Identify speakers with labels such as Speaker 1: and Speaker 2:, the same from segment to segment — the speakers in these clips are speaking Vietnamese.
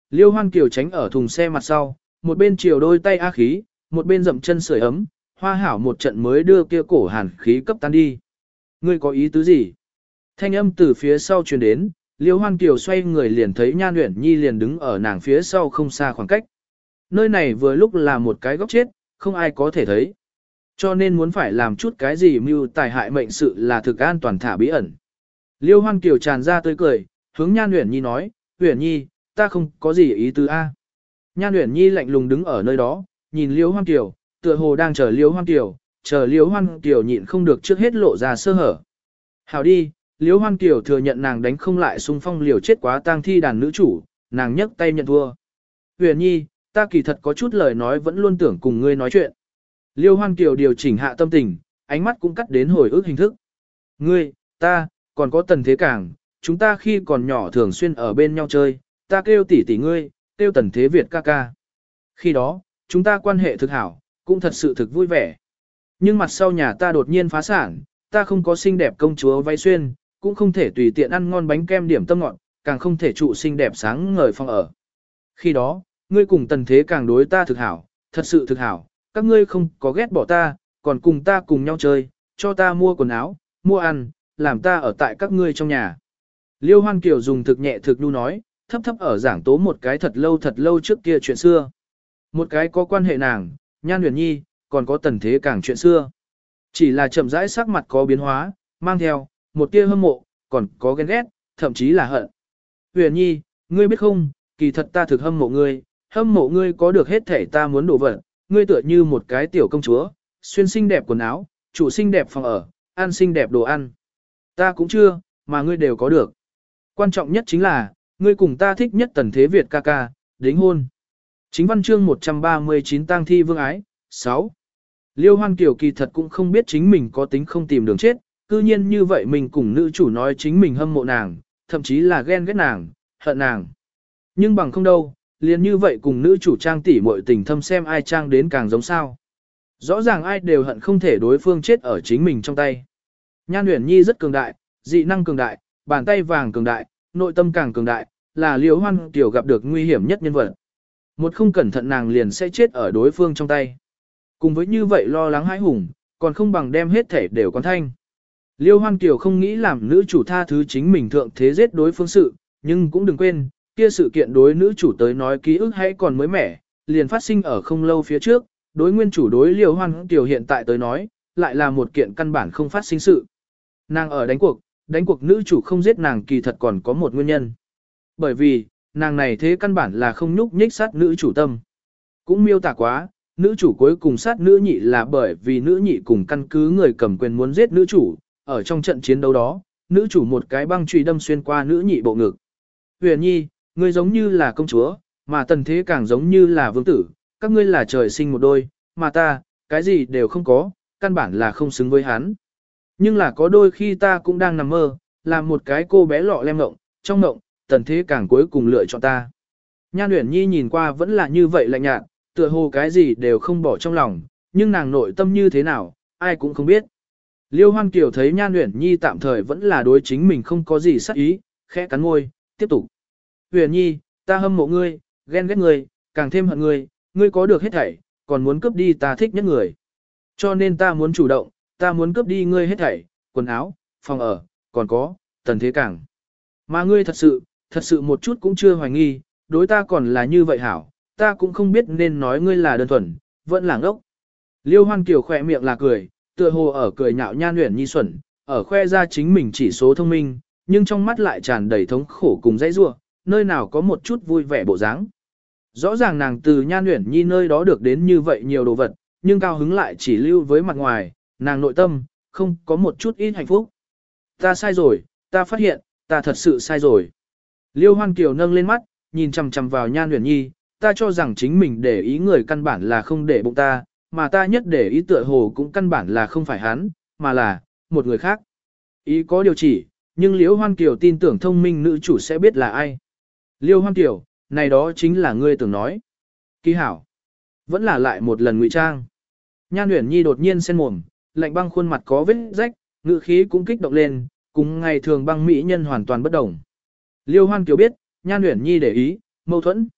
Speaker 1: Liêu Hoan Kiều tránh ở thùng xe mặt sau, một bên chiều đôi tay á khí, một bên dậm chân sưởi ấm, hoa hảo một trận mới đưa kia cổ hàn khí cấp tan đi. Ngươi có ý tứ gì? Thanh âm từ phía sau truyền đến, Liêu Hoan Kiều xoay người liền thấy Nhan Uyển Nhi liền đứng ở nàng phía sau không xa khoảng cách. Nơi này vừa lúc là một cái góc chết, không ai có thể thấy. Cho nên muốn phải làm chút cái gì mưu tài hại mệnh sự là thực an toàn thả bí ẩn. Liêu Hoan Kiều tràn ra tươi cười, hướng Nhan Uyển Nhi nói, Uyển Nhi, ta không có gì ý tứ a. Nhan Uyển Nhi lạnh lùng đứng ở nơi đó, nhìn Liêu Hoan Kiều, tựa hồ đang chờ Liêu Hoan Kiều, chờ Liêu Hoan Kiều nhịn không được trước hết lộ ra sơ hở. Hảo đi, Liêu Hoan Kiều thừa nhận nàng đánh không lại xung phong liều chết quá tang thi đàn nữ chủ, nàng nhấc tay nhận thua. Uyển Nhi, ta kỳ thật có chút lời nói vẫn luôn tưởng cùng ngươi nói chuyện. Liêu Hoan Kiều điều chỉnh hạ tâm tình, ánh mắt cũng cắt đến hồi ức hình thức. Ngươi, ta, còn có Tần Thế Cảng, chúng ta khi còn nhỏ thường xuyên ở bên nhau chơi, ta kêu tỷ tỷ ngươi, kêu Tần Thế Việt ca ca. Khi đó, chúng ta quan hệ thực hảo, cũng thật sự thực vui vẻ. Nhưng mặt sau nhà ta đột nhiên phá sản, ta không có xinh đẹp công chúa váy xuyên, cũng không thể tùy tiện ăn ngon bánh kem điểm tâm ngọt, càng không thể trụ xinh đẹp sáng ngời phòng ở. Khi đó, ngươi cùng Tần Thế Cảng đối ta thực hảo, thật sự thực hảo, các ngươi không có ghét bỏ ta, còn cùng ta cùng nhau chơi, cho ta mua quần áo, mua ăn, làm ta ở tại các ngươi trong nhà. Liêu Hoan Kiều dùng thực nhẹ thực nhu nói, thấp thấp ở giảng tố một cái thật lâu trước kia chuyện xưa. Một cái có quan hệ nàng, Nhan Uyển Nhi, còn có Tần Thế Cảng chuyện xưa. Chỉ là chậm rãi sắc mặt có biến hóa, mang theo một tia hâm mộ, còn có ghen ghét, thậm chí là hận. Uyển Nhi, ngươi biết không, kỳ thật ta thực hâm mộ ngươi có được hết thể ta muốn đổ vật, ngươi tựa như một cái tiểu công chúa, xuyên xinh đẹp quần áo, chủ xinh đẹp phòng ở, ăn xinh đẹp đồ ăn. Ta cũng chưa, mà ngươi đều có được. Quan trọng nhất chính là, ngươi cùng ta thích nhất Tần Thế Việt ca ca, đính hôn. Chính văn chương 139 tang thi vương ái, 6. Liêu Hoan Kiều kỳ thật cũng không biết chính mình có tính không tìm đường chết, cư nhiên như vậy mình cùng nữ chủ nói chính mình hâm mộ nàng, thậm chí là ghen ghét nàng, hận nàng. Nhưng bằng không đâu, liền như vậy cùng nữ chủ trang tỉ muội tình thâm xem ai trang đến càng giống sao. Rõ ràng ai đều hận không thể đối phương chết ở chính mình trong tay. Nhan Uyển Nhi rất cường đại, dị năng cường đại, bàn tay vàng cường đại, nội tâm càng cường đại, là Liêu Hoan Kiều gặp được nguy hiểm nhất nhân vật. Một không cẩn thận nàng liền sẽ chết ở đối phương trong tay. Cùng với như vậy lo lắng hãi hùng, còn không bằng đem hết thể đều quán thanh. Liêu Hoan Kiều không nghĩ làm nữ chủ tha thứ chính mình thượng thế giết đối phương sự, nhưng cũng đừng quên, kia sự kiện đối nữ chủ tới nói ký ức hãy còn mới mẻ, liền phát sinh ở không lâu phía trước, đối nguyên chủ đối Liêu Hoan Kiều hiện tại tới nói, lại là một kiện căn bản không phát sinh sự. Nàng ở đánh cuộc nữ chủ không giết nàng kỳ thật còn có một nguyên nhân. Bởi vì, nàng này thế căn bản là không nhúc nhích sát nữ chủ tâm. Cũng miêu tả quá, nữ chủ cuối cùng sát nữ nhị là bởi vì nữ nhị cùng căn cứ người cầm quyền muốn giết nữ chủ, ở trong trận chiến đấu đó, nữ chủ một cái băng chùy đâm xuyên qua nữ nhị bộ ngực. Huyền Nhi, ngươi giống như là công chúa, mà Tần Thế càng giống như là vương tử, các ngươi là trời sinh một đôi, mà ta, cái gì đều không có, căn bản là không xứng với hắn. Nhưng là có đôi khi ta cũng đang nằm mơ, làm một cái cô bé lọ lem ngộng, trong ngộng, Tần Thế càng cuối cùng lựa chọn ta. Nhan Uyển Nhi nhìn qua vẫn là như vậy lạnh nhạt, tựa hồ cái gì đều không bỏ trong lòng, nhưng nàng nội tâm như thế nào, ai cũng không biết. Liêu Hoan Kiều thấy Nhan Uyển Nhi tạm thời vẫn là đối chính mình không có gì sắc ý, khẽ cắn môi, tiếp tục. Uyển Nhi, ta hâm mộ ngươi, ghen ghét ngươi, càng thêm hận ngươi, ngươi có được hết thảy, còn muốn cướp đi ta thích nhất người. Cho nên ta muốn chủ động, ta muốn cướp đi ngươi hết thảy, quần áo, phòng ở, còn có, Tần Thế Cảng. Mà ngươi thật sự một chút cũng chưa hoài nghi, đối ta còn là như vậy hảo, ta cũng không biết nên nói ngươi là đơn thuần, vẫn là ngốc. Liêu Hoan Kiều khỏe miệng là cười, tựa hồ ở cười nhạo Nhan Uyển Nhi xuẩn, ở khoe ra chính mình chỉ số thông minh, nhưng trong mắt lại tràn đầy thống khổ cùng dãy rủa, nơi nào có một chút vui vẻ bộ dáng. Rõ ràng nàng từ Nhan Uyển Nhi nơi đó được đến như vậy nhiều đồ vật, nhưng cao hứng lại chỉ lưu với mặt ngoài, nàng nội tâm, không có một chút ít hạnh phúc. Ta sai rồi, ta phát hiện, ta thật sự sai rồi. Liêu Hoan Kiều nâng lên mắt, nhìn chằm chằm vào Nhan Uyển Nhi, ta cho rằng chính mình để ý người căn bản là không để bụng ta, mà ta nhất để ý tựa hồ cũng căn bản là không phải hắn, mà là một người khác. Ý có điều chỉ, nhưng Liêu Hoan Kiều tin tưởng thông minh nữ chủ sẽ biết là ai. Liêu Hoan Kiều, này đó chính là ngươi tưởng nói. Ký hảo. Vẫn là lại một lần ngụy trang. Nhan Uyển Nhi đột nhiên sen mồm, lạnh băng khuôn mặt có vết rách, ngữ khí cũng kích động lên, cùng ngày thường băng mỹ nhân hoàn toàn bất đồng. Liêu Hoan Kiều biết, Nhan Uyển Nhi để ý, mâu thuẫn.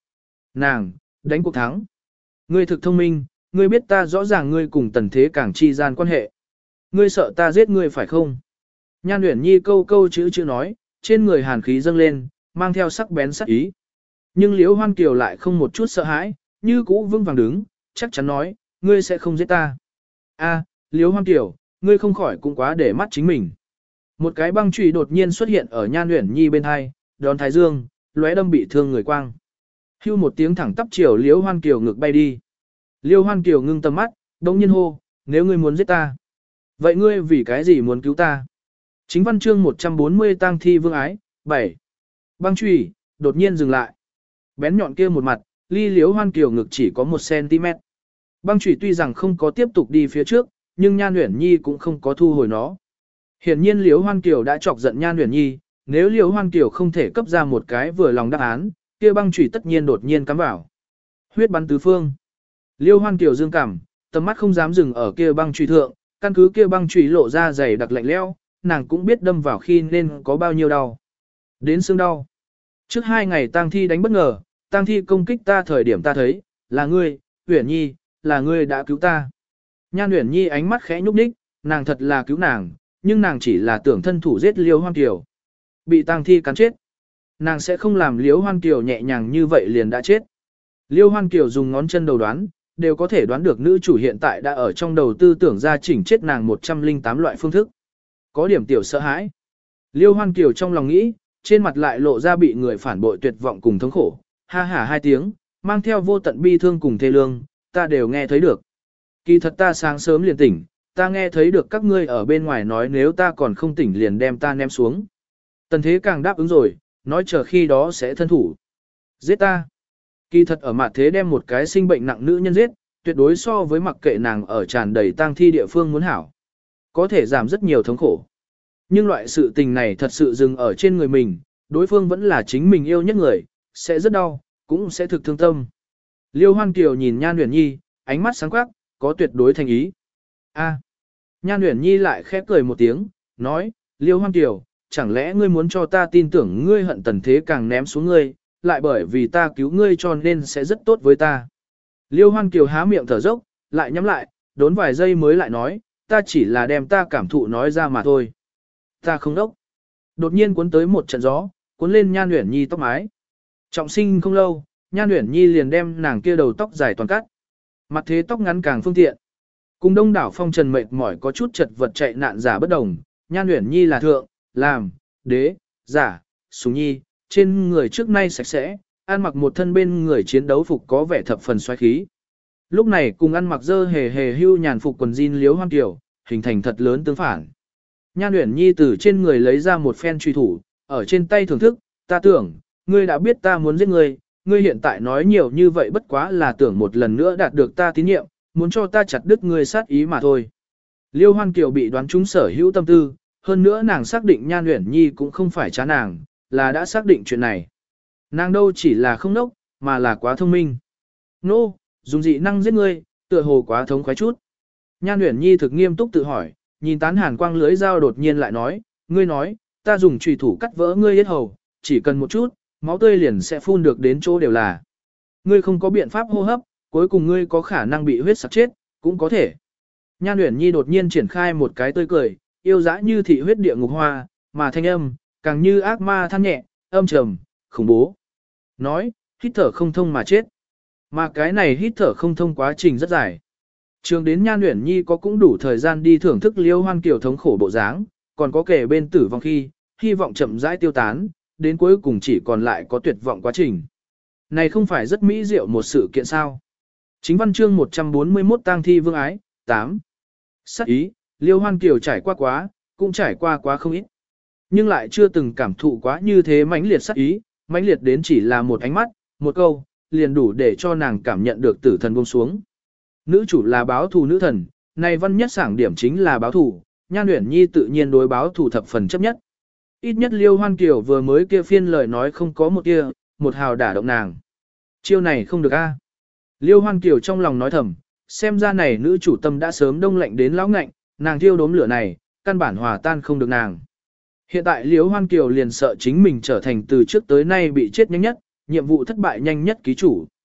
Speaker 1: Nàng, đánh cuộc thắng. Ngươi thực thông minh, ngươi biết ta rõ ràng ngươi cùng Tần Thế Càng chi gian quan hệ. Ngươi sợ ta giết ngươi phải không? Nhan Uyển Nhi câu câu chữ nói, trên người hàn khí dâng lên, mang theo sắc bén sắc ý. Nhưng Liễu Hoan Kiều lại không một chút sợ hãi, như cũ vững vàng đứng, chắc chắn nói, ngươi sẽ không giết ta. A, Liễu Hoan Kiều, ngươi không khỏi cũng quá để mắt chính mình. Một cái băng chùy đột nhiên xuất hiện ở Nhan Uyển Nhi bên hai, đón thái dương, lóe đâm bị thương người quang. Hưu một tiếng thẳng tắp chiều Liễu Hoan Kiều ngực bay đi. Liễu Hoan Kiều ngưng tầm mắt, đống nhiên hô, nếu ngươi muốn giết ta, vậy ngươi vì cái gì muốn cứu ta? Chính văn chương 140 tang thi vương ái, 7. Băng chùy đột nhiên dừng lại. Bén nhọn kia một mặt, ly Liễu Hoan Kiều ngực chỉ có 1 cm. Băng chùy tuy rằng không có tiếp tục đi phía trước, nhưng Nhan Uyển Nhi cũng không có thu hồi nó. Hiển nhiên Liễu Hoan Kiều đã chọc giận Nhan Uyển Nhi, nếu Liễu Hoan Kiều không thể cấp ra một cái vừa lòng đáp án, kia băng chùy tất nhiên đột nhiên cắm vào. Huyết bắn tứ phương. Liễu Hoan Kiều dương cảm, tầm mắt không dám dừng ở kia băng chùy thượng, căn cứ kia băng chùy lộ ra dày đặc lạnh lẽo, nàng cũng biết đâm vào khi nên có bao nhiêu đau. Đến xương đau. Trước 2 ngày tang thi đánh bất ngờ, tang thi công kích ta thời điểm ta thấy, là ngươi, Uyển Nhi, là ngươi đã cứu ta. Nhan Uyển Nhi ánh mắt khẽ nhúc nhích, nàng thật là cứu nàng, nhưng nàng chỉ là tưởng thân thủ giết Liễu Hoan Kiều. Bị tang thi cắn chết. Nàng sẽ không làm Liễu Hoan Kiều nhẹ nhàng như vậy liền đã chết. Liễu Hoan Kiều dùng ngón chân đầu đoán, đều có thể đoán được nữ chủ hiện tại đã ở trong đầu tư tưởng ra chỉnh chết nàng 108 loại phương thức. Có điểm tiểu sợ hãi. Liễu Hoan Kiều trong lòng nghĩ, trên mặt lại lộ ra bị người phản bội tuyệt vọng cùng thống khổ. Ha hả 2 tiếng, mang theo vô tận bi thương cùng thê lương, ta đều nghe thấy được. Kỳ thật ta sáng sớm liền tỉnh, ta nghe thấy được các ngươi ở bên ngoài nói nếu ta còn không tỉnh liền đem ta ném xuống. Tần Thế Càng đáp ứng rồi, nói chờ khi đó sẽ thân thủ. Giết ta. Kỳ thật ở mặt thế đem một cái sinh bệnh nặng nữ nhân giết, tuyệt đối so với mặc kệ nàng ở tràn đầy tang thi địa phương muốn hảo. Có thể giảm rất nhiều thống khổ. Nhưng loại sự tình này thật sự dừng ở trên người mình, đối phương vẫn là chính mình yêu nhất người, sẽ rất đau, cũng sẽ thực thương tâm. Liêu Hoan Kiều nhìn Nhan Uyển Nhi, ánh mắt sáng quắc, có tuyệt đối thành ý. A. Nhan Uyển Nhi lại khẽ cười một tiếng, nói, Liêu Hoan Kiều, chẳng lẽ ngươi muốn cho ta tin tưởng ngươi hận Tần Thế Càng ném xuống ngươi, lại bởi vì ta cứu ngươi cho nên sẽ rất tốt với ta. Liêu Hoan Kiều há miệng thở dốc, lại nhắm lại, đốn vài giây mới lại nói, ta chỉ là đem ta cảm thụ nói ra mà thôi. Ta không đốc. Đột nhiên cuốn tới một trận gió, cuốn lên Nhan Uyển Nhi tóc mái. Trọng sinh không lâu, Nhan Uyển Nhi liền đem nàng kia đầu tóc dài toàn cắt. Mặt thế tóc ngắn càng phương tiện. Cùng đông đảo phong trần mệt mỏi có chút chật vật chạy nạn giả bất đồng, Nhan Uyển Nhi là thượng, làm, đế, giả, súng nhi, trên người trước nay sạch sẽ, ăn mặc một thân bên người chiến đấu phục có vẻ thập phần xoáy khí. Lúc này cùng ăn mặc dơ hề hề hưu nhàn phục quần jean Liễu Hoan Kiều, hình thành thật lớn tương phản. Nhan Uyển Nhi từ trên người lấy ra một phen truy thủ, ở trên tay thưởng thức, ta tưởng, ngươi đã biết ta muốn giết ngươi, ngươi hiện tại nói nhiều như vậy bất quá là tưởng một lần nữa đạt được ta tín nhiệm, muốn cho ta chặt đứt ngươi sát ý mà thôi. Liêu Hoan Kiều bị đoán trúng sở hữu tâm tư, hơn nữa nàng xác định Nhan Uyển Nhi cũng không phải trá nàng, là đã xác định chuyện này. Nàng đâu chỉ là không nốc, mà là quá thông minh. Nô, dùng dị năng giết ngươi, tựa hồ quá thống khoái chút. Nhan Uyển Nhi thực nghiêm túc tự hỏi, nhìn tán hàn quang lưới dao đột nhiên lại nói, ngươi nói, ta dùng chùy thủ cắt vỡ ngươi yết hầu, chỉ cần một chút, máu tươi liền sẽ phun được đến chỗ đều là. Ngươi không có biện pháp hô hấp, cuối cùng ngươi có khả năng bị huyết sặc chết, cũng có thể. Nhan Uyển Nhi đột nhiên triển khai một cái tươi cười, yêu dã như thị huyết địa ngục hoa, mà thanh âm, càng như ác ma than nhẹ, âm trầm, khủng bố. Nói, hít thở không thông mà chết. Mà cái này hít thở không thông quá trình rất dài. Trường đến Nhan Uyển Nhi có cũng đủ thời gian đi thưởng thức Liêu Hoan Kiều thống khổ bộ dáng, còn có kể bên tử vong khi, hy vọng chậm rãi tiêu tán, đến cuối cùng chỉ còn lại có tuyệt vọng quá trình. Này không phải rất mỹ diệu một sự kiện sao? Chính văn chương 141 tang thi vương ái, 8. Sắc ý, Liêu Hoan Kiều trải qua quá, cũng trải qua quá không ít. Nhưng lại chưa từng cảm thụ quá như thế mãnh liệt sắc ý, mãnh liệt đến chỉ là một ánh mắt, một câu, liền đủ để cho nàng cảm nhận được tử thần buông xuống. Nữ chủ là báo thù nữ thần, này văn nhất sảng điểm chính là báo thù, Nhan Uyển Nhi tự nhiên đối báo thù thập phần chấp nhất. Ít nhất Liêu Hoan Kiều vừa mới kia phiên lời nói không có một kia, một hào đả động nàng. Chiêu này không được a. Liêu Hoan Kiều trong lòng nói thầm, xem ra này nữ chủ tâm đã sớm đông lạnh đến lão ngạnh, nàng thiêu đốm lửa này, căn bản hòa tan không được nàng. Hiện tại Liêu Hoan Kiều liền sợ chính mình trở thành từ trước tới nay bị chết nhanh nhất, nhiệm vụ thất bại nhanh nhất ký chủ.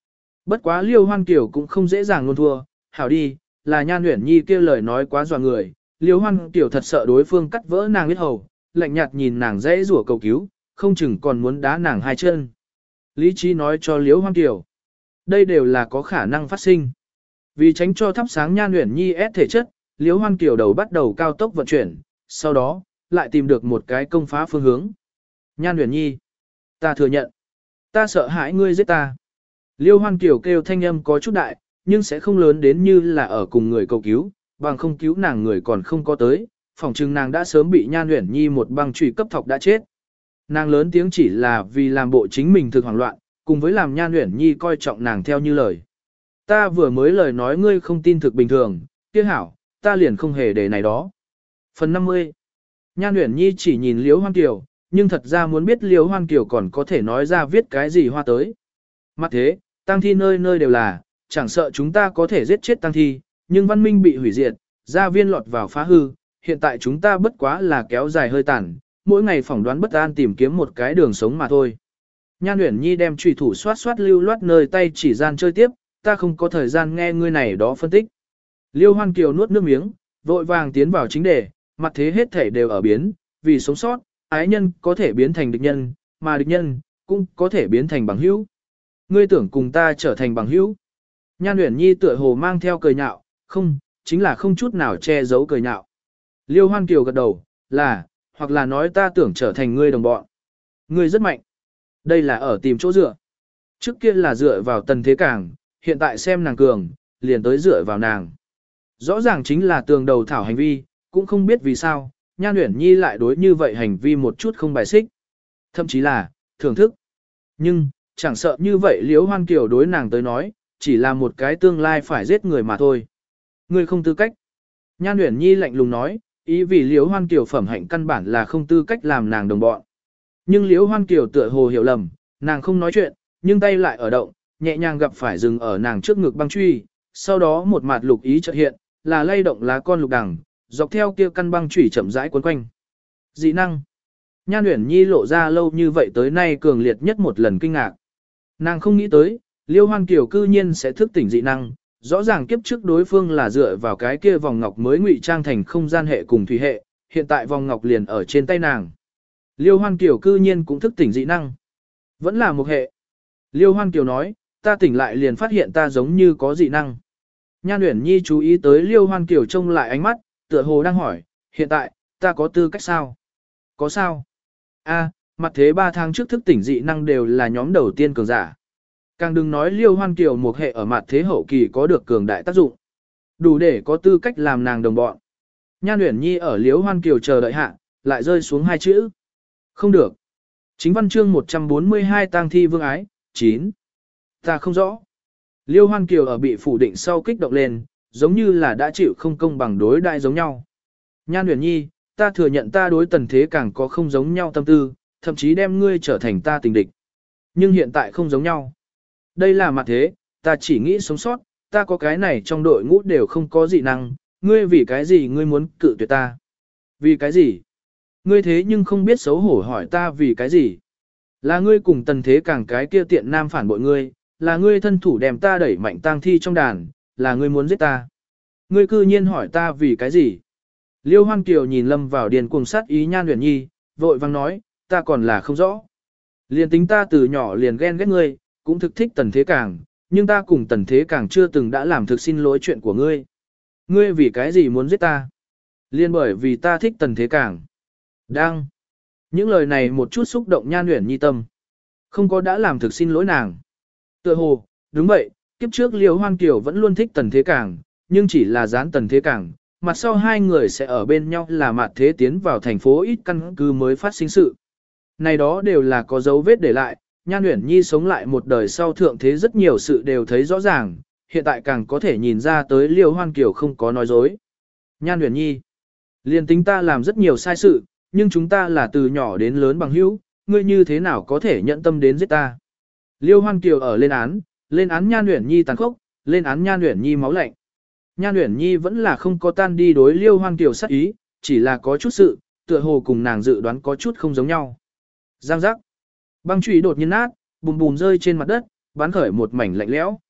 Speaker 1: Bất quá Liêu Hoan Kiều cũng không dễ dàng luôn thua, hảo đi, là Nhan Uyển Nhi kia lời nói quá dọa người, Liêu Hoan Kiều thật sợ đối phương cắt vỡ nàng huyết hầu, lạnh nhạt nhìn nàng dễ rủa cầu cứu, không chừng còn muốn đá nàng hai chân. Lý trí nói cho Liêu Hoan Kiều, đây đều là có khả năng phát sinh. Vì tránh cho thắp sáng Nhan Uyển Nhi ép thể chất, Liêu Hoan Kiều đầu bắt đầu cao tốc vận chuyển, sau đó, lại tìm được một cái công phá phương hướng. Nhan Uyển Nhi, ta thừa nhận, ta sợ hãi ngươi giết ta. Liêu Hoan Kiều kêu thanh âm có chút đại, nhưng sẽ không lớn đến như là ở cùng người cầu cứu, bằng không cứu nàng người còn không có tới, phỏng chừng nàng đã sớm bị Nhan Uyển Nhi một băng chùy cấp thọc đã chết. Nàng lớn tiếng chỉ là vì làm bộ chính mình thực hoảng loạn, cùng với làm Nhan Uyển Nhi coi trọng nàng theo như lời. Ta vừa mới lời nói ngươi không tin thực bình thường, kia hảo, ta liền không hề để này đó. Phần 50. Nhan Uyển Nhi chỉ nhìn Liêu Hoan Kiều, nhưng thật ra muốn biết Liêu Hoan Kiều còn có thể nói ra viết cái gì hoa tới. Mặt thế, tang thi nơi nơi đều là, chẳng sợ chúng ta có thể giết chết tang thi, nhưng văn minh bị hủy diệt, gia viên lọt vào phá hư, hiện tại chúng ta bất quá là kéo dài hơi tàn, mỗi ngày phỏng đoán bất an tìm kiếm một cái đường sống mà thôi. Nhan Uyển Nhi đem chùy thủ xoát xoát lưu loát nơi tay chỉ gian chơi tiếp, ta không có thời gian nghe ngươi này đó phân tích. Liêu Hoan Kiều nuốt nước miếng, vội vàng tiến vào chính đề, mặt thế hết thể đều ở biến, vì sống sót, ái nhân có thể biến thành địch nhân, mà địch nhân cũng có thể biến thành bằng hữu. Ngươi tưởng cùng ta trở thành bằng hữu. Nhan Uyển Nhi tựa hồ mang theo cười nhạo, không, chính là không chút nào che giấu cười nhạo. Liêu Hoan Kiều gật đầu, là, hoặc là nói ta tưởng trở thành ngươi đồng bọn. Ngươi rất mạnh. Đây là ở tìm chỗ dựa. Trước kia là dựa vào Tần Thế Cảng, hiện tại xem nàng cường, liền tới dựa vào nàng. Rõ ràng chính là tường đầu thảo hành vi, cũng không biết vì sao, Nhan Uyển Nhi lại đối như vậy hành vi một chút không bài xích. Thậm chí là, thưởng thức. Nhưng, chẳng sợ như vậy Liễu Hoan Kiều đối nàng tới nói, chỉ là một cái tương lai phải giết người mà thôi. Ngươi không tư cách. Nhan Uyển Nhi lạnh lùng nói, ý vì Liễu Hoan Kiều phẩm hạnh căn bản là không tư cách làm nàng đồng bọn. Nhưng Liễu Hoan Kiều tựa hồ hiểu lầm, nàng không nói chuyện, nhưng tay lại ở động, nhẹ nhàng gặp phải dừng ở nàng trước ngực băng truy, sau đó một mặt lục ý chợt hiện, là lay động lá con lục đằng, dọc theo kia căn băng chủy chậm rãi quấn quanh. Dị năng. Nhan Uyển Nhi lộ ra lâu như vậy tới nay cường liệt nhất một lần kinh ngạc. Nàng không nghĩ tới, Liêu Hoan Kiều cư nhiên sẽ thức tỉnh dị năng, rõ ràng kiếp trước đối phương là dựa vào cái kia vòng ngọc mới ngụy trang thành không gian hệ cùng thủy hệ, hiện tại vòng ngọc liền ở trên tay nàng. Liêu Hoan Kiều cư nhiên cũng thức tỉnh dị năng. Vẫn là một hệ. Liêu Hoan Kiều nói, ta tỉnh lại liền phát hiện ta giống như có dị năng. Nhan Uyển Nhi chú ý tới Liêu Hoan Kiều trông lại ánh mắt, tựa hồ đang hỏi, hiện tại, ta có tư cách sao? Có sao? A, mặt thế 3 tháng trước thức tỉnh dị năng đều là nhóm đầu tiên cường giả. Càng đừng nói Liêu Hoan Kiều một hệ ở mặt thế hậu kỳ có được cường đại tác dụng. Đủ để có tư cách làm nàng đồng bọn. Nhan Uyển Nhi ở Liêu Hoan Kiều chờ đợi hạ, lại rơi xuống hai chữ. Không được. Chính văn chương 142 tang thi vương ái, 9. Ta không rõ. Liêu Hoan Kiều ở bị phủ định sau kích động lên, giống như là đã chịu không công bằng đối đại giống nhau. Nhan Uyển Nhi, ta thừa nhận ta đối Tần Thế Càng có không giống nhau tâm tư, thậm chí đem ngươi trở thành ta tình địch. Nhưng hiện tại không giống nhau. Đây là mặt thế, ta chỉ nghĩ sống sót, ta có cái này trong đội ngũ đều không có dị năng, ngươi vì cái gì ngươi muốn cự tuyệt ta? Vì cái gì? Ngươi thế nhưng không biết xấu hổ hỏi ta vì cái gì? Là ngươi cùng Tần Thế Càng cái kia tiện nam phản bội ngươi, là ngươi thân thủ đem ta đẩy mạnh tang thi trong đàn, là ngươi muốn giết ta. Ngươi cư nhiên hỏi ta vì cái gì? Liêu Hoan Kiều nhìn lâm vào điền cuồng sát ý Nhan Uyển Nhi, vội vang nói, ta còn là không rõ. Liền tính ta từ nhỏ liền ghen ghét ngươi, cũng thực thích Tần Thế Càng, nhưng ta cùng Tần Thế Càng chưa từng đã làm thực xin lỗi chuyện của ngươi. Ngươi vì cái gì muốn giết ta? Liên bởi vì ta thích Tần Thế Càng. Đang. Những lời này một chút xúc động Nhan Uyển Nhi tâm. Không có đã làm thực xin lỗi nàng. Tựa hồ, đúng vậy, kiếp trước Liêu Hoan Kiều vẫn luôn thích Tần Thế Càng, nhưng chỉ là gián Tần Thế Càng, mặt sau hai người sẽ ở bên nhau là mặt thế tiến vào thành phố ít căn cứ mới phát sinh sự. Này đó đều là có dấu vết để lại, Nhan Uyển Nhi sống lại một đời sau thượng thế rất nhiều sự đều thấy rõ ràng, hiện tại càng có thể nhìn ra tới Liêu Hoan Kiều không có nói dối. Nhan Uyển Nhi, liền tính ta làm rất nhiều sai sự, nhưng chúng ta là từ nhỏ đến lớn bằng hữu, ngươi như thế nào có thể nhận tâm đến giết ta? Liêu Hoan Kiều ở lên án Nhan Uyển Nhi tàn khốc, lên án Nhan Uyển Nhi máu lạnh. Nhan Uyển Nhi vẫn là không có tan đi đối Liêu Hoan Kiều sát ý, chỉ là có chút sự, tựa hồ cùng nàng dự đoán có chút không giống nhau. Giang giác. Băng chùy đột nhiên nát, bùm bùm rơi trên mặt đất, bắn khởi một mảnh lạnh lẽo.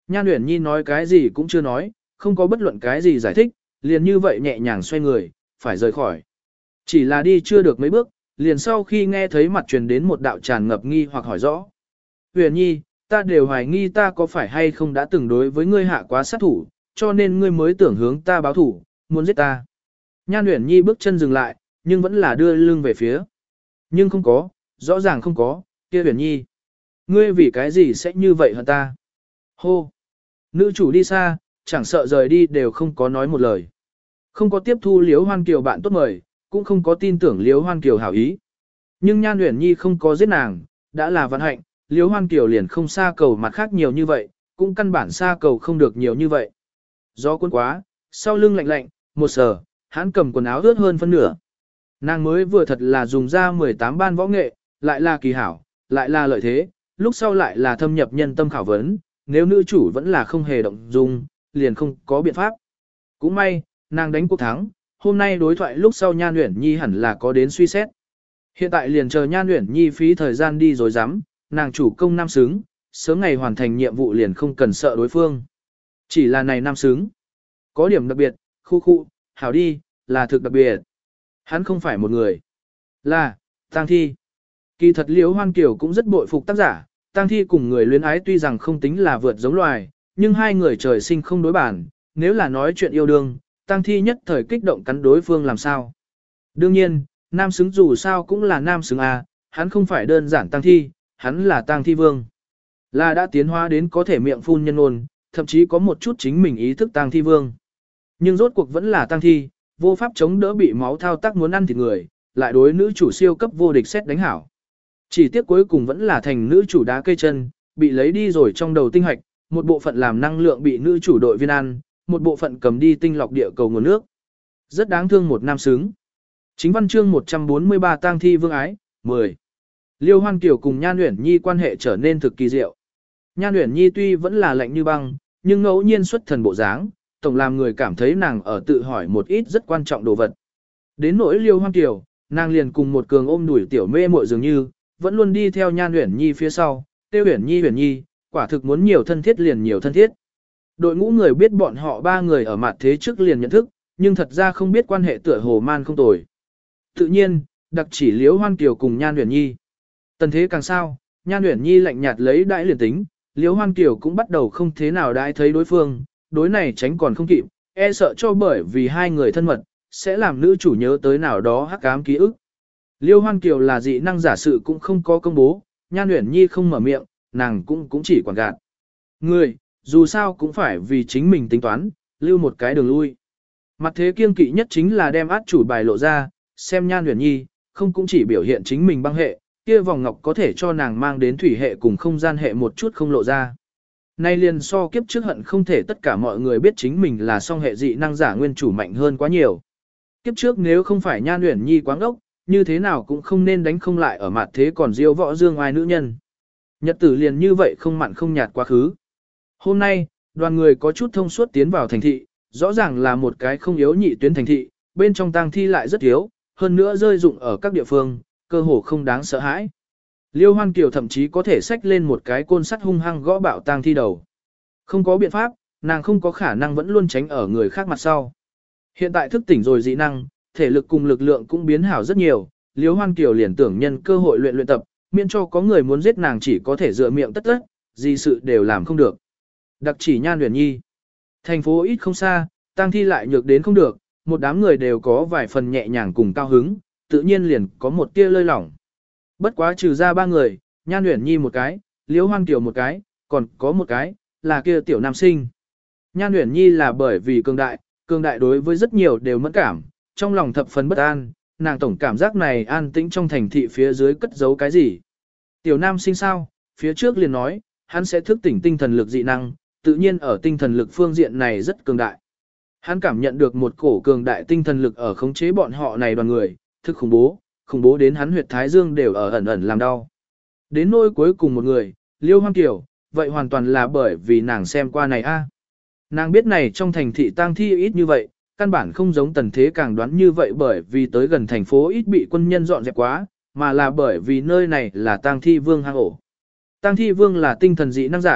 Speaker 1: Nhan Uyển Nhi nói cái gì cũng chưa nói, không có bất luận cái gì giải thích, liền như vậy nhẹ nhàng xoay người, phải rời khỏi. Chỉ là đi chưa được mấy bước, liền sau khi nghe thấy mặt truyền đến một đạo tràn ngập nghi hoặc hỏi rõ. Uyển Nhi, ta đều hoài nghi ta có phải hay không đã từng đối với ngươi hạ quá sát thủ, cho nên ngươi mới tưởng hướng ta báo thủ, muốn giết ta. Nhan Uyển Nhi bước chân dừng lại, nhưng vẫn là đưa lưng về phía. Nhưng không có, rõ ràng không có, kia Uyển Nhi. Ngươi vì cái gì sẽ như vậy hả ta? Hô! Nữ chủ đi xa, chẳng sợ rời đi đều không có nói một lời. Không có tiếp thu Liễu Hoan Kiều bạn tốt mời, cũng không có tin tưởng Liễu Hoan Kiều hảo ý. Nhưng Nhan Uyển Nhi không có giết nàng, đã là vận hạnh, Liễu Hoan Kiều liền không xa cầu mặt khác nhiều như vậy, cũng căn bản xa cầu không được nhiều như vậy. Gió cuốn quá, sau lưng lạnh lạnh, một sờ, hắn cầm quần áo ướt hơn phân nửa. Nàng mới vừa thật là dùng ra 18 ban võ nghệ, lại là kỳ hảo, lại là lợi thế, lúc sau lại là thâm nhập nhân tâm khảo vấn, nếu nữ chủ vẫn là không hề động dung, liền không có biện pháp. Cũng may, nàng đánh cuộc thắng, hôm nay đối thoại lúc sau Nhan Uyển Nhi hẳn là có đến suy xét. Hiện tại liền chờ Nhan Uyển Nhi phí thời gian đi rồi dám, nàng chủ công nam xứng, sớm ngày hoàn thành nhiệm vụ liền không cần sợ đối phương. Chỉ là này nam xứng. Có điểm đặc biệt, khu, hảo đi, là thực đặc biệt. Hắn không phải một người. Là, Tang Thi. Kỳ thật Liễu Hoan Kiều cũng rất bội phục tác giả, Tang Thi cùng người luyến ái tuy rằng không tính là vượt giống loài, nhưng hai người trời sinh không đối bản, nếu là nói chuyện yêu đương, Tang Thi nhất thời kích động cắn đối phương làm sao. Đương nhiên, nam xứng dù sao cũng là nam xứng à, hắn không phải đơn giản Tang Thi, hắn là Tang Thi vương. Là đã tiến hóa đến có thể miệng phun nhân ôn, thậm chí có một chút chính mình ý thức Tang Thi vương. Nhưng rốt cuộc vẫn là Tang Thi, vô pháp chống đỡ bị máu thao tác muốn ăn thịt người, lại đối nữ chủ siêu cấp vô địch xét đánh hảo. Chỉ tiếc cuối cùng vẫn là thành nữ chủ đá cây chân, bị lấy đi rồi trong đầu tinh hạch, một bộ phận làm năng lượng bị nữ chủ đội viên ăn, một bộ phận cầm đi tinh lọc địa cầu nguồn nước. Rất đáng thương một nam xứng. Chính văn chương 143 Tang Thi vương ái, 10. Liêu Hoan Kiều cùng Nhan Uyển Nhi quan hệ trở nên thực kỳ diệu. Nhan Uyển Nhi tuy vẫn là lạnh như băng, nhưng ngẫu nhiên xuất thần bộ dáng, tổng làm người cảm thấy nàng ở tự hỏi một ít rất quan trọng đồ vật. Đến nỗi Liêu Hoan Kiều, nàng liền cùng một cường ôm đuổi tiểu mê muội dường như, vẫn luôn đi theo Nhan Uyển Nhi phía sau, tiêu Uyển Nhi, quả thực muốn nhiều thân thiết liền nhiều thân thiết. Đội ngũ người biết bọn họ ba người ở mặt thế trước liền nhận thức, nhưng thật ra không biết quan hệ tựa hồ man không tồi. Tự nhiên, đặc chỉ Liễu Hoan Kiều cùng Nhan Uyển Nhi. Tần thế càng sao, Nhan Uyển Nhi lạnh nhạt lấy đãi liền tính, Liễu Hoan Kiều cũng bắt đầu không thế nào đãi thấy đối phương, đối này tránh còn không kịp, e sợ cho bởi vì hai người thân mật, sẽ làm nữ chủ nhớ tới nào đó hắc ám ký ức. Liêu Hoan Kiều là dị năng giả sự cũng không có công bố, Nhan Uyển Nhi không mở miệng, nàng cũng chỉ quản gạt. Người, dù sao cũng phải vì chính mình tính toán, lưu một cái đường lui. Mặt thế kiêng kỵ nhất chính là đem át chủ bài lộ ra, xem Nhan Uyển Nhi, không cũng chỉ biểu hiện chính mình băng hệ, kia vòng ngọc có thể cho nàng mang đến thủy hệ cùng không gian hệ một chút không lộ ra. Nay liền so kiếp trước hận không thể tất cả mọi người biết chính mình là song hệ dị năng giả nguyên chủ mạnh hơn quá nhiều. Kiếp trước nếu không phải Nhan Uyển Nhi quáng ốc, như thế nào cũng không nên đánh không lại ở mặt thế còn diêu võ dương ai nữ nhân. Nhật tử liền như vậy không mặn không nhạt quá khứ. Hôm nay, đoàn người có chút thông suốt tiến vào thành thị, rõ ràng là một cái không yếu nhị tuyến thành thị, bên trong tang thi lại rất yếu, hơn nữa rơi dụng ở các địa phương, cơ hồ không đáng sợ hãi. Liêu Hoan Kiều thậm chí có thể xách lên một cái côn sắt hung hăng gõ bạo tang thi đầu. Không có biện pháp, nàng không có khả năng vẫn luôn tránh ở người khác mặt sau. Hiện tại thức tỉnh rồi dị năng, thể lực cùng lực lượng cũng biến hảo rất nhiều, Liêu Hoan Kiều liền tưởng nhân cơ hội luyện tập, miễn cho có người muốn giết nàng chỉ có thể dựa miệng tất tất, gì sự đều làm không được. Đặc chỉ Nhan Uyển Nhi. Thành phố ít không xa, tang thi lại nhược đến không được, một đám người đều có vài phần nhẹ nhàng cùng cao hứng, tự nhiên liền có một tia lơi lỏng. Bất quá trừ ra ba người, Nhan Uyển Nhi một cái, Liễu Hoan Kiều một cái, còn có một cái, là kia tiểu nam sinh. Nhan Uyển Nhi là bởi vì cường đại đối với rất nhiều đều mẫn cảm, trong lòng thập phần bất an, nàng tổng cảm giác này an tĩnh trong thành thị phía dưới cất giấu cái gì. Tiểu nam sinh sao, phía trước liền nói, hắn sẽ thức tỉnh tinh thần lực dị năng, tự nhiên ở tinh thần lực phương diện này rất cường đại. Hắn cảm nhận được một cổ cường đại tinh thần lực ở khống chế bọn họ này đoàn người, thực khủng bố đến hắn huyệt thái dương đều ở ẩn ẩn làm đau. Đến nỗi cuối cùng một người, Liêu Hoan Kiều, vậy hoàn toàn là bởi vì nàng xem qua này a. Nàng biết này trong thành thị tang thi ít như vậy, căn bản không giống tần thế càng đoán như vậy bởi vì tới gần thành phố ít bị quân nhân dọn dẹp quá, mà là bởi vì nơi này là tang thi vương hang ổ. Tang thi vương là tinh thần dị năng giả,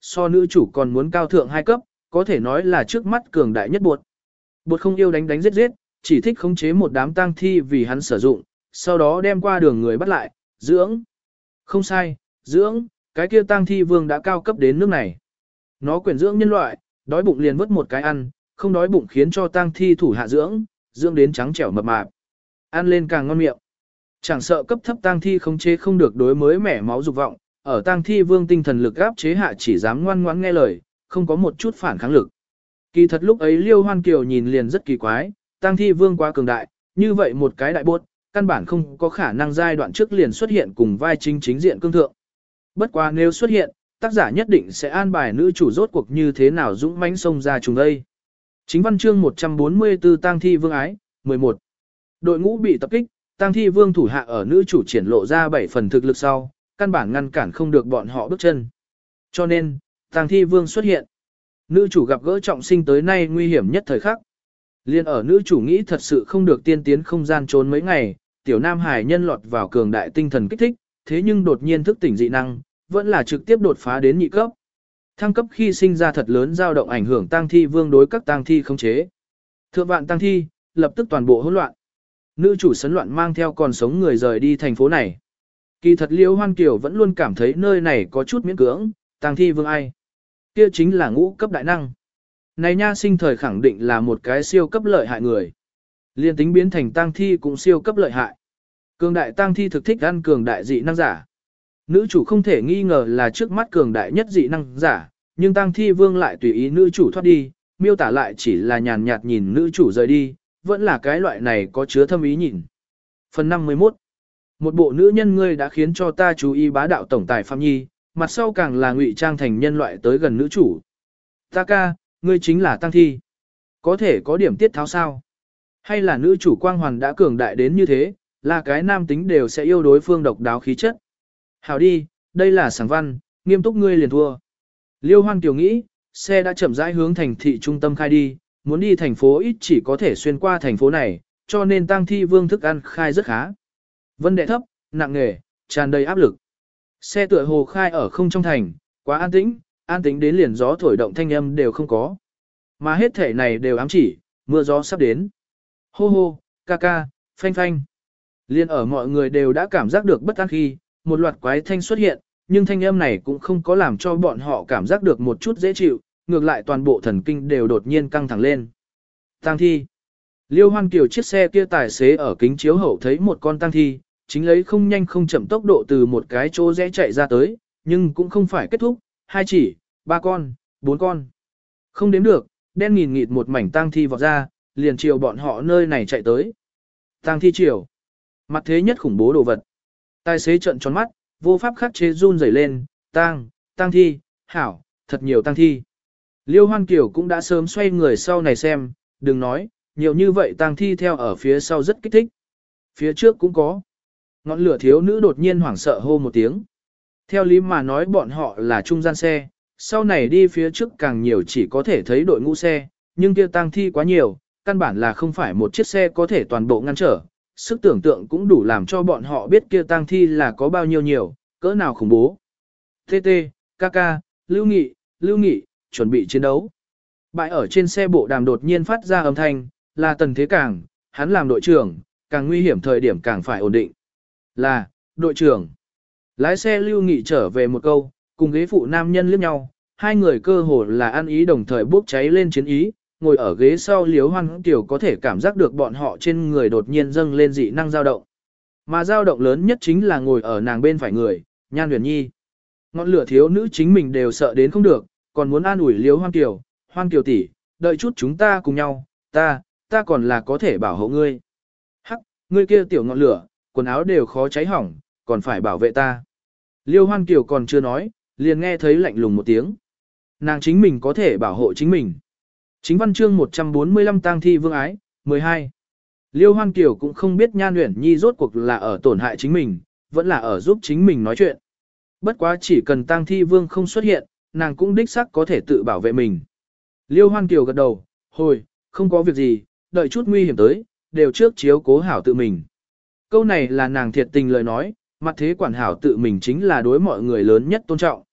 Speaker 1: so nữ chủ còn muốn cao thượng 2 cấp, có thể nói là trước mắt cường đại nhất bột. Bột không yêu đánh đánh giết giết, chỉ thích khống chế một đám tang thi vì hắn sử dụng, sau đó đem qua đường người bắt lại, dưỡng. Không sai, dưỡng, cái kia tang thi vương đã cao cấp đến nước này. Nó quyển dưỡng nhân loại, đói bụng liền vứt một cái ăn, không đói bụng khiến cho tang thi thủ hạ dưỡng, dưỡng đến trắng trẻo mập mạp. Ăn lên càng ngon miệng. Chẳng sợ cấp thấp tang thi khống chế không được đối mới mẻ máu dục vọng, ở tang thi vương tinh thần lực áp chế hạ chỉ dám ngoan ngoãn nghe lời, không có một chút phản kháng lực. Kỳ thật lúc ấy Liêu Hoan Kiều nhìn liền rất kỳ quái, tang thi vương quá cường đại, như vậy một cái đại bốt, căn bản không có khả năng giai đoạn trước liền xuất hiện cùng vai chính diện cương thượng. Bất quá nếu xuất hiện, tác giả nhất định sẽ an bài nữ chủ rốt cuộc như thế nào dũng mãnh xông ra chúng đây. Chính văn chương 144 tang thi vương ái, 11. Đội ngũ bị tập kích, tang thi vương thủ hạ ở nữ chủ triển lộ ra 7 phần thực lực sau, căn bản ngăn cản không được bọn họ bước chân. Cho nên, tang thi vương xuất hiện. Nữ chủ gặp gỡ trọng sinh tới nay nguy hiểm nhất thời khắc. Liên ở nữ chủ nghĩ thật sự không được tiên tiến không gian trốn mấy ngày, tiểu nam hải nhân lọt vào cường đại tinh thần kích thích, thế nhưng đột nhiên thức tỉnh dị năng, vẫn là trực tiếp đột phá đến nhị cấp. Thăng cấp khi sinh ra thật lớn dao động ảnh hưởng tang thi vương đối các tang thi khống chế. Thượng vạn tang thi, lập tức toàn bộ hỗn loạn. Nữ chủ sấn loạn mang theo còn sống người rời đi thành phố này. Kỳ thật Liễu Hoan Kiều vẫn luôn cảm thấy nơi này có chút miễn cưỡng, tang thi vương ai. Kia chính là ngũ cấp đại năng. Này nha sinh thời khẳng định là một cái siêu cấp lợi hại người. Liên tính biến thành tang thi cũng siêu cấp lợi hại. Cường đại tang thi thực thích ăn cường đại dị năng giả. Nữ chủ không thể nghi ngờ là trước mắt cường đại nhất dị năng giả, nhưng tang thi vương lại tùy ý nữ chủ thoát đi, miêu tả lại chỉ là nhàn nhạt nhìn nữ chủ rời đi, vẫn là cái loại này có chứa thâm ý nhìn. Phần 51. Một bộ nữ nhân ngươi đã khiến cho ta chú ý bá đạo tổng tài Phạm Nhi, mặt sau càng là ngụy trang thành nhân loại tới gần nữ chủ. Ta ca, ngươi chính là tang thi. Có thể có điểm tiết tháo sao? Hay là nữ chủ quang hoàn đã cường đại đến như thế, là cái nam tính đều sẽ yêu đối phương độc đáo khí chất. Hảo đi, đây là sáng văn, nghiêm túc ngươi liền thua. Liêu Hoan Kiều nghĩ, xe đã chậm rãi hướng thành thị trung tâm khai đi, muốn đi thành phố ít chỉ có thể xuyên qua thành phố này, cho nên tang thi vương thức ăn khai rất khá. Vân đệ thấp, nặng nề, tràn đầy áp lực. Xe tựa hồ khai ở không trong thành, quá an tĩnh đến liền gió thổi động thanh âm đều không có. Mà hết thể này đều ám chỉ, mưa gió sắp đến. Hô hô, ca ca, phanh phanh. Liên ở mọi người đều đã cảm giác được bất an khi, một loạt quái thanh xuất hiện, nhưng thanh âm này cũng không có làm cho bọn họ cảm giác được một chút dễ chịu, ngược lại toàn bộ thần kinh đều đột nhiên căng thẳng lên. Tang thi. Liêu Hoan Kiều chiếc xe kia tài xế ở kính chiếu hậu thấy một con tang thi, chính lấy không nhanh không chậm tốc độ từ một cái chỗ rẽ chạy ra tới, nhưng cũng không phải kết thúc, 2 chỉ, 3 con, 4 con. Không đếm được, đen nghìn nghịt một mảnh tang thi vọt ra, liền chiều bọn họ nơi này chạy tới. Tang thi chiều. Mặt thế nhất khủng bố đồ vật. Tài xế trợn tròn mắt, vô pháp khắc chế run rẩy lên, tang thi, hảo, thật nhiều tang thi. Liêu Hoan Kiều cũng đã sớm xoay người sau này xem, đừng nói, nhiều như vậy tang thi theo ở phía sau rất kích thích. Phía trước cũng có. Ngọn lửa thiếu nữ đột nhiên hoảng sợ hô một tiếng. Theo lý mà nói bọn họ là trung gian xe, sau này đi phía trước càng nhiều chỉ có thể thấy đội ngũ xe, nhưng kia tang thi quá nhiều, căn bản là không phải một chiếc xe có thể toàn bộ ngăn trở. Sức tưởng tượng cũng đủ làm cho bọn họ biết kia tang thi là có bao nhiêu nhiều, cỡ nào khủng bố. TT, KK, Lưu Nghị, chuẩn bị chiến đấu. Bại ở trên xe bộ đàm đột nhiên phát ra âm thanh, là Tần Thế Càng, hắn làm đội trưởng, càng nguy hiểm thời điểm càng phải ổn định. Là, đội trưởng. Lái xe Lưu Nghị trở về một câu, cùng ghế phụ nam nhân liếc nhau, hai người cơ hồ là ăn ý đồng thời bốc cháy lên chiến ý, ngồi ở ghế sau Liễu Hoan Kiều có thể cảm giác được bọn họ trên người đột nhiên dâng lên dị năng dao động. Mà dao động lớn nhất chính là ngồi ở nàng bên phải người, Nhan Huyền Nhi. Ngọn lửa thiếu nữ chính mình đều sợ đến không được, còn muốn an ủi Liễu Hoan Kiều tỷ, đợi chút chúng ta cùng nhau, ta còn là có thể bảo hộ ngươi. Hắc, ngươi kia tiểu ngọn lửa, quần áo đều khó cháy hỏng, còn phải bảo vệ ta. Liêu Hoan Kiều còn chưa nói, liền nghe thấy lạnh lùng một tiếng. Nàng chính mình có thể bảo hộ chính mình. Chính văn chương 145 tang thi vương ái, 12. Liêu Hoan Kiều cũng không biết Nhan Uyển Nhi rốt cuộc là ở tổn hại chính mình, vẫn là ở giúp chính mình nói chuyện. Bất quá chỉ cần tang thi vương không xuất hiện, nàng cũng đích xác có thể tự bảo vệ mình. Liêu Hoan Kiều gật đầu, hồi, không có việc gì, đợi chút nguy hiểm tới, đều trước chiếu cố hảo tự mình. Câu này là nàng thiệt tình lời nói, mặt thế quản hảo tự mình chính là đối mọi người lớn nhất tôn trọng.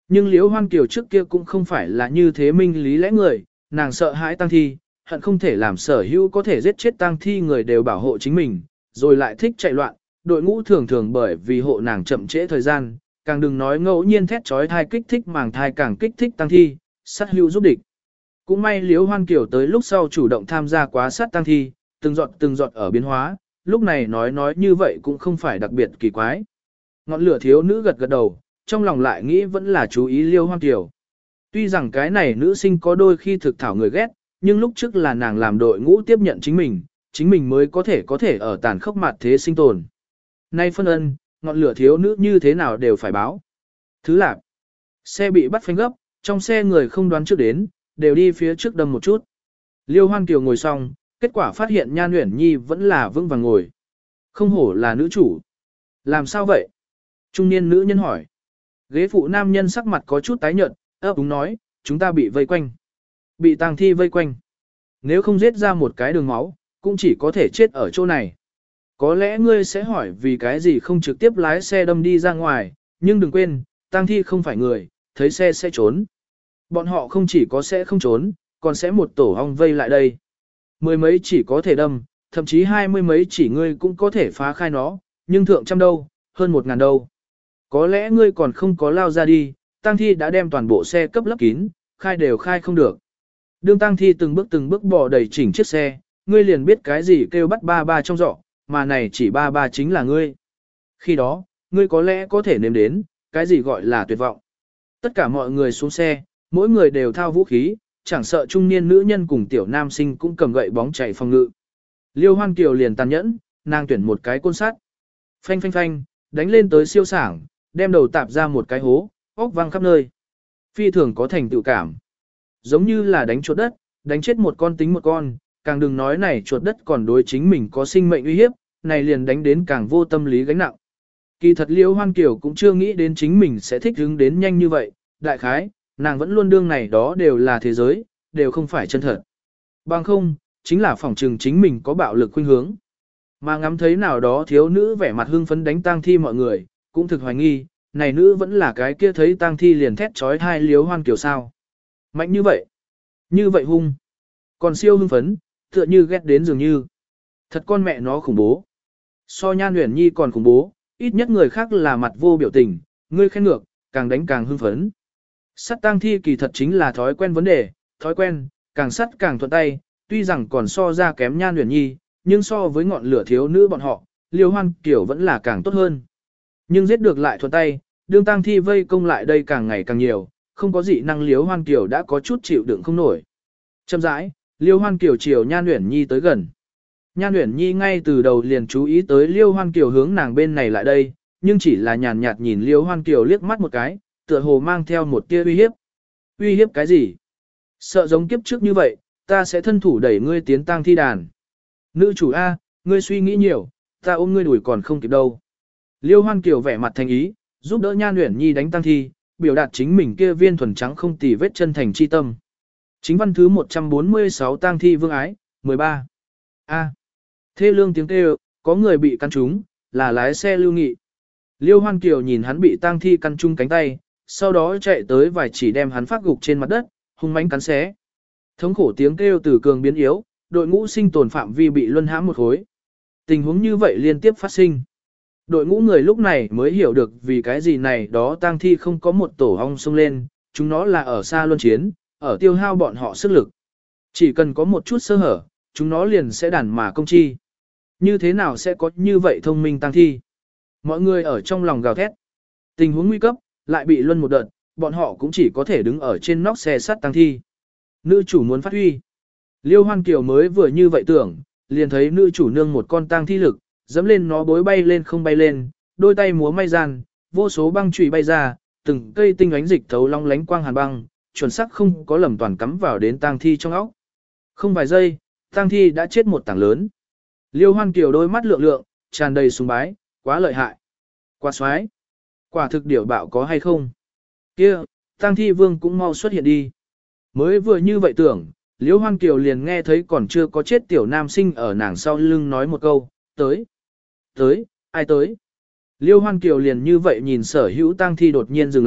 Speaker 1: Nhưng Liễu Hoan Kiều trước kia cũng không phải là như thế minh lý lẽ người, nàng sợ hãi tang thi, hận không thể làm sở hữu có thể giết chết tang thi người đều bảo hộ chính mình, rồi lại thích chạy loạn, đội ngũ thường thường bởi vì hộ nàng chậm trễ thời gian, càng đừng nói ngẫu nhiên thét trói thai kích thích màng thai càng kích thích tang thi, sát hữu giúp địch. Cũng may Liễu Hoan Kiều tới lúc sau chủ động tham gia quá sát tang thi, từng giọt ở biến hóa, lúc này nói như vậy cũng không phải đặc biệt kỳ quái. Ngọn lửa thiếu nữ gật gật đầu, trong lòng lại nghĩ vẫn là chú ý Liễu Hoan Kiều. Tuy rằng cái này nữ sinh có đôi khi thực thảo người ghét, nhưng lúc trước là nàng làm đội ngũ tiếp nhận chính mình mới có thể ở tàn khốc mặt thế sinh tồn. Nay phân ân, ngọn lửa thiếu nữ như thế nào đều phải báo. Thứ lạc, xe bị bắt phanh gấp, trong xe người không đoán trước đến, đều đi phía trước đâm một chút. Liêu Hoan Kiều ngồi xong, kết quả phát hiện Nhan Uyển Nhi vẫn là vững vàng ngồi. Không hổ là nữ chủ. Làm sao vậy? Trung niên nữ nhân hỏi. Ghế phụ nam nhân sắc mặt có chút tái nhợt, ấp úng nói, chúng ta bị vây quanh. Bị tang thi vây quanh. Nếu không giết ra một cái đường máu, cũng chỉ có thể chết ở chỗ này. Có lẽ ngươi sẽ hỏi vì cái gì không trực tiếp lái xe đâm đi ra ngoài, nhưng đừng quên, tang thi không phải người, thấy xe sẽ trốn. Bọn họ không chỉ có sẽ không trốn, còn sẽ một tổ ong vây lại đây. Mười mấy chỉ có thể đâm, thậm chí 20 mấy chỉ ngươi cũng có thể phá khai nó, nhưng thượng trăm đâu, hơn 1.000 đâu. Có lẽ ngươi còn không có lao ra đi, tang thi đã đem toàn bộ xe cấp lấp kín, khai đều khai không được. Đương tang thi từng bước bò đầy chỉnh chiếc xe, ngươi liền biết cái gì kêu bắt ba ba trong giỏ, mà này chỉ ba ba chính là ngươi. Khi đó, ngươi có lẽ có thể nếm đến, cái gì gọi là tuyệt vọng. Tất cả mọi người xuống xe, mỗi người đều thao vũ khí, chẳng sợ trung niên nữ nhân cùng tiểu nam sinh cũng cầm gậy bóng chạy phòng ngự. Liêu Hoan Kiều liền tàn nhẫn, nàng tuyển một cái côn sắt. Phanh phanh phanh, đánh lên tới siêu sảng, đem đầu tạp ra một cái hố, óc văng khắp nơi. Phi thường có thành tựu cảm. Giống như là đánh chuột đất, đánh chết một con tính một con, càng đừng nói này chuột đất còn đối chính mình có sinh mệnh uy hiếp, này liền đánh đến càng vô tâm lý gánh nặng. Kỳ thật Liễu Hoan Kiều cũng chưa nghĩ đến chính mình sẽ thích hứng đến nhanh như vậy, đại khái, nàng vẫn luôn đương này đó đều là thế giới, đều không phải chân thật. Bằng không, chính là phỏng trừng chính mình có bạo lực khuynh hướng. Mà ngắm thấy nào đó thiếu nữ vẻ mặt hưng phấn đánh tang thi mọi người, cũng thực hoài nghi, này nữ vẫn là cái kia thấy tang thi liền thét trói thai Liễu Hoan Kiều sao. Mạnh như vậy hung, còn siêu hưng phấn, tựa như ghét đến dường như. Thật con mẹ nó khủng bố. So Nhan Uyển Nhi còn khủng bố, ít nhất người khác là mặt vô biểu tình, ngươi khen ngược, càng đánh càng hưng phấn. Sắt tang thi kỳ thật chính là thói quen vấn đề, thói quen, càng sắt càng thuận tay, tuy rằng còn so ra kém Nhan Uyển Nhi, nhưng so với ngọn lửa thiếu nữ bọn họ, Liêu Hoan Kiều vẫn là càng tốt hơn. Nhưng giết được lại thuận tay, đương tang thi vây công lại đây càng ngày càng nhiều, không có dị năng Liêu Hoan Kiều đã có chút chịu đựng không nổi. Chậm rãi, Liêu Hoan Kiều chiều Nhan Uyển Nhi tới gần. Nhan Uyển Nhi ngay từ đầu liền chú ý tới Liêu Hoan Kiều hướng nàng bên này lại đây, nhưng chỉ là nhàn nhạt nhìn Liêu Hoan Kiều liếc mắt một cái, tựa hồ mang theo một tia uy hiếp. Uy hiếp cái gì? Sợ giống kiếp trước như vậy, ta sẽ thân thủ đẩy ngươi tiến tang thi đàn. Nữ chủ A, ngươi suy nghĩ nhiều, ta ôm ngươi đuổi còn không kịp đâu. Liêu Hoan Kiều vẻ mặt thành ý, giúp đỡ Nhan Uyển Nhi đánh tang thi, biểu đạt chính mình kia viên thuần trắng không tì vết chân thành chi tâm. Chính văn thứ 146 tang thi vương ái, 13. A. Thê lương tiếng kêu, có người bị căn trúng, là lái xe Lưu Nghị. Liêu Hoan Kiều nhìn hắn bị tang thi căn trúng cánh tay, sau đó chạy tới và chỉ đem hắn phát gục trên mặt đất, hung mãnh cắn xé. Thống khổ tiếng kêu từ cường biến yếu, đội ngũ sinh tồn phạm vi bị luân hãm một khối. Tình huống như vậy liên tiếp phát sinh. Đội ngũ người lúc này mới hiểu được vì cái gì này đó tang thi không có một tổ ong xông lên, chúng nó là ở xa luân chiến, ở tiêu hao bọn họ sức lực. Chỉ cần có một chút sơ hở, chúng nó liền sẽ đàn mà công chi. Như thế nào sẽ có như vậy thông minh tang thi? Mọi người ở trong lòng gào thét. Tình huống nguy cấp, lại bị luân một đợt, bọn họ cũng chỉ có thể đứng ở trên nóc xe sắt tang thi. Nữ chủ muốn phát huy. Liêu Hoan Kiều mới vừa như vậy tưởng, liền thấy nữ chủ nương một con tang thi lực, dẫm lên nó bối bay lên không bay lên, đôi tay múa may gian, vô số băng chùy bay ra, từng cây tinh ánh dịch thấu long lánh quang hàn băng, chuẩn xác không có lầm toàn cắm vào đến tang thi trong óc. Không vài giây, tang thi đã chết một tảng lớn. Liêu Hoan Kiều đôi mắt lượng lượng, tràn đầy sùng bái, quá lợi hại. Quá xoái. Quả thực điểu bạo có hay không? Kia, tang thi vương cũng mau xuất hiện đi. Mới vừa như vậy tưởng, Liêu Hoan Kiều liền nghe thấy còn chưa có chết tiểu nam sinh ở nàng sau lưng nói một câu, tới. Tới, ai tới? Liêu Hoan Kiều liền như vậy nhìn sở hữu tang thi đột nhiên dừng lại,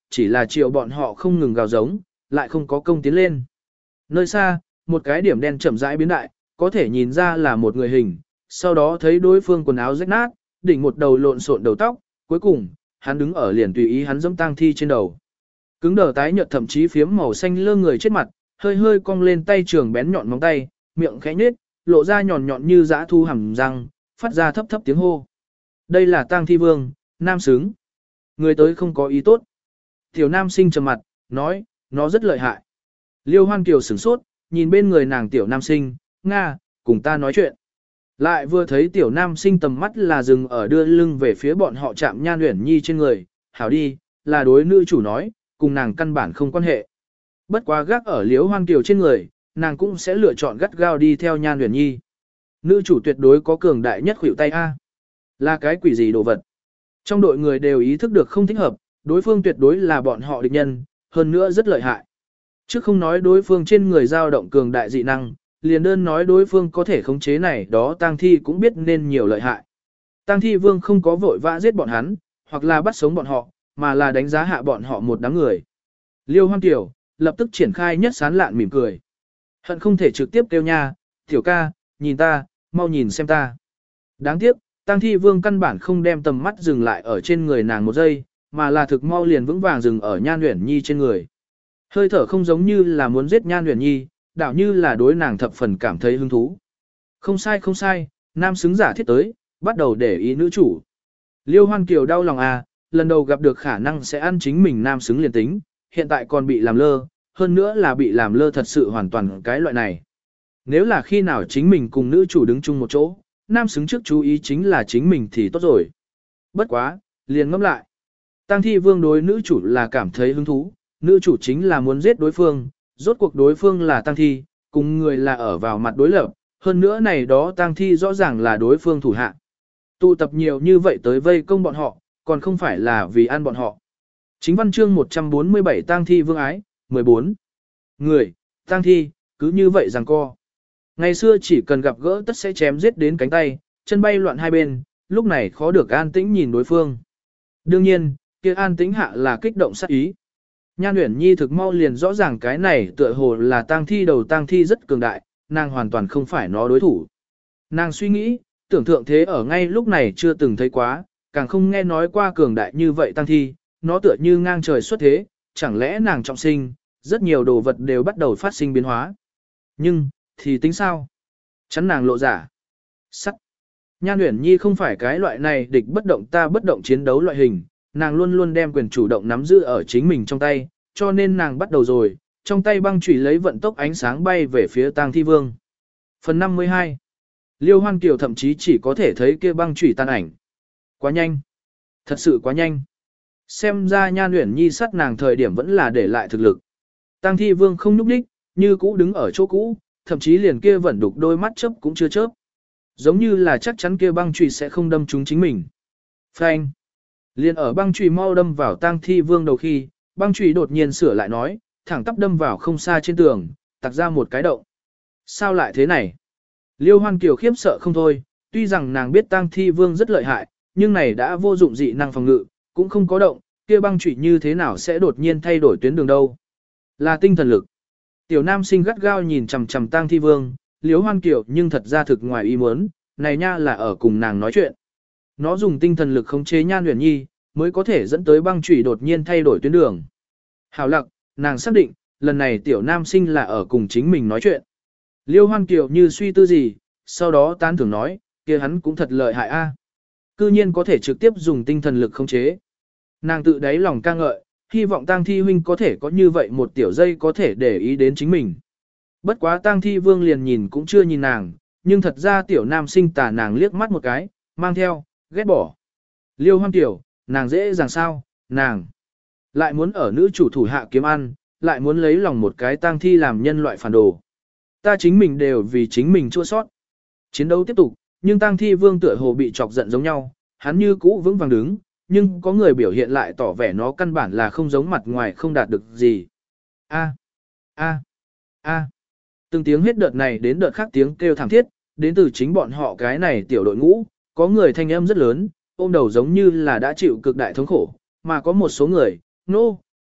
Speaker 1: chỉ là chiều bọn họ không ngừng gào giống, lại không có công tiến lên. Nơi xa, một cái điểm đen chậm rãi biến đại, có thể nhìn ra là một người hình, sau đó thấy đối phương quần áo rách nát, đỉnh một đầu lộn xộn đầu tóc, cuối cùng, hắn đứng ở liền tùy ý hắn dẫm tang thi trên đầu. Cứng đờ tái nhợt thậm chí phiếm màu xanh lơ người chết mặt, hơi hơi cong lên tay trường bén nhọn móng tay, miệng khẽ nhếch, lộ ra nhọn nhọn như dã thu hàm răng, phát ra thấp thấp tiếng hô. Đây là tang thi vương, nam xứng. Người tới không có ý tốt. Tiểu nam sinh trầm mặt, nói, nó rất lợi hại. Liêu Hoan Kiều sửng sốt, nhìn bên người nàng tiểu nam sinh, Nga, cùng ta nói chuyện. Lại vừa thấy tiểu nam sinh tầm mắt là dừng ở đưa lưng về phía bọn họ chạm Nhan Uyển Nhi trên người, hảo đi, là đối nữ chủ nói, cùng nàng căn bản không quan hệ. Bất quá gác ở Liêu Hoan Kiều trên người, nàng cũng sẽ lựa chọn gắt gao đi theo Nhan Uyển Nhi. Nữ chủ tuyệt đối có cường đại nhất khuỷu tay A. Là cái quỷ gì đồ vật. Trong đội người đều ý thức được không thích hợp, đối phương tuyệt đối là bọn họ địch nhân, hơn nữa rất lợi hại. Chứ không nói đối phương trên người dao động cường đại dị năng, liền đơn nói đối phương có thể khống chế này đó tang thi cũng biết nên nhiều lợi hại. Tang thi vương không có vội vã giết bọn hắn, hoặc là bắt sống bọn họ, mà là đánh giá hạ bọn họ một đám người. Liêu Hoan Kiều lập tức triển khai nhất sán lạn mỉm cười. Hận không thể trực tiếp kêu nha, tiểu ca, nhìn ta, mau nhìn xem ta. Đáng tiếc, tang thi vương căn bản không đem tầm mắt dừng lại ở trên người nàng một giây, mà là thực mau liền vững vàng dừng ở Nhan Uyển Nhi trên người. Hơi thở không giống như là muốn giết Nhan Uyển Nhi, đảo như là đối nàng thập phần cảm thấy hứng thú. Không sai không sai, nam xứng giả thiết tới, bắt đầu để ý nữ chủ. Liêu Hoan Kiều đau lòng à, lần đầu gặp được khả năng sẽ ăn chính mình nam xứng liền tính, hiện tại còn bị làm lơ, hơn nữa là bị làm lơ thật sự hoàn toàn cái loại này. Nếu là khi nào chính mình cùng nữ chủ đứng chung một chỗ, nam xứng trước chú ý chính là chính mình thì tốt rồi. Bất quá, liền ngẫm lại. Tang thi vương đối nữ chủ là cảm thấy hứng thú, nữ chủ chính là muốn giết đối phương, rốt cuộc đối phương là tang thi, cùng người là ở vào mặt đối lập, hơn nữa này đó tang thi rõ ràng là đối phương thủ hạ. Tụ tập nhiều như vậy tới vây công bọn họ, còn không phải là vì ăn bọn họ. Chính văn chương 147 tang thi vương ái, 14. Người, tang thi, cứ như vậy giằng co. Ngày xưa chỉ cần gặp gỡ tất sẽ chém giết đến cánh tay, chân bay loạn hai bên, lúc này khó được an tĩnh nhìn đối phương. Đương nhiên, kia an tĩnh hạ là kích động sát ý. Nhan Uyển Nhi thực mau liền rõ ràng cái này tựa hồ là tang thi đầu tang thi rất cường đại, nàng hoàn toàn không phải nó đối thủ. Nàng suy nghĩ, tưởng tượng thế ở ngay lúc này chưa từng thấy quá, càng không nghe nói qua cường đại như vậy tang thi, nó tựa như ngang trời xuất thế, chẳng lẽ nàng trọng sinh, rất nhiều đồ vật đều bắt đầu phát sinh biến hóa. Nhưng, thì tính sao? Chắn nàng lộ giả. Sắc. Nhan Uyển Nhi không phải cái loại này địch bất động ta bất động chiến đấu loại hình, nàng luôn luôn đem quyền chủ động nắm giữ ở chính mình trong tay, cho nên nàng bắt đầu rồi, trong tay băng chủy lấy vận tốc ánh sáng bay về phía tang thi vương. Phần 52. Liêu Hoan Kiều thậm chí chỉ có thể thấy kia băng chủy tan ảnh. Quá nhanh. Thật sự quá nhanh. Xem ra Nhan Uyển Nhi sát nàng thời điểm vẫn là để lại thực lực. Tang thi vương không nhúc đích, như cũ đứng ở chỗ cũ, thậm chí liền kia vẫn đục đôi mắt chớp cũng chưa chớp. Giống như là chắc chắn kia băng chùy sẽ không đâm trúng chính mình. Phanh. Liền ở băng chùy mau đâm vào tang thi vương đầu khi, băng chùy đột nhiên sửa lại nói, thẳng tắp đâm vào không xa trên tường, tặc ra một cái động. Sao lại thế này? Liêu Hoan Kiều khiếp sợ không thôi, tuy rằng nàng biết tang thi vương rất lợi hại, nhưng này đã vô dụng dị năng phòng ngự, cũng không có động, kia băng chùy như thế nào sẽ đột nhiên thay đổi tuyến đường đâu? Là tinh thần lực. Tiểu nam sinh gắt gao nhìn chằm chằm tang thi vương, Liêu Hoan Kiều nhưng thật ra thực ngoài ý muốn, này nha là ở cùng nàng nói chuyện. Nó dùng tinh thần lực khống chế Nhan Uyển Nhi, mới có thể dẫn tới băng chủy đột nhiên thay đổi tuyến đường. Hảo lặc, nàng xác định, lần này tiểu nam sinh là ở cùng chính mình nói chuyện. Liêu Hoan Kiều như suy tư gì, sau đó tán thưởng nói, kia hắn cũng thật lợi hại a. Cư nhiên có thể trực tiếp dùng tinh thần lực khống chế. Nàng tự đáy lòng ca ngợi, hy vọng tang thi huynh có thể có như vậy một tiểu giây có thể để ý đến chính mình. Bất quá tang thi vương liền nhìn cũng chưa nhìn nàng, nhưng thật ra tiểu nam sinh tà nàng liếc mắt một cái, mang theo, ghét bỏ. Liêu Hoan Kiều, nàng dễ dàng sao, nàng lại muốn ở nữ chủ thủ hạ kiếm ăn, lại muốn lấy lòng một cái tang thi làm nhân loại phản đồ. Ta chính mình đều vì chính mình chua sót. Chiến đấu tiếp tục, nhưng tang thi vương tựa hồ bị chọc giận giống nhau, hắn như cũ vững vàng đứng, nhưng có người biểu hiện lại tỏ vẻ nó căn bản là không giống mặt ngoài không đạt được gì. A, a, a. Từng tiếng hết đợt này đến đợt khác tiếng kêu thảm thiết, đến từ chính bọn họ cái này tiểu đội ngũ, có người thanh âm rất lớn, ôm đầu giống như là đã chịu cực đại thống khổ, mà có một số người, nô,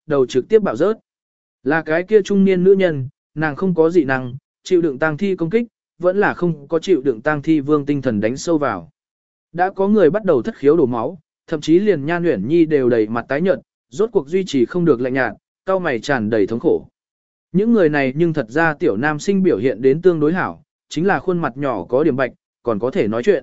Speaker 1: đầu trực tiếp bạo rớt. Là cái kia trung niên nữ nhân, nàng không có dị năng, chịu đựng tang thi công kích, vẫn là không có chịu đựng tang thi vương tinh thần đánh sâu vào. Đã có người bắt đầu thất khiếu đổ máu, thậm chí liền Nhan Uyển Nhi đều đầy mặt tái nhợt, rốt cuộc duy trì không được lạnh nhạt, cau mày tràn đầy thống khổ. Những người này nhưng thật ra tiểu nam sinh biểu hiện đến tương đối hảo, chính là khuôn mặt nhỏ có điểm bạch, còn có thể nói chuyện.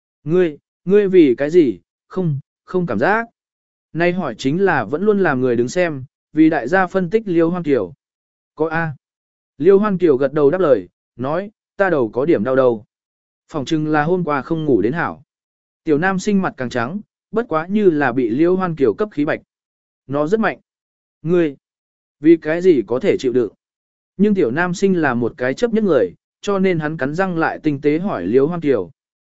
Speaker 1: Ngươi vì cái gì, không cảm giác. Nay hỏi chính là vẫn luôn làm người đứng xem, vì đại gia phân tích Liêu Hoan Kiều. Có A. Liêu Hoan Kiều gật đầu đáp lời, nói, ta đầu có điểm đau đầu. Phòng chừng là hôm qua không ngủ đến hảo. Tiểu nam sinh mặt càng trắng, bất quá như là bị Liêu Hoan Kiều cấp khí bạch. Nó rất mạnh. Ngươi, vì cái gì có thể chịu đựng. Nhưng tiểu nam sinh là một cái chấp nhất người, cho nên hắn cắn răng lại tinh tế hỏi Liêu Hoan Kiều.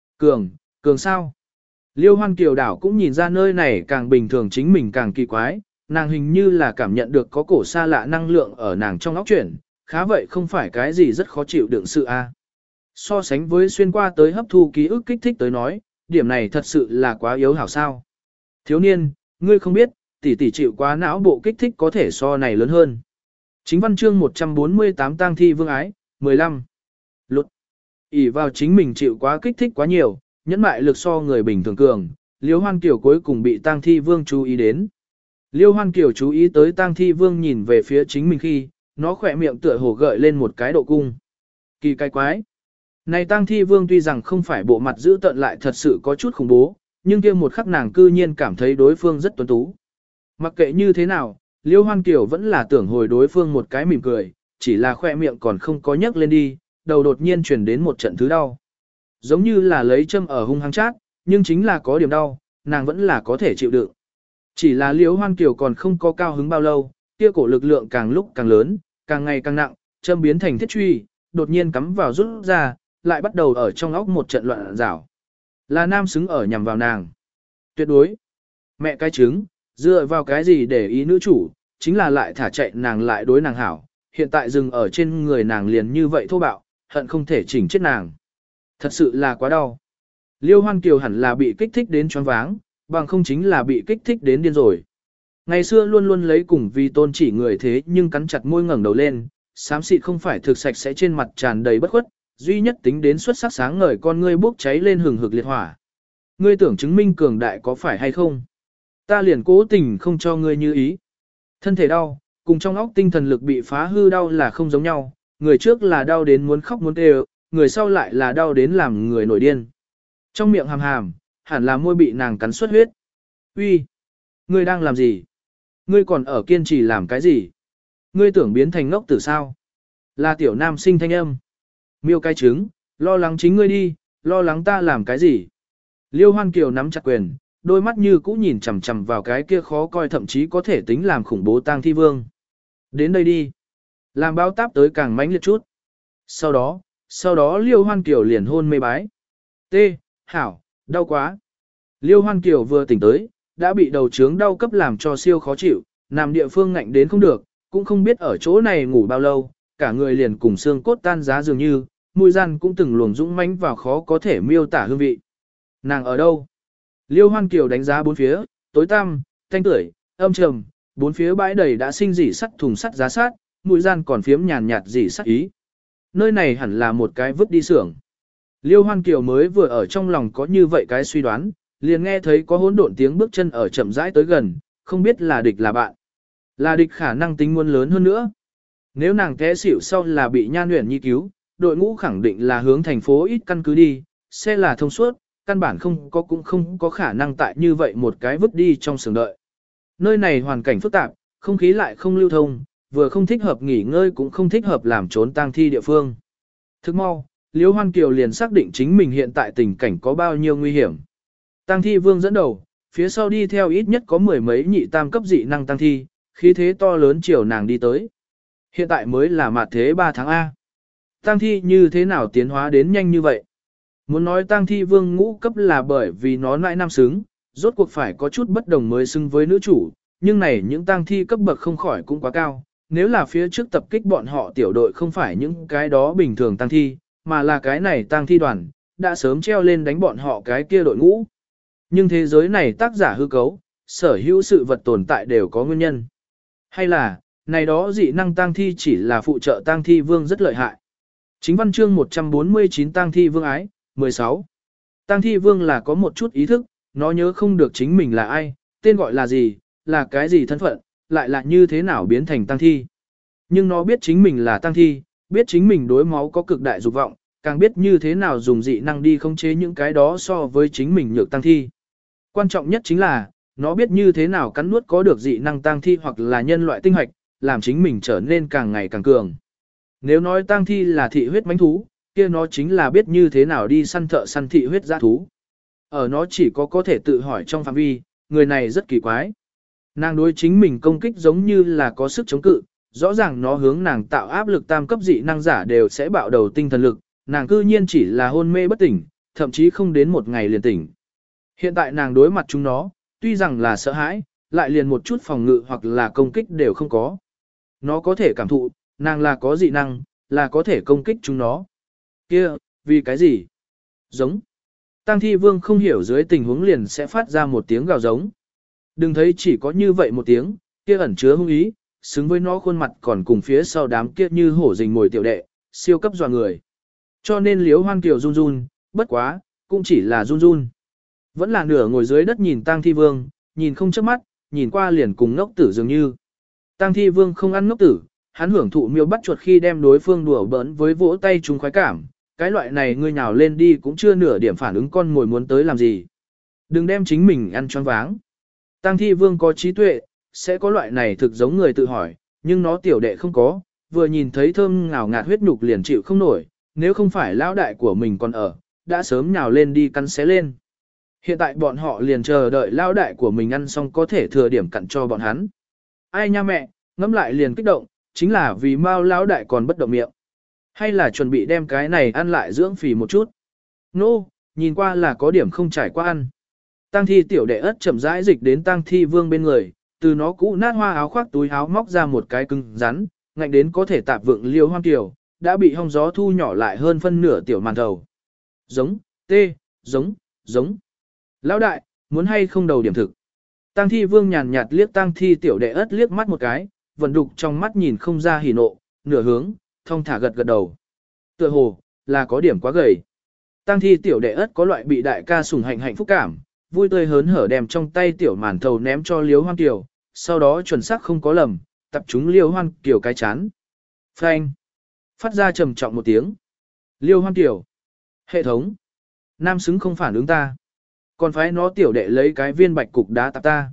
Speaker 1: Cường sao? Liêu Hoan Kiều đảo cũng nhìn ra nơi này càng bình thường chính mình càng kỳ quái, nàng hình như là cảm nhận được có cổ xa lạ năng lượng ở nàng trong óc chuyển, khá vậy không phải cái gì rất khó chịu đựng sự a. So sánh với xuyên qua tới hấp thu ký ức kích thích tới nói, điểm này thật sự là quá yếu hảo sao. Thiếu niên, ngươi không biết, tỷ tỷ chịu quá não bộ kích thích có thể so này lớn hơn. Chính văn chương 148 tang thi vương ái, 15. Lụt. ỷ vào chính mình chịu quá kích thích quá nhiều, nhẫn mại lực so người bình thường cường, Liêu Hoan Kiều cuối cùng bị tang thi vương chú ý đến. Liêu Hoan Kiều chú ý tới tang thi vương nhìn về phía chính mình khi, nó khỏe miệng tựa hồ gợi lên một cái độ cung. Kỳ cái quái. Này tang thi vương tuy rằng không phải bộ mặt dữ tợn lại thật sự có chút khủng bố, nhưng kia một khắc nàng cư nhiên cảm thấy đối phương rất tuấn tú. Mặc kệ như thế nào, Liêu Hoan Kiều vẫn là tưởng hồi đối phương một cái mỉm cười, chỉ là khỏe miệng còn không có nhấc lên đi, đầu đột nhiên chuyển đến một trận thứ đau. Giống như là lấy châm ở hung hăng chát, nhưng chính là có điểm đau, nàng vẫn là có thể chịu đựng. Chỉ là Liêu Hoan Kiều còn không có cao hứng bao lâu, kia cổ lực lượng càng lúc càng lớn, càng ngày càng nặng, châm biến thành thiết truy, đột nhiên cắm vào rút ra, lại bắt đầu ở trong óc một trận loạn rảo. Là nam xứng ở nhằm vào nàng. Tuyệt đối. Mẹ cái trứng, dựa vào cái gì để ý nữ chủ, chính là lại thả chạy nàng lại đối nàng hảo, hiện tại dừng ở trên người nàng liền như vậy thô bạo, hận không thể chỉnh chết nàng. Thật sự là quá đau. Liêu Hoan Kiều hẳn là bị kích thích đến choáng váng, bằng không chính là bị kích thích đến điên rồi. Ngày xưa luôn luôn lấy cùng vì tôn chỉ người thế nhưng cắn chặt môi ngẩng đầu lên, xám xịt không phải thực sạch sẽ trên mặt tràn đầy bất khuất, duy nhất tính đến xuất sắc sáng ngời con ngươi bốc cháy lên hừng hực liệt hỏa. Ngươi tưởng chứng minh cường đại có phải hay không? Ta liền cố tình không cho ngươi như ý. Thân thể đau, cùng trong óc tinh thần lực bị phá hư đau là không giống nhau, người trước là đau đến muốn khóc muốn kêu, người sau lại là đau đến làm người nổi điên. Trong miệng hàm hàm, hẳn là môi bị nàng cắn xuất huyết. Uy, ngươi đang làm gì? Ngươi còn ở kiên trì làm cái gì? Ngươi tưởng biến thành ngốc tử sao? Là tiểu nam sinh thanh âm. Miêu cái trứng, lo lắng chính ngươi đi, lo lắng ta làm cái gì? Liêu Hoan Kiều nắm chặt quyền, đôi mắt như cũ nhìn chằm chằm vào cái kia khó coi thậm chí có thể tính làm khủng bố tang thi vương. Đến đây đi. Làm bao táp tới càng mãnh liệt chút. Sau đó Liêu Hoan Kiều liền hôn mê bái. Hảo, đau quá. Liêu Hoan Kiều vừa tỉnh tới, đã bị đầu trướng đau cấp làm cho siêu khó chịu, nằm địa phương ngạnh đến không được, cũng không biết ở chỗ này ngủ bao lâu, cả người liền cùng xương cốt tan giá dường như, mùi gian cũng từng luồng dũng mãnh vào khó có thể miêu tả hương vị. Nàng ở đâu? Liêu Hoan Kiều đánh giá bốn phía, tối tăm, thanh tưởi, âm trầm, bốn phía bãi đầy đã sinh dỉ sắt thùng sắt giá sát, mùi gian còn phiếm nhàn nhạt dỉ sắt ý. Nơi này hẳn là một cái vứt đi xưởng. Liêu Hoan Kiều mới vừa ở trong lòng có như vậy cái suy đoán, liền nghe thấy có hỗn độn tiếng bước chân ở chậm rãi tới gần, không biết là địch là bạn. Là địch khả năng tính muôn lớn hơn nữa. Nếu nàng té xỉu sau là bị Nhan Uyển Nhi cứu, đội ngũ khẳng định là hướng thành phố ít căn cứ đi, xe là thông suốt, căn bản cũng không có khả năng tại như vậy một cái vứt đi trong xưởng đợi. Nơi này hoàn cảnh phức tạp, không khí lại không lưu thông, vừa không thích hợp nghỉ ngơi cũng không thích hợp làm trốn tang thi địa phương. Thức mau, Liêu Hoan Kiều liền xác định chính mình hiện tại tình cảnh có bao nhiêu nguy hiểm. Tang thi vương dẫn đầu, phía sau đi theo ít nhất có mười mấy nhị tam cấp dị năng tang thi, khí thế to lớn chiều nàng đi tới. Hiện tại mới là mạt thế 3 tháng A. Tang thi như thế nào tiến hóa đến nhanh như vậy? Muốn nói tang thi vương ngũ cấp là bởi vì nó nãi nam xứng, rốt cuộc phải có chút bất đồng mới xứng với nữ chủ, nhưng này những tang thi cấp bậc không khỏi cũng quá cao. Nếu là phía trước tập kích bọn họ tiểu đội không phải những cái đó bình thường tang thi, mà là cái này tang thi đoàn, đã sớm treo lên đánh bọn họ cái kia đội ngũ. Nhưng thế giới này tác giả hư cấu, sở hữu sự vật tồn tại đều có nguyên nhân. Hay là, này đó dị năng tang thi chỉ là phụ trợ tang thi vương rất lợi hại. Chính văn chương 149 tang thi vương ái, 16. Tang thi vương là có một chút ý thức, nó nhớ không được chính mình là ai, tên gọi là gì, là cái gì thân phận, lại là như thế nào biến thành tang thi. Nhưng nó biết chính mình là tang thi, biết chính mình đối máu có cực đại dục vọng, càng biết như thế nào dùng dị năng đi khống chế những cái đó so với chính mình nhược tang thi. Quan trọng nhất chính là, nó biết như thế nào cắn nuốt có được dị năng tang thi hoặc là nhân loại tinh hoạch, làm chính mình trở nên càng ngày càng cường. Nếu nói tang thi là thị huyết mãnh thú, kia nó chính là biết như thế nào đi săn thợ săn thị huyết dã thú. Ở nó chỉ có thể tự hỏi trong phạm vi, người này rất kỳ quái. Nàng đối chính mình công kích giống như là có sức chống cự, rõ ràng nó hướng nàng tạo áp lực tam cấp dị năng giả đều sẽ bạo đầu tinh thần lực, nàng cư nhiên chỉ là hôn mê bất tỉnh, thậm chí không đến một ngày liền tỉnh. Hiện tại nàng đối mặt chúng nó, tuy rằng là sợ hãi, lại liền một chút phòng ngự hoặc là công kích đều không có. Nó có thể cảm thụ, nàng là có dị năng, là có thể công kích chúng nó. Kia, vì cái gì? Giống. Tang thi vương không hiểu dưới tình huống liền sẽ phát ra một tiếng gào giống. Đừng thấy chỉ có như vậy một tiếng, kia ẩn chứa hung ý, xứng với nó khuôn mặt còn cùng phía sau đám kia như hổ rình mồi tiểu đệ, siêu cấp dọa người. Cho nên Liễu Hoan Kiều run run, bất quá, cũng chỉ là run run. Vẫn là nửa ngồi dưới đất nhìn Tang thi vương, nhìn không chớp mắt, nhìn qua liền cùng ngốc tử dường như. Tang thi vương không ăn ngốc tử, hắn hưởng thụ miêu bắt chuột khi đem đối phương đùa bỡn với vỗ tay chúng khoái cảm. Cái loại này ngươi nhào lên đi cũng chưa nửa điểm phản ứng con ngồi muốn tới làm gì. Đừng đem chính mình ăn choáng váng. Tang thi vương có trí tuệ, sẽ có loại này thực giống người tự hỏi, nhưng nó tiểu đệ không có, vừa nhìn thấy thơm ngào ngạt huyết nhục liền chịu không nổi, nếu không phải lão đại của mình còn ở, đã sớm nhào lên đi cắn xé lên. Hiện tại bọn họ liền chờ đợi lão đại của mình ăn xong có thể thừa điểm cặn cho bọn hắn. Ai nha mẹ, ngẫm lại liền kích động, chính là vì mau lão đại còn bất động miệng. Hay là chuẩn bị đem cái này ăn lại dưỡng phì một chút. Nô, nhìn qua là có điểm không trải qua ăn. Tang thi tiểu đệ ất chậm rãi dịch đến tang thi vương bên người, từ nó cũ nát hoa áo khoác túi áo móc ra một cái cứng rắn, ngạnh đến có thể tạp vượng Liêu Hoan Kiều, đã bị hong gió thu nhỏ lại hơn phân nửa tiểu màn thầu. Giống, tê, giống. Lão đại, muốn hay không đầu điểm thực. Tang thi vương nhàn nhạt liếc tang thi tiểu đệ ất liếc mắt một cái, vận đục trong mắt nhìn không ra hỉ nộ, nửa hướng, thong thả gật đầu. Tựa hồ, là có điểm quá gầy. Tang thi tiểu đệ ất có loại bị đại ca sủng hạnh hạnh phúc cảm, vui tươi hớn hở đem trong tay tiểu màn thầu ném cho Liêu Hoan Kiều, sau đó chuẩn xác không có lầm, tập trung Liêu Hoan Kiều cái chán. Phanh. Phát ra trầm trọng một tiếng. Liêu Hoan Kiều. Hệ thống. Nam xứng không phản ứng ta. Còn phải nó tiểu đệ lấy cái viên bạch cục đá tạp ta.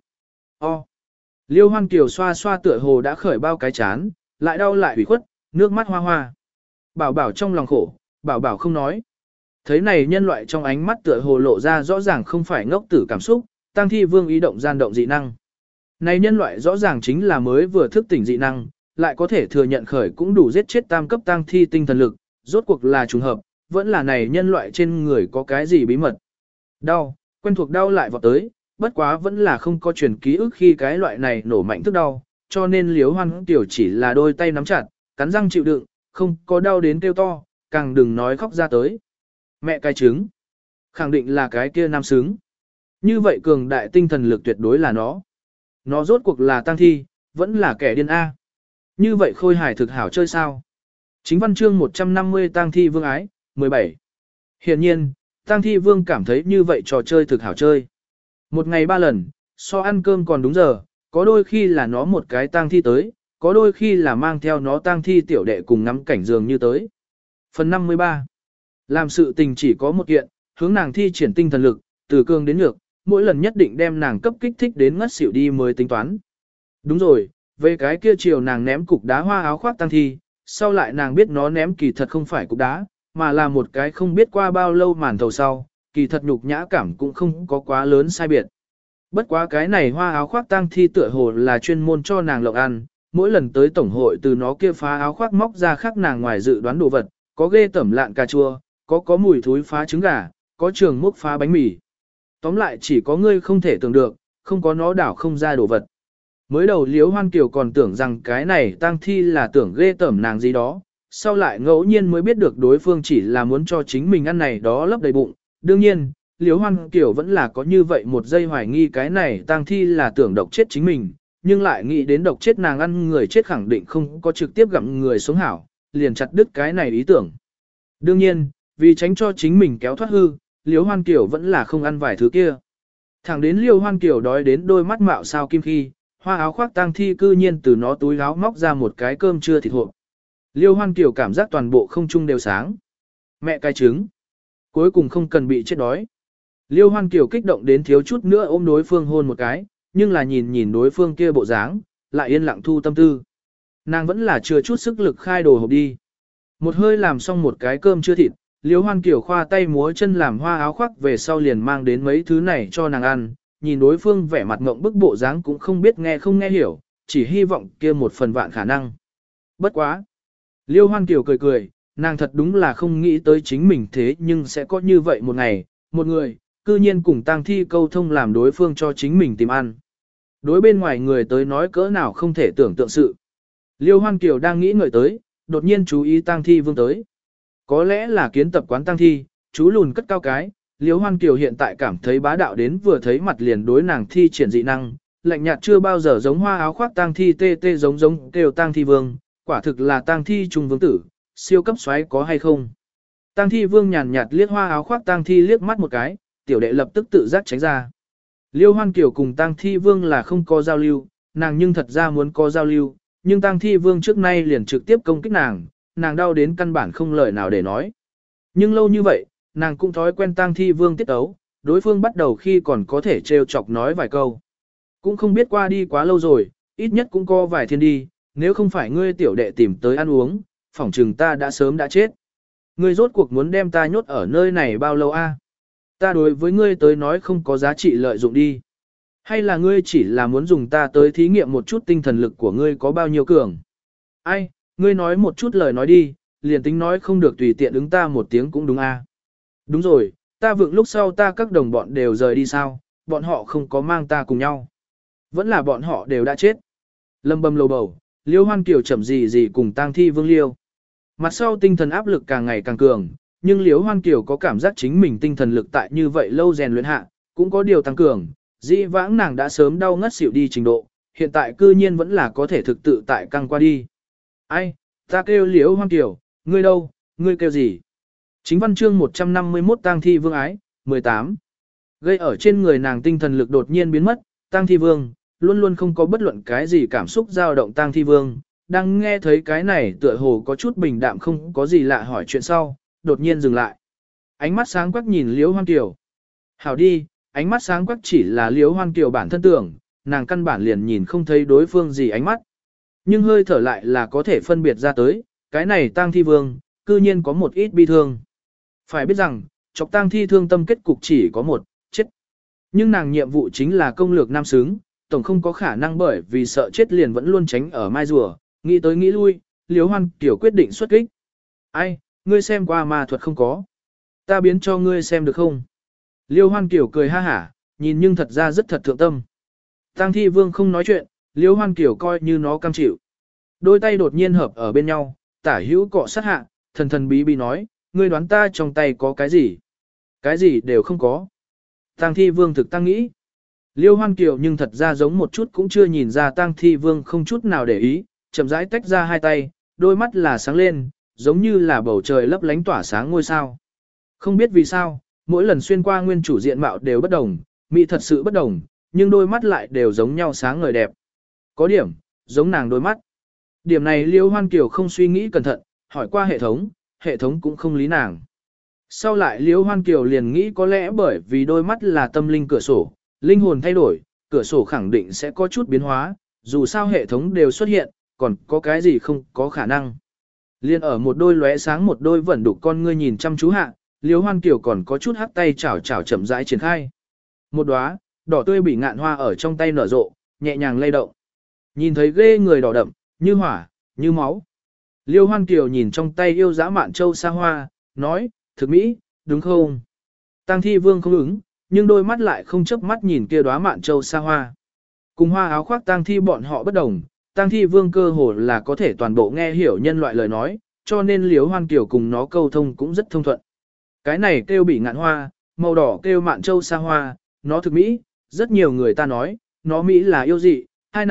Speaker 1: Liêu Hoan Kiều xoa xoa tựa hồ đã khởi bao cái chán, lại đau lại ủy khuất, nước mắt hoa hoa. Bảo bảo trong lòng khổ, bảo bảo không nói. Thấy này nhân loại trong ánh mắt tựa hồ lộ ra rõ ràng không phải ngốc tử cảm xúc, Tang thi vương ý động gian động dị năng. Này nhân loại rõ ràng chính là mới vừa thức tỉnh dị năng, lại có thể thừa nhận khởi cũng đủ giết chết tam cấp tang thi tinh thần lực, rốt cuộc là trùng hợp, vẫn là này nhân loại trên người có cái gì bí mật. Đau, quen thuộc đau lại vọt tới, bất quá vẫn là không có truyền ký ức khi cái loại này nổ mạnh thức đau, cho nên Liễu Hoan Tiểu chỉ là đôi tay nắm chặt, cắn răng chịu đựng, không có đau đến kêu to, càng đừng nói khóc ra tới. Mẹ cái trứng, khẳng định là cái kia nam xứng. Như vậy cường đại tinh thần lực tuyệt đối là nó. Nó rốt cuộc là tang thi, vẫn là kẻ điên A. Như vậy khôi hài thực hảo chơi sao? Chính văn chương 150 tang thi vương ái, 17. Hiện nhiên, tang thi vương cảm thấy như vậy trò chơi thực hảo chơi. Một ngày 3 lần, so ăn cơm còn đúng giờ, có đôi khi là nó một cái tang thi tới, có đôi khi là mang theo nó tang thi tiểu đệ cùng ngắm cảnh giường như tới. Phần 53. Làm sự tình chỉ có một kiện, hướng nàng thi triển tinh thần lực, từ cường đến nhược, mỗi lần nhất định đem nàng cấp kích thích đến ngất xỉu đi mới tính toán. Đúng rồi, về cái kia chiều nàng ném cục đá hoa áo khoác tang thi, sau lại nàng biết nó ném kỳ thật không phải cục đá, mà là một cái không biết qua bao lâu màn thầu sau, kỳ thật nhục nhã cảm cũng không có quá lớn sai biệt. Bất quá cái này hoa áo khoác tang thi tựa hồ là chuyên môn cho nàng lộng ăn, mỗi lần tới tổng hội từ nó kia phá áo khoác móc ra khác nàng ngoài dự đoán đồ vật, có ghê tẩm lạn cà chua, có mùi thối phá trứng gà, có trường múc phá bánh mì. Tóm lại chỉ có ngươi không thể tưởng được, không có nó đảo không ra đồ vật. Mới đầu Liễu Hoan Kiều còn tưởng rằng cái này tang thi là tưởng ghê tẩm nàng gì đó, sau lại ngẫu nhiên mới biết được đối phương chỉ là muốn cho chính mình ăn này đó lấp đầy bụng. Đương nhiên, Liễu Hoan Kiều vẫn là có như vậy một giây hoài nghi cái này tang thi là tưởng độc chết chính mình, nhưng lại nghĩ đến độc chết nàng ăn người chết khẳng định không có trực tiếp gặm người sống hảo, liền chặt đứt cái này ý tưởng. Đương nhiên, vì tránh cho chính mình kéo thoát hư, Liễu Hoan Kiều vẫn là không ăn vài thứ kia. Thẳng đến Liễu Hoan Kiều đói đến đôi mắt mạo sao kim khi, hoa áo khoác tang thi cư nhiên từ nó túi áo móc ra một cái cơm trưa thịt hộp. Liễu Hoan Kiều cảm giác toàn bộ không trung đều sáng. Mẹ cái trứng. Cuối cùng không cần bị chết đói. Liễu Hoan Kiều kích động đến thiếu chút nữa ôm đối phương hôn một cái, nhưng là nhìn nhìn đối phương kia bộ dáng, lại yên lặng thu tâm tư. Nàng vẫn là chưa chút sức lực khai đồ hộp đi. Một hơi làm xong một cái cơm chưa thịt, Liễu Hoan Kiều khoa tay múa chân làm hoa áo khoác về sau liền mang đến mấy thứ này cho nàng ăn, nhìn đối phương vẻ mặt ngộng bức bộ dáng cũng không biết nghe không nghe hiểu, chỉ hy vọng kia một phần vạn khả năng. Bất quá. Liễu Hoan Kiều cười cười, nàng thật đúng là không nghĩ tới chính mình thế nhưng sẽ có như vậy một ngày, một người, cư nhiên cùng tang thi câu thông làm đối phương cho chính mình tìm ăn. Đối bên ngoài người tới nói cỡ nào không thể tưởng tượng sự. Liêu Hoan Kiều đang nghĩ ngợi tới, đột nhiên chú ý tang thi vương tới. Có lẽ là kiến tập quán tang thi, chú lùn cất cao cái, Liêu Hoan Kiều hiện tại cảm thấy bá đạo đến vừa thấy mặt liền đối nàng thi triển dị năng, lạnh nhạt chưa bao giờ giống hoa áo khoác tang thi tê tê giống giống kêu tang thi vương, quả thực là tang thi trung vương tử, siêu cấp xoáy có hay không. Tang thi vương nhàn nhạt liếc hoa áo khoác tang thi liếc mắt một cái, tiểu đệ lập tức tự giác tránh ra. Liêu Hoan Kiều cùng tang thi vương là không có giao lưu, nàng nhưng thật ra muốn có giao lưu, nhưng tang thi vương trước nay liền trực tiếp công kích nàng đau đến căn bản không lời nào để nói. Nhưng lâu như vậy, nàng cũng thói quen tang thi vương tiết ấu, đối phương bắt đầu khi còn có thể trêu chọc nói vài câu. Cũng không biết qua đi quá lâu rồi, ít nhất cũng có vài thiên đi, nếu không phải ngươi tiểu đệ tìm tới ăn uống, phỏng chừng ta đã sớm đã chết. Ngươi rốt cuộc muốn đem ta nhốt ở nơi này bao lâu a? Ta đối với ngươi tới nói không có giá trị lợi dụng đi. Hay là ngươi chỉ là muốn dùng ta tới thí nghiệm một chút tinh thần lực của ngươi có bao nhiêu cường? Ai, ngươi nói một chút lời nói đi, liền tính nói không được tùy tiện ứng ta một tiếng cũng đúng a. Đúng rồi, ta vượng lúc sau ta các đồng bọn đều rời đi sao, bọn họ không có mang ta cùng nhau. Vẫn là bọn họ đều đã chết. Lâm bầm lầu bầu, Liêu Hoan Kiều chậm gì cùng tang thi vương liêu. Mặt sau tinh thần áp lực càng ngày càng cường, nhưng Liễu Hoan Kiều có cảm giác chính mình tinh thần lực tại như vậy lâu rèn luyện hạ, cũng có điều tăng cường, dĩ vãng nàng đã sớm đau ngất xỉu đi trình độ, hiện tại cư nhiên vẫn là có thể thực tự tại căng qua đi. Ai, ta kêu Liễu Hoan Kiều, ngươi đâu, ngươi kêu gì? Chính văn chương 151 tang thi vương ái, 18. Gây ở trên người nàng tinh thần lực đột nhiên biến mất, tang thi vương, luôn luôn không có bất luận cái gì cảm xúc dao động tang thi vương, đang nghe thấy cái này tựa hồ có chút bình đạm không có gì lạ hỏi chuyện sau, đột nhiên dừng lại. Ánh mắt sáng quắc nhìn Liễu Hoan Kiều. Hảo đi, ánh mắt sáng quắc chỉ là Liễu Hoan Kiều bản thân tưởng, nàng căn bản liền nhìn không thấy đối phương gì ánh mắt. Nhưng hơi thở lại là có thể phân biệt ra tới, cái này tang thi vương, cư nhiên có một ít bi thương. Phải biết rằng, chọc tang thi thương tâm kết cục chỉ có một, chết. Nhưng nàng nhiệm vụ chính là công lược nam xứng, tổng không có khả năng bởi vì sợ chết liền vẫn luôn tránh ở mai rùa, nghĩ tới nghĩ lui, Liễu Hoan Kiều quyết định xuất kích. Ai, ngươi xem qua ma thuật không có? Ta biến cho ngươi xem được không? Liễu Hoan Kiều cười ha hả, nhìn nhưng thật ra rất thật thượng tâm. Tang thi vương không nói chuyện, Liễu Hoan Kiều coi như nó cam chịu. Đôi tay đột nhiên hợp ở bên nhau, tả hữu cọ sát hạ, thần thần bí bí nói, ngươi đoán ta trong tay có cái gì? Cái gì đều không có. Tang thi vương thực tăng nghĩ. Liễu Hoan Kiều nhưng thật ra giống một chút cũng chưa nhìn ra tang thi vương không chút nào để ý, chậm rãi tách ra hai tay, đôi mắt là sáng lên, giống như là bầu trời lấp lánh tỏa sáng ngôi sao. Không biết vì sao, mỗi lần xuyên qua nguyên chủ diện mạo đều bất đồng, mỹ thật sự bất đồng, nhưng đôi mắt lại đều giống nhau sáng ngời đẹp. Có điểm, giống nàng đôi mắt. Điểm này Liễu Hoan Kiều không suy nghĩ cẩn thận, hỏi qua hệ thống cũng không lý nàng. Sau lại Liễu Hoan Kiều liền nghĩ có lẽ bởi vì đôi mắt là tâm linh cửa sổ, linh hồn thay đổi, cửa sổ khẳng định sẽ có chút biến hóa, dù sao hệ thống đều xuất hiện, còn có cái gì không có khả năng. Liên ở một đôi lóe sáng một đôi vẫn đục con ngươi nhìn chăm chú hạ, Liễu Hoan Kiều còn có chút hắc tay chảo chảo chậm rãi triển khai. Một đóa đỏ tươi bị ngạn hoa ở trong tay nở rộ, nhẹ nhàng lay động. Nhìn thấy ghê người đỏ đậm, như hỏa, như máu. Liễu Hoan Kiều nhìn trong tay yêu dã mạn châu sa hoa, nói, thực mỹ, đúng không? Tang thi vương không ứng, nhưng đôi mắt lại không chớp mắt nhìn kia đóa mạn châu sa hoa. Cùng hoa áo khoác tang thi bọn họ bất đồng, tang thi vương cơ hồ là có thể toàn bộ nghe hiểu nhân loại lời nói, cho nên Liễu Hoan Kiều cùng nó câu thông cũng rất thông thuận. Cái này kêu bị ngạn hoa, màu đỏ kêu mạn châu sa hoa, nó thực mỹ, rất nhiều người ta nói, nó mỹ là yêu dị, hai nạn,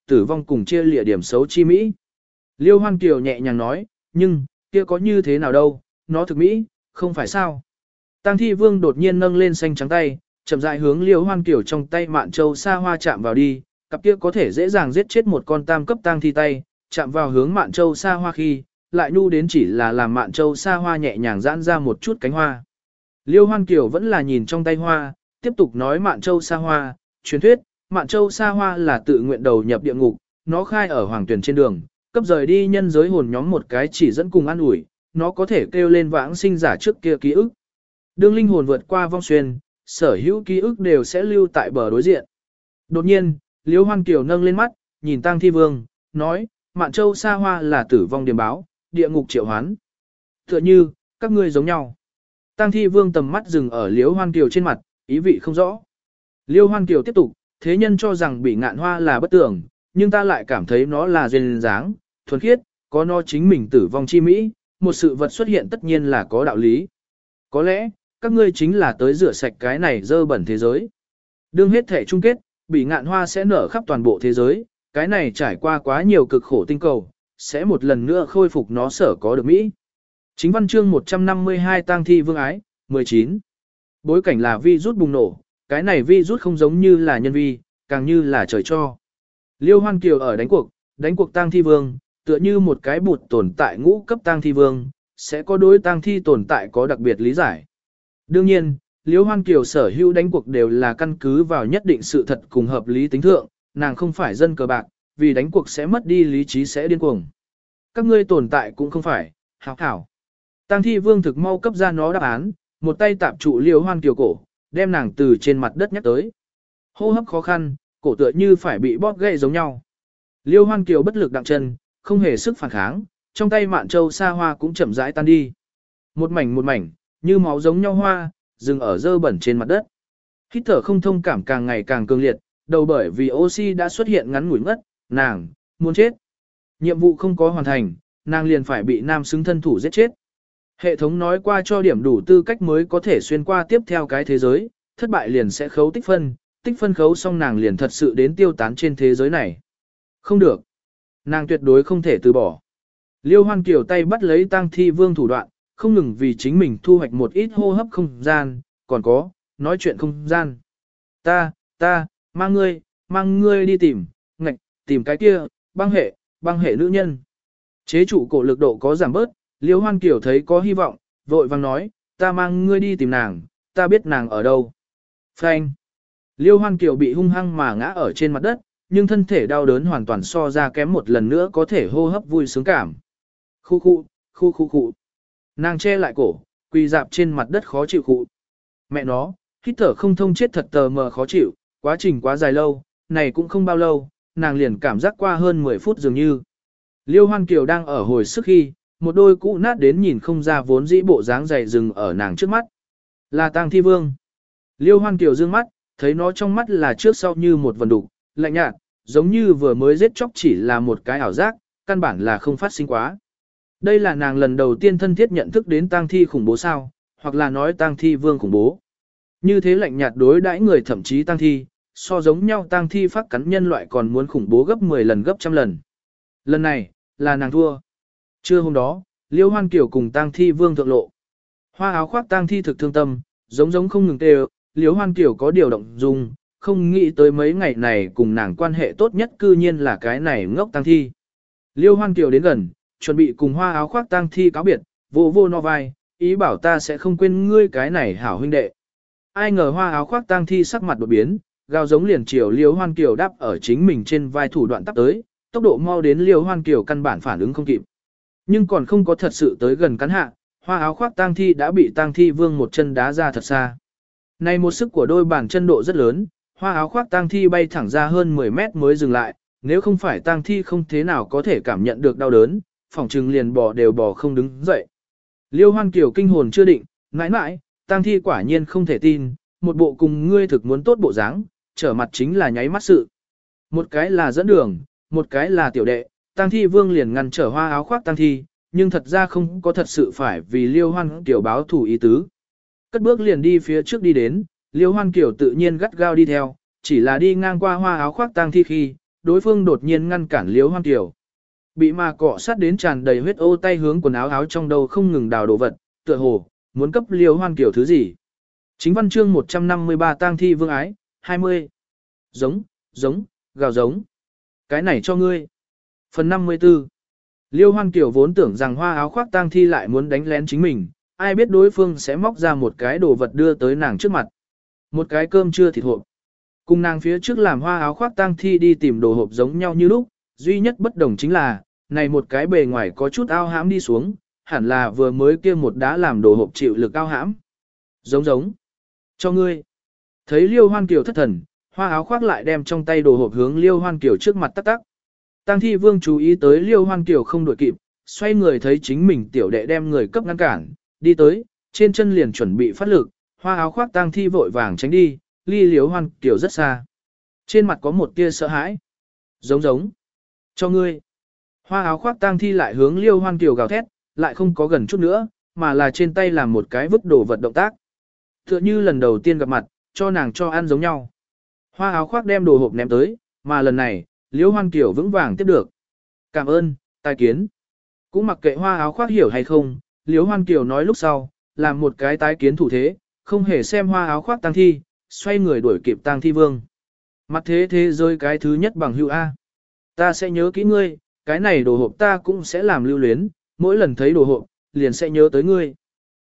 Speaker 1: tử vong cùng chia lịa điểm xấu chi mỹ. Liêu Hoan Kiều nhẹ nhàng nói, nhưng, kia có như thế nào đâu, nó thực mỹ, không phải sao. Tang Thi Vương đột nhiên nâng lên xanh trắng tay, chậm rãi hướng Liêu Hoan Kiều trong tay Mạn Châu Sa Hoa chạm vào đi, cặp kia có thể dễ dàng giết chết một con tam cấp tang thi tay, chạm vào hướng Mạn Châu Sa Hoa khi, lại nhu đến chỉ là làm Mạn Châu Sa Hoa nhẹ nhàng giãn ra một chút cánh hoa. Liêu Hoan Kiều vẫn là nhìn trong tay hoa, tiếp tục nói Mạn Châu Sa Hoa, truyền thuyết, Mạn Châu Sa Hoa là tự nguyện đầu nhập địa ngục, nó khai ở hoàng tuyển trên đường, cấp rời đi nhân giới hồn nhóm một cái chỉ dẫn cùng an ủi, nó có thể kêu lên vãng sinh giả trước kia ký ức. Đương linh hồn vượt qua vong xuyên, sở hữu ký ức đều sẽ lưu tại bờ đối diện. Đột nhiên, Liêu Hoan Kiều nâng lên mắt, nhìn Tang Thi Vương, nói, Mạn Châu Sa Hoa là tử vong điểm báo, địa ngục triệu hoán. Tựa như, các ngươi giống nhau. Tang Thi Vương tầm mắt dừng ở Liêu Hoan Kiều trên mặt, ý vị không rõ. Liêu Hoan Kiều tiếp tục, thế nhân cho rằng bị ngạn hoa là bất tưởng, nhưng ta lại cảm thấy nó là duyên dáng, thuần khiết, có nó chính mình tử vong chi mỹ, một sự vật xuất hiện tất nhiên là có đạo lý. Có lẽ, các ngươi chính là tới rửa sạch cái này dơ bẩn thế giới. Đương hết thể chung kết, bị ngạn hoa sẽ nở khắp toàn bộ thế giới, cái này trải qua quá nhiều cực khổ tinh cầu, sẽ một lần nữa khôi phục nó sở có được Mỹ. Chính văn chương 152 Tang Thi Vương ái, 19. Bối cảnh là virus bùng nổ, cái này virus không giống như là nhân vi, càng như là trời cho. Liêu Hoan Kiều ở đánh cuộc Tang Thi Vương, tựa như một cái bụt tồn tại ngũ cấp Tang Thi Vương, sẽ có đối Tang Thi tồn tại có đặc biệt lý giải. Đương nhiên, Liêu Hoan Kiều sở hữu đánh cuộc đều là căn cứ vào nhất định sự thật cùng hợp lý tính thượng, nàng không phải dân cờ bạc, vì đánh cuộc sẽ mất đi lý trí sẽ điên cuồng. Các ngươi tồn tại cũng không phải, hảo hảo. Tang Thi Vương thực mau cấp ra nó đáp án, một tay tạm trụ Liêu Hoan Kiều cổ, đem nàng từ trên mặt đất nhắc tới. Hô hấp khó khăn, cổ tựa như phải bị bóp gãy giống nhau. Liêu Hoan Kiều bất lực đặng chân, không hề sức phản kháng, trong tay Mạn Châu Sa Hoa cũng chậm rãi tan đi. Một mảnh, như máu giống nhau hoa, dừng ở dơ bẩn trên mặt đất. Hít thở không thông cảm càng ngày càng cường liệt, đầu bởi vì oxy đã xuất hiện ngắn ngủi ngất, nàng, muốn chết. Nhiệm vụ không có hoàn thành, nàng liền phải bị nam xứng thân thủ giết chết. Hệ thống nói qua cho điểm đủ tư cách mới có thể xuyên qua tiếp theo cái thế giới, thất bại liền sẽ khấu tích phân khấu xong nàng liền thật sự đến tiêu tán trên thế giới này. Không được. Nàng tuyệt đối không thể từ bỏ. Liêu Hoan Kiều tay bắt lấy Tang Thi Vương thủ đoạn, không ngừng vì chính mình thu hoạch một ít hô hấp không gian, còn có, nói chuyện không gian. Ta, mang ngươi đi tìm cái kia, băng hệ nữ nhân. Chế trụ cổ lực độ có giảm bớt, Liêu Hoan Kiều thấy có hy vọng, vội vàng nói, ta mang ngươi đi tìm nàng, ta biết nàng ở đâu. Phanh. Liêu Hoan Kiều bị hung hăng mà ngã ở trên mặt đất, nhưng thân thể đau đớn hoàn toàn so ra kém một lần nữa có thể hô hấp vui sướng cảm. Khu. Nàng che lại cổ, quỳ dạp trên mặt đất khó chịu khụ. Mẹ nó, hít thở không thông chết thật tờ mờ khó chịu, quá trình quá dài lâu, này cũng không bao lâu, nàng liền cảm giác qua hơn 10 phút dường như. Liêu Hoan Kiều đang ở hồi sức khi, một đôi cũ nát đến nhìn không ra vốn dĩ bộ dáng dày rừng ở nàng trước mắt. Là Tang Thi Vương. Liêu Hoan Kiều dương mắt, thấy nó trong mắt là trước sau như một vần đục, lạnh nhạt, giống như vừa mới giết chóc chỉ là một cái ảo giác, căn bản là không phát sinh quá. Đây là nàng lần đầu tiên thân thiết nhận thức đến Tang Thi khủng bố sao, hoặc là nói Tang Thi Vương khủng bố. Như thế lạnh nhạt đối đãi người thậm chí Tang Thi, so giống nhau Tang Thi phát cắn nhân loại còn muốn khủng bố gấp 10 lần gấp trăm lần. Lần này, là nàng thua. Trưa hôm đó, Liêu Hoan Kiều cùng Tang Thi Vương thượng lộ. Hoa áo khoác Tang Thi thực thương tâm, giống không ngừng tê. Liêu Hoan Kiều có điều động dung, không nghĩ tới mấy ngày này cùng nàng quan hệ tốt nhất cư nhiên là cái này ngốc Tang Thi. Liêu Hoan Kiều đến gần, chuẩn bị cùng hoa áo khoác Tang Thi cáo biệt, vô no vai, ý bảo ta sẽ không quên ngươi cái này hảo huynh đệ. Ai ngờ hoa áo khoác Tang Thi sắc mặt đột biến, gào giống liền chiều Liêu Hoan Kiều đáp ở chính mình trên vai thủ đoạn tắp tới, tốc độ mau đến Liêu Hoan Kiều căn bản phản ứng không kịp. Nhưng còn không có thật sự tới gần cắn hạ, hoa áo khoác Tang Thi đã bị Tang Thi Vương một chân đá ra thật xa. Này một sức của đôi bàn chân độ rất lớn, hoa áo khoác Tang Thi bay thẳng ra hơn 10 mét mới dừng lại, nếu không phải Tang Thi không thế nào có thể cảm nhận được đau đớn, phỏng trừng liền bò không đứng dậy. Liêu Hoan Kiều kinh hồn chưa định, mãi, Tang Thi quả nhiên không thể tin, một bộ cùng ngươi thực muốn tốt bộ dáng, trở mặt chính là nháy mắt sự. Một cái là dẫn đường, một cái là tiểu đệ, Tang Thi Vương liền ngăn trở hoa áo khoác Tang Thi, nhưng thật ra không có thật sự phải vì Liêu Hoan Kiều báo thủ ý tứ. Cất bước liền đi phía trước đi đến, Liêu Hoan Kiều tự nhiên gắt gao đi theo, chỉ là đi ngang qua hoa áo khoác Tang Thi khi, đối phương đột nhiên ngăn cản Liễu Hoan Kiều. Bị mà cọ sát đến tràn đầy huyết ô tay hướng quần áo áo trong đầu không ngừng đào đồ vật, tựa hồ, muốn cấp Liễu Hoan Kiều thứ gì. Chính văn chương 153 tang thi vương ái, 20. Giống, gào giống. Cái này cho ngươi. Phần 54. Liêu Hoan Kiều vốn tưởng rằng hoa áo khoác tang thi lại muốn đánh lén chính mình, ai biết đối phương sẽ móc ra một cái đồ vật đưa tới nàng trước mặt. Một cái cơm trưa thịt hộp. Cùng nàng phía trước làm hoa áo khoác tang thi đi tìm đồ hộp giống nhau như lúc, duy nhất bất đồng chính là, này một cái bề ngoài có chút ao hãm đi xuống, hẳn là vừa mới kia một đá làm đồ hộp chịu lực ao hãm. Giống. Cho ngươi. Thấy Liêu Hoan Kiều thất thần, hoa áo khoác lại đem trong tay đồ hộp hướng Liêu Hoan Kiều trước mặt tắc tắc. Tang thi vương chú ý tới Liêu Hoan Kiều không đuổi kịp, xoay người thấy chính mình tiểu đệ đem người cấp ngăn cản, đi tới, trên chân liền chuẩn bị phát lực, hoa áo khoác tang thi vội vàng tránh đi, ly Liêu Hoan Kiều rất xa. Trên mặt có một tia sợ hãi. Giống. Cho ngươi. Hoa áo khoác tang thi lại hướng Liêu Hoan Kiều gào thét, lại không có gần chút nữa, mà là trên tay làm một cái vứt đồ vật động tác. Tựa như lần đầu tiên gặp mặt, cho nàng cho ăn giống nhau. Hoa áo khoác đem đồ hộp ném tới, mà lần này, Liễu Hoan Kiều vững vàng tiếp được. Cảm ơn, tai kiến. Cũng mặc kệ hoa áo khoác hiểu hay không, Liễu Hoan Kiều nói lúc sau, làm một cái tái kiến thủ thế, không hề xem hoa áo khoác tang thi, xoay người đuổi kịp tang thi vương. Mặt thế giới cái thứ nhất bằng hữu A. Ta sẽ nhớ kỹ ngươi, cái này đồ hộp ta cũng sẽ làm lưu luyến, mỗi lần thấy đồ hộp, liền sẽ nhớ tới ngươi.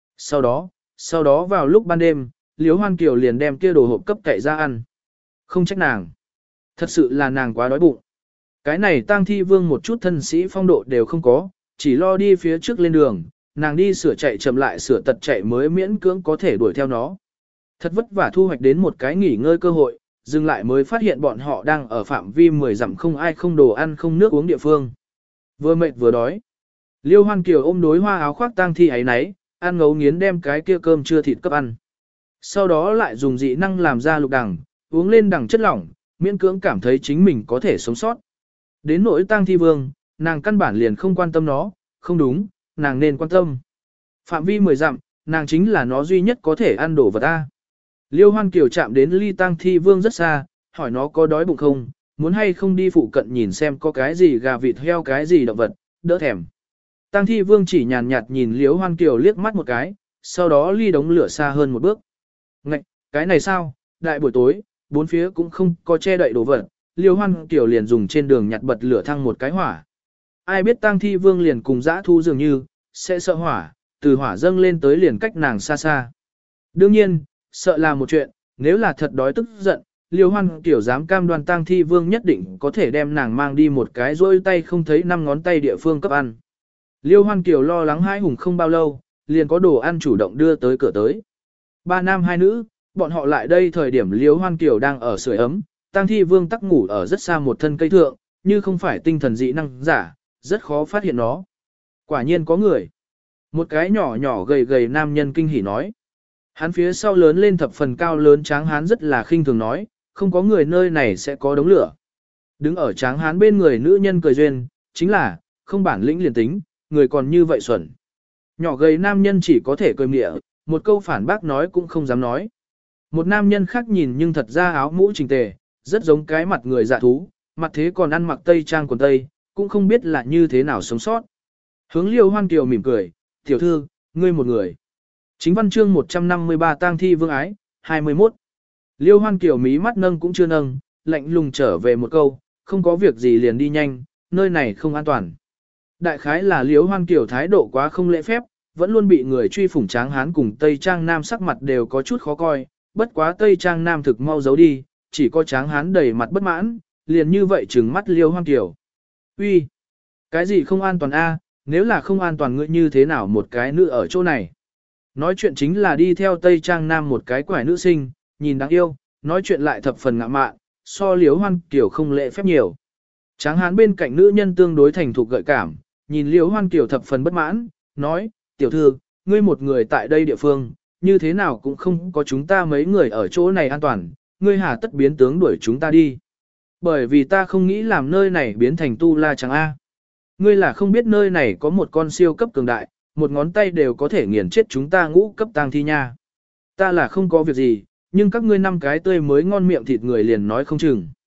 Speaker 1: Sau đó vào lúc ban đêm, Liễu Hoan Kiều liền đem kia đồ hộp cấp cậy ra ăn. Không trách nàng. Thật sự là nàng quá đói bụng. Cái này tang thi vương một chút thân sĩ phong độ đều không có, chỉ lo đi phía trước lên đường, nàng đi sửa chạy chậm lại sửa tật chạy mới miễn cưỡng có thể đuổi theo nó. Thật vất vả thu hoạch đến một cái nghỉ ngơi cơ hội, dừng lại mới phát hiện bọn họ đang ở phạm vi 10 dặm không ai không đồ ăn không nước uống địa phương. Vừa mệt vừa đói. Liêu Hoan Kiều ôm đối hoa áo khoác tang thi ấy nấy, ăn ngấu nghiến đem cái kia cơm trưa thịt cấp ăn. Sau đó lại dùng dị năng làm ra lục đằng, uống lên đằng chất lỏng, miễn cưỡng cảm thấy chính mình có thể sống sót. Đến nỗi tang thi vương, nàng căn bản liền không quan tâm nó, không đúng, nàng nên quan tâm. Phạm vi 10 dặm, nàng chính là nó duy nhất có thể ăn đổ vật ta. Liêu Hoan Kiều chạm đến ly tang thi vương rất xa, hỏi nó có đói bụng không, muốn hay không đi phụ cận nhìn xem có cái gì gà vịt heo cái gì động vật, đỡ thèm. Tang thi vương chỉ nhàn nhạt nhìn Liêu Hoan Kiều liếc mắt một cái, sau đó ly đống lửa xa hơn một bước. Ngạch, cái này sao, đại buổi tối, bốn phía cũng không có che đậy đồ vật, Liêu Hoan Kiều liền dùng trên đường nhặt bật lửa thăng một cái hỏa. Ai biết tang thi vương liền cùng dã thu dường như, sẽ sợ hỏa, từ hỏa dâng lên tới liền cách nàng xa xa. Đương nhiên, sợ là một chuyện, nếu là thật đói tức giận, Liêu Hoan Kiều dám cam đoan tang thi vương nhất định có thể đem nàng mang đi một cái rôi tay không thấy 5 ngón tay địa phương cấp ăn. Liêu Hoan Kiều lo lắng hãi hùng không bao lâu, liền có đồ ăn chủ động đưa tới cửa tới. 3 nam 2 nữ, bọn họ lại đây thời điểm Liêu Hoan Kiều đang ở sưởi ấm, tang thi vương tắc ngủ ở rất xa một thân cây thượng, như không phải tinh thần dị năng giả, rất khó phát hiện nó. Quả nhiên có người. Một cái nhỏ nhỏ gầy gầy nam nhân kinh hỉ nói. Hắn phía sau lớn lên thập phần cao lớn tráng hán rất là khinh thường nói, không có người nơi này sẽ có đống lửa. Đứng ở tráng hán bên người nữ nhân cười duyên, chính là, không bản lĩnh liền tính, người còn như vậy xuẩn. Nhỏ gầy nam nhân chỉ có thể cười mịa, một câu phản bác nói cũng không dám nói. Một nam nhân khác nhìn nhưng thật ra áo mũ chỉnh tề, rất giống cái mặt người dạ thú, mặt thế còn ăn mặc tây trang quần tây, cũng không biết là như thế nào sống sót. Hướng Liêu Hoan Kiều mỉm cười, tiểu thư, ngươi một người. Chính văn chương 153 tang thi vương ái, 21. Liêu Hoan Kiều mí mắt nâng cũng chưa nâng, lạnh lùng trở về một câu, không có việc gì liền đi nhanh, nơi này không an toàn. Đại khái là Liêu Hoan Kiều thái độ quá không lễ phép, vẫn luôn bị người truy phủng tráng hán cùng Tây Trang Nam sắc mặt đều có chút khó coi, bất quá Tây Trang Nam thực mau giấu đi, chỉ có tráng hán đầy mặt bất mãn, liền như vậy trừng mắt Liêu Hoan Kiều. Uy, cái gì không an toàn a? Nếu là không an toàn ngươi như thế nào một cái nữ ở chỗ này? Nói chuyện chính là đi theo Tây Trang Nam một cái quải nữ sinh, nhìn đáng yêu, nói chuyện lại thập phần ngạ mạn, so Liêu Hoan Kiều không lễ phép nhiều. Tráng hán bên cạnh nữ nhân tương đối thành thục gợi cảm, nhìn Liêu Hoan Kiều thập phần bất mãn, nói, tiểu thư, ngươi một người tại đây địa phương, như thế nào cũng không có chúng ta mấy người ở chỗ này an toàn, ngươi hà tất biến tướng đuổi chúng ta đi. Bởi vì ta không nghĩ làm nơi này biến thành tu la chẳng a. Ngươi là không biết nơi này có một con siêu cấp cường đại, một ngón tay đều có thể nghiền chết chúng ta ngũ cấp tang thi nha. Ta là không có việc gì, nhưng các ngươi 5 cái tươi mới ngon miệng thịt người liền nói không chừng.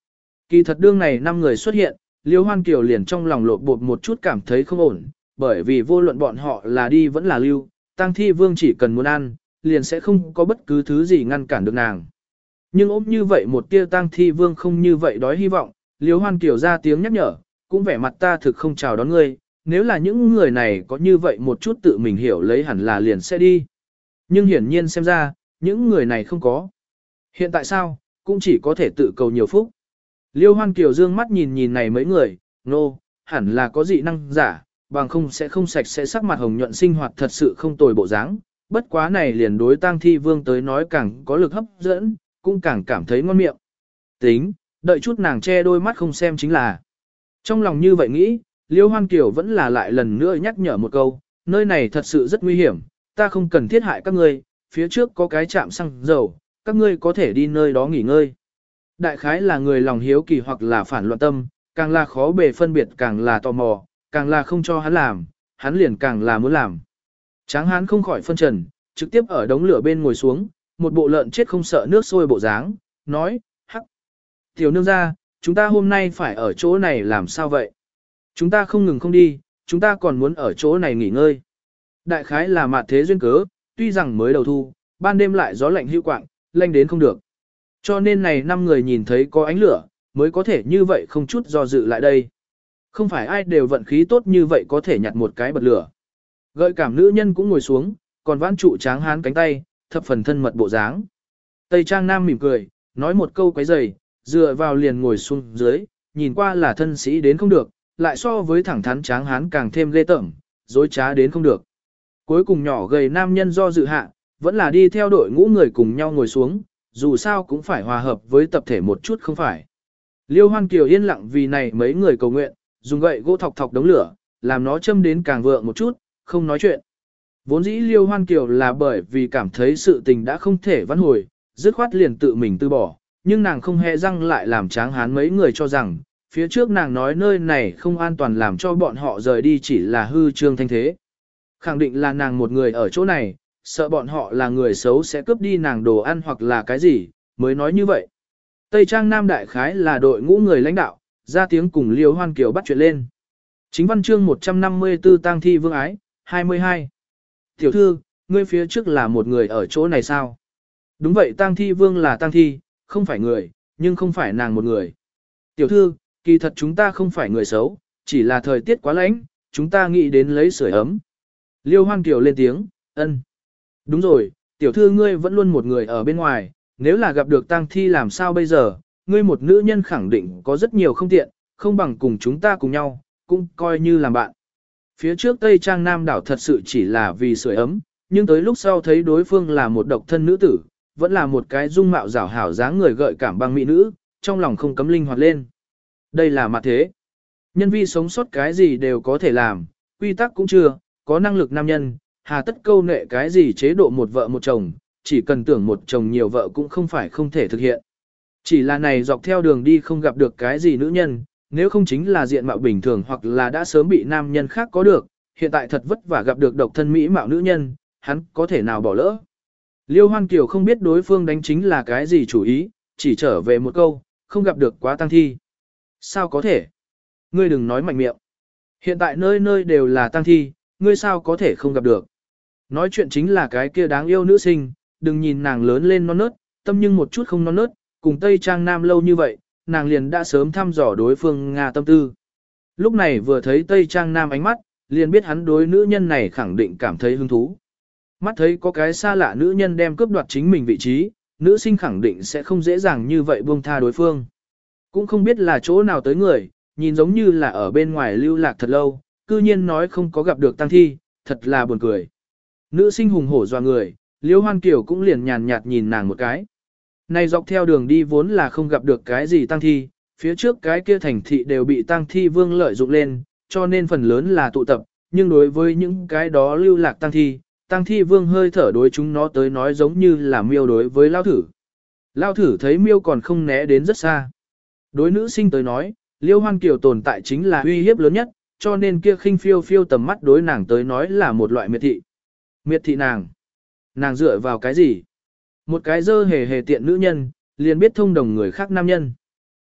Speaker 1: Kỳ thật đương này 5 người xuất hiện, Liêu Hoan Kiều liền trong lòng lột bột một chút cảm thấy không ổn, bởi vì vô luận bọn họ là đi vẫn là lưu, Tang Thi Vương chỉ cần muốn ăn, liền sẽ không có bất cứ thứ gì ngăn cản được nàng. Nhưng ốm như vậy một tia Tang Thi Vương không như vậy đói hy vọng, Liêu Hoan Kiều ra tiếng nhắc nhở, cũng vẻ mặt ta thực không chào đón ngươi, nếu là những người này có như vậy một chút tự mình hiểu lấy hẳn là liền sẽ đi. Nhưng hiển nhiên xem ra, những người này không có. Hiện tại sao, cũng chỉ có thể tự cầu nhiều phúc. Liêu Hoan Kiều dương mắt nhìn nhìn này mấy người, nô, hẳn là có dị năng giả, bằng không sẽ không sạch sẽ sắc mặt hồng nhuận sinh hoạt thật sự không tồi bộ dáng. Bất quá này liền đối Tang Thi Vương tới nói càng có lực hấp dẫn, cũng càng cảm thấy ngon miệng. Tính, đợi chút nàng che đôi mắt không xem chính là. Trong lòng như vậy nghĩ, Liêu Hoan Kiều vẫn là lại lần nữa nhắc nhở một câu, nơi này thật sự rất nguy hiểm, ta không cần thiết hại các ngươi, phía trước có cái trạm xăng dầu, các ngươi có thể đi nơi đó nghỉ ngơi. Đại khái là người lòng hiếu kỳ hoặc là phản loạn tâm, càng là khó bề phân biệt càng là tò mò, càng là không cho hắn làm, hắn liền càng là muốn làm. Tráng hán không khỏi phân trần, trực tiếp ở đống lửa bên ngồi xuống, một bộ lợn chết không sợ nước sôi bộ dáng, nói, hắc. Tiểu nương ra, chúng ta hôm nay phải ở chỗ này làm sao vậy? Chúng ta không ngừng không đi, chúng ta còn muốn ở chỗ này nghỉ ngơi. Đại khái là mạt thế duyên cớ, tuy rằng mới đầu thu, ban đêm lại gió lạnh hữu quạng, lạnh đến không được. Cho nên này 5 người nhìn thấy có ánh lửa, mới có thể như vậy không chút do dự lại đây. Không phải ai đều vận khí tốt như vậy có thể nhặt một cái bật lửa. Gợi cảm nữ nhân cũng ngồi xuống, còn vãn trụ tráng hán cánh tay, thập phần thân mật bộ dáng. Tây Trang Nam mỉm cười, nói một câu quấy rầy, dựa vào liền ngồi xuống dưới, nhìn qua là thân sĩ đến không được, lại so với thẳng thắn tráng hán càng thêm ghê tởm, dối trá đến không được. Cuối cùng nhỏ gầy nam nhân do dự hạ, vẫn là đi theo đội ngũ người cùng nhau ngồi xuống, dù sao cũng phải hòa hợp với tập thể một chút không phải. Liêu Hoan Kiều yên lặng vì này mấy người cầu nguyện, dùng gậy gỗ thọc thọc đống lửa, làm nó châm đến càng vượng một chút, không nói chuyện. Vốn dĩ Liêu Hoan Kiều là bởi vì cảm thấy sự tình đã không thể vãn hồi, dứt khoát liền tự mình từ bỏ, nhưng nàng không hề răng lại làm tráng hán mấy người cho rằng, phía trước nàng nói nơi này không an toàn làm cho bọn họ rời đi chỉ là hư trương thanh thế. Khẳng định là nàng một người ở chỗ này, sợ bọn họ là người xấu sẽ cướp đi nàng đồ ăn hoặc là cái gì, mới nói như vậy. Tây Trang Nam đại khái là đội ngũ người lãnh đạo, ra tiếng cùng Liêu Hoan Kiều bắt chuyện lên. Chính văn chương 154 Tang Thi Vương Ái, 22. Tiểu thư, ngươi phía trước là một người ở chỗ này sao? Đúng vậy, Tang Thi Vương là Tang Thi, không phải người, nhưng không phải nàng một người. Tiểu thư, kỳ thật chúng ta không phải người xấu, chỉ là thời tiết quá lạnh, chúng ta nghĩ đến lấy sưởi ấm. Liêu Hoan Kiều lên tiếng, ân. Đúng rồi, tiểu thư ngươi vẫn luôn một người ở bên ngoài, nếu là gặp được Tang Thi làm sao bây giờ, ngươi một nữ nhân khẳng định có rất nhiều không tiện, không bằng cùng chúng ta cùng nhau, cũng coi như làm bạn. Phía trước Tây Trang Nam đảo thật sự chỉ là vì sưởi ấm, nhưng tới lúc sau thấy đối phương là một độc thân nữ tử, vẫn là một cái dung mạo rảo hảo dáng người gợi cảm băng mỹ nữ, trong lòng không cấm linh hoạt lên. Đây là mặt thế. Nhân vi sống sót cái gì đều có thể làm, quy tắc cũng chưa, có năng lực nam nhân, hà tất câu nệ cái gì chế độ một vợ một chồng, chỉ cần tưởng một chồng nhiều vợ cũng không phải không thể thực hiện. Chỉ là này dọc theo đường đi không gặp được cái gì nữ nhân, nếu không chính là diện mạo bình thường hoặc là đã sớm bị nam nhân khác có được, hiện tại thật vất vả gặp được độc thân mỹ mạo nữ nhân, hắn có thể nào bỏ lỡ. Liêu Hoan Kiều không biết đối phương đánh chính là cái gì chủ ý, chỉ trở về một câu, không gặp được quá Tang Thi. Sao có thể? Ngươi đừng nói mạnh miệng. Hiện tại nơi nơi đều là Tang Thi, ngươi sao có thể không gặp được? Nói chuyện chính là cái kia đáng yêu nữ sinh, đừng nhìn nàng lớn lên non nớt, tâm nhưng một chút không non nớt, cùng Tây Trang Nam lâu như vậy, nàng liền đã sớm thăm dò đối phương Nga tâm tư. Lúc này vừa thấy Tây Trang Nam ánh mắt, liền biết hắn đối nữ nhân này khẳng định cảm thấy hứng thú. Mắt thấy có cái xa lạ nữ nhân đem cướp đoạt chính mình vị trí, nữ sinh khẳng định sẽ không dễ dàng như vậy buông tha đối phương. Cũng không biết là chỗ nào tới người, nhìn giống như là ở bên ngoài lưu lạc thật lâu, cư nhiên nói không có gặp được Tang Thi, thật là buồn cười. Nữ sinh hùng hổ doa người, Liêu Hoan Kiều cũng liền nhàn nhạt nhìn nàng một cái. Này dọc theo đường đi vốn là không gặp được cái gì Tang Thi, phía trước cái kia thành thị đều bị Tang Thi Vương lợi dụng lên, cho nên phần lớn là tụ tập, nhưng đối với những cái đó lưu lạc Tang Thi Vương hơi thở đối chúng nó tới nói giống như là miêu đối với lao thử. Lao thử thấy miêu còn không né đến rất xa. Đối nữ sinh tới nói, Liêu Hoan Kiều tồn tại chính là uy hiếp lớn nhất, cho nên kia khinh phiêu phiêu tầm mắt đối nàng tới nói là một loại miệt thị. Miệt thị nàng. Nàng dựa vào cái gì? Một cái dơ hề hề tiện nữ nhân, liền biết thông đồng người khác nam nhân.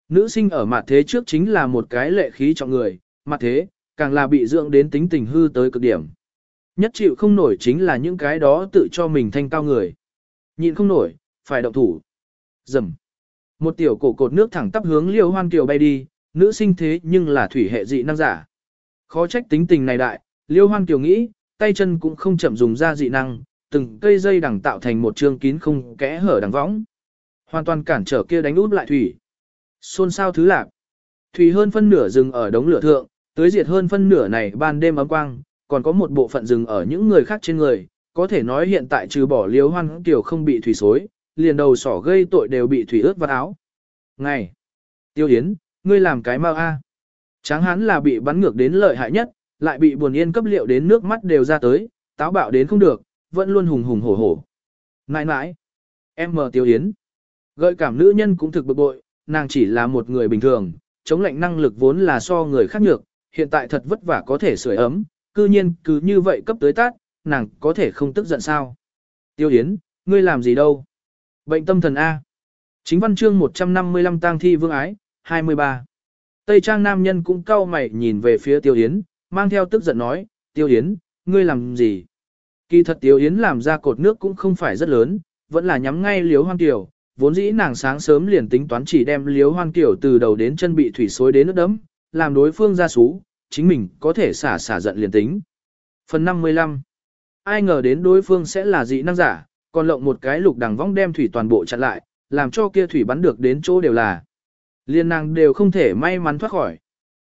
Speaker 1: Nữ sinh ở mặt thế trước chính là một cái lệ khí trọng người, mặt thế, càng là bị dưỡng đến tính tình hư tới cực điểm. Nhất chịu không nổi chính là những cái đó tự cho mình thanh cao người. Nhịn không nổi, phải động thủ. Dầm. Một tiểu cổ cột nước thẳng tắp hướng Liêu Hoan Kiều bay đi, nữ sinh thế nhưng là thủy hệ dị năng giả. Khó trách tính tình này đại, Liêu Hoan Kiều nghĩ, tay chân cũng không chậm dùng ra dị năng, từng cây dây đằng tạo thành một chương kín không kẽ hở đằng võng. Hoàn toàn cản trở kia đánh út lại thủy. Xôn xao thứ lạc. Thủy hơn phân nửa rừng ở đống lửa thượng, tới diệt hơn phân nửa này ban đêm ấm quang, còn có một bộ phận rừng ở những người khác trên người, có thể nói hiện tại trừ bỏ Liêu Hoan Kiều không bị thủy xối, liền đầu sỏ gây tội đều bị thủy ướt vào áo. Ngày. Tiêu Yến, ngươi làm cái mau a. Tráng hán là bị bắn ngược đến lợi hại nhất, lại bị buồn yên cấp liệu đến nước mắt đều ra tới, táo bạo đến không được, vẫn luôn hùng hùng hổ hổ. Nãi nãi. Em mờ Tiêu Yến. Gợi cảm nữ nhân cũng thực bực bội, nàng chỉ là một người bình thường, chống lạnh năng lực vốn là so người khác nhược, hiện tại thật vất vả có thể sưởi ấm, cư nhiên cứ như vậy cấp tới tát, nàng có thể không tức giận sao. Tiêu Yến, ngươi làm gì đâu? Bệnh tâm thần A. Chính văn chương 155 tang thi vương ái, 23. Tây trang nam nhân cũng cau mày nhìn về phía Tiêu Yến, mang theo tức giận nói, Tiêu Yến, ngươi làm gì? Kỳ thật Tiêu Yến làm ra cột nước cũng không phải rất lớn, vẫn là nhắm ngay Liếu Hoan Kiều, vốn dĩ nàng sáng sớm liền tính toán chỉ đem Liếu Hoan Kiều từ đầu đến chân bị thủy xối đến nước đẫm, làm đối phương ra xú, chính mình có thể xả giận liền tính. Phần 55. Ai ngờ đến đối phương sẽ là dị năng giả, còn lộng một cái lục đằng vong đem thủy toàn bộ chặn lại, làm cho kia thủy bắn được đến chỗ đều là. Liên nàng đều không thể may mắn thoát khỏi.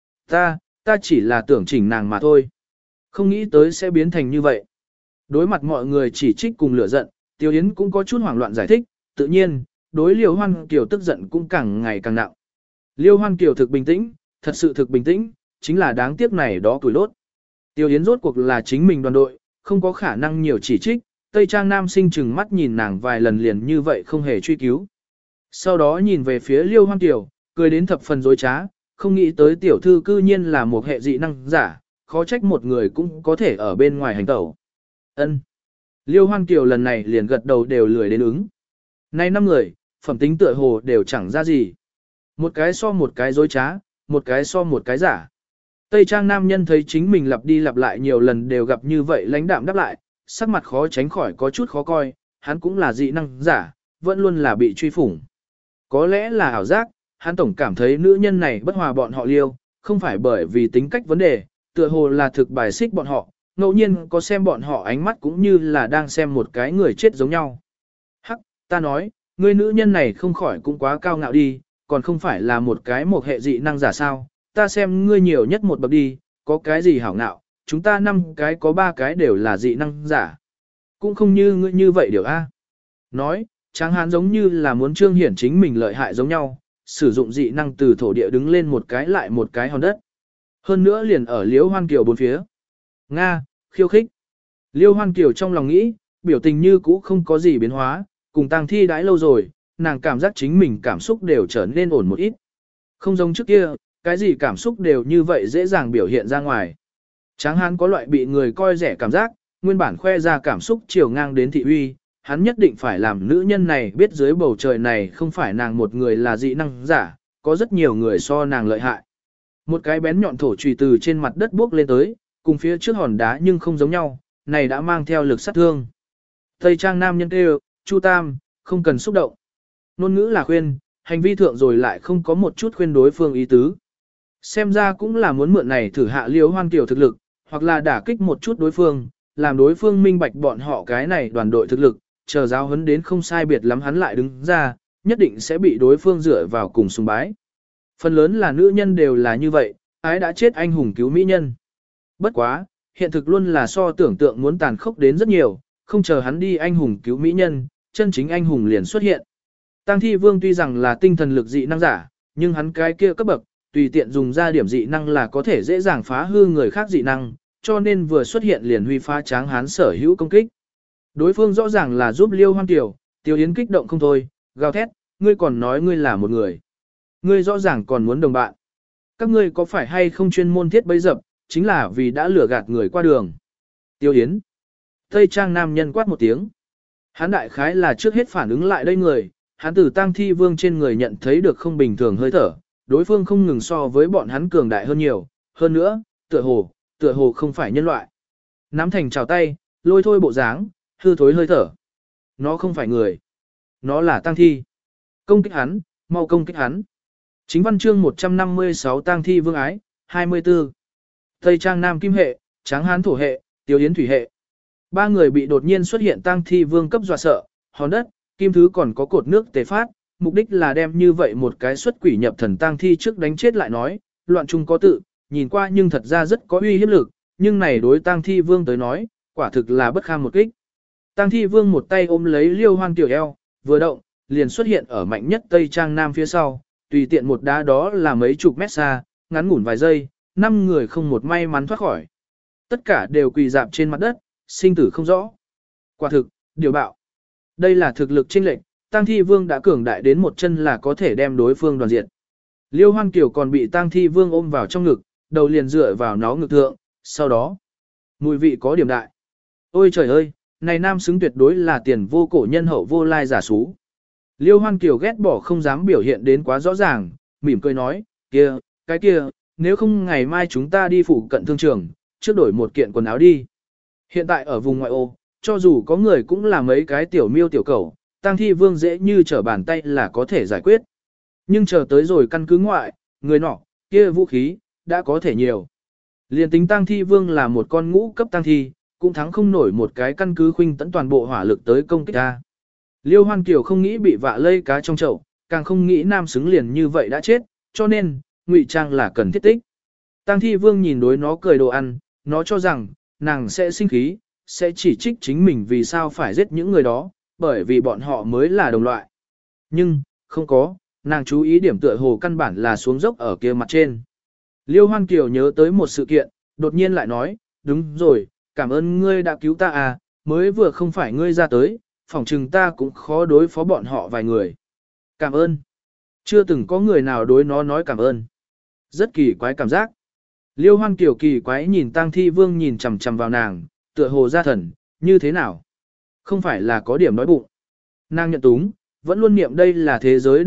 Speaker 1: Ta chỉ là tưởng chỉnh nàng mà thôi. Không nghĩ tới sẽ biến thành như vậy. Đối mặt mọi người chỉ trích cùng lửa giận, Tiêu Yến cũng có chút hoảng loạn giải thích, tự nhiên, đối Liêu Hoan Kiều tức giận cũng càng ngày càng nặng. Liêu Hoan Kiều thực bình tĩnh, thật sự thực bình tĩnh, chính là đáng tiếc này đó tuổi đốt. Tiêu Yến rốt cuộc là chính mình đoàn đội, không có khả năng nhiều chỉ trích, Tây Trang nam sinh chừng mắt nhìn nàng vài lần liền như vậy không hề truy cứu. Sau đó nhìn về phía Liêu Hoan Kiều, cười đến thập phần dối trá, không nghĩ tới tiểu thư cư nhiên là một hệ dị năng giả, khó trách một người cũng có thể ở bên ngoài hành tẩu. Ân. Liêu Hoan Kiều lần này liền gật đầu đều lười đến ứng. Nay 5 người, phẩm tính tựa hồ đều chẳng ra gì. Một cái so một cái dối trá, một cái so một cái giả. Tây Trang nam nhân thấy chính mình lặp đi lặp lại nhiều lần đều gặp như vậy lãnh đạm đáp lại, sắc mặt khó tránh khỏi có chút khó coi, hắn cũng là dị năng giả, vẫn luôn là bị truy phủng. Có lẽ là ảo giác, hắn tổng cảm thấy nữ nhân này bất hòa bọn họ Liêu, không phải bởi vì tính cách vấn đề, tựa hồ là thực bài xích bọn họ, ngẫu nhiên có xem bọn họ ánh mắt cũng như là đang xem một cái người chết giống nhau. Hắc, ta nói, ngươi nữ nhân này không khỏi cũng quá cao ngạo đi, còn không phải là một cái một hệ dị năng giả sao, ta xem ngươi nhiều nhất một bậc đi, có cái gì hảo ngạo, chúng ta 5 cái có 3 cái đều là dị năng giả. Cũng không như ngươi như vậy điều A. Nói, Tráng hán giống như là muốn trương hiển chính mình lợi hại giống nhau, sử dụng dị năng từ thổ địa đứng lên một cái lại một cái hòn đất. Hơn nữa liền ở Liêu Hoan Kiều bốn phía. Nga, khiêu khích. Liêu Hoan Kiều trong lòng nghĩ, biểu tình như cũ không có gì biến hóa, cùng tang thi đãi lâu rồi, nàng cảm giác chính mình cảm xúc đều trở nên ổn một ít. Không giống trước kia, cái gì cảm xúc đều như vậy dễ dàng biểu hiện ra ngoài. Tráng hán có loại bị người coi rẻ cảm giác, nguyên bản khoe ra cảm xúc chiều ngang đến thị uy, hắn nhất định phải làm nữ nhân này biết dưới bầu trời này không phải nàng một người là dị năng giả, có rất nhiều người so nàng lợi hại. Một cái bén nhọn thổ chùy từ trên mặt đất bước lên tới, cùng phía trước hòn đá nhưng không giống nhau, này đã mang theo lực sát thương. Tây Trang nam nhân kêu, Chu Tam, không cần xúc động. Nôn ngữ là khuyên, hành vi thượng rồi lại không có một chút khuyên đối phương ý tứ. Xem ra cũng là muốn mượn này thử hạ Liêu Hoan Kiều thực lực, hoặc là đả kích một chút đối phương, làm đối phương minh bạch bọn họ cái này đoàn đội thực lực, chờ giáo huấn đến không sai biệt lắm hắn lại đứng ra, nhất định sẽ bị đối phương dựa vào cùng sùng bái. Phần lớn là nữ nhân đều là như vậy, ái đã chết anh hùng cứu mỹ nhân. Bất quá, hiện thực luôn là so tưởng tượng muốn tàn khốc đến rất nhiều, không chờ hắn đi anh hùng cứu mỹ nhân, chân chính anh hùng liền xuất hiện. Tang Thi Vương tuy rằng là tinh thần lực dị năng giả, nhưng hắn cái kia cấp bậc, tùy tiện dùng ra điểm dị năng là có thể dễ dàng phá hư người khác dị năng, cho nên vừa xuất hiện liền huy phá Tráng hán sở hữu công kích. Đối phương rõ ràng là giúp Liêu Hoan Kiều, Tiêu Yến kích động không thôi, gào thét, ngươi còn nói ngươi là một người. Ngươi rõ ràng còn muốn đồng bạn. Các ngươi có phải hay không chuyên môn thiết bấy dập, chính là vì đã lừa gạt người qua đường. Tiêu Yến. Tây Trang nam nhân quát một tiếng. Hắn đại khái là trước hết phản ứng lại đây người, hắn từ Tang Thi Vương trên người nhận thấy được không bình thường hơi thở, đối phương không ngừng so với bọn hắn cường đại hơn nhiều, hơn nữa, tựa hồ không phải nhân loại. Nắm thành chào tay, lôi thôi bộ dáng, hư thối hơi thở. Nó không phải người. Nó là tang thi. Công kích hắn, mau công kích hắn. Chính văn chương 156 tang thi vương ái, 24. Tây Trang Nam Kim hệ, Tráng Hán Thổ hệ, Tiêu Yến Thủy hệ. Ba người bị đột nhiên xuất hiện tang thi vương cấp dọa sợ, hòn đất, kim thứ còn có cột nước tề phát, mục đích là đem như vậy một cái xuất quỷ nhập thần tang thi trước đánh chết lại nói, loạn trung có tự, nhìn qua nhưng thật ra rất có uy hiếp lực, nhưng này đối tang thi vương tới nói, quả thực là bất kham một kích. Tang thi vương một tay ôm lấy Liêu Hoan tiểu eo, vừa động, liền xuất hiện ở mạnh nhất Tây Trang Nam phía sau, tùy tiện một đá đó là mấy chục mét xa, ngắn ngủn vài giây, 5 người không một may mắn thoát khỏi. Tất cả đều quỳ dạp trên mặt đất, sinh tử không rõ. Quả thực, điều bạo. Đây là thực lực chênh lệch, tang thi vương đã cường đại đến một chân là có thể đem đối phương đoàn diệt. Liêu Hoan Kiều còn bị tang thi vương ôm vào trong ngực, đầu liền dựa vào nó ngực thượng, sau đó, mùi vị có điểm đại. Ôi trời ơi, này nam xứng tuyệt đối là tiền vô cổ nhân hậu vô lai giả xú. Liêu Hoan Kiều ghét bỏ không dám biểu hiện đến quá rõ ràng, mỉm cười nói, cái kia, nếu không ngày mai chúng ta đi phụ cận thương trường, trước đổi một kiện quần áo đi. Hiện tại ở vùng ngoại ô, cho dù có người cũng là mấy cái tiểu miêu tiểu cầu, tang thi vương dễ như trở bàn tay là có thể giải quyết. Nhưng chờ tới rồi căn cứ ngoại, người nọ, kia vũ khí, đã có thể nhiều. Liên tính tang thi vương là một con ngũ cấp tang thi, cũng thắng không nổi một cái căn cứ khuynh tấn toàn bộ hỏa lực tới công kích ta. Liêu Hoan Kiều không nghĩ bị vạ lây cá trong chậu, càng không nghĩ nam xứng liền như vậy đã chết, cho nên, ngụy trang là cần thiết tích. Tang thi vương nhìn đối nó cười đồ ăn, nó cho rằng, nàng sẽ sinh khí, sẽ chỉ trích chính mình vì sao phải giết những người đó, bởi vì bọn họ mới là đồng loại. Nhưng, không có, nàng chú ý điểm tựa hồ căn bản là xuống dốc ở kia mặt trên. Liêu Hoan Kiều nhớ tới một sự kiện, đột nhiên lại nói, đúng rồi, cảm ơn ngươi đã cứu ta à, mới vừa không phải ngươi ra tới, phỏng chừng ta cũng khó đối phó bọn họ vài người. Cảm ơn. Chưa từng có người nào đối nó nói cảm ơn. Rất kỳ quái cảm giác. Liêu Hoan Kiều kỳ quái nhìn tang thi vương nhìn chằm chằm vào nàng, tựa hồ ra thần, như thế nào? Không phải là có điểm nói bụng. Nàng nhận túng, vẫn luôn niệm đây là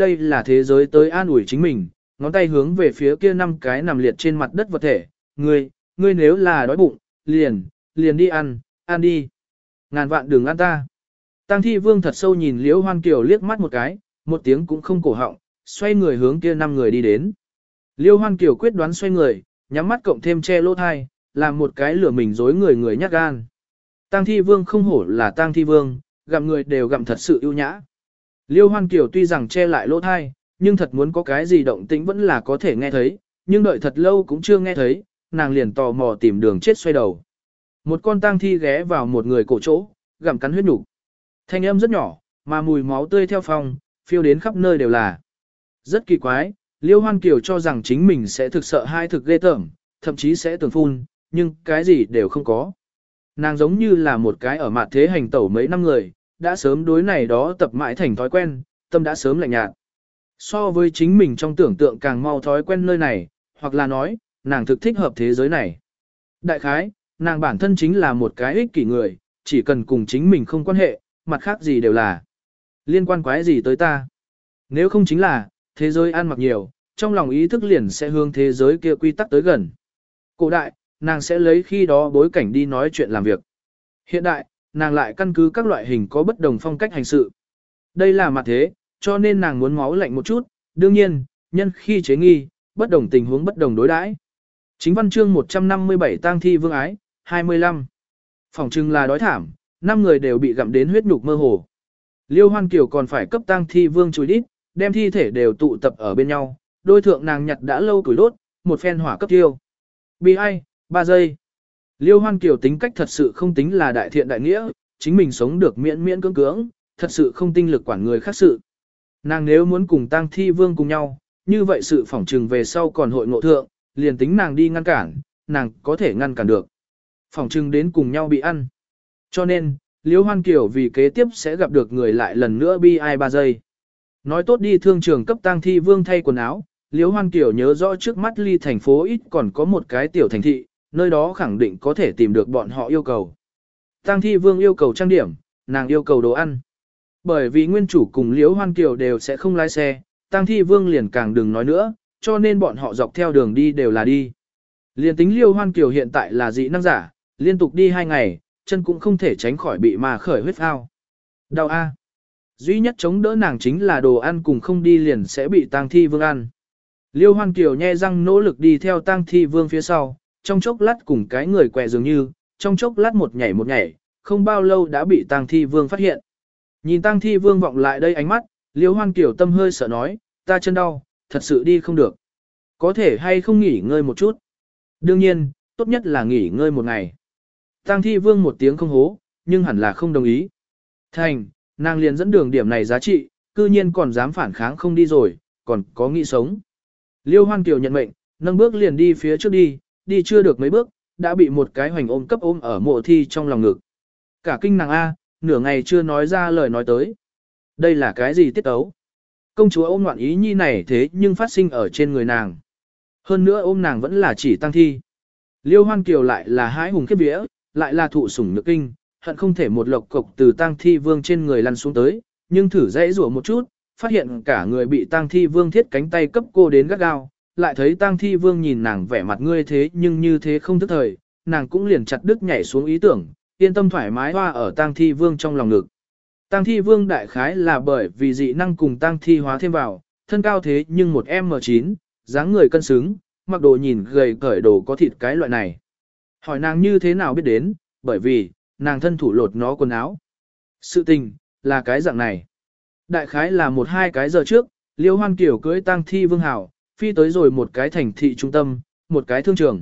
Speaker 1: thế giới tới an ủi chính mình, ngón tay hướng về phía kia 5 cái nằm liệt trên mặt đất vật thể, ngươi nếu là đói bụng, liền đi ăn đi. Ngàn vạn đừng ăn ta. Tang thi vương thật sâu nhìn Liễu Hoan Kiều liếc mắt một cái, một tiếng cũng không cổ họng, xoay người hướng kia 5 người đi đến. Liễu Hoan Kiều quyết đoán xoay người, nhắm mắt cộng thêm che lỗ thai, làm một cái lửa mình dối người nhát gan. Tang thi vương không hổ là tang thi vương, gặm người đều gặm thật sự ưu nhã. Liêu Hoan Kiều tuy rằng che lại lỗ thai, nhưng thật muốn có cái gì động tĩnh vẫn là có thể nghe thấy, nhưng đợi thật lâu cũng chưa nghe thấy, nàng liền tò mò tìm đường chết xoay đầu. Một con tang thi ghé vào một người cổ chỗ, gặm cắn huyết nhục. Thanh âm rất nhỏ, mà mùi máu tươi theo phong, phiêu đến khắp nơi đều là. Rất kỳ quái, Liêu Hoan Kiều cho rằng chính mình sẽ thực sợ hai thực ghê tởm, thậm chí sẽ tưởng phun, nhưng cái gì đều không có. Nàng giống như là một cái ở mặt thế hành tẩu mấy năm người, đã sớm đối này đó tập mãi thành thói quen, tâm đã sớm lạnh nhạt. So với chính mình trong tưởng tượng càng mau thói quen nơi này, hoặc là nói, nàng thực thích hợp thế giới này. Đại khái, nàng bản thân chính là một cái ích kỷ người, chỉ cần cùng chính mình không quan hệ, mặt khác gì đều là. Liên quan quái gì tới ta? Nếu không chính là, thế giới ăn mặc nhiều, trong lòng ý thức liền sẽ hướng thế giới kia quy tắc tới gần. Cổ đại, nàng sẽ lấy khi đó bối cảnh đi nói chuyện làm việc. Hiện đại, nàng lại căn cứ các loại hình có bất đồng phong cách hành sự. Đây là mặt thế, cho nên nàng muốn máu lạnh một chút, đương nhiên, nhân khi chế nghi, bất đồng tình huống bất đồng đối đãi. Chính văn chương 157 tang thi vương ái, 25. Phòng trưng là đói thảm, 5 người đều bị gặm đến huyết nhục mơ hồ. Liêu Hoan Kiều còn phải cấp tang thi vương chùi đít, đem thi thể đều tụ tập ở bên nhau, đôi thượng nàng nhặt đã lâu tuổi đốt, một phen hỏa cấp tiêu. Bi ai, 3 giây. Liêu Hoan Kiều tính cách thật sự không tính là đại thiện đại nghĩa, chính mình sống được miễn miễn cưỡng cưỡng, thật sự không tinh lực quản người khác sự. Nàng nếu muốn cùng tang thi vương cùng nhau, như vậy sự phỏng trừng về sau còn hội ngộ thượng, liền tính nàng đi ngăn cản, nàng có thể ngăn cản được. Phỏng trừng đến cùng nhau bị ăn. Cho nên, Liêu Hoan Kiều vì kế tiếp sẽ gặp được người lại lần nữa bi ai 3 giây. Nói tốt đi thương trường cấp tang thi vương thay quần áo, Liêu Hoan Kiều nhớ rõ trước mắt ly thành phố ít còn có một cái tiểu thành thị, nơi đó khẳng định có thể tìm được bọn họ yêu cầu. Tang thi vương yêu cầu trang điểm, nàng yêu cầu đồ ăn. Bởi vì nguyên chủ cùng Liễu Hoan Kiều đều sẽ không lái xe, Tang thi vương liền càng đừng nói nữa, cho nên bọn họ dọc theo đường đi đều là đi. Liên tính Liêu Hoan Kiều hiện tại là dị năng giả, liên tục đi 2 ngày, chân cũng không thể tránh khỏi bị mà khởi huyết ao. Đau a. Duy nhất chống đỡ nàng chính là đồ ăn cùng không đi liền sẽ bị Tang Thi Vương ăn. Liêu Hoan Kiều nhe răng nỗ lực đi theo Tang Thi Vương phía sau, trong chốc lát cùng cái người quẹ dường như, trong chốc lát một nhảy, không bao lâu đã bị Tang Thi Vương phát hiện. Nhìn Tang Thi Vương vọng lại đây ánh mắt, Liêu Hoan Kiều tâm hơi sợ nói, ta chân đau, thật sự đi không được. Có thể hay không nghỉ ngơi một chút? Đương nhiên, tốt nhất là nghỉ ngơi một ngày. Tang Thi Vương một tiếng không hố, nhưng hẳn là không đồng ý. Thành, nàng liền dẫn đường điểm này giá trị, cư nhiên còn dám phản kháng không đi rồi, còn có nghĩ sống. Liêu Hoan Kiều nhận mệnh, nâng bước liền đi phía trước đi chưa được mấy bước, đã bị một cái hoành ôm cấp ôm ở Mộ Thi trong lòng ngực. Cả kinh nàng A, nửa ngày chưa nói ra lời nói tới. Đây là cái gì tiết tấu? Công chúa ôm ngoạn ý nhi này thế nhưng phát sinh ở trên người nàng. Hơn nữa ôm nàng vẫn là chỉ Tăng Thi. Liêu Hoan Kiều lại là hái hùng khiếp vía, lại là thụ sủng nhược kinh, hận không thể một lộc cục từ Tăng Thi Vương trên người lăn xuống tới, nhưng thử dãy rủa một chút, phát hiện cả người bị Tăng Thi Vương thiết cánh tay cấp cô đến gắt gao, lại thấy Tăng Thi Vương nhìn nàng vẻ mặt ngươi thế nhưng như thế không thức thời, nàng cũng liền chặt đứt nhảy xuống ý tưởng, yên tâm thoải mái hoa ở Tăng Thi Vương trong lòng ngực. Tăng Thi Vương đại khái là bởi vì dị năng cùng Tăng Thi hóa thêm vào, thân cao thế nhưng một M9, dáng người cân xứng, mặc đồ nhìn gầy cởi đồ có thịt cái loại này. Hỏi nàng như thế nào biết đến, bởi vì, nàng thân thủ lột nó quần áo. Sự tình, là cái dạng này. Đại khái là 1-2 cái giờ trước, Liêu Hoan Kiều cưới Tăng Thi Vương hảo, phi tới rồi một cái thành thị trung tâm, một cái thương trường.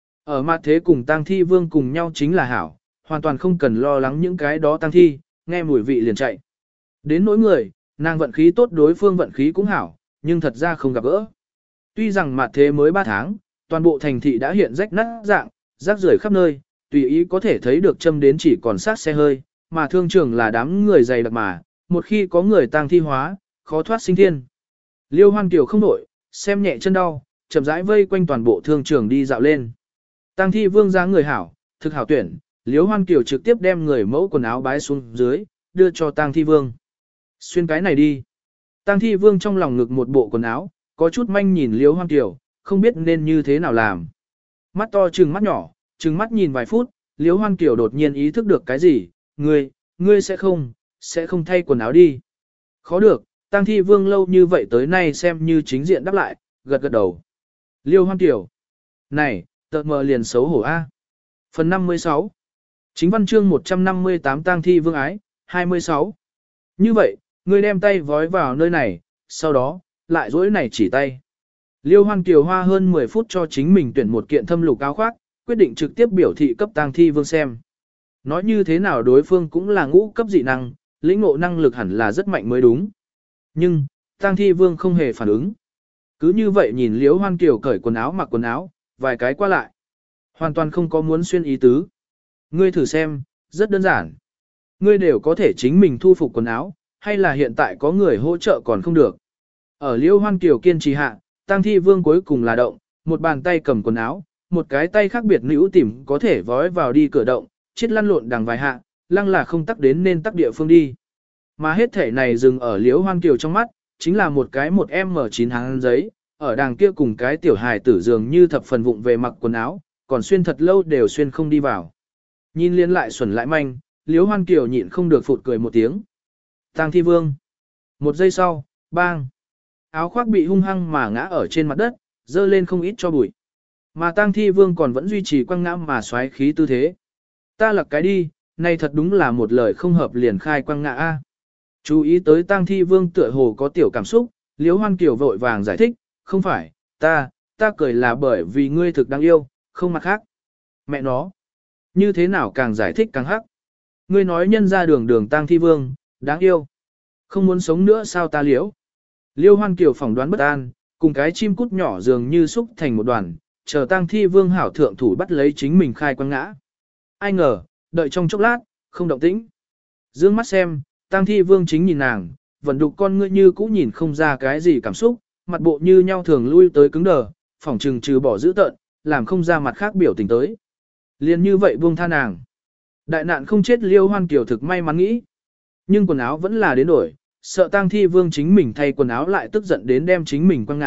Speaker 1: Ở mặt thế cùng Tăng Thi Vương cùng nhau chính là hảo, hoàn toàn không cần lo lắng những cái đó Tăng Thi, nghe mùi vị liền chạy. Đến nỗi người, nàng vận khí tốt đối phương vận khí cũng hảo, nhưng thật ra không gặp gỡ. Tuy rằng mặt thế mới 3 tháng, toàn bộ thành thị đã hiện rách nát dạng, rác rưởi khắp nơi, tùy ý có thể thấy được châm đến chỉ còn sát xe hơi, mà thương trường là đám người dày đặc mà, một khi có người Tăng Thi hóa, khó thoát sinh thiên. Liêu Hoan Kiều không nổi, xem nhẹ chân đau, chậm rãi vây quanh toàn bộ thương trường đi dạo lên. Tăng Thi Vương dáng người hảo, thực hảo tuyển, Liêu Hoan Kiều trực tiếp đem người mẫu quần áo bái xuống dưới, đưa cho Tăng Thi Vương. Xuyên cái này đi. Tăng Thi Vương trong lòng ngực một bộ quần áo, có chút manh nhìn Liêu Hoan Kiều, không biết nên như thế nào làm. Mắt to trừng mắt nhỏ, trừng mắt nhìn vài phút, Liêu Hoan Kiều đột nhiên ý thức được cái gì, ngươi sẽ không thay quần áo đi. Khó được, Tăng Thi Vương lâu như vậy tới nay xem như chính diện đáp lại, gật gật đầu. Liêu Hoan Kiều. Này, tợt mờ liền xấu hổ A. Phần 56. Chính văn chương 158 Tăng Thi Vương ái, 26. Như vậy, ngươi đem tay vói vào nơi này, sau đó, lại duỗi này chỉ tay. Liêu Hoan Kiều hoa hơn 10 phút cho chính mình tuyển một kiện thâm lục áo khoác, quyết định trực tiếp biểu thị cấp Tăng Thi Vương xem. Nói như thế nào đối phương cũng là ngũ cấp dị năng, lĩnh ngộ năng lực hẳn là rất mạnh mới đúng. Nhưng, Tăng Thi Vương không hề phản ứng. Cứ như vậy nhìn Liêu Hoan Kiều cởi quần áo mặc quần áo, vài cái qua lại. Hoàn toàn không có muốn xuyên ý tứ. Ngươi thử xem, rất đơn giản. Ngươi đều có thể chính mình thu phục quần áo, hay là hiện tại có người hỗ trợ còn không được. Ở Liêu Hoan Kiều kiên trì hạ, Tăng Thi Vương cuối cùng là động, một bàn tay cầm quần áo, một cái tay khác biệt nữ tìm có thể vói vào đi cửa động, chết lăn lộn đằng vài hạ, lăng là không tắc đến nên tắc địa phương đi. Mà hết thể này dừng ở Liêu Hoan Kiều trong mắt, chính là một cái một M9 hàng giấy, ở đàng kia cùng cái tiểu hài tử dường như thập phần vụng về mặc quần áo, còn xuyên thật lâu đều xuyên không đi vào. Nhìn liên lại xuẩn lại manh, Liêu Hoan Kiều nhịn không được phụt cười một tiếng. Tăng Thi Vương. Một giây sau, bang. Áo khoác bị hung hăng mà ngã ở trên mặt đất, dơ lên không ít cho bụi. Mà Tăng Thi Vương còn vẫn duy trì quăng ngã mà xoáy khí tư thế. Ta lặc cái đi, này thật đúng là một lời không hợp liền khai quăng ngã a. Chú ý tới Tăng Thi Vương tựa hồ có tiểu cảm xúc, Liêu Hoan Kiều vội vàng giải thích, không phải, ta cười là bởi vì ngươi thực đáng yêu, không mặt khác. Mẹ nó. Như thế nào càng giải thích càng hắc. Ngươi nói nhân ra đường Tăng Thi Vương, đáng yêu. Không muốn sống nữa sao ta liễu. Liêu Hoan Kiều phỏng đoán bất an, cùng cái chim cút nhỏ dường như xúc thành một đoàn, chờ Tăng Thi Vương hảo thượng thủ bắt lấy chính mình khai quăng ngã. Ai ngờ, đợi trong chốc lát, không động tĩnh. Dương mắt xem, Tăng Thi Vương chính nhìn nàng, vẫn đục con ngươi như cũ nhìn không ra cái gì cảm xúc, mặt bộ như nhau thường lui tới cứng đờ, phỏng trừng trừ bỏ giữ tợn, làm không ra mặt khác biểu tình tới. Liên như vậy buông tha nàng. Đại nạn không chết Liêu Hoan Kiều thực may mắn nghĩ. Nhưng quần áo vẫn là đến đổi, sợ Tăng Thi Vương chính mình thay quần áo lại tức giận đến đem chính mình quăng ngã,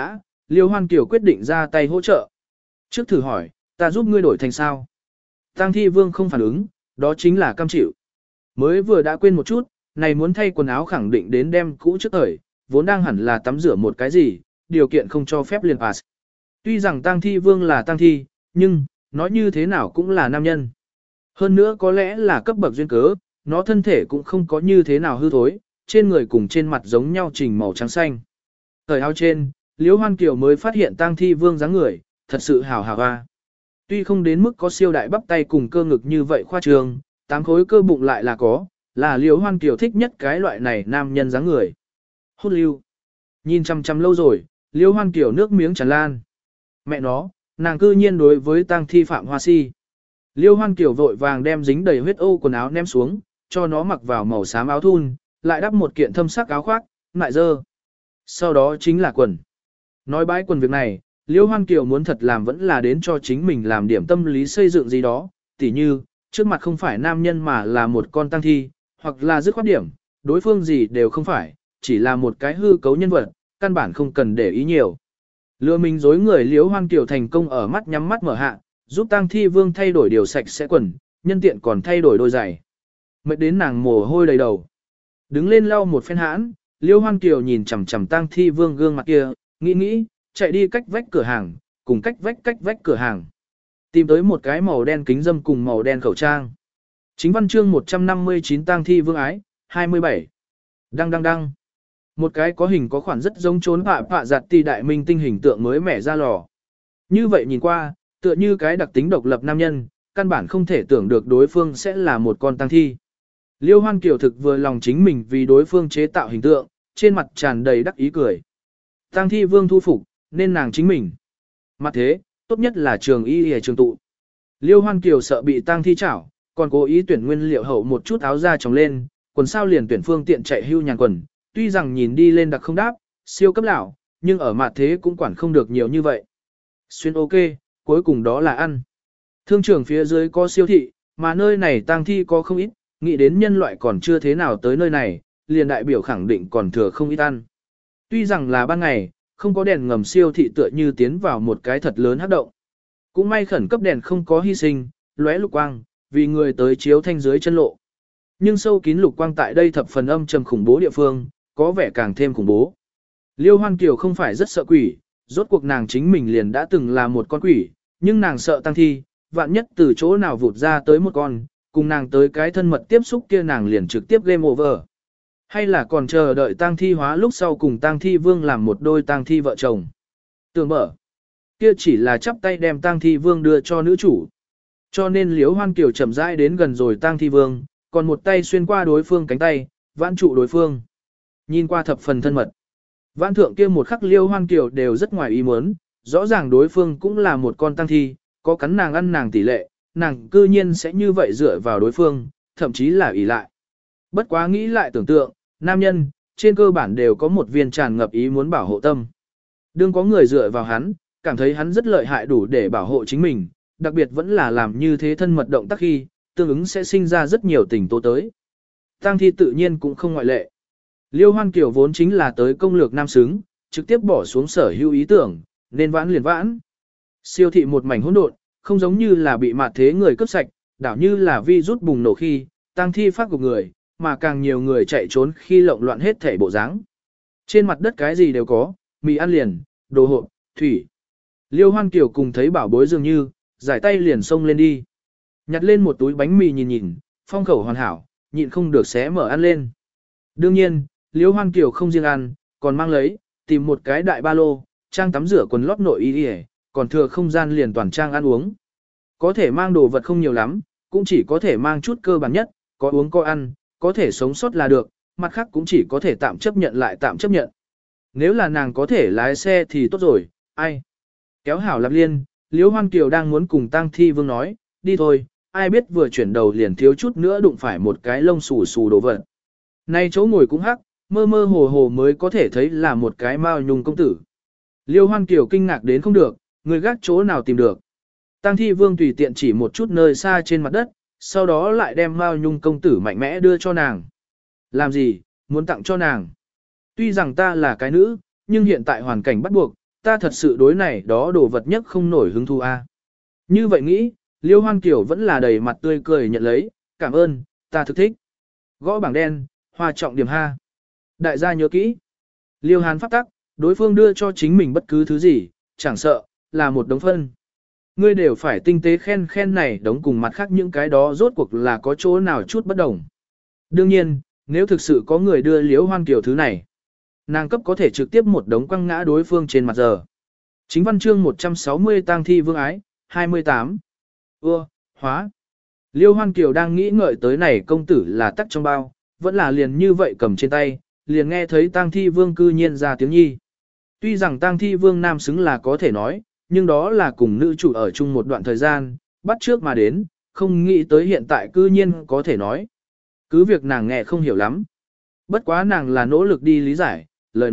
Speaker 1: Liêu Hoan Kiều quyết định ra tay hỗ trợ. Trước thử hỏi, ta giúp ngươi đổi thành sao? Tang Thi Vương không phản ứng, đó chính là cam chịu. Mới vừa đã quên một chút, này muốn thay quần áo khẳng định đến đem cũ trước thời, vốn đang hẳn là tắm rửa một cái gì, điều kiện không cho phép liền pass. Tuy rằng Tang Thi Vương là Tang Thi, nhưng, nói như thế nào cũng là nam nhân. Hơn nữa có lẽ là cấp bậc duyên cớ, nó thân thể cũng không có như thế nào hư thối, trên người cùng trên mặt giống nhau trình màu trắng xanh. Thời áo trên, Liễu Hoan Kiều mới phát hiện Tang Thi Vương dáng người, thật sự hào hào hoa. Tuy không đến mức có siêu đại bắp tay cùng cơ ngực như vậy khoa trương, 8 khối cơ bụng lại là có, là Liễu Hoan Kiều thích nhất cái loại này nam nhân dáng người. Hút lưu. Nhìn chăm chăm lâu rồi, Liễu Hoan Kiều nước miếng tràn lan. Mẹ nó, nàng cư nhiên đối với Tang Thi Phạm Hoa Si. Liêu Hoan Kiều vội vàng đem dính đầy huyết ô quần áo ném xuống, cho nó mặc vào màu xám áo thun, lại đắp một kiện thâm sắc áo khoác, lại dơ. Sau đó chính là quần. Nói bãi quần việc này, Liêu Hoan Kiều muốn thật làm vẫn là đến cho chính mình làm điểm tâm lý xây dựng gì đó, tỉ như, trước mặt không phải nam nhân mà là một con tang thi, hoặc là dứt khoát điểm, đối phương gì đều không phải, chỉ là một cái hư cấu nhân vật, căn bản không cần để ý nhiều. Lừa mình dối người Liêu Hoan Kiều thành công ở mắt nhắm mắt mở hạ, giúp Tang Thi Vương thay đổi điều sạch sẽ quần, nhân tiện còn thay đổi đôi giày. Mệt đến nàng mồ hôi đầy đầu. Đứng lên lau một phen hãn, Liêu Hoan Kiều nhìn chằm chằm Tang Thi Vương gương mặt kia, nghĩ, chạy đi cách vách cửa hàng, cùng cách vách cửa hàng. Tìm tới một cái màu đen kính dâm cùng màu đen khẩu trang. Chính văn chương 159 Tang Thi Vương ái, 27. Đăng. Một cái có hình có khoản rất giống trốn phạ giặt tì đại minh tinh hình tượng mới mẻ ra lò. Như vậy nhìn qua, tựa như cái đặc tính độc lập nam nhân, căn bản không thể tưởng được đối phương sẽ là một con tang thi. Liêu Hoan Kiều thực vừa lòng chính mình vì đối phương chế tạo hình tượng, trên mặt tràn đầy đắc ý cười. Tang Thi Vương thu phục, nên nàng chính mình. Mặt thế, tốt nhất là trường y y trường tụ. Liêu Hoan Kiều sợ bị tang thi chảo, còn cố ý tuyển nguyên liệu hậu một chút áo da trồng lên, quần sao liền tuyển phương tiện chạy hưu nhàn quần, tuy rằng nhìn đi lên đặc không đáp, siêu cấp lão, nhưng ở mặt thế cũng quản không được nhiều như vậy. Xuyên ok, cuối cùng đó là ăn. Thương trường phía dưới có siêu thị, mà nơi này tang thi có không ít, nghĩ đến nhân loại còn chưa thế nào tới nơi này, liền đại biểu khẳng định còn thừa không ít ăn. Tuy rằng là ban ngày, không có đèn ngầm siêu thị tựa như tiến vào một cái thật lớn hắc động. Cũng may khẩn cấp đèn không có hy sinh, lóe lục quang, vì người tới chiếu thanh dưới chân lộ. Nhưng sâu kín lục quang tại đây thập phần âm trầm khủng bố địa phương, có vẻ càng thêm khủng bố. Liêu Hoan Kiều không phải rất sợ quỷ, rốt cuộc nàng chính mình liền đã từng là một con quỷ, nhưng nàng sợ tang thi, vạn nhất từ chỗ nào vụt ra tới một con, cùng nàng tới cái thân mật tiếp xúc kia nàng liền trực tiếp game over. Hay là còn chờ đợi tang thi hóa lúc sau cùng tang thi vương làm một đôi tang thi vợ chồng. Tưởng mở, kia chỉ là chắp tay đem tang thi vương đưa cho nữ chủ. Cho nên Liễu Hoan Kiều chậm rãi đến gần rồi tang thi vương, còn một tay xuyên qua đối phương cánh tay, vãn trụ đối phương. Nhìn qua thập phần thân mật. Vãn thượng kia một khắc Liêu Hoan Kiều đều rất ngoài ý muốn, rõ ràng đối phương cũng là một con tang thi, có cắn nàng ăn nàng tỷ lệ, nàng cư nhiên sẽ như vậy dựa vào đối phương, thậm chí là ỷ lại. Bất quá nghĩ lại tưởng tượng, nam nhân, trên cơ bản đều có một viên tràn ngập ý muốn bảo hộ tâm. Đương có người dựa vào hắn, cảm thấy hắn rất lợi hại đủ để bảo hộ chính mình, đặc biệt vẫn là làm như thế thân mật động tác khi, tương ứng sẽ sinh ra rất nhiều tình tố tới. Tang thi tự nhiên cũng không ngoại lệ. Liêu Hoan Kiều vốn chính là tới công lược nam xứng, trực tiếp bỏ xuống sở hữu ý tưởng, nên vãn liền vãn. Siêu thị một mảnh hỗn độn, không giống như là bị mạt thế người cướp sạch, đảo như là vi rút bùng nổ khi, tang thi phát gục người, mà càng nhiều người chạy trốn khi lộn loạn hết thể bộ dáng. Trên mặt đất cái gì đều có, mì ăn liền, đồ hộp, thủy. Liêu Hoan Kiều cùng thấy bảo bối dường như, giải tay liền xông lên đi. Nhặt lên một túi bánh mì nhìn, phong khẩu hoàn hảo, nhịn không được xé mở ăn lên. Đương nhiên, Liêu Hoan Kiều không riêng ăn, còn mang lấy, tìm một cái đại ba lô, trang tắm rửa quần lót nội y y, còn thừa không gian liền toàn trang ăn uống. Có thể mang đồ vật không nhiều lắm, cũng chỉ có thể mang chút cơ bản nhất, có uống có ăn, có thể sống sót là được, mặt khác cũng chỉ có thể tạm chấp nhận lại tạm chấp nhận. Nếu là nàng có thể lái xe thì tốt rồi, ai? Kéo hảo Lạp Liên, Liêu Hoan Kiều đang muốn cùng Tang Thi Vương nói, đi thôi, ai biết vừa chuyển đầu liền thiếu chút nữa đụng phải một cái lông xù xù đồ vật. Nay chỗ ngồi cũng hắc, mơ mơ hồ hồ mới có thể thấy là một cái Mao Nhung công tử. Liêu Hoan Kiều kinh ngạc đến không được, người gác chỗ nào tìm được. Tang Thi Vương tùy tiện chỉ một chút nơi xa trên mặt đất, sau đó lại đem Mao Nhung công tử mạnh mẽ đưa cho nàng. Làm gì, muốn tặng cho nàng. Tuy rằng ta là cái nữ, nhưng hiện tại hoàn cảnh bắt buộc, ta thật sự đối này đó đồ vật nhất không nổi hứng thú a. Như vậy nghĩ, Liêu Hoan Kiều vẫn là đầy mặt tươi cười nhận lấy, cảm ơn, ta thực thích. Gõ bảng đen, hoa trọng điểm ha. Đại gia nhớ kỹ. Liêu Hán pháp tắc, đối phương đưa cho chính mình bất cứ thứ gì, chẳng sợ, là một đống phân. Ngươi đều phải tinh tế khen khen này đống cùng mặt khác những cái đó rốt cuộc là có chỗ nào chút bất đồng. Đương nhiên, nếu thực sự có người đưa Liễu Hoan Kiều thứ này, nàng cấp có thể trực tiếp một đống quăng ngã đối phương trên mặt giờ. Chính văn chương 160 tang thi vương ái, 28. Hóa. Liêu Hoan Kiều đang nghĩ ngợi tới này công tử là tắc trong bao, vẫn là liền như vậy cầm trên tay, liền nghe thấy tang thi vương cư nhiên ra tiếng nhi. Tuy rằng tang thi vương nam xứng là có thể nói, nhưng đó là cùng nữ chủ ở chung một đoạn thời gian, bắt trước mà đến, không nghĩ tới hiện tại cư nhiên có thể nói. Cứ việc nàng nghe không hiểu lắm. Bất quá nàng là nỗ lực đi lý giải, lời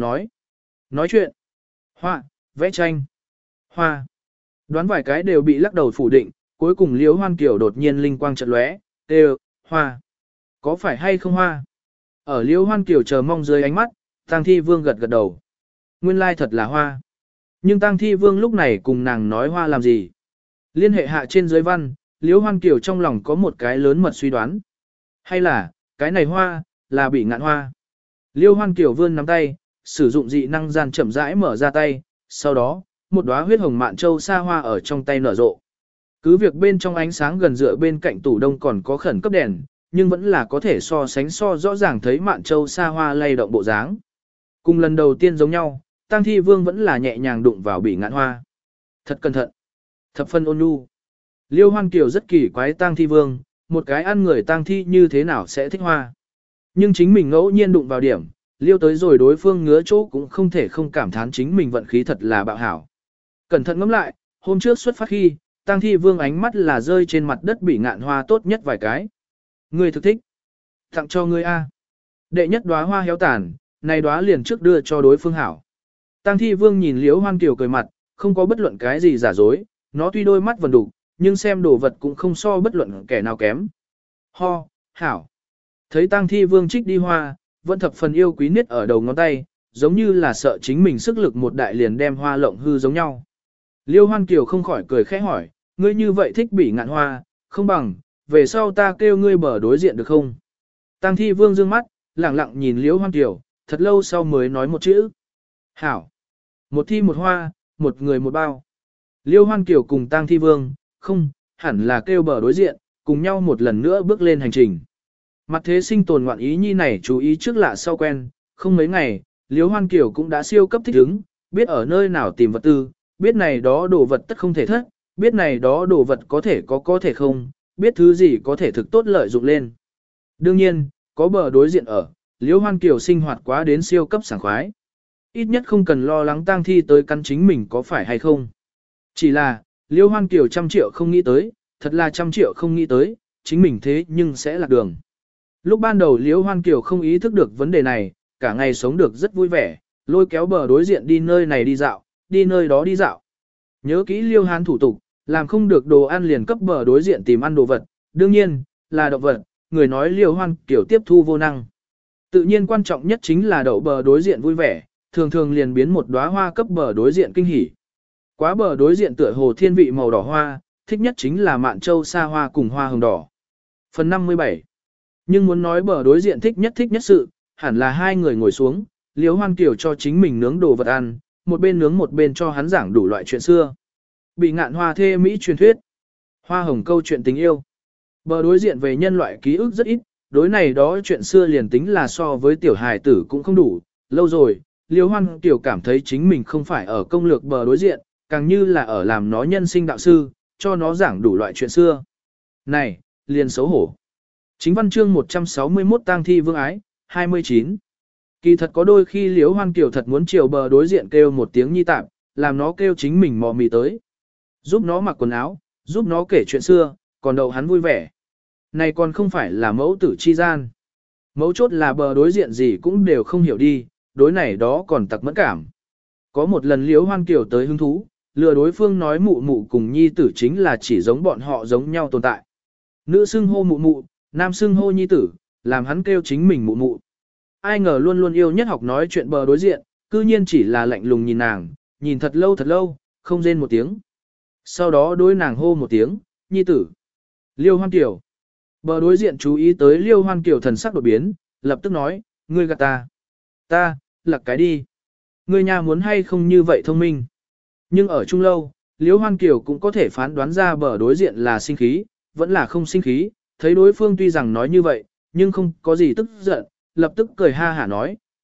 Speaker 1: nói chuyện, họa, vẽ tranh, hoa. Đoán vài cái đều bị lắc đầu phủ định, cuối cùng Liễu Hoan Kiều đột nhiên linh quang chợt lóe, đều, hoa. Có phải hay không hoa? Ở Liễu Hoan Kiều chờ mong dưới ánh mắt, tang thi vương gật gật đầu. Nguyên lai thật là hoa. Nhưng tang thi vương lúc này cùng nàng nói hoa làm gì? Liên hệ hạ trên dưới văn, Liễu Hoan Kiều trong lòng có một cái lớn mật suy đoán. Hay là, cái này hoa, là bị ngạn hoa. Liễu Hoan Kiều vươn nắm tay, sử dụng dị năng gian chậm rãi mở ra tay, sau đó, một đóa huyết hồng mạn châu sa hoa ở trong tay nở rộ. Cứ việc bên trong ánh sáng gần dựa bên cạnh tủ đông còn có khẩn cấp đèn, nhưng vẫn là có thể so sánh rõ ràng thấy mạn châu sa hoa lay động bộ dáng. Cùng lần đầu tiên giống nhau, tang thi vương vẫn là nhẹ nhàng đụng vào bị ngạn hoa. Thật cẩn thận. Thập phân ôn nhu. Liêu Hoan Kiều rất kỳ quái tang thi vương, một cái ăn người tang thi như thế nào sẽ thích hoa. Nhưng chính mình ngẫu nhiên đụng vào điểm, liêu tới rồi đối phương ngứa chỗ cũng không thể không cảm thán chính mình vận khí thật là bạo hảo. Cẩn thận ngẫm lại, hôm trước xuất phát khi, tang thi vương ánh mắt là rơi trên mặt đất bị ngạn hoa tốt nhất vài cái. Ngươi thực thích. Tặng cho ngươi A. Đệ nhất đóa hoa héo tàn, này đóa liền trước đưa cho đối phương hảo. Tang thi vương nhìn Liễu Hoan Kiều cười mặt, không có bất luận cái gì giả dối, nó tuy đôi mắt vần đục, nhưng xem đồ vật cũng không so bất luận kẻ nào kém. Ho, hảo. Thấy tang thi vương trích đi hoa, vẫn thập phần yêu quý niết ở đầu ngón tay, giống như là sợ chính mình sức lực một đại liền đem hoa lộng hư giống nhau. Liêu Hoan Kiều không khỏi cười khẽ hỏi, ngươi như vậy thích bỉ ngạn hoa, không bằng, về sau ta kêu ngươi bờ đối diện được không? Tang thi vương dương mắt, lẳng lặng nhìn Liễu Hoan Kiều, thật lâu sau mới nói một chữ. Hảo. Một thi một hoa, một người một bao. Liêu Hoan Kiều cùng tang thi vương, không, hẳn là kêu bờ đối diện, cùng nhau một lần nữa bước lên hành trình. Mặt thế sinh tồn ngoạn ý nhi này chú ý trước lạ sau quen, không mấy ngày, Liêu Hoan Kiều cũng đã siêu cấp thích ứng, biết ở nơi nào tìm vật tư, biết này đó đồ vật tất không thể thất, biết này đó đồ vật có thể không, biết thứ gì có thể thực tốt lợi dụng lên. Đương nhiên, có bờ đối diện ở, Liễu Hoan Kiều sinh hoạt quá đến siêu cấp sảng khoái. Ít nhất không cần lo lắng tang thi tới cắn chính mình có phải hay không. Chỉ là, Liễu Hoan Kiều 100 triệu không nghĩ tới, thật là 100 triệu không nghĩ tới, chính mình thế nhưng sẽ lạc đường. Lúc ban đầu Liễu Hoan Kiều không ý thức được vấn đề này, cả ngày sống được rất vui vẻ, lôi kéo bờ đối diện đi nơi này đi dạo, đi nơi đó đi dạo. Nhớ kỹ Liêu Hán thủ tục, làm không được đồ ăn liền cấp bờ đối diện tìm ăn đồ vật, đương nhiên, là động vật, người nói Liêu Hoan Kiều tiếp thu vô năng. Tự nhiên quan trọng nhất chính là đậu bờ đối diện vui vẻ, thường thường liền biến một đóa hoa cấp bờ đối diện kinh hỉ. Quá bờ đối diện tựa hồ thiên vị màu đỏ hoa, thích nhất chính là mạn châu sa hoa cùng hoa hồng đỏ. Phần 57. Nhưng muốn nói bờ đối diện thích nhất sự, hẳn là hai người ngồi xuống, Liêu Hoan Kiều cho chính mình nướng đồ vật ăn, một bên nướng một bên cho hắn giảng đủ loại chuyện xưa. Bị ngạn hoa thê Mỹ truyền thuyết, hoa hồng câu chuyện tình yêu. Bờ đối diện về nhân loại ký ức rất ít, đối này đó chuyện xưa liền tính là so với tiểu hài tử cũng không đủ. Lâu rồi, Liêu Hoan Kiều cảm thấy chính mình không phải ở công lược bờ đối diện, càng như là ở làm nó nhân sinh đạo sư, cho nó giảng đủ loại chuyện xưa. Này, liền xấu hổ. Chính văn chương 161 tang thi vương ái, 29. Kỳ thật có đôi khi Liễu Hoan Kiều thật muốn chiều bờ đối diện kêu một tiếng nhi tạm, làm nó kêu chính mình mò mì tới. Giúp nó mặc quần áo, giúp nó kể chuyện xưa, còn đậu hắn vui vẻ. Này còn không phải là mẫu tử chi gian. Mấu chốt là bờ đối diện gì cũng đều không hiểu đi, đối này đó còn tặc mẫn cảm. Có một lần Liễu Hoan Kiều tới hứng thú, lừa đối phương nói mụ mụ cùng nhi tử chính là chỉ giống bọn họ giống nhau tồn tại. Nữ xưng hô mụ mụ, nam xưng hô nhi tử, làm hắn kêu chính mình mụ mụ. Ai ngờ luôn luôn yêu nhất học nói chuyện bờ đối diện, cư nhiên chỉ là lạnh lùng nhìn nàng, nhìn thật lâu, không rên một tiếng. Sau đó đối nàng hô một tiếng, nhi tử. Liêu Hoan Kiều. Bờ đối diện chú ý tới Liêu Hoan Kiều thần sắc đột biến, lập tức nói, ngươi gạt ta. Ta, lặc cái đi. Ngươi nhà muốn hay không như vậy thông minh. Nhưng ở chung lâu, Liêu Hoan Kiều cũng có thể phán đoán ra bờ đối diện là sinh khí, vẫn là không sinh khí, thấy đối phương tuy rằng nói như vậy, nhưng không có gì tức giận, lập tức cười ha hả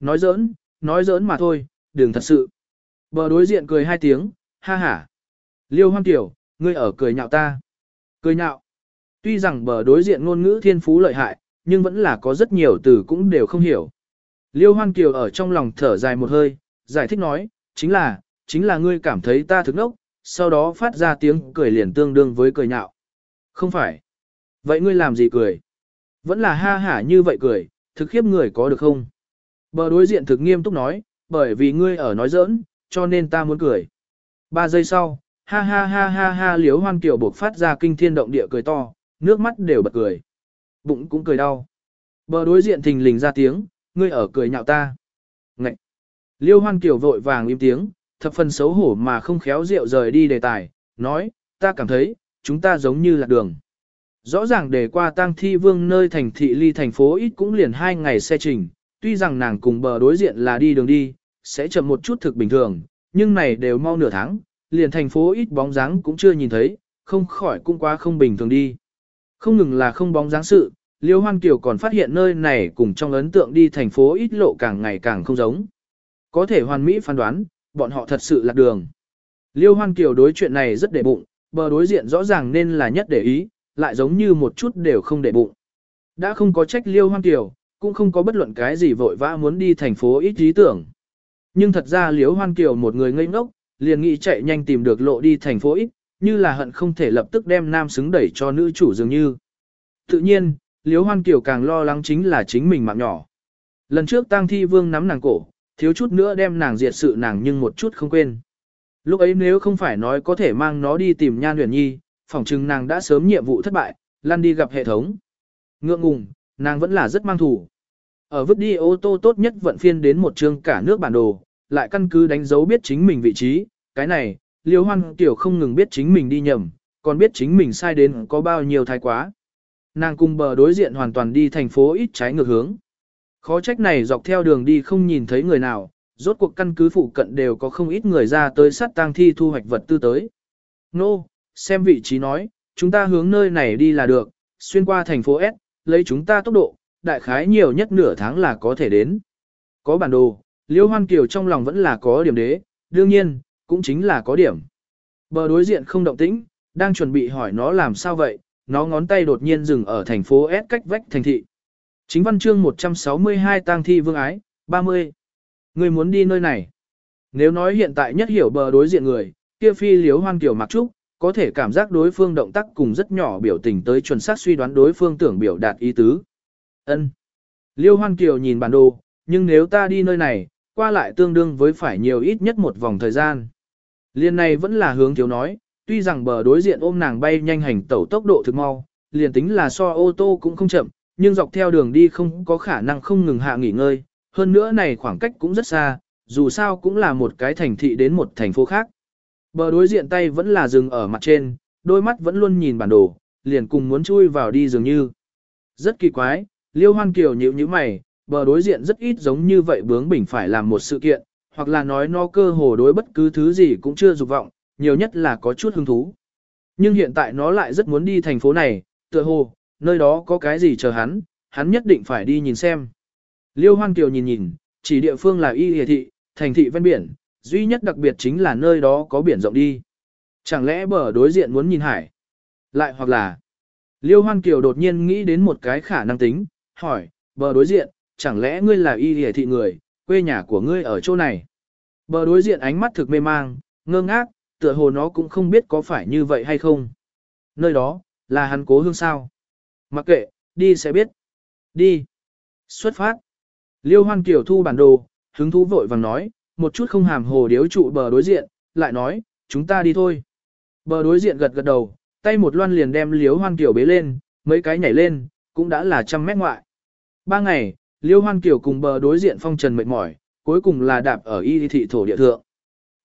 Speaker 1: nói giỡn mà thôi, đừng thật sự. Bờ đối diện cười hai tiếng, ha hả. Liêu Hoan Kiều, ngươi ở cười nhạo ta. Cười nhạo. Tuy rằng bờ đối diện ngôn ngữ thiên phú lợi hại, nhưng vẫn là có rất nhiều từ cũng đều không hiểu. Liêu Hoan Kiều ở trong lòng thở dài một hơi, giải thích nói, chính là ngươi cảm thấy ta thức nốc, sau đó phát ra tiếng cười liền tương đương với cười nhạo. Không phải. Vậy ngươi làm gì cười? Vẫn là ha hả như vậy cười, thực khiếp người có được không? Bờ đối diện thực nghiêm túc nói, bởi vì ngươi ở nói giỡn, cho nên ta muốn cười. 3 giây sau, ha ha ha ha ha Liêu Hoan Kiều buộc phát ra kinh thiên động địa cười to, nước mắt đều bật cười. Bụng cũng cười đau. Bờ đối diện thình lình ra tiếng, ngươi ở cười nhạo ta. Ngậy! Liêu Hoan Kiều vội vàng im tiếng, thập phần xấu hổ mà không khéo rượu rời đi đề tài, nói, ta cảm thấy, chúng ta giống như lạc đường. Rõ ràng để qua tang thi vương nơi thành thị ly thành phố ít cũng liền 2 ngày xe trình, tuy rằng nàng cùng bờ đối diện là đi đường đi, sẽ chậm một chút thực bình thường, nhưng này đều mau nửa tháng, liền thành phố ít bóng dáng cũng chưa nhìn thấy, không khỏi cũng quá không bình thường đi. Không ngừng là không bóng dáng sự, Liêu Hoan Kiều còn phát hiện nơi này cùng trong ấn tượng đi thành phố ít lộ càng ngày càng không giống. Có thể hoàn mỹ phán đoán, bọn họ thật sự lạc đường. Liêu Hoan Kiều đối chuyện này rất để bụng, bờ đối diện rõ ràng nên là nhất để ý, lại giống như một chút đều không để bụng. Đã không có trách Liêu Hoan Kiều, cũng không có bất luận cái gì vội vã muốn đi thành phố ít ý tưởng. Nhưng thật ra Liêu Hoan Kiều một người ngây ngốc, liền nghĩ chạy nhanh tìm được lộ đi thành phố ít, như là hận không thể lập tức đem nam xứng đẩy cho nữ chủ dường như. Tự nhiên, Liêu Hoan Kiều càng lo lắng chính là chính mình mạng nhỏ. Lần trước tang thi vương nắm nàng cổ, thiếu chút nữa đem nàng diệt sự nàng nhưng một chút không quên. Lúc ấy nếu không phải nói có thể mang nó đi tìm Nhan Huyền Nhi, phỏng chừng nàng đã sớm nhiệm vụ thất bại, lăn đi gặp hệ thống. Ngượng ngùng, nàng vẫn là rất mang thủ. Ở vứt đi ô tô tốt nhất vận phiên đến một chương cả nước bản đồ, lại căn cứ đánh dấu biết chính mình vị trí, cái này, Liêu Hoan Kiều không ngừng biết chính mình đi nhầm, còn biết chính mình sai đến có bao nhiêu thái quá. Nàng cùng bờ đối diện hoàn toàn đi thành phố ít trái ngược hướng. Khó trách này dọc theo đường đi không nhìn thấy người nào, rốt cuộc căn cứ phụ cận đều có không ít người ra tới sát tang thi thu hoạch vật tư tới. Nô, xem vị trí nói, chúng ta hướng nơi này đi là được, xuyên qua thành phố S, lấy chúng ta tốc độ, đại khái nhiều nhất nửa tháng là có thể đến. Có bản đồ, Liêu Hoan Kiều trong lòng vẫn là có điểm đế, đương nhiên, cũng chính là có điểm. Bờ đối diện không động tĩnh, đang chuẩn bị hỏi nó làm sao vậy, nó ngón tay đột nhiên dừng ở thành phố S cách vách thành thị. Chính văn chương 162 tang thi vương ái, 30. Người muốn đi nơi này. Nếu nói hiện tại nhất hiểu bờ đối diện người, kia phi Liêu Hoan Kiều mặc trúc, có thể cảm giác đối phương động tác cùng rất nhỏ biểu tình tới chuẩn xác suy đoán đối phương tưởng biểu đạt ý tứ. Ân. Liêu Hoan Kiều nhìn bản đồ, nhưng nếu ta đi nơi này, qua lại tương đương với phải nhiều ít nhất một vòng thời gian. Liên này vẫn là hướng thiếu nói, tuy rằng bờ đối diện ôm nàng bay nhanh hành tẩu tốc độ thực mau, liền tính là so ô tô cũng không chậm, nhưng dọc theo đường đi không có khả năng không ngừng hạ nghỉ ngơi, hơn nữa này khoảng cách cũng rất xa, dù sao cũng là một cái thành thị đến một thành phố khác. Bờ đối diện tay vẫn là dừng ở mặt trên, đôi mắt vẫn luôn nhìn bản đồ, liền cùng muốn chui vào đi dường như. Rất kỳ quái, Liêu Hoan Kiều nhíu mày, bờ đối diện rất ít giống như vậy bướng bỉnh phải làm một sự kiện, hoặc là nói nó cơ hồ đối bất cứ thứ gì cũng chưa dục vọng, nhiều nhất là có chút hứng thú. Nhưng hiện tại nó lại rất muốn đi thành phố này, tựa hồ, nơi đó có cái gì chờ hắn nhất định phải đi nhìn xem. Liêu Hoan Kiều nhìn, chỉ địa phương là Y Hề Thị, thành thị ven biển, duy nhất đặc biệt chính là nơi đó có biển rộng đi. Chẳng lẽ bờ đối diện muốn nhìn hải? Lại hoặc là, Liêu Hoan Kiều đột nhiên nghĩ đến một cái khả năng tính, hỏi, bờ đối diện, chẳng lẽ ngươi là Y Hề Thị người, quê nhà của ngươi ở chỗ này? Bờ đối diện ánh mắt thực mê mang, ngơ ngác, tựa hồ nó cũng không biết có phải như vậy hay không. Nơi đó, là hắn cố hương sao? Mặc kệ, đi sẽ biết. Đi. Xuất phát. Liêu Hoan Kiều thu bản đồ, hứng thú vội vàng nói, một chút không hàm hồ điếu trụ bờ đối diện, lại nói, chúng ta đi thôi. Bờ đối diện gật gật đầu, tay một loan liền đem Liêu Hoan Kiều bế lên, mấy cái nhảy lên, cũng đã là 100 mét ngoại. 3 ngày, Liêu Hoan Kiều cùng bờ đối diện phong trần mệt mỏi, cuối cùng là đạp ở Y Thị thổ địa thượng.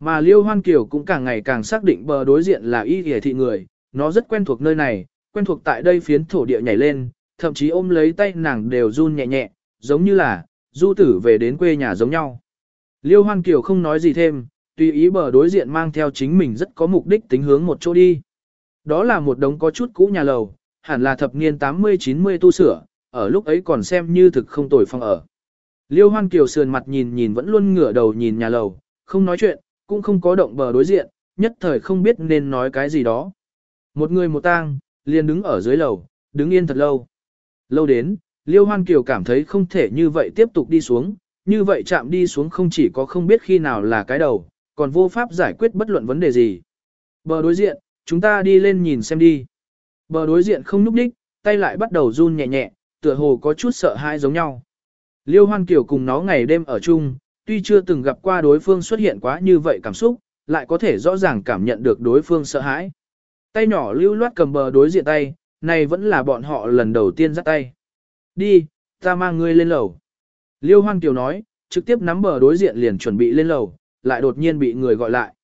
Speaker 1: Mà Liêu Hoan Kiều cũng càng ngày càng xác định bờ đối diện là y hề thị người, nó rất quen thuộc nơi này, quen thuộc tại đây phiến thổ địa nhảy lên, thậm chí ôm lấy tay nàng đều run nhẹ nhẹ, giống như là du tử về đến quê nhà giống nhau. Liêu Hoan Kiều không nói gì thêm, tùy ý bờ đối diện mang theo chính mình rất có mục đích tính hướng một chỗ đi. Đó là một đống có chút cũ nhà lầu, hẳn là thập niên 80-90 tu sửa, ở lúc ấy còn xem như thực không tồi phòng ở. Liêu Hoan Kiều sườn mặt nhìn nhìn vẫn luôn ngửa đầu nhìn nhà lầu, không nói chuyện, cũng không có động bờ đối diện, nhất thời không biết nên nói cái gì đó. Một người một tang, liền đứng ở dưới lầu, đứng yên thật lâu. Lâu đến, Liêu Hoan Kiều cảm thấy không thể như vậy tiếp tục đi xuống, như vậy chạm đi xuống không chỉ có không biết khi nào là cái đầu, còn vô pháp giải quyết bất luận vấn đề gì. Bờ đối diện, chúng ta đi lên nhìn xem đi. Bờ đối diện không nhúc đích, tay lại bắt đầu run nhẹ nhẹ, tựa hồ có chút sợ hãi giống nhau. Liêu Hoan Kiều cùng nó ngày đêm ở chung, tuy chưa từng gặp qua đối phương xuất hiện quá như vậy cảm xúc, lại có thể rõ ràng cảm nhận được đối phương sợ hãi. Tay nhỏ lưu loát cầm bờ đối diện tay, này vẫn là bọn họ lần đầu tiên dắt tay. Đi, ta mang ngươi lên lầu. Liêu Hoan Kiều nói, trực tiếp nắm bờ đối diện liền chuẩn bị lên lầu, lại đột nhiên bị người gọi lại.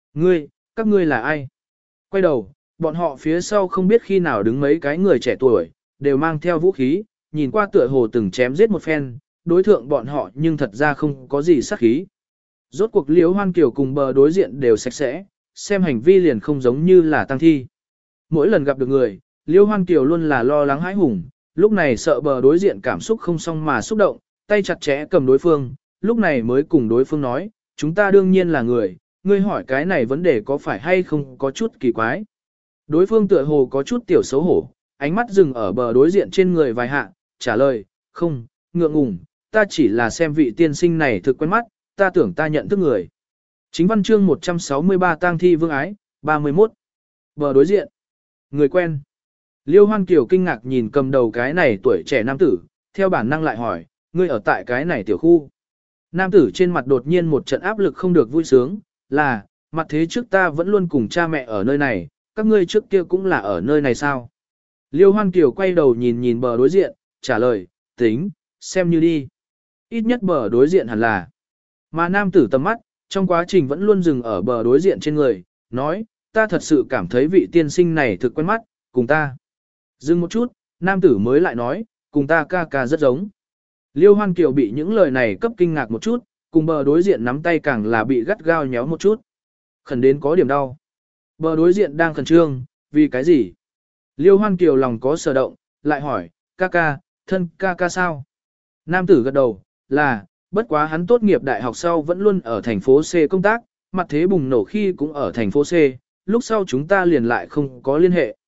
Speaker 1: Các ngươi là ai? Quay đầu, bọn họ phía sau không biết khi nào đứng mấy cái người trẻ tuổi, đều mang theo vũ khí, nhìn qua tựa hồ từng chém giết một phen, đối thượng bọn họ nhưng thật ra không có gì sát khí. Rốt cuộc Liêu Hoan Kiều cùng bờ đối diện đều sạch sẽ, xem hành vi liền không giống như là tăng thi. Mỗi lần gặp được người, Liêu Hoan Kiều luôn là lo lắng hãi hùng, lúc này sợ bờ đối diện cảm xúc không xong mà xúc động, tay chặt chẽ cầm đối phương, lúc này mới cùng đối phương nói, chúng ta đương nhiên là người, ngươi hỏi cái này vấn đề có phải hay không có chút kỳ quái. Đối phương tựa hồ có chút tiểu xấu hổ, ánh mắt dừng ở bờ đối diện trên người vài hạ, trả lời, không, ngượng ngùng, ta chỉ là xem vị tiên sinh này thực quen mắt, ta tưởng ta nhận thức người. Chính văn chương 163 tang thi vương ái, 31. Bờ đối diện. Người quen. Liêu Hoan Kiều kinh ngạc nhìn cầm đầu cái này tuổi trẻ nam tử, theo bản năng lại hỏi, ngươi ở tại cái này tiểu khu. Nam tử trên mặt đột nhiên một trận áp lực không được vui sướng, là, mặt thế trước ta vẫn luôn cùng cha mẹ ở nơi này, các ngươi trước kia cũng là ở nơi này sao? Liêu Hoan Kiều quay đầu nhìn nhìn bờ đối diện, trả lời, tính, xem như đi. Ít nhất bờ đối diện hẳn là. Mà nam tử tầm mắt, trong quá trình vẫn luôn dừng ở bờ đối diện trên người, nói, ta thật sự cảm thấy vị tiên sinh này thực quen mắt, cùng ta. Dừng một chút, nam tử mới lại nói, cùng ta ca ca rất giống. Liêu Hoan Kiều bị những lời này cấp kinh ngạc một chút, cùng bờ đối diện nắm tay càng là bị gắt gao nhéo một chút. Khẩn đến có điểm đau. Bờ đối diện đang khẩn trương, vì cái gì? Liêu Hoan Kiều lòng có sở động, lại hỏi, ca ca, thân ca ca sao? Nam tử gật đầu, là, bất quá hắn tốt nghiệp đại học sau vẫn luôn ở thành phố C công tác, mặt thế bùng nổ khi cũng ở thành phố C, lúc sau chúng ta liền lại không có liên hệ.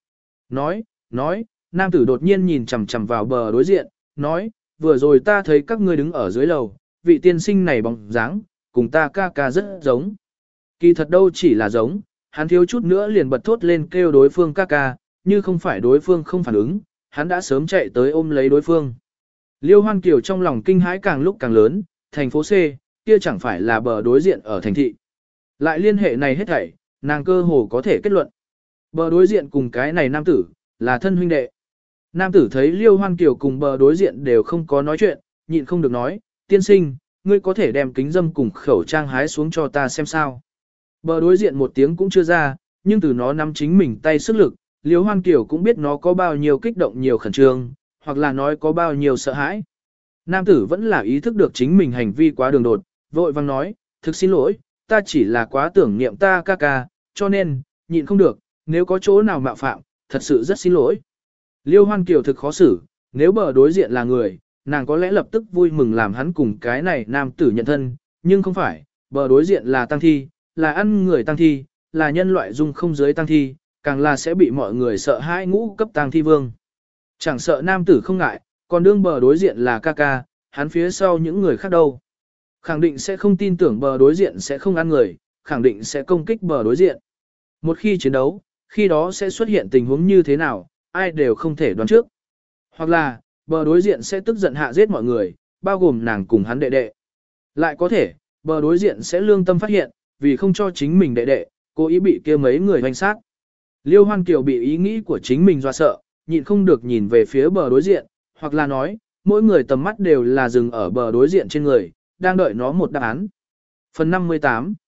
Speaker 1: Nói, nam tử đột nhiên nhìn chằm chằm vào bờ đối diện, nói, vừa rồi ta thấy các ngươi đứng ở dưới lầu, vị tiên sinh này bóng dáng, cùng ta ca ca rất giống. Kỳ thật đâu chỉ là giống, hắn thiếu chút nữa liền bật thốt lên kêu đối phương ca ca, như không phải đối phương không phản ứng, hắn đã sớm chạy tới ôm lấy đối phương. Liêu Hoan Kiều trong lòng kinh hãi càng lúc càng lớn, thành phố C, kia chẳng phải là bờ đối diện ở thành thị. Lại liên hệ này hết thảy, nàng cơ hồ có thể kết luận. Bờ đối diện cùng cái này nam tử, là thân huynh đệ. Nam tử thấy Liêu Hoan Kiều cùng bờ đối diện đều không có nói chuyện, nhịn không được nói, tiên sinh, ngươi có thể đem kính dâm cùng khẩu trang hái xuống cho ta xem sao. Bờ đối diện một tiếng cũng chưa ra, nhưng từ nó nắm chính mình tay sức lực, Liêu Hoan Kiều cũng biết nó có bao nhiêu kích động nhiều khẩn trương, hoặc là nói có bao nhiêu sợ hãi. Nam tử vẫn là ý thức được chính mình hành vi quá đường đột, vội vang nói, thực xin lỗi, ta chỉ là quá tưởng niệm ta ca ca, cho nên, nhịn không được, nếu có chỗ nào mạo phạm, thật sự rất xin lỗi. Liêu Hoan Kiều thực khó xử, nếu bờ đối diện là người, nàng có lẽ lập tức vui mừng làm hắn cùng cái này nam tử nhận thân, nhưng không phải, bờ đối diện là tăng thi, là ăn người tăng thi, là nhân loại dung không giới tăng thi, càng là sẽ bị mọi người sợ hãi ngũ cấp tăng thi vương. Chẳng sợ nam tử không ngại, còn đương bờ đối diện là ca ca, hắn phía sau những người khác đâu. Khẳng định sẽ không tin tưởng bờ đối diện sẽ không ăn người, khẳng định sẽ công kích bờ đối diện. Một khi chiến đấu, khi đó sẽ xuất hiện tình huống như thế nào, ai đều không thể đoán trước. Hoặc là, bờ đối diện sẽ tức giận hạ giết mọi người, bao gồm nàng cùng hắn đệ đệ. Lại có thể, bờ đối diện sẽ lương tâm phát hiện, vì không cho chính mình đệ đệ, cố ý bị kia mấy người hoành sát. Liêu Hoan Kiều bị ý nghĩ của chính mình dọa sợ, nhịn không được nhìn về phía bờ đối diện, hoặc là nói, mỗi người tầm mắt đều là dừng ở bờ đối diện trên người, đang đợi nó một đáp án. Phần 58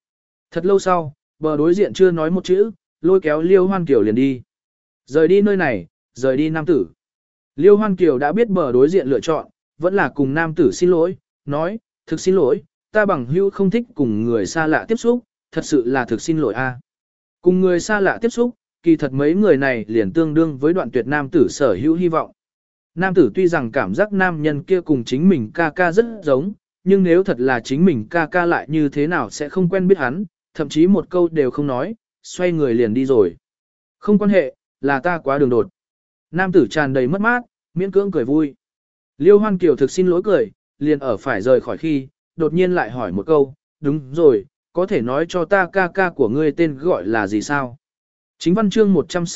Speaker 1: Thật lâu sau, bờ đối diện chưa nói một chữ, lôi kéo Liêu Hoan Kiều liền đi. Rời đi nơi này, rời đi nam tử. Liêu Hoan Kiều đã biết bờ đối diện lựa chọn, vẫn là cùng nam tử xin lỗi, nói, thực xin lỗi, ta bằng hữu không thích cùng người xa lạ tiếp xúc, thật sự là thực xin lỗi a. Cùng người xa lạ tiếp xúc, kỳ thật mấy người này liền tương đương với đoạn tuyệt nam tử sở hữu hy vọng. Nam tử tuy rằng cảm giác nam nhân kia cùng chính mình ca ca rất giống, nhưng nếu thật là chính mình ca ca lại như thế nào sẽ không quen biết hắn, thậm chí một câu đều không nói, xoay người liền đi rồi. Không quan hệ, là ta quá đường đột. Nam tử tràn đầy mất mát, miễn cưỡng cười vui. Liêu Hoan Kiều thực xin lỗi cười, liền ở phải rời khỏi khi, đột nhiên lại hỏi một câu, đúng rồi, có thể nói cho ta ca ca của ngươi tên gọi là gì sao? Chính văn chương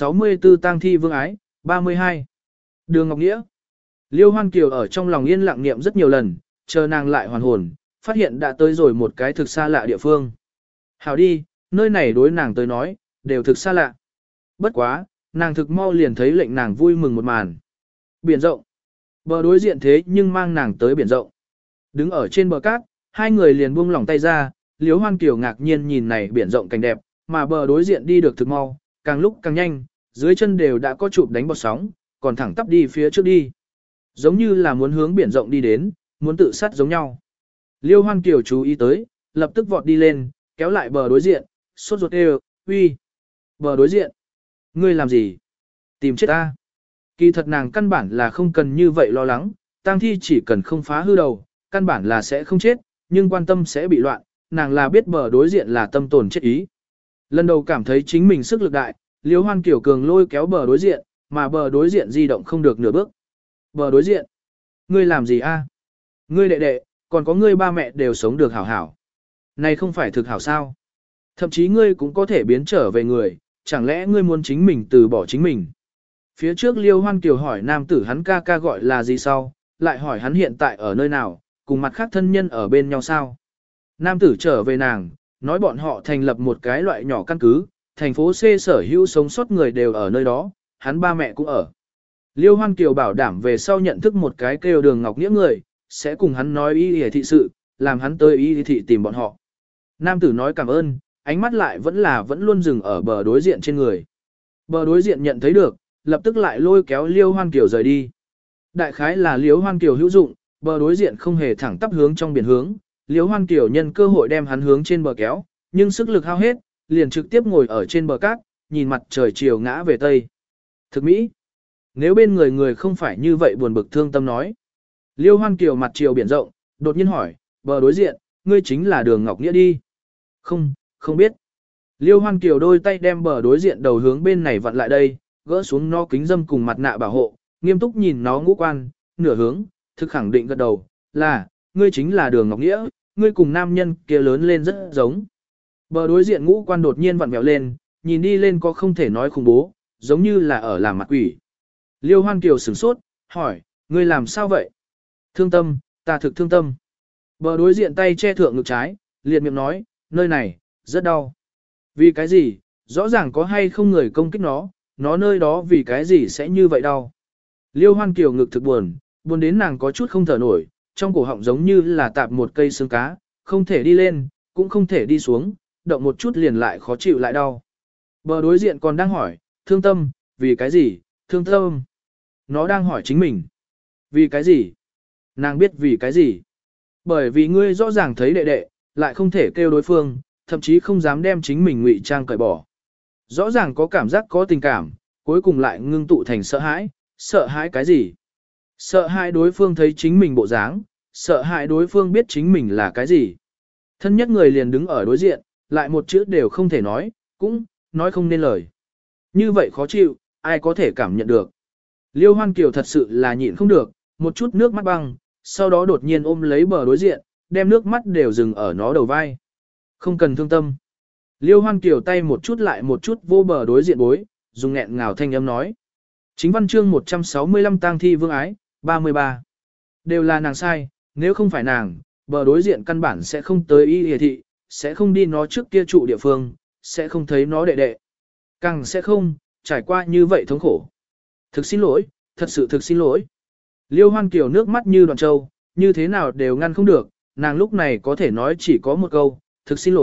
Speaker 1: 164 tang thi vương ái, 32. Đường Ngọc Nghĩa. Liêu Hoan Kiều ở trong lòng yên lặng niệm rất nhiều lần, chờ nàng lại hoàn hồn, phát hiện đã tới rồi một cái thực xa lạ địa phương. Hảo đi, nơi này đối nàng tới nói, đều thực xa lạ. Bất quá, nàng thực mau liền thấy lệnh nàng vui mừng một màn. Biển rộng. Bờ đối diện thế nhưng mang nàng tới biển rộng. Đứng ở trên bờ cát, hai người liền buông lỏng tay ra, Liêu Hoan Kiều ngạc nhiên nhìn này biển rộng cảnh đẹp, mà bờ đối diện đi được thực mau, càng lúc càng nhanh, dưới chân đều đã có chụp đánh bọt sóng, còn thẳng tắp đi phía trước đi. Giống như là muốn hướng biển rộng đi đến, muốn tự sát giống nhau. Liêu Hoan Kiều chú ý tới, lập tức vọt đi lên, kéo lại bờ đối diện, sốt ruột đều, uy. Bờ đối diện. Ngươi làm gì? Tìm chết ta. Kỳ thật nàng căn bản là không cần như vậy lo lắng, tang thi chỉ cần không phá hư đầu, căn bản là sẽ không chết, nhưng quan tâm sẽ bị loạn, nàng là biết bờ đối diện là tâm tồn chết ý. Lần đầu cảm thấy chính mình sức lực đại, Liêu Hoan Kiều cường lôi kéo bờ đối diện, mà bờ đối diện di động không được nửa bước. Bờ đối diện. Ngươi làm gì a? Ngươi đệ đệ, còn có ngươi ba mẹ đều sống được hảo hảo. Này không phải thực hảo sao? Thậm chí ngươi cũng có thể biến trở về người, chẳng lẽ ngươi muốn chính mình từ bỏ chính mình? Phía trước Liêu Hoan Kiều hỏi nam tử hắn ca ca gọi là gì sau, lại hỏi hắn hiện tại ở nơi nào, cùng mặt khác thân nhân ở bên nhau sao? Nam tử trở về nàng, nói bọn họ thành lập một cái loại nhỏ căn cứ, thành phố C sở hữu sống sót người đều ở nơi đó, hắn ba mẹ cũng ở. Liêu Hoan Kiều bảo đảm về sau nhận thức một cái kêu Đường Ngọc Nghĩa người, sẽ cùng hắn nói y y thị sự, làm hắn tới y thị tìm bọn họ. Nam tử nói cảm ơn, ánh mắt lại vẫn luôn dừng ở bờ đối diện trên người. Bờ đối diện nhận thấy được, lập tức lại lôi kéo Liêu Hoan Kiều rời đi. Đại khái là Liêu Hoan Kiều hữu dụng, bờ đối diện không hề thẳng tắp hướng trong biển hướng, Liêu Hoan Kiều nhân cơ hội đem hắn hướng trên bờ kéo, nhưng sức lực hao hết, liền trực tiếp ngồi ở trên bờ cát, nhìn mặt trời chiều ngã về tây. Thực mỹ. Nếu bên người người không phải như vậy buồn bực thương tâm nói. Liêu Hoan Kiều mặt chiều biển rộng, đột nhiên hỏi, bờ đối diện, ngươi chính là Đường Ngọc Nghĩa đi. Không biết. Liêu Hoan Kiều đôi tay đem bờ đối diện đầu hướng bên này vặn lại đây, gỡ xuống nó kính dâm cùng mặt nạ bảo hộ, nghiêm túc nhìn nó ngũ quan, nửa hướng, thực khẳng định gật đầu, là, ngươi chính là Đường Ngọc Nghĩa, ngươi cùng nam nhân kia lớn lên rất giống. Bờ đối diện ngũ quan đột nhiên vặn vẹo lên, nhìn đi lên có không thể nói khủng bố, giống như là ở làm mặt quỷ. Liêu Hoan Kiều sửng sốt, hỏi, ngươi làm sao vậy? Thương tâm, ta thực thương tâm. Bờ đối diện tay che thượng ngực trái, liệt miệng nói, nơi này, rất đau. Vì cái gì, rõ ràng có hay không người công kích nó nơi đó vì cái gì sẽ như vậy đau. Liêu Hoan Kiều ngực thực buồn, buồn đến nàng có chút không thở nổi, trong cổ họng giống như là tạp một cây xương cá, không thể đi lên, cũng không thể đi xuống, động một chút liền lại khó chịu lại đau. Bờ đối diện còn đang hỏi, thương tâm, vì cái gì, thương tâm. Nó đang hỏi chính mình. Vì cái gì? Nàng biết vì cái gì? Bởi vì ngươi rõ ràng thấy đệ đệ, lại không thể kêu đối phương, thậm chí không dám đem chính mình ngụy trang cởi bỏ. Rõ ràng có cảm giác có tình cảm, cuối cùng lại ngưng tụ thành sợ hãi. Sợ hãi cái gì? Sợ hãi đối phương thấy chính mình bộ dáng, sợ hãi đối phương biết chính mình là cái gì. Thân nhất người liền đứng ở đối diện, lại một chữ đều không thể nói, cũng nói không nên lời. Như vậy khó chịu, ai có thể cảm nhận được. Liêu Hoan Kiều thật sự là nhịn không được, một chút nước mắt băng, sau đó đột nhiên ôm lấy bờ đối diện, đem nước mắt đều dừng ở nó đầu vai. Không cần thương tâm. Liêu Hoan Kiều tay một chút lại một chút vô bờ đối diện bối, dùng nghẹn ngào thanh âm nói. Chính văn chương 165 tang thi vương ái, 33. Đều là nàng sai, nếu không phải nàng, bờ đối diện căn bản sẽ không tới y hề thị, sẽ không đi nó trước kia trụ địa phương, sẽ không thấy nó đệ đệ. Càng sẽ không, trải qua như vậy thống khổ. Thực xin lỗi, thật sự thực xin lỗi. Liêu Hoan Kiều nước mắt như đoàn trâu, như thế nào đều ngăn không được, nàng lúc này có thể nói chỉ có một câu, thực xin lỗi,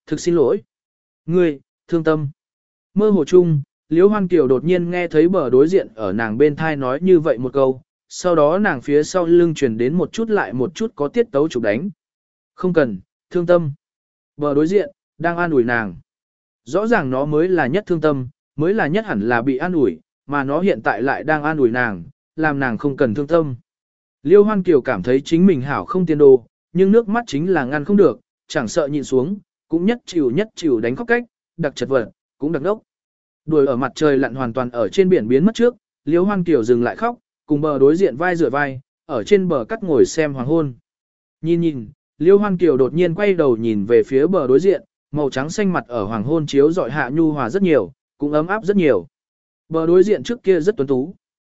Speaker 1: Thực xin lỗi. Ngươi, thương tâm. Mơ hồ chung, Liễu Hoan Kiều đột nhiên nghe thấy bờ đối diện ở nàng bên thai nói như vậy một câu, sau đó nàng phía sau lưng truyền đến một chút lại một chút có tiết tấu chụp đánh. Không cần, thương tâm. Bờ đối diện, đang an ủi nàng. Rõ ràng nó mới là nhất thương tâm, mới là nhất hẳn là bị an ủi, mà nó hiện tại lại đang an ủi nàng, làm nàng không cần thương tâm. Liêu Hoan Kiều cảm thấy chính mình hảo không tiền đồ, nhưng nước mắt chính là ngăn không được, chẳng sợ nhịn xuống, cũng nhất chịu đánh khóc cách, đặc chật vật, cũng đặc đốc. Đuổi ở mặt trời lặn hoàn toàn ở trên biển biến mất trước, Liêu Hoan Kiều dừng lại khóc, cùng bờ đối diện vai dựa vai, ở trên bờ cắt ngồi xem hoàng hôn. Nhìn, Liêu Hoan Kiều đột nhiên quay đầu nhìn về phía bờ đối diện, màu trắng xanh mặt ở hoàng hôn chiếu rọi hạ nhu hòa rất nhiều, cũng ấm áp rất nhiều. Bờ đối diện trước kia rất tuấn tú.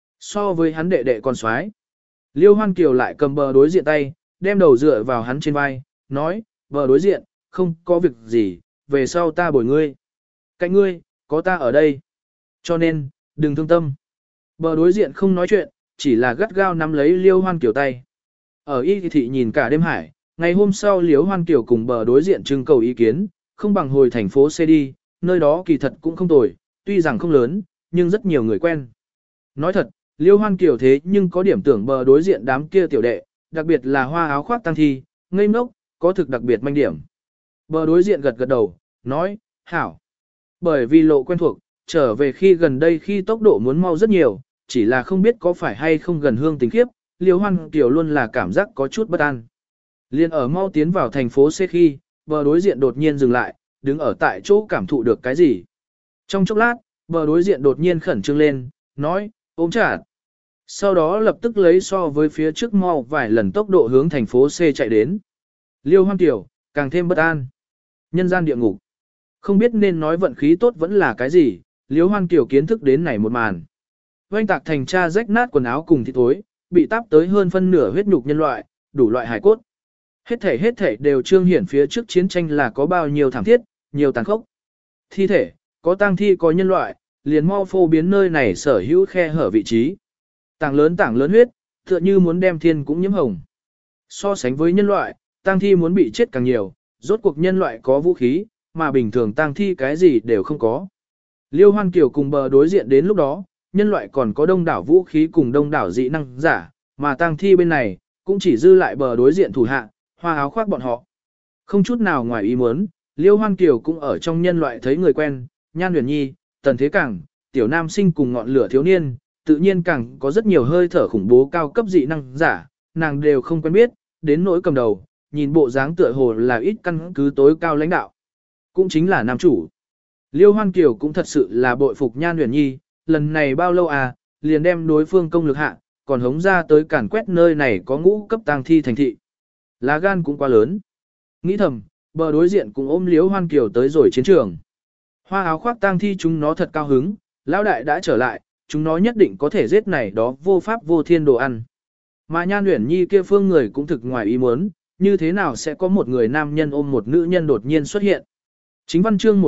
Speaker 1: So với hắn đệ đệ còn xoái. Liêu Hoan Kiều lại cầm bờ đối diện tay, đem đầu dựa vào hắn trên vai, nói, bờ đối diện, không có việc gì, về sau ta bồi ngươi. Cạnh ngươi, có ta ở đây. Cho nên, đừng thương tâm. Bờ đối diện không nói chuyện, chỉ là gắt gao nắm lấy Liêu Hoan Kiều tay. Ở Y Thị nhìn cả đêm hải, ngày hôm sau Liêu Hoan Kiều cùng bờ đối diện trưng cầu ý kiến, không bằng hồi thành phố C đi, nơi đó kỳ thật cũng không tồi, tuy rằng không lớn, nhưng rất nhiều người quen. Nói thật, Liêu Hoan Kiều thế nhưng có điểm tưởng bờ đối diện đám kia tiểu đệ, đặc biệt là hoa áo khoác tăng thi, ngây ngốc, có thực đặc biệt manh điểm. Bờ đối diện gật đầu, nói, hảo. Bởi vì lộ quen thuộc, trở về khi gần đây khi tốc độ muốn mau rất nhiều, chỉ là không biết có phải hay không gần hương tình khiếp, Liêu Hoan Kiều luôn là cảm giác có chút bất an. Liên ở mau tiến vào thành phố C khi, bờ đối diện đột nhiên dừng lại, đứng ở tại chỗ cảm thụ được cái gì. Trong chốc lát, bờ đối diện đột nhiên khẩn trương lên, nói, ôm chặt. Sau đó lập tức lấy so với phía trước mau vài lần tốc độ hướng thành phố C chạy đến. Liêu Hoan Kiều, càng thêm bất an. Nhân gian địa ngục. Không biết nên nói vận khí tốt vẫn là cái gì, Liêu Hoan Kiều kiến thức đến này một màn. Oanh tạc thành cha rách nát quần áo cùng thịt thối, bị táp tới hơn phân nửa huyết nhục nhân loại, đủ loại hải cốt. Hết thể đều trương hiển phía trước chiến tranh là có bao nhiêu thảm thiết, nhiều tàn khốc. Thi thể, có tang thi có nhân loại, liền mau phô biến nơi này sở hữu khe hở vị trí. Tảng lớn huyết, tựa như muốn đem thiên cũng nhiễm hồng. So sánh với nhân loại, tang thi muốn bị chết càng nhiều, rốt cuộc nhân loại có vũ khí, mà bình thường tang thi cái gì đều không có. Liêu Hoan Kiều cùng bờ đối diện đến lúc đó, nhân loại còn có đông đảo vũ khí cùng đông đảo dị năng giả, mà tang thi bên này, cũng chỉ dư lại bờ đối diện thủ hạ, hoa áo khoác bọn họ. Không chút nào ngoài ý muốn, Liêu Hoan Kiều cũng ở trong nhân loại thấy người quen, Nhan Huyền Nhi, Tần Thế Cảng, tiểu nam sinh cùng ngọn lửa thiếu niên, tự nhiên càng có rất nhiều hơi thở khủng bố cao cấp dị năng giả, nàng đều không quen biết, đến nỗi cầm đầu, nhìn bộ dáng tựa hồ là ít căn cứ tối cao lãnh đạo. Cũng chính là nam chủ. Liêu Hoan Kiều cũng thật sự là bội phục Nhan Huyền Nhi, lần này bao lâu à, liền đem đối phương công lực hạ, còn hống ra tới càn quét nơi này có ngũ cấp tang thi thành thị. Lá gan cũng quá lớn. Nghĩ thầm, bờ đối diện cũng ôm Liêu Hoan Kiều tới rồi chiến trường. Hoa áo khoác tang thi chúng nó thật cao hứng, lão đại đã trở lại, chúng nó nhất định có thể giết này đó vô pháp vô thiên đồ ăn. Mà Nhan Uyển Nhi kia phương người cũng thực ngoài ý muốn, như thế nào sẽ có một người nam nhân ôm một nữ nhân đột nhiên xuất hiện. Chính văn chương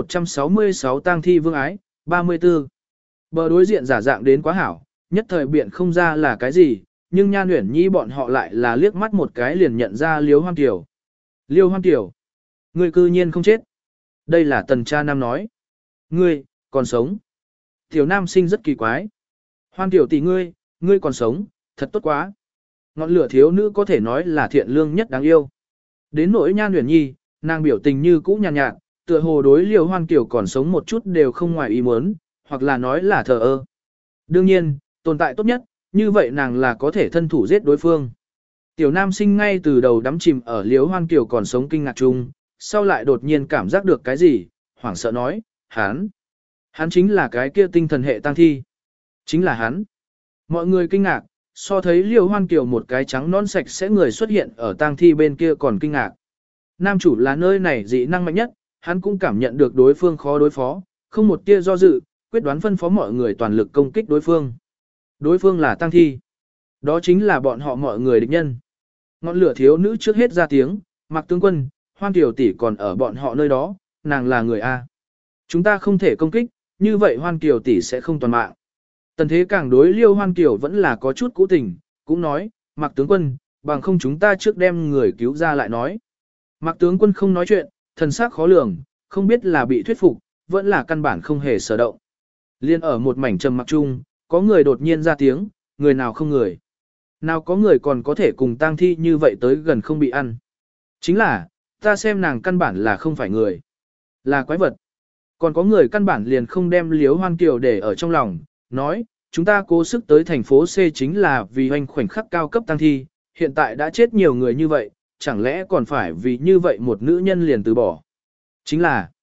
Speaker 1: 166 tang thi vương ái, 34. Bờ đối diện giả dạng đến quá hảo, nhất thời biện không ra là cái gì, nhưng Nhan Uyển Nhi bọn họ lại là liếc mắt một cái liền nhận ra Liêu Hoan Kiều. Liêu Hoan Kiều, ngươi cư nhiên không chết. Đây là Tần Cha Nam nói. Ngươi, còn sống. Tiểu nam sinh rất kỳ quái. Hoan Kiều tỷ ngươi còn sống, thật tốt quá. Ngọn lửa thiếu nữ có thể nói là thiện lương nhất đáng yêu. Đến nỗi Nhan Uyển Nhi, nàng biểu tình như cũ nhàn nhạt, tựa hồ đối Liêu Hoan Kiều còn sống một chút đều không ngoài ý muốn, hoặc là nói là thờ ơ. Đương nhiên, tồn tại tốt nhất, như vậy nàng là có thể thân thủ giết đối phương. Tiểu nam sinh ngay từ đầu đắm chìm ở Liêu Hoan Kiều còn sống kinh ngạc chung, sau lại đột nhiên cảm giác được cái gì, hoảng sợ nói, hắn chính là cái kia tinh thần hệ tăng thi. Chính là hắn. Mọi người kinh ngạc, so thấy Liêu Hoan Kiều một cái trắng non sạch sẽ người xuất hiện ở tang thi bên kia còn kinh ngạc. Nam chủ là nơi này dị năng mạnh nhất, hắn cũng cảm nhận được đối phương khó đối phó, không một tia do dự, quyết đoán phân phó mọi người toàn lực công kích đối phương. Đối phương là tang thi. Đó chính là bọn họ mọi người địch nhân. Ngọn lửa thiếu nữ trước hết ra tiếng, Mạc tướng quân, Hoan Kiều tỷ còn ở bọn họ nơi đó, nàng là người A. Chúng ta không thể công kích, như vậy Hoan Kiều tỷ sẽ không toàn mạng. Tần Thế Càng đối Liêu Hoan Kiều vẫn là có chút cũ tình, cũng nói, Mạc tướng quân, bằng không chúng ta trước đem người cứu ra lại nói. Mạc tướng quân không nói chuyện, thần sắc khó lường, không biết là bị thuyết phục, vẫn là căn bản không hề sở động. Liên ở một mảnh trầm mặc chung, có người đột nhiên ra tiếng, người nào không người. Nào có người còn có thể cùng tang thi như vậy tới gần không bị ăn. Chính là, ta xem nàng căn bản là không phải người, là quái vật. Còn có người căn bản liền không đem Liễu Hoan Kiều để ở trong lòng, nói, chúng ta cố sức tới thành phố C chính là vì hoành khoảnh khắc cao cấp tang thi, hiện tại đã chết nhiều người như vậy, chẳng lẽ còn phải vì như vậy một nữ nhân liền từ bỏ. Chính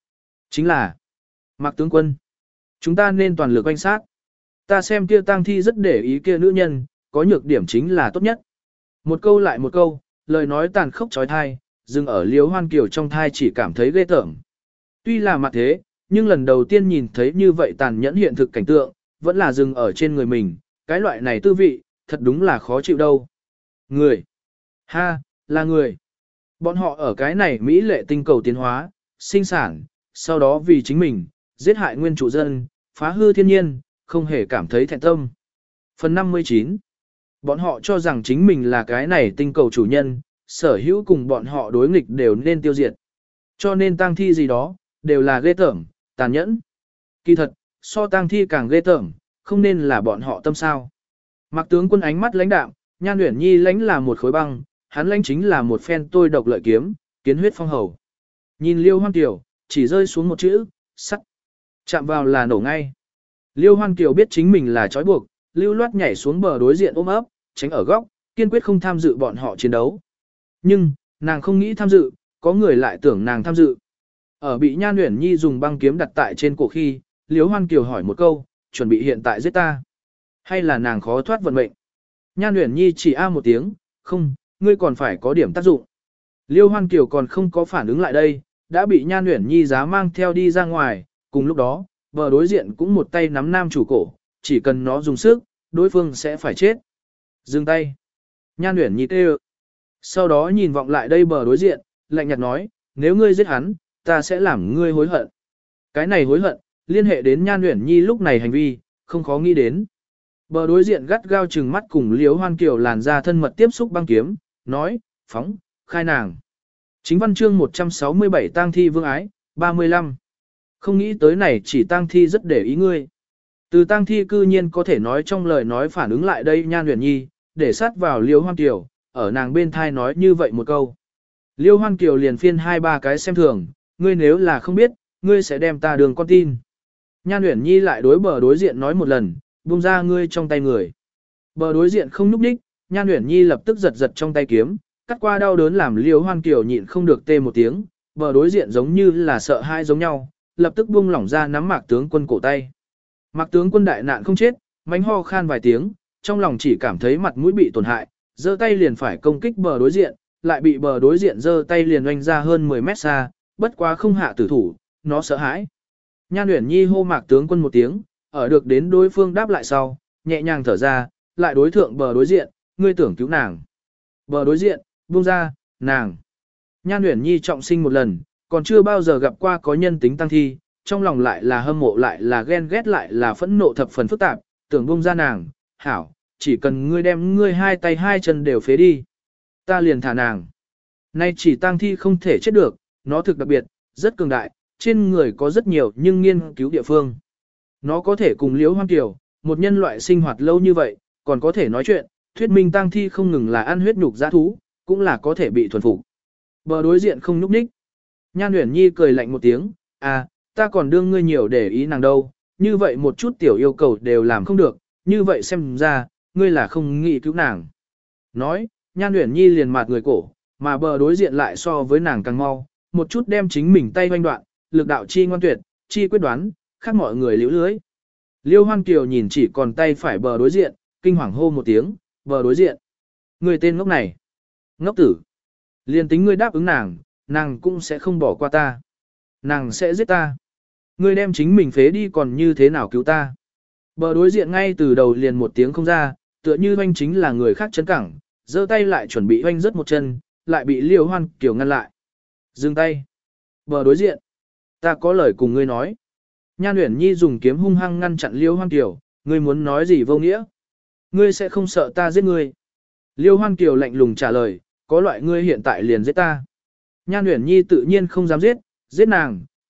Speaker 1: là, Mạc tướng quân, chúng ta nên toàn lực quan sát. Ta xem kia tang thi rất để ý kia nữ nhân, có nhược điểm chính là tốt nhất. Một câu lại một câu, lời nói tàn khốc trói thai, dừng ở Liễu Hoan Kiều trong thai chỉ cảm thấy ghê tởm. Tuy là mặt thế, nhưng lần đầu tiên nhìn thấy như vậy tàn nhẫn hiện thực cảnh tượng, vẫn là dừng ở trên người mình, cái loại này tư vị, thật đúng là khó chịu đâu. Người. Ha, là người. Bọn họ ở cái này Mỹ lệ tinh cầu tiến hóa, sinh sản, sau đó vì chính mình, giết hại nguyên chủ dân, phá hư thiên nhiên, không hề cảm thấy thẹn tâm. Phần 59. Bọn họ cho rằng chính mình là cái này tinh cầu chủ nhân, sở hữu cùng bọn họ đối nghịch đều nên tiêu diệt. Cho nên tang thi gì đó, đều là ghê tởm, tàn nhẫn. Kỳ thật, so tang thi càng ghê tởm, không nên là bọn họ tâm sao. Mạc tướng quân ánh mắt lãnh đạm, Nhan Uyển Nhi lãnh là một khối băng, hắn lãnh chính là một phen tôi độc lợi kiếm, kiến huyết phong hầu. Nhìn Liêu Hoan Kiều, chỉ rơi xuống một chữ, sắt. Chạm vào là nổ ngay. Liêu Hoan Kiều biết chính mình là trói buộc, lưu loát nhảy xuống bờ đối diện ôm ấp, tránh ở góc, kiên quyết không tham dự bọn họ chiến đấu. Nhưng, nàng không nghĩ tham dự, có người lại tưởng nàng tham dự. Ở bị Nhan Uyển Nhi dùng băng kiếm đặt tại trên cổ khi, Liêu Hoan Kiều hỏi một câu, chuẩn bị hiện tại giết ta. Hay là nàng khó thoát vận mệnh? Nhan Uyển Nhi chỉ a một tiếng, không, ngươi còn phải có điểm tác dụng. Liêu Hoan Kiều còn không có phản ứng lại đây, đã bị Nhan Uyển Nhi giá mang theo đi ra ngoài, cùng lúc đó, bờ đối diện cũng một tay nắm nam chủ cổ, chỉ cần nó dùng sức, đối phương sẽ phải chết. Dừng tay. Nhan Uyển Nhi kêu. Sau đó nhìn vọng lại đây bờ đối diện, lạnh nhạt nói, nếu ngươi giết hắn, ta sẽ làm ngươi hối hận. Cái này hối hận, liên hệ đến Nhan Uyển Nhi lúc này hành vi, không khó nghĩ đến. Bờ đối diện gắt gao trừng mắt cùng Liễu Hoan Kiều làn ra thân mật tiếp xúc băng kiếm, nói, phóng, khai nàng. Chính văn chương 167 tang thi vương ái, 35. Không nghĩ tới này chỉ tang thi rất để ý ngươi. Từ tang thi cư nhiên có thể nói trong lời nói phản ứng lại đây Nhan Uyển Nhi, để sát vào Liễu Hoan Kiều, ở nàng bên thai nói như vậy một câu. Liễu Hoan Kiều liền phiên hai ba cái xem thường, ngươi nếu là không biết, ngươi sẽ đem ta đường con tin. Nhan Uyển Nhi lại đối bờ đối diện nói một lần, buông ra ngươi trong tay người. Bờ đối diện không núp đích, Nhan Uyển Nhi lập tức giật giật trong tay kiếm, cắt qua đau đớn làm Liễu Hoan Kiều nhịn không được tê một tiếng, bờ đối diện giống như là sợ hai giống nhau, lập tức buông lỏng ra nắm Mạc tướng quân cổ tay. Mạc tướng quân đại nạn không chết, mánh ho khan vài tiếng, trong lòng chỉ cảm thấy mặt mũi bị tổn hại, giơ tay liền phải công kích bờ đối diện, lại bị bờ đối diện giơ tay liền oanh ra hơn 10 mét xa, bất quá không hạ tử thủ, nó sợ hãi. Nhan Uyển Nhi hô Mạc tướng quân một tiếng, ở được đến đối phương đáp lại sau, nhẹ nhàng thở ra, lại đối thượng bờ đối diện, ngươi tưởng cứu nàng. Bờ đối diện, buông ra, nàng. Nhan Uyển Nhi trọng sinh một lần, còn chưa bao giờ gặp qua có nhân tính tăng thi, trong lòng lại là hâm mộ lại là ghen ghét lại là phẫn nộ thập phần phức tạp, tưởng buông ra nàng, hảo, chỉ cần ngươi đem ngươi hai tay hai chân đều phế đi. Ta liền thả nàng. Nay chỉ tăng thi không thể chết được, nó thực đặc biệt, rất cường đại, trên người có rất nhiều nhưng nghiên cứu địa phương. Nó có thể cùng Liễu Hoan Kiều, một nhân loại sinh hoạt lâu như vậy, còn có thể nói chuyện, thuyết minh tang thi không ngừng là ăn huyết nhục dã thú, cũng là có thể bị thuần phục. Bờ đối diện không nhúc nhích. Nhan Uyển Nhi cười lạnh một tiếng, à, ta còn đương ngươi nhiều để ý nàng đâu, như vậy một chút tiểu yêu cầu đều làm không được, như vậy xem ra, ngươi là không nghĩ cứu nàng. Nói, Nhan Uyển Nhi liền mạt người cổ, mà bờ đối diện lại so với nàng càng mau, một chút đem chính mình tay hoanh đoạn, lực đạo chi ngoan tuyệt, chi quyết đoán, khác mọi người liễu lưới. Liêu Hoan Kiều nhìn chỉ còn tay phải bờ đối diện, kinh hoàng hô một tiếng, bờ đối diện. Người tên ngốc này. Ngốc tử. Liên tính ngươi đáp ứng nàng, nàng cũng sẽ không bỏ qua ta. Nàng sẽ giết ta. Ngươi đem chính mình phế đi còn như thế nào cứu ta. Bờ đối diện ngay từ đầu liền một tiếng không ra, tựa như hoanh chính là người khác chấn cẳng, giơ tay lại chuẩn bị hoanh rớt một chân, lại bị Liêu Hoan Kiều ngăn lại. Dừng tay. Bờ đối diện. Ta có lời cùng ngươi nói. Nhan Uyển Nhi dùng kiếm hung hăng ngăn chặn Liêu Hoan Kiều, ngươi muốn nói gì vô nghĩa? Ngươi sẽ không sợ ta giết ngươi. Liêu Hoan Kiều lạnh lùng trả lời, có loại ngươi hiện tại liền giết ta. Nhan Uyển Nhi tự nhiên không dám giết nàng,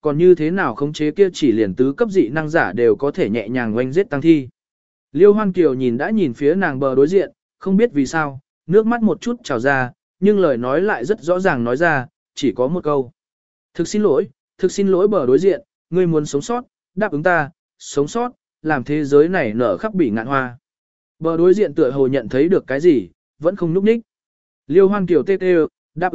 Speaker 1: còn như thế nào khống chế kia chỉ liền tứ cấp dị năng giả đều có thể nhẹ nhàng oanh giết tăng thi. Liêu Hoan Kiều nhìn đã nhìn phía nàng bờ đối diện, không biết vì sao, nước mắt một chút trào ra, nhưng lời nói lại rất rõ ràng nói ra, chỉ có một câu. Thực xin lỗi bờ đối diện, ngươi muốn sống sót, đáp ứng ta, sống sót, làm thế giới này nở khắp bỉ ngạn hoa. Bờ đối diện tựa hồ nhận thấy được cái gì, vẫn không núp ních. Liêu Hoan Kiều tê tê, đáp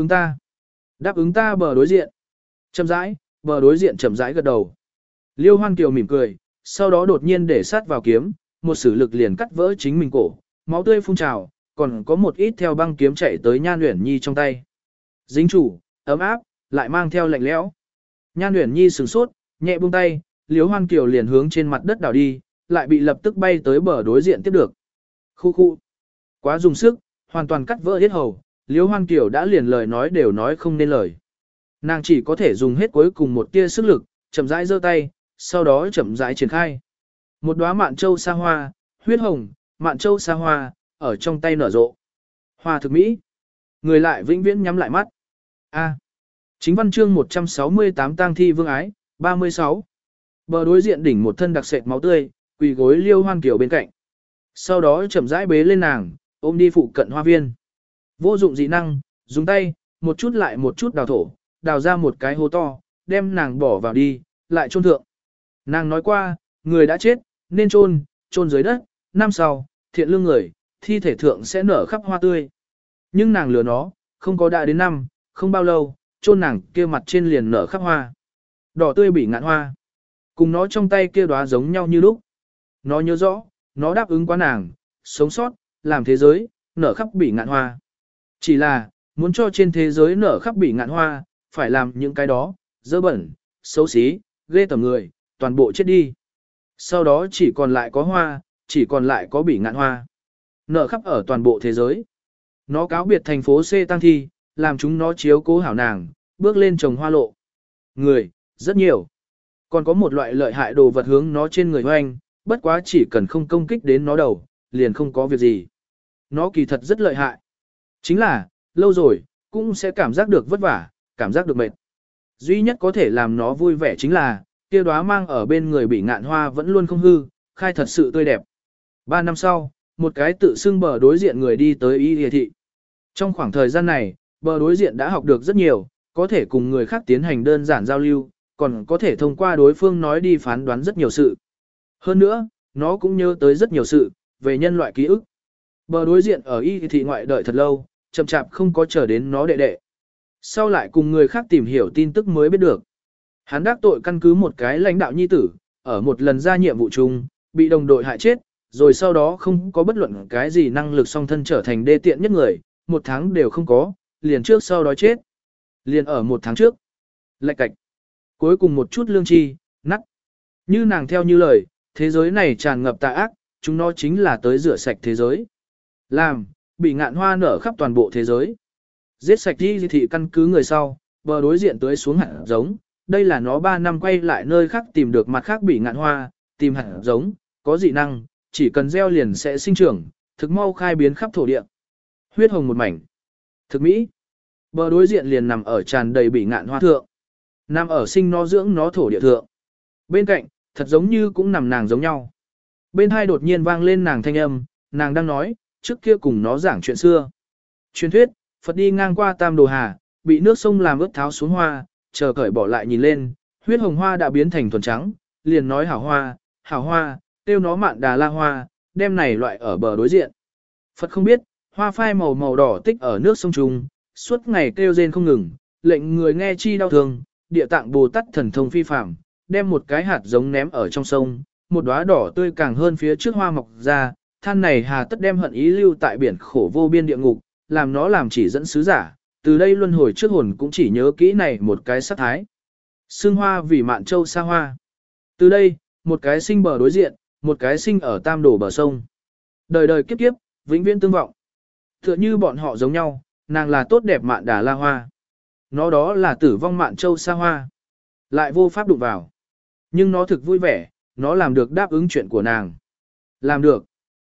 Speaker 1: ứng ta bờ đối diện. Chậm rãi, bờ đối diện chậm rãi gật đầu. Liêu Hoan Kiều mỉm cười, sau đó đột nhiên để sát vào kiếm, một sử lực liền cắt vỡ chính mình cổ, máu tươi phun trào, còn có một ít theo băng kiếm chạy tới Nhan Uyển Nhi trong tay. Dính chủ, ấm áp, lại mang theo lạnh lẽo. Nhan Uyển Nhi sửng sốt, nhẹ buông tay, Liêu Hoan Kiều liền hướng trên mặt đất đảo đi, lại bị lập tức bay tới bờ đối diện tiếp được. Khu khu. Quá dùng sức, hoàn toàn cắt vỡ hết hầu, Liêu Hoan Kiều đã liền lời nói đều nói không nên lời. Nàng chỉ có thể dùng hết cuối cùng một tia sức lực, chậm rãi giơ tay, sau đó chậm rãi triển khai. Một đóa mạn châu sa hoa, huyết hồng, mạn châu sa hoa, ở trong tay nở rộ. Hoa thực mỹ. Người lại vĩnh viễn nhắm lại mắt. A. Chính văn chương 168 tang thi vương ái, 36. Bờ đối diện đỉnh một thân đặc sệt máu tươi, quỳ gối Liêu Hoan Kiều bên cạnh. Sau đó chậm rãi bế lên nàng, ôm đi phụ cận hoa viên. Vô dụng dị năng, dùng tay, một chút lại một chút đào thổ, đào ra một cái hố to, đem nàng bỏ vào đi, lại chôn thượng. Nàng nói qua, người đã chết, nên chôn dưới đất, năm sau, thiện lương người, thi thể thượng sẽ nở khắp hoa tươi. Nhưng nàng lừa nó, không có đã đến năm, không bao lâu, chôn nàng kia mặt trên liền nở khắp hoa. Đỏ tươi bị ngạn hoa. Cùng nó trong tay kia đóa giống nhau như lúc. Nó nhớ rõ, nó đáp ứng quá nàng, sống sót, làm thế giới, nở khắp bị ngạn hoa. Chỉ là, muốn cho trên thế giới nở khắp bị ngạn hoa, phải làm những cái đó, dơ bẩn, xấu xí, ghê tởm người, toàn bộ chết đi. Sau đó chỉ còn lại có hoa, chỉ còn lại có bỉ ngạn hoa. Nở khắp ở toàn bộ thế giới. Nó cáo biệt thành phố C tăng thi, làm chúng nó chiếu cố hảo nàng, bước lên trồng hoa lộ. Người, rất nhiều. Còn có một loại lợi hại đồ vật hướng nó trên người hoanh, bất quá chỉ cần không công kích đến nó đầu, liền không có việc gì. Nó kỳ thật rất lợi hại. Chính là, lâu rồi, cũng sẽ cảm giác được vất vả, cảm giác được mệt. Duy nhất có thể làm nó vui vẻ chính là, kia đóa mang ở bên người bị ngạn hoa vẫn luôn không hư, khai thật sự tươi đẹp. 3 năm sau, một cái tự xưng bờ đối diện người đi tới Y Lìa Thị. Trong khoảng thời gian này, bờ đối diện đã học được rất nhiều, có thể cùng người khác tiến hành đơn giản giao lưu, còn có thể thông qua đối phương nói đi phán đoán rất nhiều sự. Hơn nữa, nó cũng nhớ tới rất nhiều sự, về nhân loại ký ức. Bờ đối diện ở Y Lìa Thị ngoại đợi thật lâu, chậm chạp không có chờ đến nó đệ đệ. Sau lại cùng người khác tìm hiểu tin tức mới biết được. Hắn đắc tội căn cứ một cái lãnh đạo nhi tử, ở một lần ra nhiệm vụ chung, bị đồng đội hại chết, rồi sau đó không có bất luận cái gì năng lực song thân trở thành đê tiện nhất người, 1 tháng đều không có, liền trước sau đó chết. Liền ở 1 tháng trước. Lạch cạch. Cuối cùng một chút lương tri, nắt. Như nàng theo như lời, thế giới này tràn ngập tà ác, chúng nó chính là tới rửa sạch thế giới. Làm, bị ngạn hoa nở khắp toàn bộ thế giới. Giết sạch đi thị căn cứ người sau, bờ đối diện tới xuống hạt giống, đây là nó 3 năm quay lại nơi khác tìm được mặt khác bị ngạn hoa, tìm hạt giống, có dị năng, chỉ cần gieo liền sẽ sinh trưởng, thực mau khai biến khắp thổ địa. Huyết hồng một mảnh. Thực mỹ. Bờ đối diện liền nằm ở tràn đầy bị ngạn hoa thượng. Nằm ở sinh nó dưỡng nó thổ địa thượng. Bên cạnh, thật giống như cũng nằm nàng giống nhau. Bên hai đột nhiên vang lên nàng thanh âm, nàng đang nói, trước kia cùng nó giảng chuyện xưa. Truyền thuyết, Phật đi ngang qua Tam Đồ Hà, bị nước sông làm ướt tháo xuống hoa, chờ cởi bỏ lại nhìn lên, huyết hồng hoa đã biến thành thuần trắng, liền nói hảo hoa, tiêu nó mạn đà la hoa, đem này loại ở bờ đối diện. Phật không biết, hoa phai màu màu đỏ tích ở nước sông trùng, suốt ngày kêu rên không ngừng, lệnh người nghe chi đau thương, địa tạng Bồ Tát thần thông phi phạm, đem một cái hạt giống ném ở trong sông, một đóa đỏ tươi càng hơn phía trước hoa mọc ra, than này hà tất đem hận ý lưu tại biển khổ vô biên địa ngục, làm nó làm chỉ dẫn sứ giả, từ đây luân hồi trước hồn cũng chỉ nhớ kỹ này một cái sát thái. Sương hoa vì mạn châu xa hoa. Từ đây, một cái sinh bờ đối diện, một cái sinh ở Tam Đổ bờ sông. Đời đời kiếp kiếp, vĩnh viễn tương vọng. Tựa như bọn họ giống nhau, nàng là tốt đẹp mạn đà la hoa. Nó đó là tử vong mạn châu xa hoa. Lại vô pháp đụng vào. Nhưng nó thực vui vẻ, nó làm được đáp ứng chuyện của nàng. Làm được.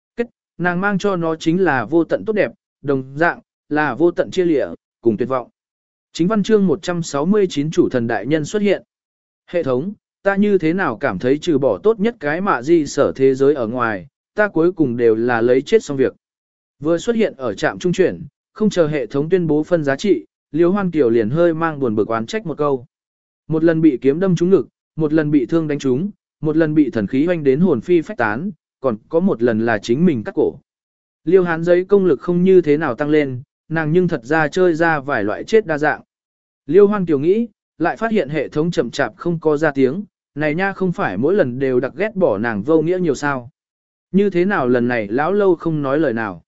Speaker 1: Nàng mang cho nó chính là vô tận tốt đẹp, đồng dạng, là vô tận chia lịa, cùng tuyệt vọng. Chính văn chương 169 chủ thần đại nhân xuất hiện. Hệ thống, ta như thế nào cảm thấy trừ bỏ tốt nhất cái mạ di sở thế giới ở ngoài, ta cuối cùng đều là lấy chết xong việc. Vừa xuất hiện ở trạm trung chuyển, không chờ hệ thống tuyên bố phân giá trị, Liêu Hoan Kiều liền hơi mang buồn bực oán trách một câu. Một lần bị kiếm đâm trúng ngực, một lần bị thương đánh trúng, một lần bị thần khí hoanh đến hồn phi phách tán, còn có một lần là chính mình cắt cổ. Liêu Hán giấy công lực không như thế nào tăng lên, nàng nhưng thật ra chơi ra vài loại chết đa dạng. Liêu Hoan Kiều nghĩ, lại phát hiện hệ thống chậm chạp không có ra tiếng, này nha không phải mỗi lần đều đặc ghét bỏ nàng vô nghĩa nhiều sao. Như thế nào lần này lão lâu không nói lời nào.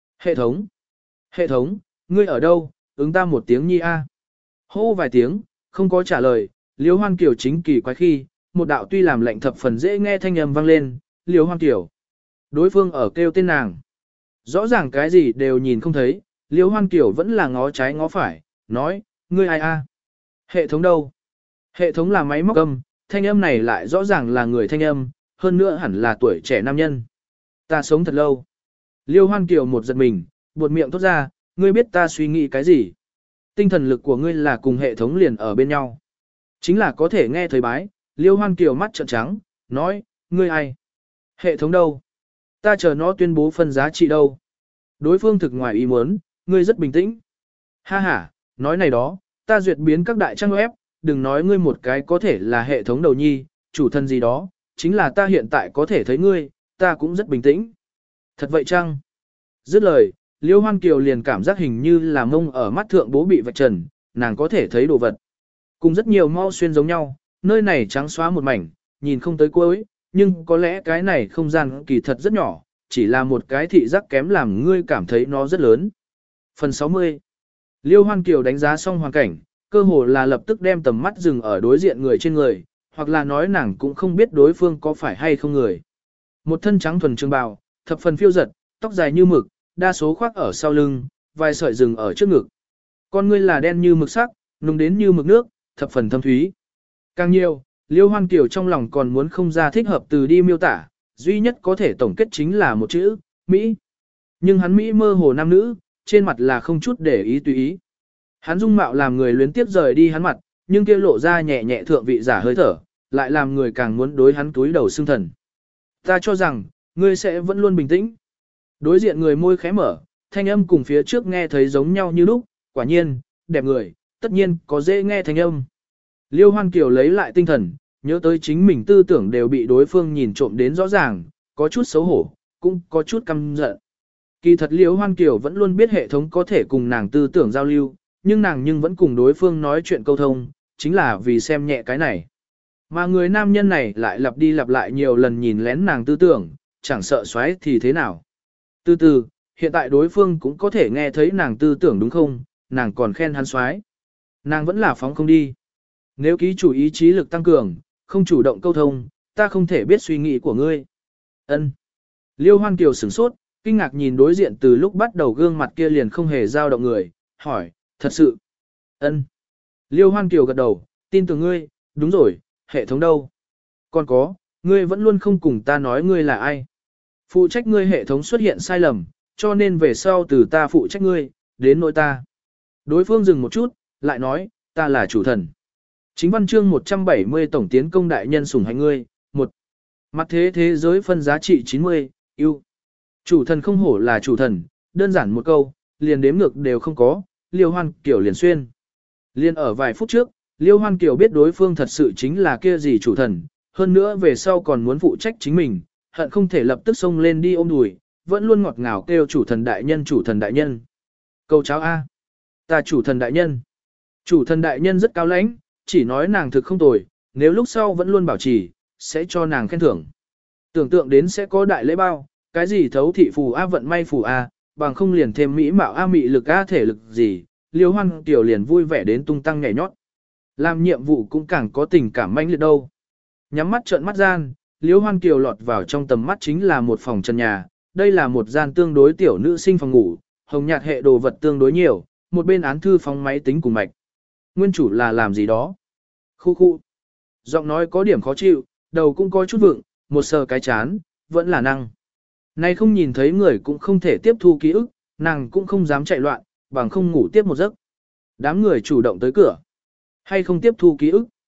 Speaker 1: Hệ thống, ngươi ở đâu, ứng ta một tiếng nhi a. Hô vài tiếng, không có trả lời, Liêu Hoan Kiều chính kỳ quái khi, một đạo tuy làm lệnh thập phần dễ nghe thanh âm vang lên, Liêu Hoan Kiều. Đối phương ở kêu tên nàng. Rõ ràng cái gì đều nhìn không thấy, Liêu Hoan Kiều vẫn là ngó trái ngó phải, nói, ngươi ai a? Hệ thống đâu? Hệ thống là máy móc âm, thanh âm này lại rõ ràng là người thanh âm, hơn nữa hẳn là tuổi trẻ nam nhân. Ta sống thật lâu. Liêu Hoan Kiều một giật mình, buột miệng thốt ra, ngươi biết ta suy nghĩ cái gì? Tinh thần lực của ngươi là cùng hệ thống liền ở bên nhau. Chính là có thể nghe thấy bái, Liêu Hoan Kiều mắt trợn trắng, nói, ngươi ai? Hệ thống đâu? Ta chờ nó tuyên bố phân giá trị đâu? Đối phương thực ngoài ý muốn, ngươi rất bình tĩnh. Ha ha, nói này đó, ta duyệt biến các đại trang web, đừng nói ngươi một cái có thể là hệ thống đầu nhi, chủ thân gì đó, chính là ta hiện tại có thể thấy ngươi, ta cũng rất bình tĩnh. Thật vậy chăng? Dứt lời, Liêu Hoan Kiều liền cảm giác hình như là mông ở mắt thượng bố bị vạch trần, nàng có thể thấy đồ vật. Cùng rất nhiều mau xuyên giống nhau, nơi này trắng xóa một mảnh, nhìn không tới cuối, nhưng có lẽ cái này không gian kỳ thật rất nhỏ, chỉ là một cái thị giác kém làm ngươi cảm thấy nó rất lớn. Phần 60. Liêu Hoan Kiều đánh giá xong hoàn cảnh, cơ hồ là lập tức đem tầm mắt dừng ở đối diện người trên người, hoặc là nói nàng cũng không biết đối phương có phải hay không người. Một thân trắng thuần trường bào, thập phần phiêu giật, tóc dài như mực, đa số khoác ở sau lưng, vài sợi rừng ở trước ngực. Con ngươi là đen như mực sắc, nung đến như mực nước, thập phần thâm thúy. Càng nhiều, Liêu Hoan Kiều trong lòng còn muốn không ra thích hợp từ đi miêu tả, duy nhất có thể tổng kết chính là một chữ, Mỹ. Nhưng hắn Mỹ mơ hồ nam nữ, trên mặt là không chút để ý tùy ý. Hắn dung mạo làm người luyến tiếp rời đi hắn mặt, nhưng kia lộ ra nhẹ nhẹ thượng vị giả hơi thở, lại làm người càng muốn đối hắn túi đầu xương thần. Ta cho rằng, ngươi sẽ vẫn luôn bình tĩnh. Đối diện người môi khẽ mở, thanh âm cùng phía trước nghe thấy giống nhau như lúc, quả nhiên, đẹp người, tất nhiên có dễ nghe thanh âm. Liêu Hoan Kiều lấy lại tinh thần, nhớ tới chính mình tư tưởng đều bị đối phương nhìn trộm đến rõ ràng, có chút xấu hổ, cũng có chút căm giận. Kỳ thật Liêu Hoan Kiều vẫn luôn biết hệ thống có thể cùng nàng tư tưởng giao lưu, nhưng nàng vẫn cùng đối phương nói chuyện câu thông, chính là vì xem nhẹ cái này. Mà người nam nhân này lại lặp đi lặp lại nhiều lần nhìn lén nàng tư tưởng, chẳng sợ xoáy thì thế nào. Từ từ, hiện tại đối phương cũng có thể nghe thấy nàng tư tưởng đúng không, nàng còn khen hắn xoáy. Nàng vẫn là phóng không đi. Nếu ký chủ ý chí lực tăng cường, không chủ động câu thông, ta không thể biết suy nghĩ của ngươi. Ân. Liêu Hoan Kiều sửng sốt, kinh ngạc nhìn đối diện từ lúc bắt đầu gương mặt kia liền không hề dao động người, hỏi, thật sự. Ân. Liêu Hoan Kiều gật đầu, tin tưởng ngươi, đúng rồi, hệ thống đâu? Còn có, ngươi vẫn luôn không cùng ta nói ngươi là ai. Phụ trách ngươi hệ thống xuất hiện sai lầm, cho nên về sau từ ta phụ trách ngươi, đến nỗi ta. Đối phương dừng một chút, lại nói, ta là chủ thần. Chính văn chương 170 tổng tiến công đại nhân sủng hạnh ngươi, 1. Mặt thế thế giới phân giá trị 90, yêu. Chủ thần không hổ là chủ thần, đơn giản một câu, liền đếm ngược đều không có, Liêu Hoan Kiều liền xuyên. Liên ở vài phút trước, Liêu Hoan Kiều biết đối phương thật sự chính là kia gì chủ thần, hơn nữa về sau còn muốn phụ trách chính mình, hận không thể lập tức xông lên đi ôm đùi, vẫn luôn ngọt ngào kêu chủ thần đại nhân chủ thần đại nhân. Câu cháo A. Ta chủ thần đại nhân. Chủ thần đại nhân rất cao lãnh, chỉ nói nàng thực không tồi, nếu lúc sau vẫn luôn bảo trì, sẽ cho nàng khen thưởng. Tưởng tượng đến sẽ có đại lễ bao, cái gì thấu thị phù A vận may phù A, bằng không liền thêm mỹ mạo A mị lực A thể lực gì, Liêu Hoan Kiều liền vui vẻ đến tung tăng nhảy nhót. Làm nhiệm vụ cũng càng có tình cảm mãnh liệt đâu. Nhắm mắt trợn mắt gian, Liêu Hoan Kiều lọt vào trong tầm mắt chính là một phòng trần nhà, đây là một gian tương đối tiểu nữ sinh phòng ngủ, hồng nhạt hệ đồ vật tương đối nhiều, một bên án thư phóng máy tính cùng mạch. Nguyên chủ là làm gì đó? Khu khu. Giọng nói có điểm khó chịu, đầu cũng có chút vượng, một sờ cái chán, vẫn là năng. Này không nhìn thấy người cũng không thể tiếp thu ký ức, nàng cũng không dám chạy loạn, bằng không ngủ tiếp một giấc. Đám người chủ động tới cửa. Hay không tiếp thu ký ức?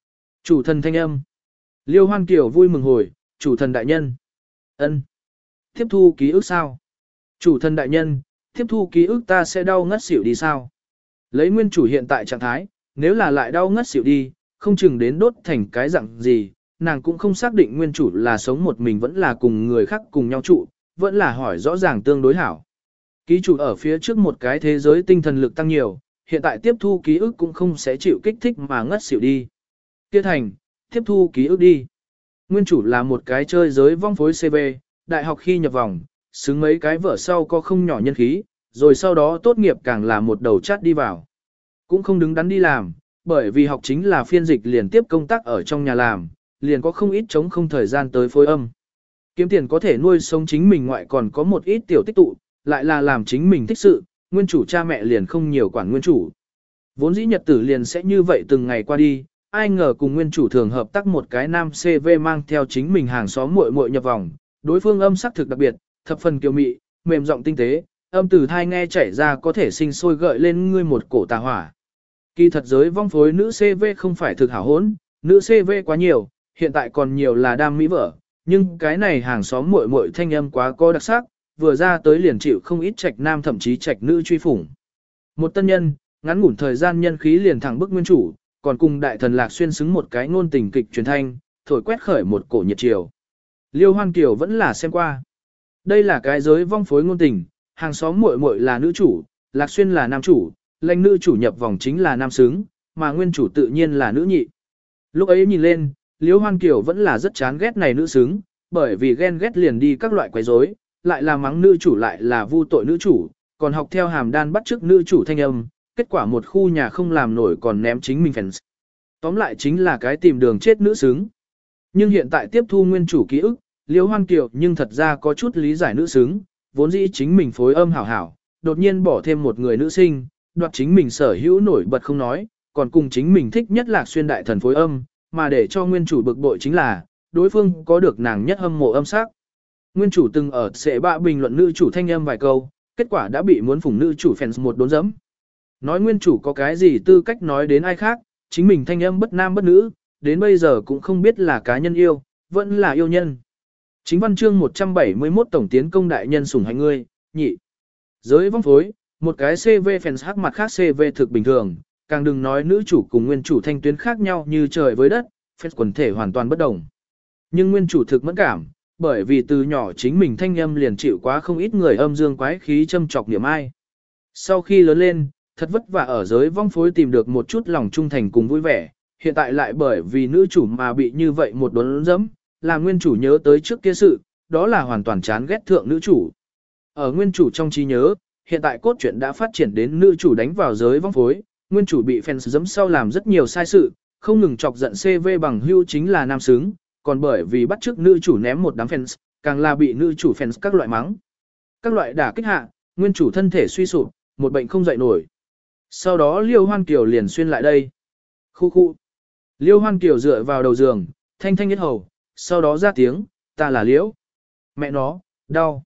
Speaker 1: Chủ thần thanh âm. Liêu Hoan Kiều vui mừng hồi, chủ thần đại nhân. Ân. Tiếp thu ký ức sao? Chủ thần đại nhân, tiếp thu ký ức ta sẽ đau ngất xỉu đi sao? Lấy nguyên chủ hiện tại trạng thái, nếu là lại đau ngất xỉu đi, không chừng đến đốt thành cái dạng gì, nàng cũng không xác định nguyên chủ là sống một mình vẫn là cùng người khác cùng nhau trụ, vẫn là hỏi rõ ràng tương đối hảo. Ký chủ ở phía trước một cái thế giới tinh thần lực tăng nhiều, hiện tại tiếp thu ký ức cũng không sẽ chịu kích thích mà ngất xỉu đi. Kia thành, tiếp thu ký ức đi. Nguyên chủ là một cái chơi giới vong phối CV, đại học khi nhập vòng, xứng mấy cái vở sau có không nhỏ nhân khí, rồi sau đó tốt nghiệp càng là một đầu chát đi vào. Cũng không đứng đắn đi làm, bởi vì học chính là phiên dịch liền tiếp công tác ở trong nhà làm, liền có không ít chống không thời gian tới phối âm. Kiếm tiền có thể nuôi sống chính mình ngoại còn có một ít tiểu tích tụ, lại là làm chính mình thích sự, nguyên chủ cha mẹ liền không nhiều quản nguyên chủ. Vốn dĩ nhật tử liền sẽ như vậy từng ngày qua đi, ai ngờ cùng nguyên chủ thường hợp tác một cái nam CV mang theo chính mình hàng xóm muội muội nhập vòng, đối phương âm sắc thực đặc biệt, thập phần kiều mị, mềm giọng tinh tế, âm từ thai nghe chảy ra có thể sinh sôi gợi lên ngươi một cổ tà hỏa. Kỳ thật giới vong phối nữ CV không phải thực hảo hỗn, nữ CV quá nhiều, hiện tại còn nhiều là đam mỹ vợ, nhưng cái này hàng xóm muội muội thanh âm quá có đặc sắc, vừa ra tới liền chịu không ít trạch nam thậm chí trạch nữ truy phủng. Một tân nhân, ngắn ngủn thời gian nhân khí liền thẳng bức nguyên chủ, còn cùng đại thần Lạc Xuyên xứng một cái ngôn tình kịch truyền thanh, thổi quét khởi một cổ nhiệt chiều. Liêu Hoan Kiều vẫn là xem qua. Đây là cái giới vong phối ngôn tình, hàng xóm muội muội là nữ chủ, Lạc Xuyên là nam chủ, lãnh nữ chủ nhập vòng chính là nam xứng, mà nguyên chủ tự nhiên là nữ nhị. Lúc ấy nhìn lên, Liêu Hoan Kiều vẫn là rất chán ghét này nữ xứng, bởi vì ghen ghét liền đi các loại quấy rối, lại là mắng nữ chủ lại là vu tội nữ chủ, còn học theo hàm đan bắt chước nữ chủ thanh âm, kết quả một khu nhà không làm nổi còn ném chính mình fans. Tóm lại chính là cái tìm đường chết nữ xứng. Nhưng hiện tại tiếp thu nguyên chủ ký ức, Liêu Hoan Kiều nhưng thật ra có chút lý giải nữ xứng, vốn dĩ chính mình phối âm hảo hảo, đột nhiên bỏ thêm một người nữ sinh, đoạt chính mình sở hữu nổi bật không nói, còn cùng chính mình thích nhất Lạc Xuyên đại thần phối âm, mà để cho nguyên chủ bực bội chính là, đối phương có được nàng nhất hâm mộ âm sắc. Nguyên chủ từng ở sẽ bạ bình luận nữ chủ thanh âm vài câu, kết quả đã bị muốn phủng nữ chủ fans một đốn dẫm. Nói nguyên chủ có cái gì tư cách nói đến ai khác, chính mình thanh âm bất nam bất nữ, đến bây giờ cũng không biết là cá nhân yêu, vẫn là yêu nhân. Chính văn chương 171 tổng tiến công đại nhân sủng hạnh ngươi, nhị. Giới vong phối, một cái CV fans hắc mặt khác CV thực bình thường, càng đừng nói nữ chủ cùng nguyên chủ thanh tuyến khác nhau như trời với đất, fans quần thể hoàn toàn bất đồng. Nhưng nguyên chủ thực mẫn cảm, bởi vì từ nhỏ chính mình thanh âm liền chịu quá không ít người âm dương quái khí châm chọc niệm ai. Sau khi lớn lên, thật vất vả ở giới vong phối tìm được một chút lòng trung thành cùng vui vẻ, hiện tại lại bởi vì nữ chủ mà bị như vậy một đốn dẫm, làm nguyên chủ nhớ tới trước kia sự, đó là hoàn toàn chán ghét thượng nữ chủ. Ở nguyên chủ trong trí nhớ, hiện tại cốt truyện đã phát triển đến nữ chủ đánh vào giới vong phối, nguyên chủ bị fans dẫm sau làm rất nhiều sai sự, không ngừng chọc giận CV bằng hưu chính là nam xứng, còn bởi vì bắt chước nữ chủ ném một đám fans, càng là bị nữ chủ fans các loại mắng. Các loại đả kích hạ, nguyên chủ thân thể suy sụp, một bệnh không dậy nổi. Sau đó Liêu Hoan Kiều liền xuyên lại đây. Khu khu. Liêu Hoan Kiều dựa vào đầu giường, thanh thanh nhất hầu, sau đó ra tiếng, ta là Liễu. Mẹ nó, đau.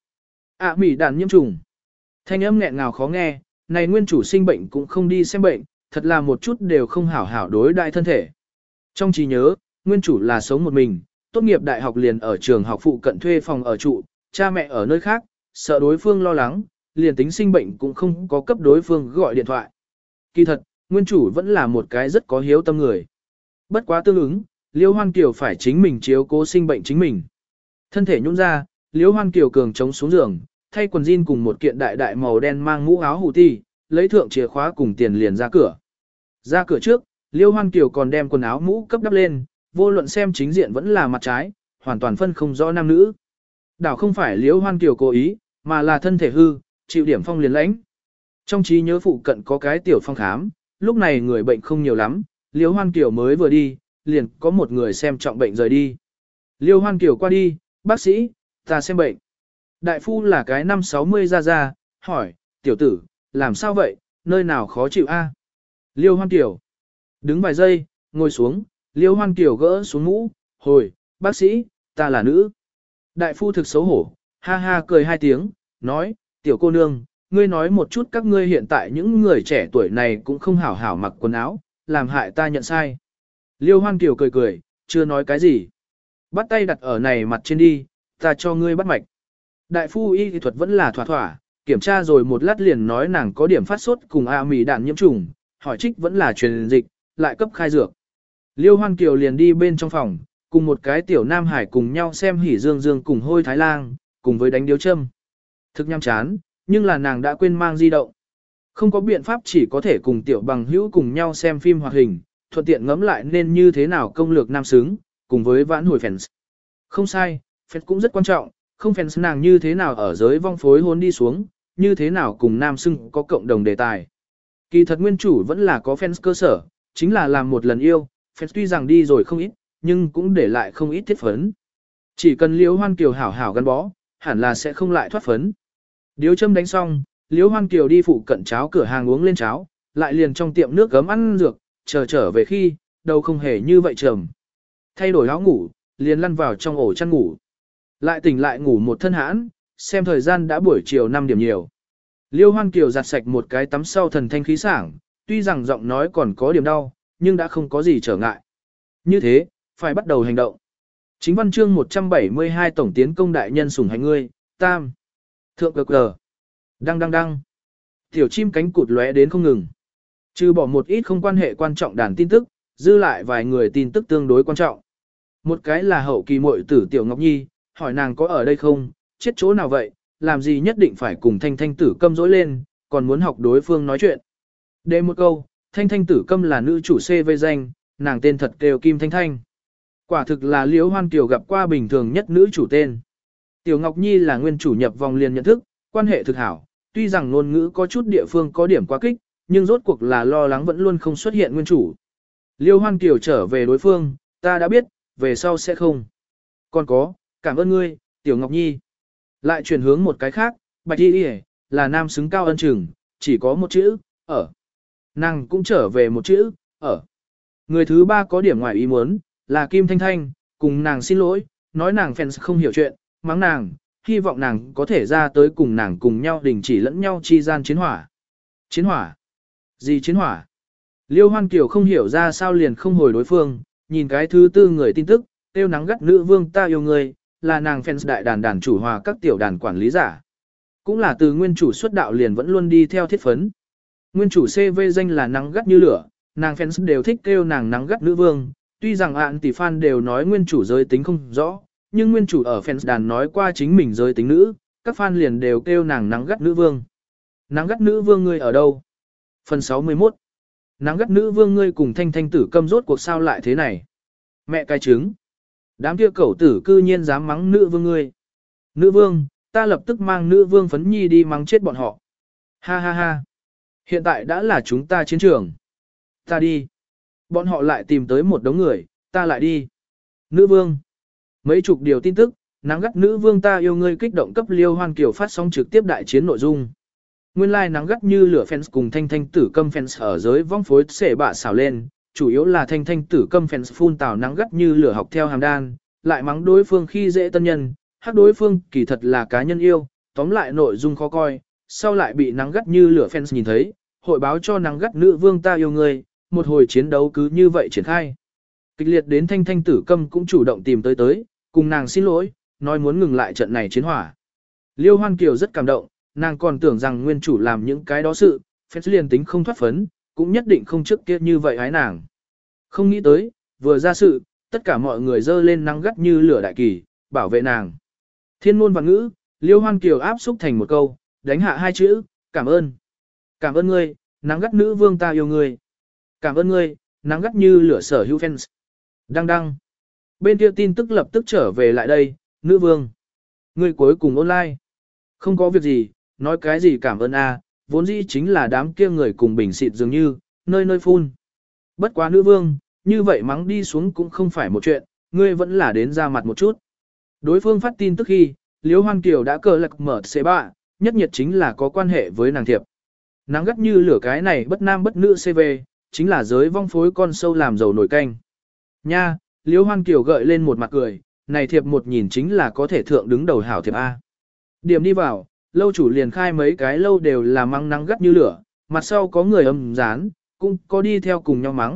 Speaker 1: Mỉ đàn nhiễm trùng. Thanh âm nghẹn ngào khó nghe, này nguyên chủ sinh bệnh cũng không đi xem bệnh, thật là một chút đều không hảo hảo đối đại thân thể. Trong trí nhớ, nguyên chủ là sống một mình, tốt nghiệp đại học liền ở trường học phụ cận thuê phòng ở trụ, cha mẹ ở nơi khác, sợ đối phương lo lắng, liền tính sinh bệnh cũng không có cấp đối phương gọi điện thoại. Kỳ thật, nguyên chủ vẫn là một cái rất có hiếu tâm người. Bất quá tương ứng, Liêu Hoan Kiều phải chính mình chiếu cố sinh bệnh chính mình. Thân thể nhũn ra, Liêu Hoan Kiều cường chống xuống giường, thay quần jean cùng một kiện đại đại màu đen mang mũ áo hủ ti, lấy thượng chìa khóa cùng tiền liền ra cửa. Ra cửa trước, Liêu Hoan Kiều còn đem quần áo mũ cấp đắp lên, vô luận xem chính diện vẫn là mặt trái, hoàn toàn phân không rõ nam nữ. Đảo không phải Liêu Hoan Kiều cố ý, mà là thân thể hư, chịu điểm phong liền lãnh. Trong trí nhớ phụ cận có cái tiểu phong khám, lúc này người bệnh không nhiều lắm, Liêu Hoan Kiều mới vừa đi, liền có một người xem trọng bệnh rời đi. Liêu Hoan Kiều qua đi, bác sĩ, ta xem bệnh. Đại phu là cái năm 60 ra, hỏi, tiểu tử, làm sao vậy, nơi nào khó chịu a? Liêu Hoan Kiều. Đứng vài giây, ngồi xuống, Liêu Hoan Kiều gỡ xuống mũ, hồi, bác sĩ, ta là nữ. Đại phu thực xấu hổ, ha ha cười hai tiếng, nói, tiểu cô nương, ngươi nói một chút các ngươi hiện tại những người trẻ tuổi này cũng không hảo hảo mặc quần áo, làm hại ta nhận sai. Liêu Hoan Kiều cười cười, chưa nói cái gì. Bắt tay đặt ở này mặt trên đi, ta cho ngươi bắt mạch. Đại phu y kỹ thuật vẫn là thỏa thỏa, kiểm tra rồi một lát liền nói nàng có điểm phát sốt cùng mì đạn nhiễm trùng, hỏi trích vẫn là truyền dịch, lại cấp khai dược. Liêu Hoan Kiều liền đi bên trong phòng, cùng một cái tiểu nam hải cùng nhau xem hỉ dương dương cùng hôi thái lang, cùng với đánh điếu châm. Thực nhăm chán, nhưng là nàng đã quên mang di động. Không có biện pháp chỉ có thể cùng tiểu bằng hữu cùng nhau xem phim hoạt hình, thuận tiện ngẫm lại nên như thế nào công lược nam xứng, cùng với vãn hồi fans. Không sai, fans cũng rất quan trọng, không fans nàng như thế nào ở giới vong phối hôn đi xuống, như thế nào cùng nam xứng có cộng đồng đề tài. Kỳ thật nguyên chủ vẫn là có fans cơ sở, chính là làm một lần yêu, fans tuy rằng đi rồi không ít, nhưng cũng để lại không ít thiết phấn. Chỉ cần Liễu Hoan Kiều hảo hảo gắn bó, hẳn là sẽ không lại thoát phấn. Điếu châm đánh xong, Liễu Hoan Kiều đi phụ cận cháo cửa hàng uống lên cháo, lại liền trong tiệm nước gấm ăn dược, trở về khi, đầu không hề như vậy trầm. Thay đổi áo ngủ, liền lăn vào trong ổ chăn ngủ. Lại tỉnh lại ngủ một thân hãn, xem thời gian đã buổi chiều 5 điểm nhiều. Liêu Hoan Kiều giặt sạch một cái tắm sau thần thanh khí sảng, tuy rằng giọng nói còn có điểm đau, nhưng đã không có gì trở ngại. Như thế, phải bắt đầu hành động. Chính văn chương 172 tổng tiến công đại nhân sủng hạnh ngươi, tam. Thượng cực cờ. Đăng đăng đăng. Tiểu chim cánh cụt lóe đến không ngừng. Trừ bỏ một ít không quan hệ quan trọng đàn tin tức, dư lại vài người tin tức tương đối quan trọng. Một cái là hậu kỳ muội tử Tiểu Ngọc Nhi, hỏi nàng có ở đây không, chết chỗ nào vậy, làm gì nhất định phải cùng Thanh Thanh Tử Câm dối lên, còn muốn học đối phương nói chuyện. Để một câu, Thanh Thanh Tử Câm là nữ chủ CV danh, nàng tên thật kêu Kim Thanh Thanh. Quả thực là Liễu Hoan Kiều gặp qua bình thường nhất nữ chủ tên. Tiểu Ngọc Nhi là nguyên chủ nhập vòng liền nhận thức, quan hệ thực hảo, tuy rằng ngôn ngữ có chút địa phương có điểm quá kích, nhưng rốt cuộc là lo lắng vẫn luôn không xuất hiện nguyên chủ. Liêu Hoan Kiều trở về đối phương, ta đã biết, về sau sẽ không. Còn có, cảm ơn ngươi, Tiểu Ngọc Nhi. Lại chuyển hướng một cái khác, Bạch Y Y là nam xứng cao ân chừng, chỉ có một chữ, ở. Nàng cũng trở về một chữ, ở. Người thứ ba có điểm ngoài ý muốn, là Kim Thanh Thanh, cùng nàng xin lỗi, nói nàng fans không hiểu chuyện, mắng nàng, hy vọng nàng có thể ra tới cùng nàng cùng nhau đình chỉ lẫn nhau chi gian chiến hỏa. Chiến hỏa? Gì chiến hỏa? Liêu Hoan Kiều không hiểu ra sao liền không hồi đối phương, nhìn cái thứ tư người tin tức, tiêu nắng gắt nữ vương ta yêu người, là nàng fans đại đàn đàn chủ hòa các tiểu đàn quản lý giả. Cũng là từ nguyên chủ xuất đạo liền vẫn luôn đi theo thiết phấn. Nguyên chủ CV danh là nắng gắt như lửa, nàng fans đều thích kêu nàng nắng gắt nữ vương, tuy rằng ạn tỷ fan đều nói nguyên chủ giới tính không rõ, nhưng nguyên chủ ở fans đàn nói qua chính mình giới tính nữ, các fan liền đều kêu nàng nắng gắt nữ vương. Nắng gắt nữ vương ngươi ở đâu? Phần 61. Nắng gắt nữ vương ngươi cùng Thanh Thanh Tử Câm rốt cuộc sao lại thế này? Mẹ cái trứng. Đám kia cẩu tử cư nhiên dám mắng nữ vương ngươi. Nữ vương, ta lập tức mang nữ vương phấn nhi đi mắng chết bọn họ. Ha ha ha. Hiện tại đã là chúng ta chiến trường. Ta đi. Bọn họ lại tìm tới một đống người, ta lại đi. Nữ vương. Mấy chục điều tin tức, nắng gắt nữ vương ta yêu ngươi kích động cấp Liêu Hoan Kiều phát sóng trực tiếp đại chiến nội dung. Nguyên lai like nắng gắt như lửa fans cùng Thanh Thanh Tử Câm fans ở giới vong phối xể bạ xảo lên, chủ yếu là Thanh Thanh Tử Câm fans phun tào nắng gắt như lửa học theo hàm đan, lại mắng đối phương khi dễ tân nhân, hắc đối phương kỳ thật là cá nhân yêu, tóm lại nội dung khó coi, sau lại bị nắng gắt như lửa fans nhìn thấy, hội báo cho nắng gắt nữ vương ta yêu ngươi, một hồi chiến đấu cứ như vậy triển khai. Kịch liệt đến Thanh Thanh Tử Câm cũng chủ động tìm tới, cùng nàng xin lỗi, nói muốn ngừng lại trận này chiến hỏa. Liêu Hoan Kiều rất cảm động, nàng còn tưởng rằng nguyên chủ làm những cái đó sự, fans liền tính không thoát phấn, cũng nhất định không trước kia như vậy hái nàng. Không nghĩ tới, vừa ra sự, tất cả mọi người dơ lên nắng gắt như lửa đại kỳ, bảo vệ nàng. Thiên ngôn và ngữ, Liêu Hoan Kiều áp xúc thành một câu, đánh hạ hai chữ, cảm ơn. Cảm ơn ngươi, nắng gắt nữ vương ta yêu ngươi. Cảm ơn ngươi, nắng gắt như lửa sở hữu fans. Đăng đăng. Bên kia tin tức lập tức trở về lại đây, nữ vương. Ngươi cuối cùng online. Không có việc gì, nói cái gì cảm ơn a, vốn dĩ chính là đám kia người cùng bình xịt dường như, nơi nơi phun. Bất quá nữ vương, như vậy mắng đi xuống cũng không phải một chuyện, ngươi vẫn là đến ra mặt một chút. Đối phương phát tin tức khi, Liễu Hoan Kiều đã cờ lạc mở C3, nhất nhiệt chính là có quan hệ với nàng thiệp. Nắng gắt như lửa cái này bất nam bất nữ CV, chính là giới vong phối con sâu làm dầu nổi canh. Nha, Liễu Hoan Kiều gợi lên một mặt cười, này thiệp một nhìn chính là có thể thượng đứng đầu hảo thiệp A. Điểm đi vào, lâu chủ liền khai mấy cái lâu đều là mắng nắng gắt như lửa, mặt sau có người âm dán, cũng có đi theo cùng nhau mắng,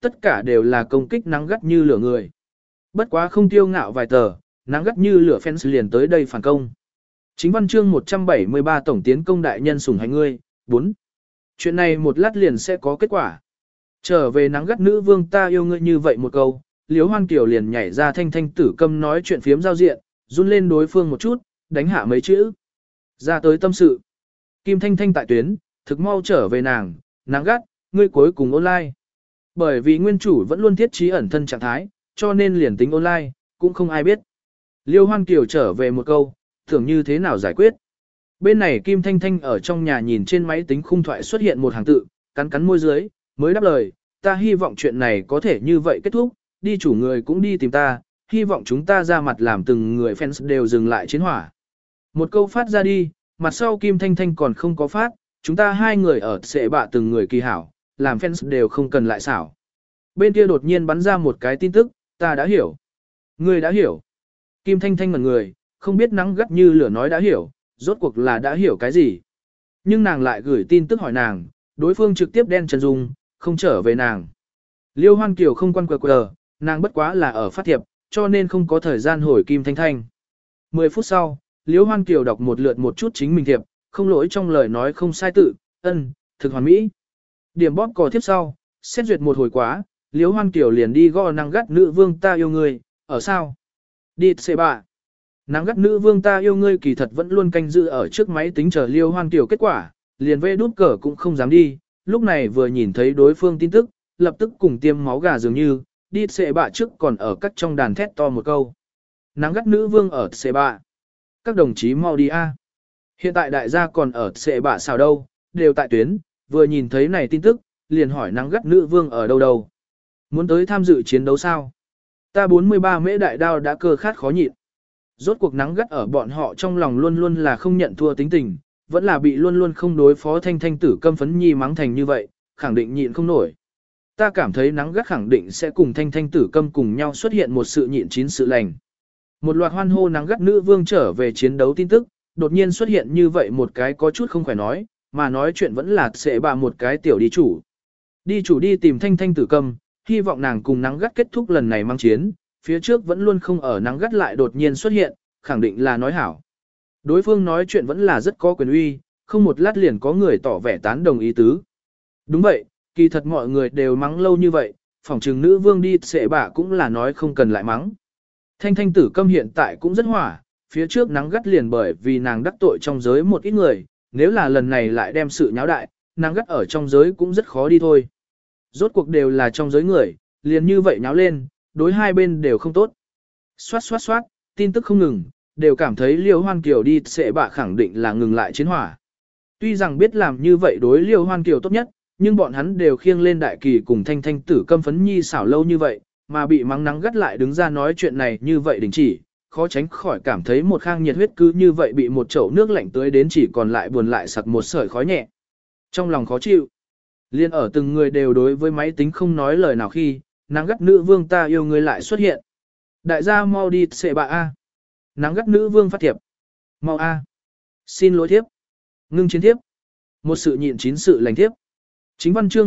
Speaker 1: tất cả đều là công kích nắng gắt như lửa người. Bất quá không tiêu ngạo vài tờ, nắng gắt như lửa fans liền tới đây phản công. Chính văn chương 173 tổng tiến công đại nhân sủng hành ngươi, 4. Chuyện này một lát liền sẽ có kết quả. Trở về nắng gắt nữ vương ta yêu ngươi như vậy một câu, Liễu Hoan Kiều liền nhảy ra thanh thanh tử câm nói chuyện phiếm giao diện, run lên đối phương một chút, đánh hạ mấy chữ. Ra tới tâm sự. Kim Thanh Thanh tại tuyến, thực mau trở về nàng, nắng gắt, ngươi cuối cùng online. Bởi vì nguyên chủ vẫn luôn thiết trí ẩn thân trạng thái, cho nên liền tính online, cũng không ai biết. Liêu Hoan Kiều trở về một câu, tưởng như thế nào giải quyết. Bên này Kim Thanh Thanh ở trong nhà nhìn trên máy tính khung thoại xuất hiện một hàng tự, cắn cắn môi dưới, mới đáp lời, ta hy vọng chuyện này có thể như vậy kết thúc, đi chủ người cũng đi tìm ta, hy vọng chúng ta ra mặt làm từng người fans đều dừng lại chiến hỏa. Một câu phát ra đi, mặt sau Kim Thanh Thanh còn không có phát, chúng ta hai người ở sẽ bạ từng người kỳ hảo, làm fans đều không cần lại xảo. Bên kia đột nhiên bắn ra một cái tin tức, ta đã hiểu. Người đã hiểu. Kim Thanh Thanh ngẩn người, không biết nắng gắt như lửa nói đã hiểu, rốt cuộc là đã hiểu cái gì. Nhưng nàng lại gửi tin tức hỏi nàng, đối phương trực tiếp đen chân dung, không trở về nàng. Liêu Hoan Kiều không quan quờ, nàng bất quá là ở phát thiệp, cho nên không có thời gian hồi Kim Thanh Thanh. 10 phút sau, Liêu Hoan Kiều đọc một lượt một chút chính mình thiệp, không lỗi trong lời nói không sai tự, thực hoàn mỹ. Điểm bóp cò tiếp sau, xét duyệt một hồi quá, Liêu Hoan Kiều liền đi gõ năng gắt nữ vương ta yêu người, ở sao? Đi xe bạ. Nắng gắt nữ vương ta yêu ngươi kỳ thật vẫn luôn canh giữ ở trước máy tính chờ Liêu Hoan Kiều kết quả, liền vê đút cờ cũng không dám đi, lúc này vừa nhìn thấy đối phương tin tức, lập tức cùng tiêm máu gà dường như, đi xệ bạ trước còn ở các trong đàn thét to một câu. Nắng gắt nữ vương ở xệ bạ. Các đồng chí mau đi a. Hiện tại đại gia còn ở xệ bạ sao đâu, đều tại tuyến, vừa nhìn thấy này tin tức, liền hỏi nắng gắt nữ vương ở đâu đâu. Muốn tới tham dự chiến đấu sao? Ta 43 mễ đại đao đã cơ khát khó nhịn. Rốt cuộc nắng gắt ở bọn họ trong lòng luôn luôn là không nhận thua tính tình, vẫn là bị luôn luôn không đối phó thanh thanh tử câm phấn nhi mắng thành như vậy, khẳng định nhịn không nổi. Ta cảm thấy nắng gắt khẳng định sẽ cùng thanh thanh tử câm cùng nhau xuất hiện một sự nhịn chín sự lành. Một loạt hoan hô nắng gắt nữ vương trở về chiến đấu tin tức, đột nhiên xuất hiện như vậy một cái có chút không khỏe nói, mà nói chuyện vẫn là sẽ bà một cái tiểu đi chủ. Đi chủ đi tìm thanh thanh tử câm, hy vọng nàng cùng nắng gắt kết thúc lần này mang chiến, phía trước vẫn luôn không ở nắng gắt lại đột nhiên xuất hiện, khẳng định là nói hảo. Đối phương nói chuyện vẫn là rất có quyền uy, không một lát liền có người tỏ vẻ tán đồng ý tứ. Đúng vậy, kỳ thật mọi người đều mắng lâu như vậy, phỏng trừng nữ vương đi xệ bạ cũng là nói không cần lại mắng. Thanh thanh tử câm hiện tại cũng rất hỏa, phía trước nắng gắt liền bởi vì nàng đắc tội trong giới một ít người, nếu là lần này lại đem sự nháo đại, nắng gắt ở trong giới cũng rất khó đi thôi. Rốt cuộc đều là trong giới người, liền như vậy nháo lên, đối hai bên đều không tốt. Xoát xoát xoát, tin tức không ngừng, đều cảm thấy Liêu Hoan Kiều đi sẽ bạ khẳng định là ngừng lại chiến hỏa. Tuy rằng biết làm như vậy đối Liêu Hoan Kiều tốt nhất, nhưng bọn hắn đều khiêng lên đại kỳ cùng thanh thanh tử câm phấn nhi xảo lâu như vậy, mà bị mắng nắng gắt lại đứng ra nói chuyện này như vậy đình chỉ, khó tránh khỏi cảm thấy một khang nhiệt huyết cứ như vậy bị một chậu nước lạnh tưới đến chỉ còn lại buồn lại sặc một sợi khói nhẹ. Trong lòng khó chịu, liên ở từng người đều đối với máy tính không nói lời nào khi, nắng gắt nữ vương ta yêu người lại xuất hiện. Đại gia mau đi xệ bạ A. Nắng gắt nữ vương phát thiệp. Mau A. Xin lỗi thiếp. Ngưng chiến thiếp. Một sự nhịn chín sự lành thiếp. Chính văn chương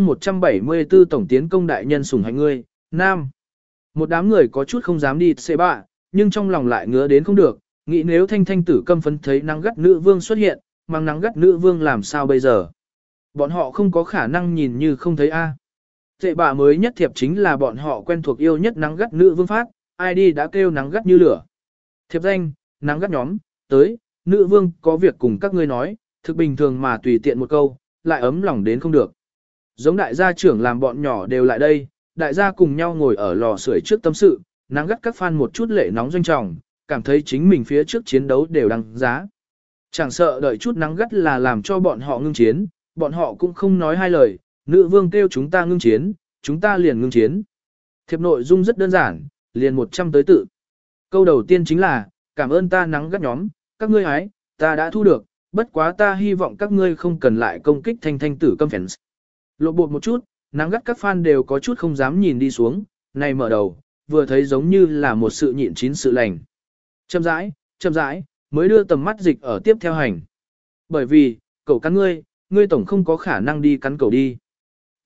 Speaker 1: 174 tổng tiến công đại nhân sủng hành ngươi, Nam. Một đám người có chút không dám đi xệ bạ, nhưng trong lòng lại ngứa đến không được, nghĩ nếu thanh thanh tử câm phấn thấy nắng gắt nữ vương xuất hiện, mang nắng gắt nữ vương làm sao bây giờ. Bọn họ không có khả năng nhìn như không thấy A. Xệ bạ mới nhất thiệp chính là bọn họ quen thuộc yêu nhất nắng gắt nữ vương phát, ID đã kêu nắng gắt như lửa. Thiệp danh, nắng gắt nhóm, tới, nữ vương có việc cùng các ngươi nói, thực bình thường mà tùy tiện một câu, lại ấm lòng đến không được. Giống đại gia trưởng làm bọn nhỏ đều lại đây, đại gia cùng nhau ngồi ở lò sưởi trước tâm sự, nắng gắt các fan một chút lệ nóng doanh trọng, cảm thấy chính mình phía trước chiến đấu đều đăng giá. Chẳng sợ đợi chút nắng gắt là làm cho bọn họ ngưng chiến, bọn họ cũng không nói hai lời, nữ vương kêu chúng ta ngưng chiến, chúng ta liền ngưng chiến. Thiệp nội dung rất đơn giản, liền 100 tới tự. Câu đầu tiên chính là, cảm ơn ta nắng gắt nhóm, các ngươi ái, ta đã thu được, bất quá ta hy vọng các ngươi không cần lại công kích thanh thanh tử câm fans. Lộ bột một chút, nắng gắt các fan đều có chút không dám nhìn đi xuống, này mở đầu, vừa thấy giống như là một sự nhịn chín sự lành. Chậm rãi, mới đưa tầm mắt dịch ở tiếp theo hành. Bởi vì, cậu cắn ngươi tổng không có khả năng đi cắn cậu đi.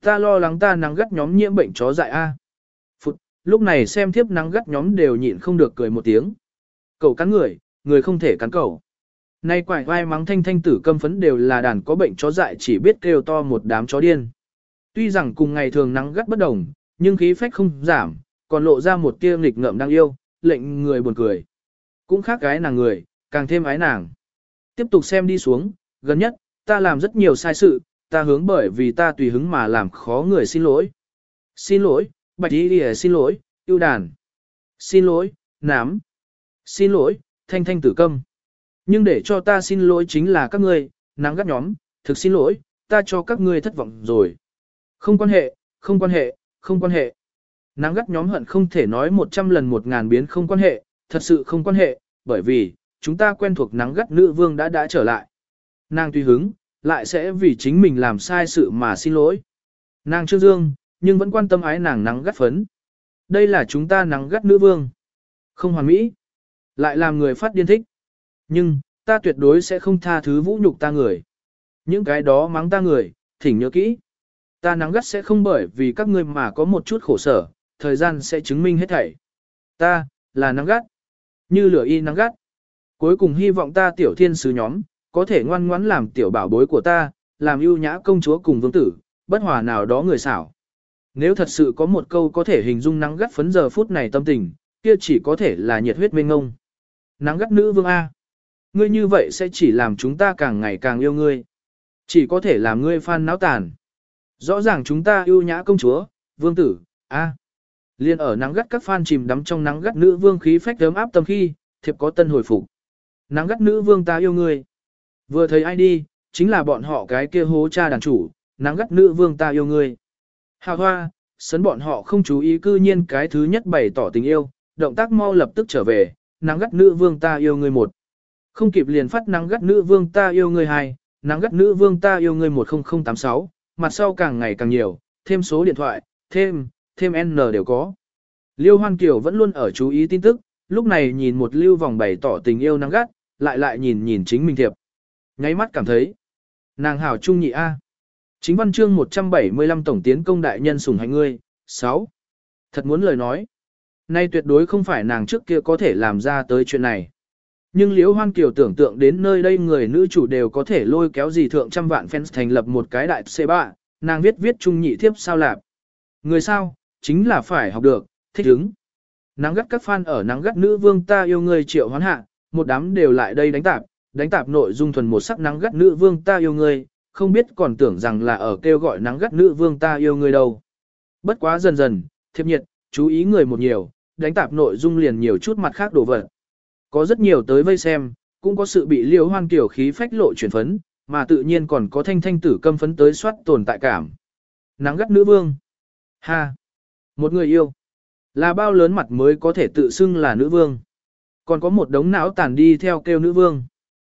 Speaker 1: Ta lo lắng ta nắng gắt nhóm nhiễm bệnh chó dại a. Phụt, lúc này xem thiếp nắng gắt nhóm đều nhịn không được cười một tiếng. Cậu cắn người, người không thể cắn cậu. Nay quải vai mắng Thanh Thanh Tử Câm phấn đều là đàn có bệnh chó dại chỉ biết kêu to một đám chó điên. Tuy rằng cùng ngày thường nắng gắt bất đồng, nhưng khí phách không giảm, còn lộ ra một tia nghịch ngợm đang yêu, lệnh người buồn cười. Cũng khác gái nàng người, càng thêm ái nàng. Tiếp tục xem đi xuống, gần nhất, ta làm rất nhiều sai sự, ta hướng bởi vì ta tùy hứng mà làm khó người xin lỗi. Xin lỗi, Bạch Y Lìa xin lỗi, ưu đàn. Xin lỗi, nám. Xin lỗi, Thanh Thanh Tử Câm. Nhưng để cho ta xin lỗi chính là các ngươi, nắng gắt nhóm, thực xin lỗi, ta cho các ngươi thất vọng rồi. Không quan hệ, không quan hệ, không quan hệ. Nắng gắt nhóm hận không thể nói 100 lần 1000 biến không quan hệ, thật sự không quan hệ, bởi vì, chúng ta quen thuộc nắng gắt nữ vương đã trở lại. Nàng tùy hứng, lại sẽ vì chính mình làm sai sự mà xin lỗi. Nàng Trương Dương, nhưng vẫn quan tâm ái nàng nắng gắt phấn. Đây là chúng ta nắng gắt nữ vương. Không hoàn mỹ. Lại làm người phát điên thích. Nhưng, ta tuyệt đối sẽ không tha thứ vũ nhục ta người. Những cái đó mắng ta người, thỉnh nhớ kỹ. Ta nắng gắt sẽ không bởi vì các ngươi mà có một chút khổ sở, thời gian sẽ chứng minh hết thảy. Ta, là nắng gắt. Như lửa y nắng gắt. Cuối cùng hy vọng ta tiểu thiên sứ nhóm, có thể ngoan ngoãn làm tiểu bảo bối của ta, làm ưu nhã công chúa cùng vương tử, bất hòa nào đó người xảo. Nếu thật sự có một câu có thể hình dung nắng gắt phấn giờ phút này tâm tình, kia chỉ có thể là nhiệt huyết mênh ngông. Nắng gắt nữ vương A. Ngươi như vậy sẽ chỉ làm chúng ta càng ngày càng yêu ngươi. Chỉ có thể làm ngươi phan náo tàn. Rõ ràng chúng ta ưu nhã công chúa, vương tử, A. Liên ở nắng gắt các fan chìm đắm trong nắng gắt nữ vương khí phách ấm áp tâm khi, thiệp có tân hồi phục. Nắng gắt nữ vương ta yêu ngươi. Vừa thấy ai đi, chính là bọn họ cái kia hố cha đàn chủ, nắng gắt nữ vương ta yêu ngươi. Hào hoa, sấn bọn họ không chú ý cư nhiên cái thứ nhất bày tỏ tình yêu, động tác mau lập tức trở về, nắng gắt nữ vương ta yêu ngươi 1. Không kịp liền phát nắng gắt nữ vương ta yêu ngươi 2, nắng gắt nữ vương ta yêu ngươi 10086, mặt sau càng ngày càng nhiều, thêm số điện thoại, thêm N đều có. Liêu Hoan Kiều vẫn luôn ở chú ý tin tức, lúc này nhìn một lưu vòng bày tỏ tình yêu nắng gắt, lại nhìn chính mình thiệp. Nháy mắt cảm thấy, nàng hảo trung nhị A. Chính văn chương 175 tổng tiến công đại nhân sủng hạnh ngươi, 6. Thật muốn lời nói. Nay tuyệt đối không phải nàng trước kia có thể làm ra tới chuyện này. Nhưng Liễu Hoan Kiều tưởng tượng đến nơi đây người nữ chủ đều có thể lôi kéo gì thượng trăm vạn fans thành lập một cái đại C3, nàng viết trung nhị thiếp sao lạp. Người sao, chính là phải học được, thích ứng. Nắng gắt các fan ở nắng gắt nữ vương ta yêu ngươi triệu hoán hạ, một đám đều lại đây đánh tạp nội dung thuần một sắc nắng gắt nữ vương ta yêu ngươi, không biết còn tưởng rằng là ở kêu gọi nắng gắt nữ vương ta yêu ngươi đâu. Bất quá dần dần, thiệp nhiệt, chú ý người một nhiều, đánh tạp nội dung liền nhiều chút mặt khác đổ vật. Có rất nhiều tới vây xem, cũng có sự bị Liễu Hoan Kiều khí phách lộ chuyển phấn, mà tự nhiên còn có Thanh Thanh Tử Câm phấn tới soát tồn tại cảm. Nắng gắt nữ vương. Ha! Một người yêu. Là bao lớn mặt mới có thể tự xưng là nữ vương. Còn có một đống não tàn đi theo kêu nữ vương.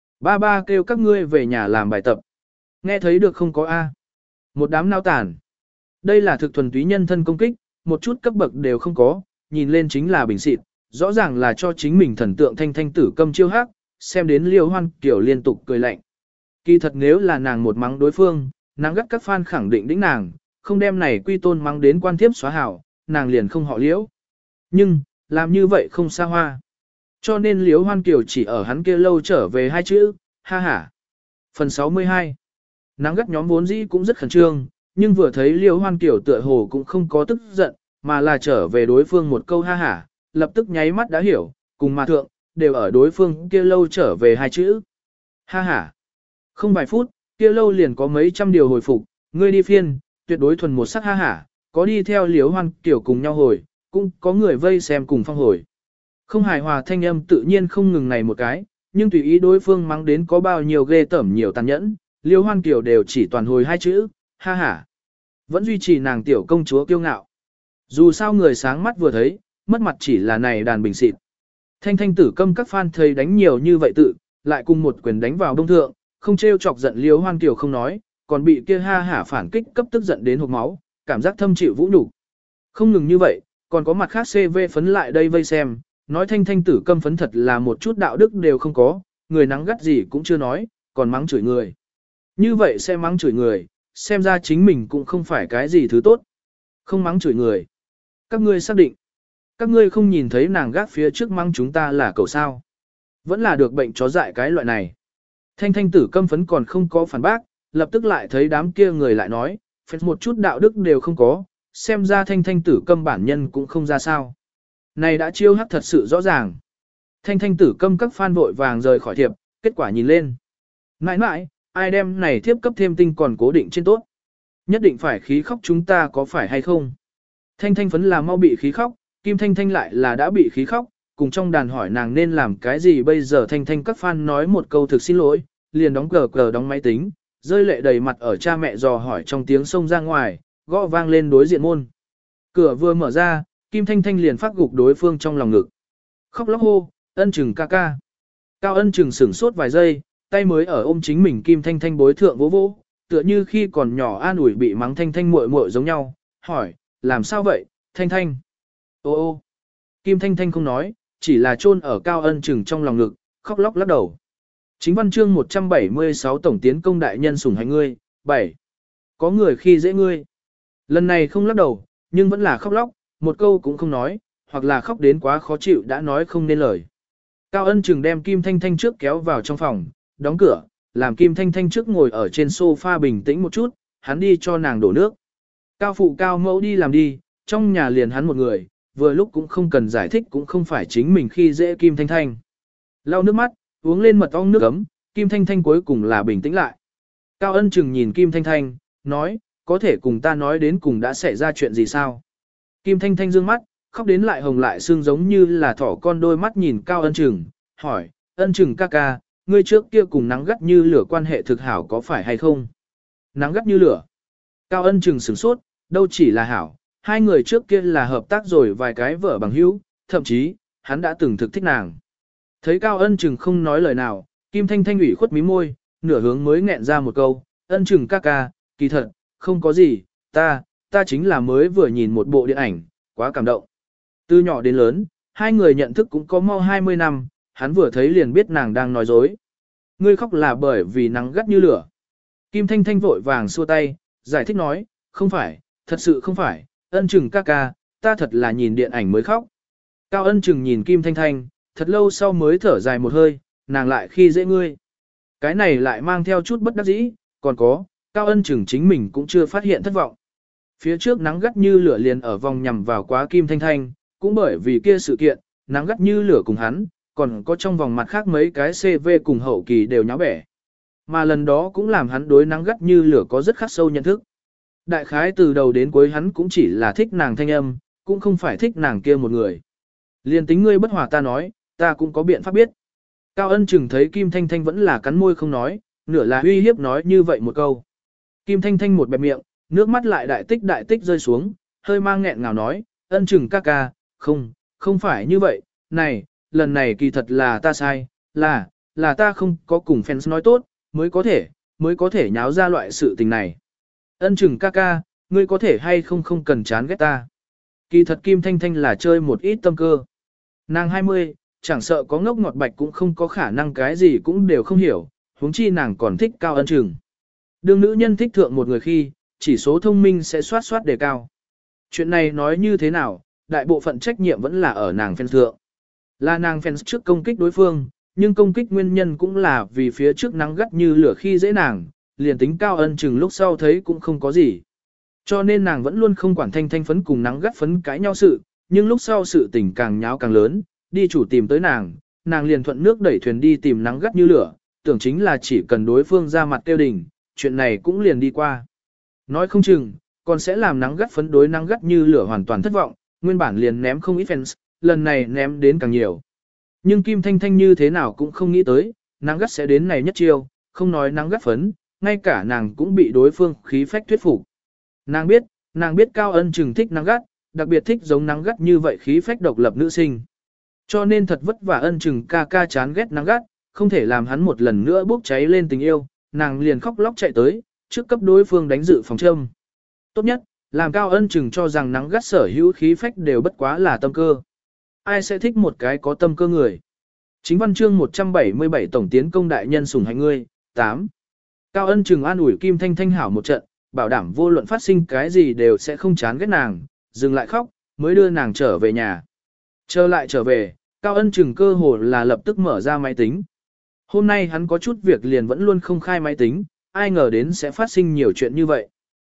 Speaker 1: Ba kêu các ngươi về nhà làm bài tập. Nghe thấy được không có A. Một đám não tàn. Đây là thực thuần túy nhân thân công kích, một chút cấp bậc đều không có, nhìn lên chính là bình xịt, rõ ràng là cho chính mình thần tượng Thanh Thanh Tử Câm chiêu hắc, xem đến Liêu Hoan Kiều liên tục cười lạnh. Kỳ thật nếu là nàng một mắng đối phương, nàng gắt các fan khẳng định đĩnh nàng, không đem này quy tôn mắng đến quan thiếp xóa hảo, nàng liền không họ Liễu. Nhưng, làm như vậy không xa hoa. Cho nên Liễu Hoan Kiều chỉ ở hắn kia lâu trở về 2 chữ, ha ha. Phần 62. Nắng gắt nhóm vốn dĩ cũng rất khẩn trương, nhưng vừa thấy Liễu Hoan Kiều tựa hồ cũng không có tức giận, mà là trở về đối phương một câu ha ha, lập tức nháy mắt đã hiểu, cùng mà thượng, đều ở đối phương kia lâu trở về 2 chữ. Ha ha. Không vài phút, kia lâu liền có mấy trăm điều hồi phục, ngươi đi phiên, tuyệt đối thuần một sắc ha ha, có đi theo Liễu Hoan Kiều cùng nhau hồi, cũng có người vây xem cùng phong hồi. Không hài hòa thanh âm tự nhiên không ngừng này một cái, nhưng tùy ý đối phương mắng đến có bao nhiêu ghê tởm nhiều tàn nhẫn, Liễu Hoan Kiều đều chỉ toàn hồi 2 chữ, ha ha. Vẫn duy trì nàng tiểu công chúa kiêu ngạo. Dù sao người sáng mắt vừa thấy, mất mặt chỉ là này đàn bình xịt. Thanh Thanh Tử Câm các fan thấy đánh nhiều như vậy tự, lại cùng một quyền đánh vào đông thượng, không trêu chọc giận Liễu Hoan Kiều không nói, còn bị kia ha hả phản kích cấp tức giận đến hộc máu, cảm giác thâm chịu vũ nhục. Không ngừng như vậy, còn có mặt khác CV phấn lại đây vây xem, nói Thanh Thanh Tử Câm phấn thật là một chút đạo đức đều không có, người nắng gắt gì cũng chưa nói, còn mắng chửi người. Như vậy sẽ mắng chửi người, xem ra chính mình cũng không phải cái gì thứ tốt. Không mắng chửi người. Các ngươi xác định. Các ngươi không nhìn thấy nàng gác phía trước mắng chúng ta là cậu sao. Vẫn là được bệnh chó dại cái loại này. Thanh thanh tử căm phấn còn không có phản bác, lập tức lại thấy đám kia người lại nói, phép một chút đạo đức đều không có, xem ra thanh thanh tử câm bản nhân cũng không ra sao. Này đã chiêu hắc thật sự rõ ràng. Thanh thanh tử câm các fan vội vàng rời khỏi thiệp, kết quả nhìn lên. Mãi mãi, ai đem này thiếp cấp thêm tinh còn cố định trên tốt. Nhất định phải khí khóc chúng ta có phải hay không? Thanh thanh phấn là mau bị khí khóc, Kim Thanh Thanh lại là đã bị khí khóc, cùng trong đàn hỏi nàng nên làm cái gì bây giờ Thanh Thanh các fan nói một câu thực xin lỗi, liền đóng cờ đóng máy tính, rơi lệ đầy mặt ở cha mẹ dò hỏi trong tiếng xông ra ngoài, gõ vang lên đối diện môn. Cửa vừa mở ra, Kim Thanh Thanh liền phát gục đối phương trong lòng ngực. Khóc lóc hô, Ân Trừng ca ca. Cao Ân Trừng sửng sốt vài giây, tay mới ở ôm chính mình Kim Thanh Thanh bối thượng vỗ vỗ, tựa như khi còn nhỏ an ủi bị mắng Thanh Thanh muội muội giống nhau, hỏi, làm sao vậy, Thanh Thanh? Ô ô, Kim Thanh Thanh không nói, chỉ là chôn ở Cao Ân Trừng trong lòng ngực, khóc lóc lắc đầu. Chính văn chương 176 tổng tiến công đại nhân sủng hạnh ngươi, 7. Có người khi dễ ngươi. Lần này không lắc đầu, nhưng vẫn là khóc lóc, một câu cũng không nói, hoặc là khóc đến quá khó chịu đã nói không nên lời. Cao Ân Trừng đem Kim Thanh Thanh trước kéo vào trong phòng, đóng cửa, làm Kim Thanh Thanh trước ngồi ở trên sofa bình tĩnh một chút, hắn đi cho nàng đổ nước. Cao phụ cao mẫu đi làm đi, trong nhà liền hắn một người, vừa lúc cũng không cần giải thích cũng không phải chính mình khi dễ Kim Thanh Thanh. Lau nước mắt, uống lên mật ong nước ấm, Kim Thanh Thanh cuối cùng là bình tĩnh lại. Cao Ân Trừng nhìn Kim Thanh Thanh, nói, có thể cùng ta nói đến cùng đã xảy ra chuyện gì sao? Kim Thanh Thanh dương mắt, khóc đến lại hồng lại sưng giống như là thỏ con đôi mắt nhìn Cao Ân Trừng, hỏi, Ân Trừng ca ca, ngươi trước kia cùng nắng gắt như lửa quan hệ thực hảo có phải hay không? Nắng gắt như lửa. Cao Ân Trừng sửng sốt, đâu chỉ là hảo, hai người trước kia là hợp tác rồi vài cái vợ bằng hữu, thậm chí, hắn đã từng thực thích nàng. Thấy Cao Ân Trừng không nói lời nào, Kim Thanh Thanh ủy khuất mí môi, nửa hướng mới nghẹn ra một câu, Ân Trừng ca ca, kỳ thật, không có gì, ta chính là mới vừa nhìn một bộ điện ảnh, quá cảm động. Từ nhỏ đến lớn, hai người nhận thức cũng có mau 20 năm, hắn vừa thấy liền biết nàng đang nói dối. Ngươi khóc là bởi vì nắng gắt như lửa. Kim Thanh Thanh vội vàng xua tay, giải thích nói, không phải, thật sự không phải, Ân Trừng ca ca, ta thật là nhìn điện ảnh mới khóc. Cao Ân Trừng nhìn Kim Thanh Thanh, thật lâu sau mới thở dài một hơi, nàng lại khi dễ ngươi. Cái này lại mang theo chút bất đắc dĩ, còn có, Cao Ân Trừng chính mình cũng chưa phát hiện thất vọng. Phía trước nắng gắt như lửa liền ở vòng nhằm vào quá Kim Thanh Thanh, cũng bởi vì kia sự kiện, nắng gắt như lửa cùng hắn, còn có trong vòng mặt khác mấy cái CV cùng hậu kỳ đều nháo bẻ. Mà lần đó cũng làm hắn đối nắng gắt như lửa có rất khắc sâu nhận thức. Đại khái từ đầu đến cuối hắn cũng chỉ là thích nàng thanh âm, cũng không phải thích nàng kia một người. Liên tính ngươi bất hòa ta nói, ta cũng có biện pháp biết. Cao Ân Trừng thấy Kim Thanh Thanh vẫn là cắn môi không nói, nửa là uy hiếp nói như vậy một câu. Kim Thanh Thanh một bẹp miệng, nước mắt lại đại tích rơi xuống, hơi mang nghẹn ngào nói, Ân Trừng ca ca, không phải như vậy, này, lần này kỳ thật là ta sai, là ta không có cùng fans nói tốt, mới có thể nháo ra loại sự tình này. Ân Trừng ca ca, ngươi có thể hay không cần chán ghét ta. Kỳ thật Kim Thanh Thanh là chơi một ít tâm cơ. Nàng 20, chẳng sợ có ngốc ngọt bạch cũng không có khả năng cái gì cũng đều không hiểu, huống chi nàng còn thích Cao Ân Trừng. Đương nữ nhân thích thượng một người khi, chỉ số thông minh sẽ soát đề cao. Chuyện này nói như thế nào, đại bộ phận trách nhiệm vẫn là ở nàng fans thượng. Là nàng fans trước công kích đối phương, nhưng công kích nguyên nhân cũng là vì phía trước nắng gắt như lửa khi dễ nàng, liền tính Cao Ân Trừng lúc sau thấy cũng không có gì. Cho nên nàng vẫn luôn không quản Thanh Thanh phấn cùng nắng gắt phấn cãi nhau sự, nhưng lúc sau sự tình càng nháo càng lớn, đi chủ tìm tới nàng liền thuận nước đẩy thuyền đi tìm nắng gắt như lửa, tưởng chính là chỉ cần đối phương ra mặt tiêu đình, chuyện này cũng liền đi qua. Nói không chừng, còn sẽ làm nắng gắt phấn đối nắng gắt như lửa hoàn toàn thất vọng, nguyên bản liền ném không ít fans, lần này ném đến càng nhiều. Nhưng Kim Thanh Thanh như thế nào cũng không nghĩ tới, nắng gắt sẽ đến này nhất chiêu, không nói nắng gắt phấn, ngay cả nàng cũng bị đối phương khí phách thuyết phục. Nàng biết Cao Ân Trừng thích nắng gắt, đặc biệt thích giống nắng gắt như vậy khí phách độc lập nữ sinh. Cho nên thật vất vả Ân Trừng ca ca chán ghét nắng gắt, không thể làm hắn một lần nữa bốc cháy lên tình yêu, nàng liền khóc lóc chạy tới, trước cấp đối phương đánh dự phòng châm. Tốt nhất, làm Cao Ân Trừng cho rằng nắng gắt sở hữu khí phách đều bất quá là tâm cơ. Ai sẽ thích một cái có tâm cơ người? Chính văn chương 177 tổng tiến công đại nhân sủng hạnh ngươi, 8. Cao Ân Trừng an ủi Kim Thanh Thanh hảo một trận, bảo đảm vô luận phát sinh cái gì đều sẽ không chán ghét nàng, dừng lại khóc, mới đưa nàng trở về nhà. Trở về, Cao Ân Trừng cơ hồ là lập tức mở ra máy tính. Hôm nay hắn có chút việc liền vẫn luôn không khai máy tính, ai ngờ đến sẽ phát sinh nhiều chuyện như vậy.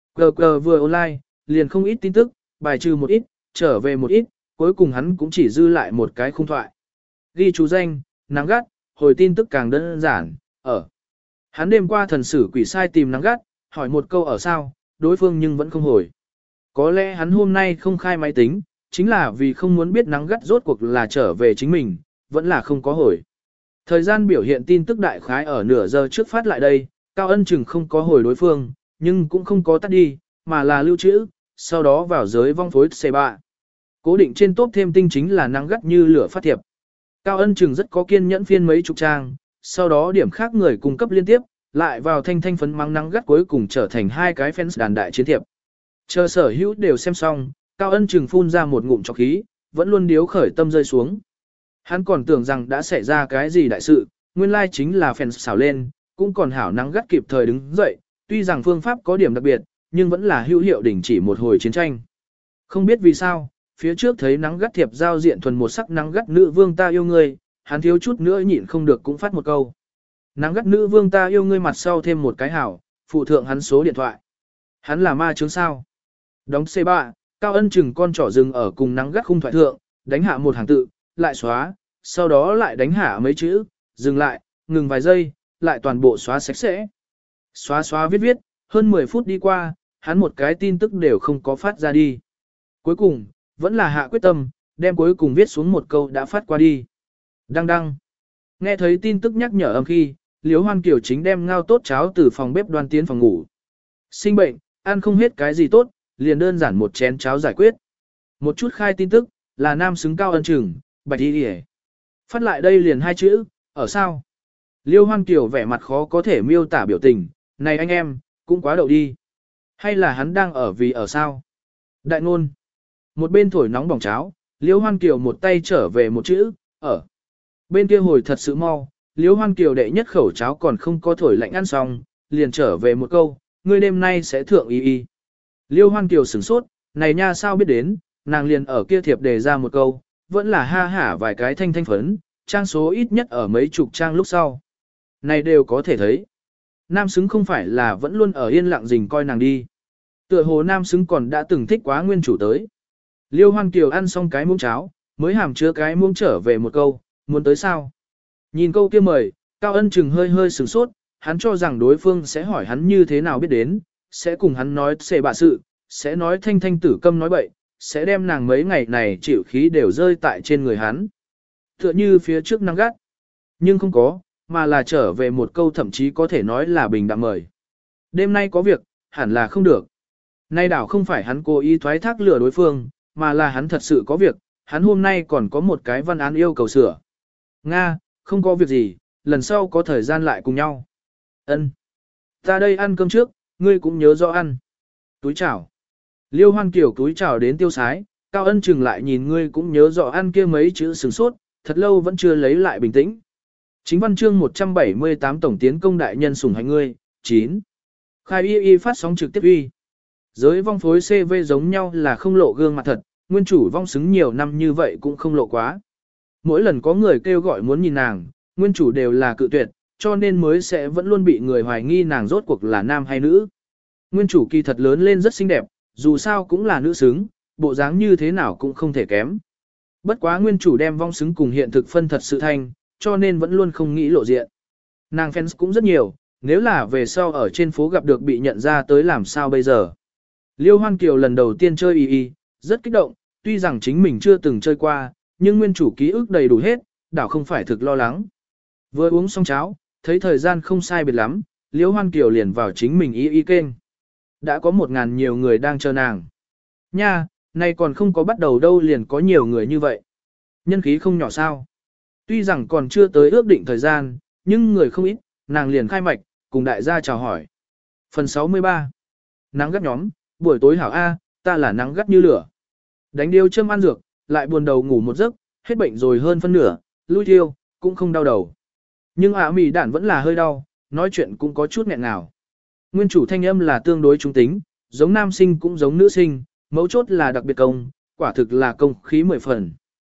Speaker 1: GG vừa online, liền không ít tin tức, bài trừ một ít, trở về một ít, cuối cùng hắn cũng chỉ dư lại một cái khung thoại. Ghi chú danh, nắng gắt, hồi tin tức càng đơn giản, ở. Hắn đêm qua thần sử quỷ sai tìm nắng gắt, hỏi một câu ở sao, đối phương nhưng vẫn không hồi. Có lẽ hắn hôm nay không khai máy tính, chính là vì không muốn biết nắng gắt rốt cuộc là trở về chính mình, vẫn là không có hồi. Thời gian biểu hiện tin tức đại khái ở nửa giờ trước phát lại đây, Cao Ân Trừng không có hồi đối phương, nhưng cũng không có tắt đi, mà là lưu trữ, sau đó vào giới vong phối C3. Cố định trên top thêm tinh chính là nắng gắt như lửa phát thiệp. Cao Ân Trừng rất có kiên nhẫn phiên mấy chục trang, sau đó điểm khác người cung cấp liên tiếp, lại vào thanh thanh phấn mắng nắng gắt cuối cùng trở thành hai cái fans đàn đại chiến thiệp. Chờ sở hữu đều xem xong, Cao Ân Trừng phun ra một ngụm trọc khí, vẫn luôn điếu khởi tâm rơi xuống. Hắn còn tưởng rằng đã xảy ra cái gì đại sự, nguyên lai chính là fans xảo lên, cũng còn hảo nắng gắt kịp thời đứng dậy, tuy rằng phương pháp có điểm đặc biệt, nhưng vẫn là hữu hiệu đình chỉ một hồi chiến tranh. Không biết vì sao, phía trước thấy nắng gắt thiệp giao diện thuần một sắc nắng gắt nữ vương ta yêu ngươi, hắn thiếu chút nữa nhịn không được cũng phát một câu. Nắng gắt nữ vương ta yêu ngươi mặt sau thêm một cái hảo, phụ thượng hắn số điện thoại. Hắn là ma chứng sao? Đóng C3, Cao Ân Trừng con trỏ rừng ở cùng nắng gắt khung thoại thượng, đánh hạ một hàng tự, lại xóa, sau đó lại đánh hạ mấy chữ, dừng lại, ngừng vài giây, lại toàn bộ xóa sạch sẽ. Xóa viết viết, hơn 10 phút đi qua, hắn một cái tin tức đều không có phát ra đi. Cuối cùng, vẫn là hạ quyết tâm, đem cuối cùng viết xuống một câu đã phát qua đi. Đăng đăng. Nghe thấy tin tức nhắc nhở âm khi, Liễu Hoan Kiều chính đem ngao tốt cháo từ phòng bếp đoan tiến phòng ngủ. Sinh bệnh, ăn không hết cái gì tốt, liền đơn giản một chén cháo giải quyết. Một chút khai tin tức, là nam xứng Cao Ân Trừng, bạch đi đi. Phát lại đây liền hai chữ, ở sao? Liêu Hoan Kiều vẻ mặt khó có thể miêu tả biểu tình, này anh em, cũng quá đậu đi. Hay là hắn đang ở vì ở sao? Đại ngôn. Một bên thổi nóng bỏng cháo, Liêu Hoan Kiều một tay trở về một chữ, ở. Bên kia hồi thật sự mau, Liêu Hoan Kiều đệ nhất khẩu cháo còn không có thổi lạnh ăn xong, liền trở về một câu, ngươi đêm nay sẽ thượng y. Liêu Hoan Kiều sửng sốt, này nha sao biết đến, nàng liền ở kia thiệp đề ra một câu, vẫn là ha hả vài cái thanh thanh phấn, trang số ít nhất ở mấy chục trang lúc sau. Này đều có thể thấy. Nam xứng không phải là vẫn luôn ở yên lặng rình coi nàng đi. Tựa hồ nam xứng còn đã từng thích quá nguyên chủ tới. Liêu Hoan Kiều ăn xong cái muỗng cháo, mới hàm chứa cái muỗng trở về một câu, muốn tới sao? Nhìn câu kia mời, Cao Ân Trừng hơi hơi sửng sốt, hắn cho rằng đối phương sẽ hỏi hắn như thế nào biết đến, sẽ cùng hắn nói xề bạ sự, sẽ nói thanh thanh tử câm nói bậy, sẽ đem nàng mấy ngày này chịu khí đều rơi tại trên người hắn. Tựa như phía trước nắng gắt. Nhưng không có, mà là trở về một câu thậm chí có thể nói là bình đạm mời. Đêm nay có việc, hẳn là không được. Nay đảo không phải hắn cố ý thoái thác lừa đối phương, mà là hắn thật sự có việc, hắn hôm nay còn có một cái văn án yêu cầu sửa. Nga, không có việc gì, lần sau có thời gian lại cùng nhau. Ân, ta đây ăn cơm trước, ngươi cũng nhớ rõ ăn. Túi chào. Liêu Hoan Kiều túi chào đến tiêu sái, Cao Ân Trừng lại nhìn ngươi cũng nhớ rõ ăn kia mấy chữ sừng sốt, thật lâu vẫn chưa lấy lại bình tĩnh. Chính văn chương 178 tổng tiến công đại nhân sủng hạnh ngươi, 9. Khai y phát sóng trực tiếp uy. Giới vong phối CV giống nhau là không lộ gương mặt thật, nguyên chủ vong xứng nhiều năm như vậy cũng không lộ quá. Mỗi lần có người kêu gọi muốn nhìn nàng, nguyên chủ đều là cự tuyệt, cho nên mới sẽ vẫn luôn bị người hoài nghi nàng rốt cuộc là nam hay nữ. Nguyên chủ kỳ thật lớn lên rất xinh đẹp, dù sao cũng là nữ xứng, bộ dáng như thế nào cũng không thể kém. Bất quá nguyên chủ đem vong xứng cùng hiện thực phân thật sự thanh, cho nên vẫn luôn không nghĩ lộ diện. Nàng fans cũng rất nhiều, nếu là về sau ở trên phố gặp được bị nhận ra tới làm sao bây giờ. Liêu Hoan Kiều lần đầu tiên chơi y, rất kích động, tuy rằng chính mình chưa từng chơi qua, nhưng nguyên chủ ký ức đầy đủ hết, đảo không phải thực lo lắng. Vừa uống xong cháo, thấy thời gian không sai biệt lắm, Liêu Hoan Kiều liền vào chính mình y kênh. Đã có 1.000 nhiều người đang chờ nàng. Nha, nay còn không có bắt đầu đâu liền có nhiều người như vậy. Nhân khí không nhỏ sao. Tuy rằng còn chưa tới ước định thời gian, nhưng người không ít, nàng liền khai mạch, cùng đại gia chào hỏi. Phần 63. Nắng gắt nhóm, buổi tối hảo A, ta là nắng gắt như lửa. Đánh điêu châm ăn dược, lại buồn đầu ngủ một giấc, hết bệnh rồi hơn phân nửa, lui thiêu, cũng không đau đầu. Nhưng mì đản vẫn là hơi đau, nói chuyện cũng có chút nghẹn ngào. Nguyên chủ thanh âm là tương đối trung tính, giống nam sinh cũng giống nữ sinh, mấu chốt là đặc biệt công, quả thực là công khí 10 phần.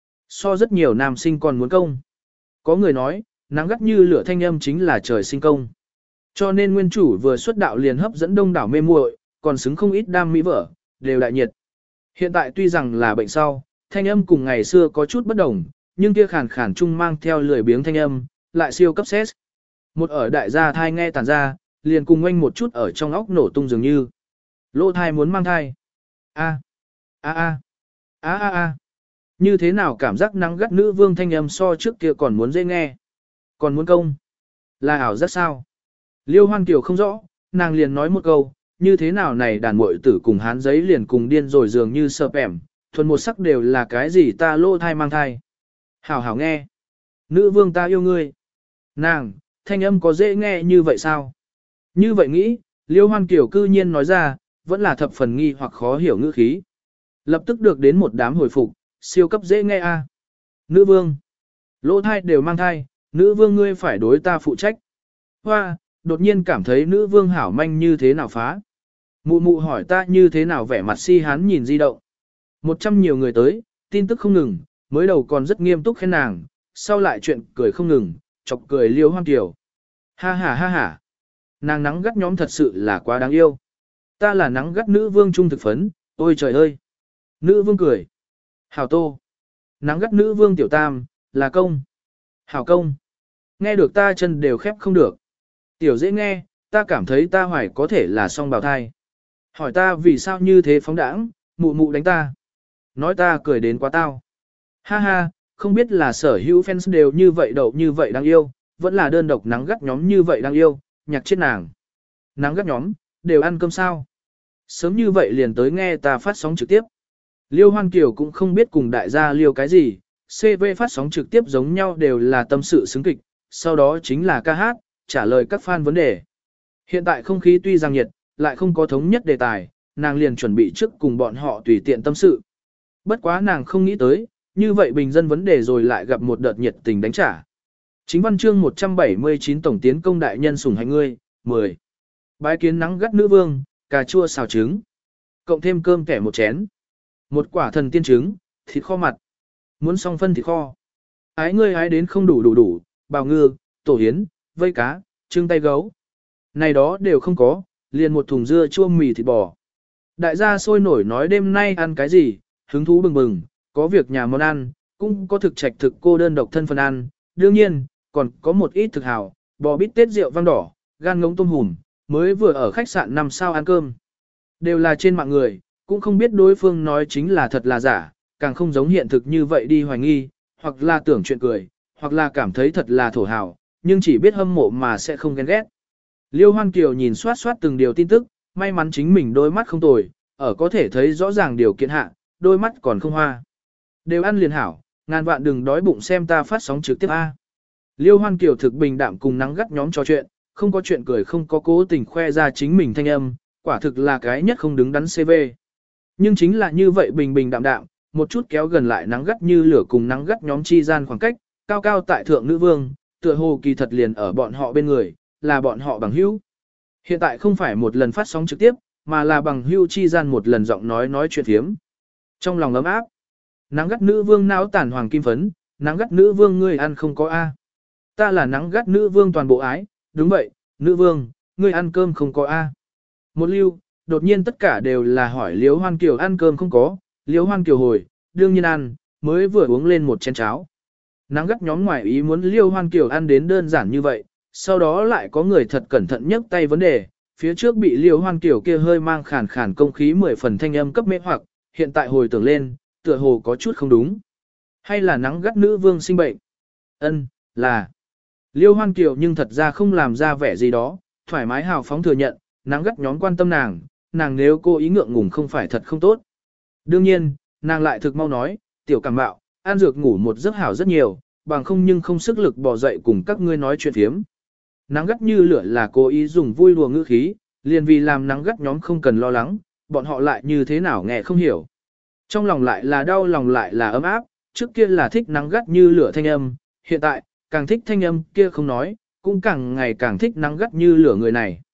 Speaker 1: So rất nhiều nam sinh còn muốn công. Có người nói, nắng gắt như lửa thanh âm chính là trời sinh công. Cho nên nguyên chủ vừa xuất đạo liền hấp dẫn đông đảo mê muội, còn xứng không ít đam mỹ vợ, đều đại nhiệt. Hiện tại tuy rằng là bệnh sau, thanh âm cùng ngày xưa có chút bất đồng, nhưng kia khàn khàn chung mang theo lười biếng thanh âm, lại siêu cấp xét. Một ở đại gia thai nghe tàn ra, liền cùng oanh một chút ở trong óc nổ tung dường như. Lỗ thai muốn mang thai. A. A a. A a a. Như thế nào cảm giác nắng gắt nữ vương thanh âm so trước kia còn muốn dễ nghe. Còn muốn công. Là ảo giác sao? Liêu Hoan Kiều không rõ, nàng liền nói một câu, như thế nào này đàn muội tử cùng hán giấy liền cùng điên rồi dường như sợp ẻm, thuần một sắc đều là cái gì ta lô thai mang thai. Hảo hảo nghe. Nữ vương ta yêu ngươi. Nàng, thanh âm có dễ nghe như vậy sao? Như vậy nghĩ, Liêu Hoan Kiều cư nhiên nói ra, vẫn là thập phần nghi hoặc khó hiểu ngữ khí. Lập tức được đến một đám hồi phục, siêu cấp dễ nghe a. Nữ vương. Lô thai đều mang thai, nữ vương ngươi phải đối ta phụ trách. Hoa, đột nhiên cảm thấy nữ vương hảo manh như thế nào phá. Mụ mụ hỏi ta như thế nào vẻ mặt si hán nhìn di động. 100 nhiều người tới, tin tức không ngừng, mới đầu còn rất nghiêm túc khen nàng, sau lại chuyện cười không ngừng, chọc cười Liêu Hoan Kiều. Ha ha ha ha. Nàng nắng gắt nhóm thật sự là quá đáng yêu. Ta là nắng gắt nữ vương trung thực phấn, ôi trời ơi. Nữ vương cười. Hảo tô. Nắng gắt nữ vương tiểu tam, là công. Hảo công. Nghe được ta chân đều khép không được. Tiểu dễ nghe, ta cảm thấy ta hoài có thể là song bào thai. Hỏi ta vì sao như thế phóng đãng, mụ mụ đánh ta. Nói ta cười đến quá tao. Ha ha, không biết là sở hữu fans đều như vậy đậu như vậy đáng yêu, vẫn là đơn độc nắng gắt nhóm như vậy đáng yêu, nhạc chết nàng. Nắng gắt nhóm, đều ăn cơm sao. Sớm như vậy liền tới nghe ta phát sóng trực tiếp. Liêu Hoan Kiều cũng không biết cùng đại gia liêu cái gì, CV phát sóng trực tiếp giống nhau đều là tâm sự xứng kịch, sau đó chính là ca hát, trả lời các fan vấn đề. Hiện tại không khí tuy rằng nhiệt, lại không có thống nhất đề tài, nàng liền chuẩn bị trước cùng bọn họ tùy tiện tâm sự. Bất quá nàng không nghĩ tới, như vậy bình dân vấn đề rồi lại gặp một đợt nhiệt tình đánh trả. Chính văn chương 179 tổng tiến công đại nhân sủng hạnh ngươi, 10. Bái kiến nắng gắt nữ vương, cà chua xào trứng. Cộng thêm cơm kẻ một chén. Một quả thần tiên trứng, thịt kho mặt. Muốn xong phân thịt kho. Ái ngươi ái đến không đủ, bào ngư, tổ hiến, vây cá, trưng tay gấu. Này đó đều không có, liền một thùng dưa chua mì thịt bò. Đại gia sôi nổi nói đêm nay ăn cái gì, hứng thú bừng bừng, có việc nhà món ăn, cũng có thực trạch thực cô đơn độc thân phần ăn. Đương nhiên, còn có một ít thực hào, bò bít tết rượu vang đỏ, gan ngỗng tôm hùm, mới vừa ở khách sạn 5 sao ăn cơm. Đều là trên mạng người, cũng không biết đối phương nói chính là thật là giả, càng không giống hiện thực như vậy đi hoài nghi, hoặc là tưởng chuyện cười, hoặc là cảm thấy thật là thổ hào, nhưng chỉ biết hâm mộ mà sẽ không ghen ghét. Liêu Hoan Kiều nhìn soát soát từng điều tin tức, may mắn chính mình đôi mắt không tồi, ở có thể thấy rõ ràng điều kiện hạ, đôi mắt còn không hoa. Đều ăn liền hảo, ngàn vạn đừng đói bụng xem ta phát sóng trực tiếp A. Liêu Hoan Kiều thực bình đạm cùng nắng gắt nhóm trò chuyện, không có chuyện cười không có cố tình khoe ra chính mình thanh âm, quả thực là cái nhất không đứng đắn CV. Nhưng chính là như vậy bình bình đạm đạm, một chút kéo gần lại nắng gắt như lửa cùng nắng gắt nhóm chi gian khoảng cách, cao cao tại thượng nữ vương, tựa hồ kỳ thật liền ở bọn họ bên người, là bọn họ bằng hữu. Hiện tại không phải một lần phát sóng trực tiếp, mà là bằng hữu chi gian một lần giọng nói chuyện phiếm. Trong lòng ấm áp, nắng gắt nữ vương não tản hoàng kim phấn, nắng gắt nữ vương ngươi ăn không có A. Ta là nắng gắt nữ vương toàn bộ ái, đúng vậy, nữ vương, ngươi ăn cơm không có A. Một lưu, đột nhiên tất cả đều là hỏi Liêu Hoan Kiều ăn cơm không có, Liêu Hoan Kiều hồi, đương nhiên ăn, mới vừa uống lên một chén cháo. Nắng gắt nhóm ngoài ý muốn Liêu Hoan Kiều ăn đến đơn giản như vậy, sau đó lại có người thật cẩn thận nhấc tay vấn đề, phía trước bị Liêu Hoan Kiều kia hơi mang khàn khàn công khí 10 phần thanh âm cấp mê hoặc, hiện tại hồi tưởng lên, tựa hồ có chút không đúng. Hay là nắng gắt nữ vương sinh bệnh? Ân, là. Liêu Hoan Kiều nhưng thật ra không làm ra vẻ gì đó, thoải mái hào phóng thừa nhận, nắng gắt nhóm quan tâm nàng, nàng nếu cô ý ngượng ngùng không phải thật không tốt. Đương nhiên, nàng lại thực mau nói, tiểu cảm bạo, ăn dược ngủ một giấc hảo rất nhiều, bằng không nhưng không sức lực bỏ dậy cùng các ngươi nói chuyện phiếm. Nắng gắt như lửa là cố ý dùng vui đùa ngữ khí, liền vì làm nắng gắt nhóm không cần lo lắng, bọn họ lại như thế nào nghe không hiểu. Trong lòng lại là đau lòng lại là ấm áp, trước kia là thích nắng gắt như lửa thanh âm, hiện tại, càng thích thanh âm kia không nói, cũng càng ngày càng thích nắng gắt như lửa người này.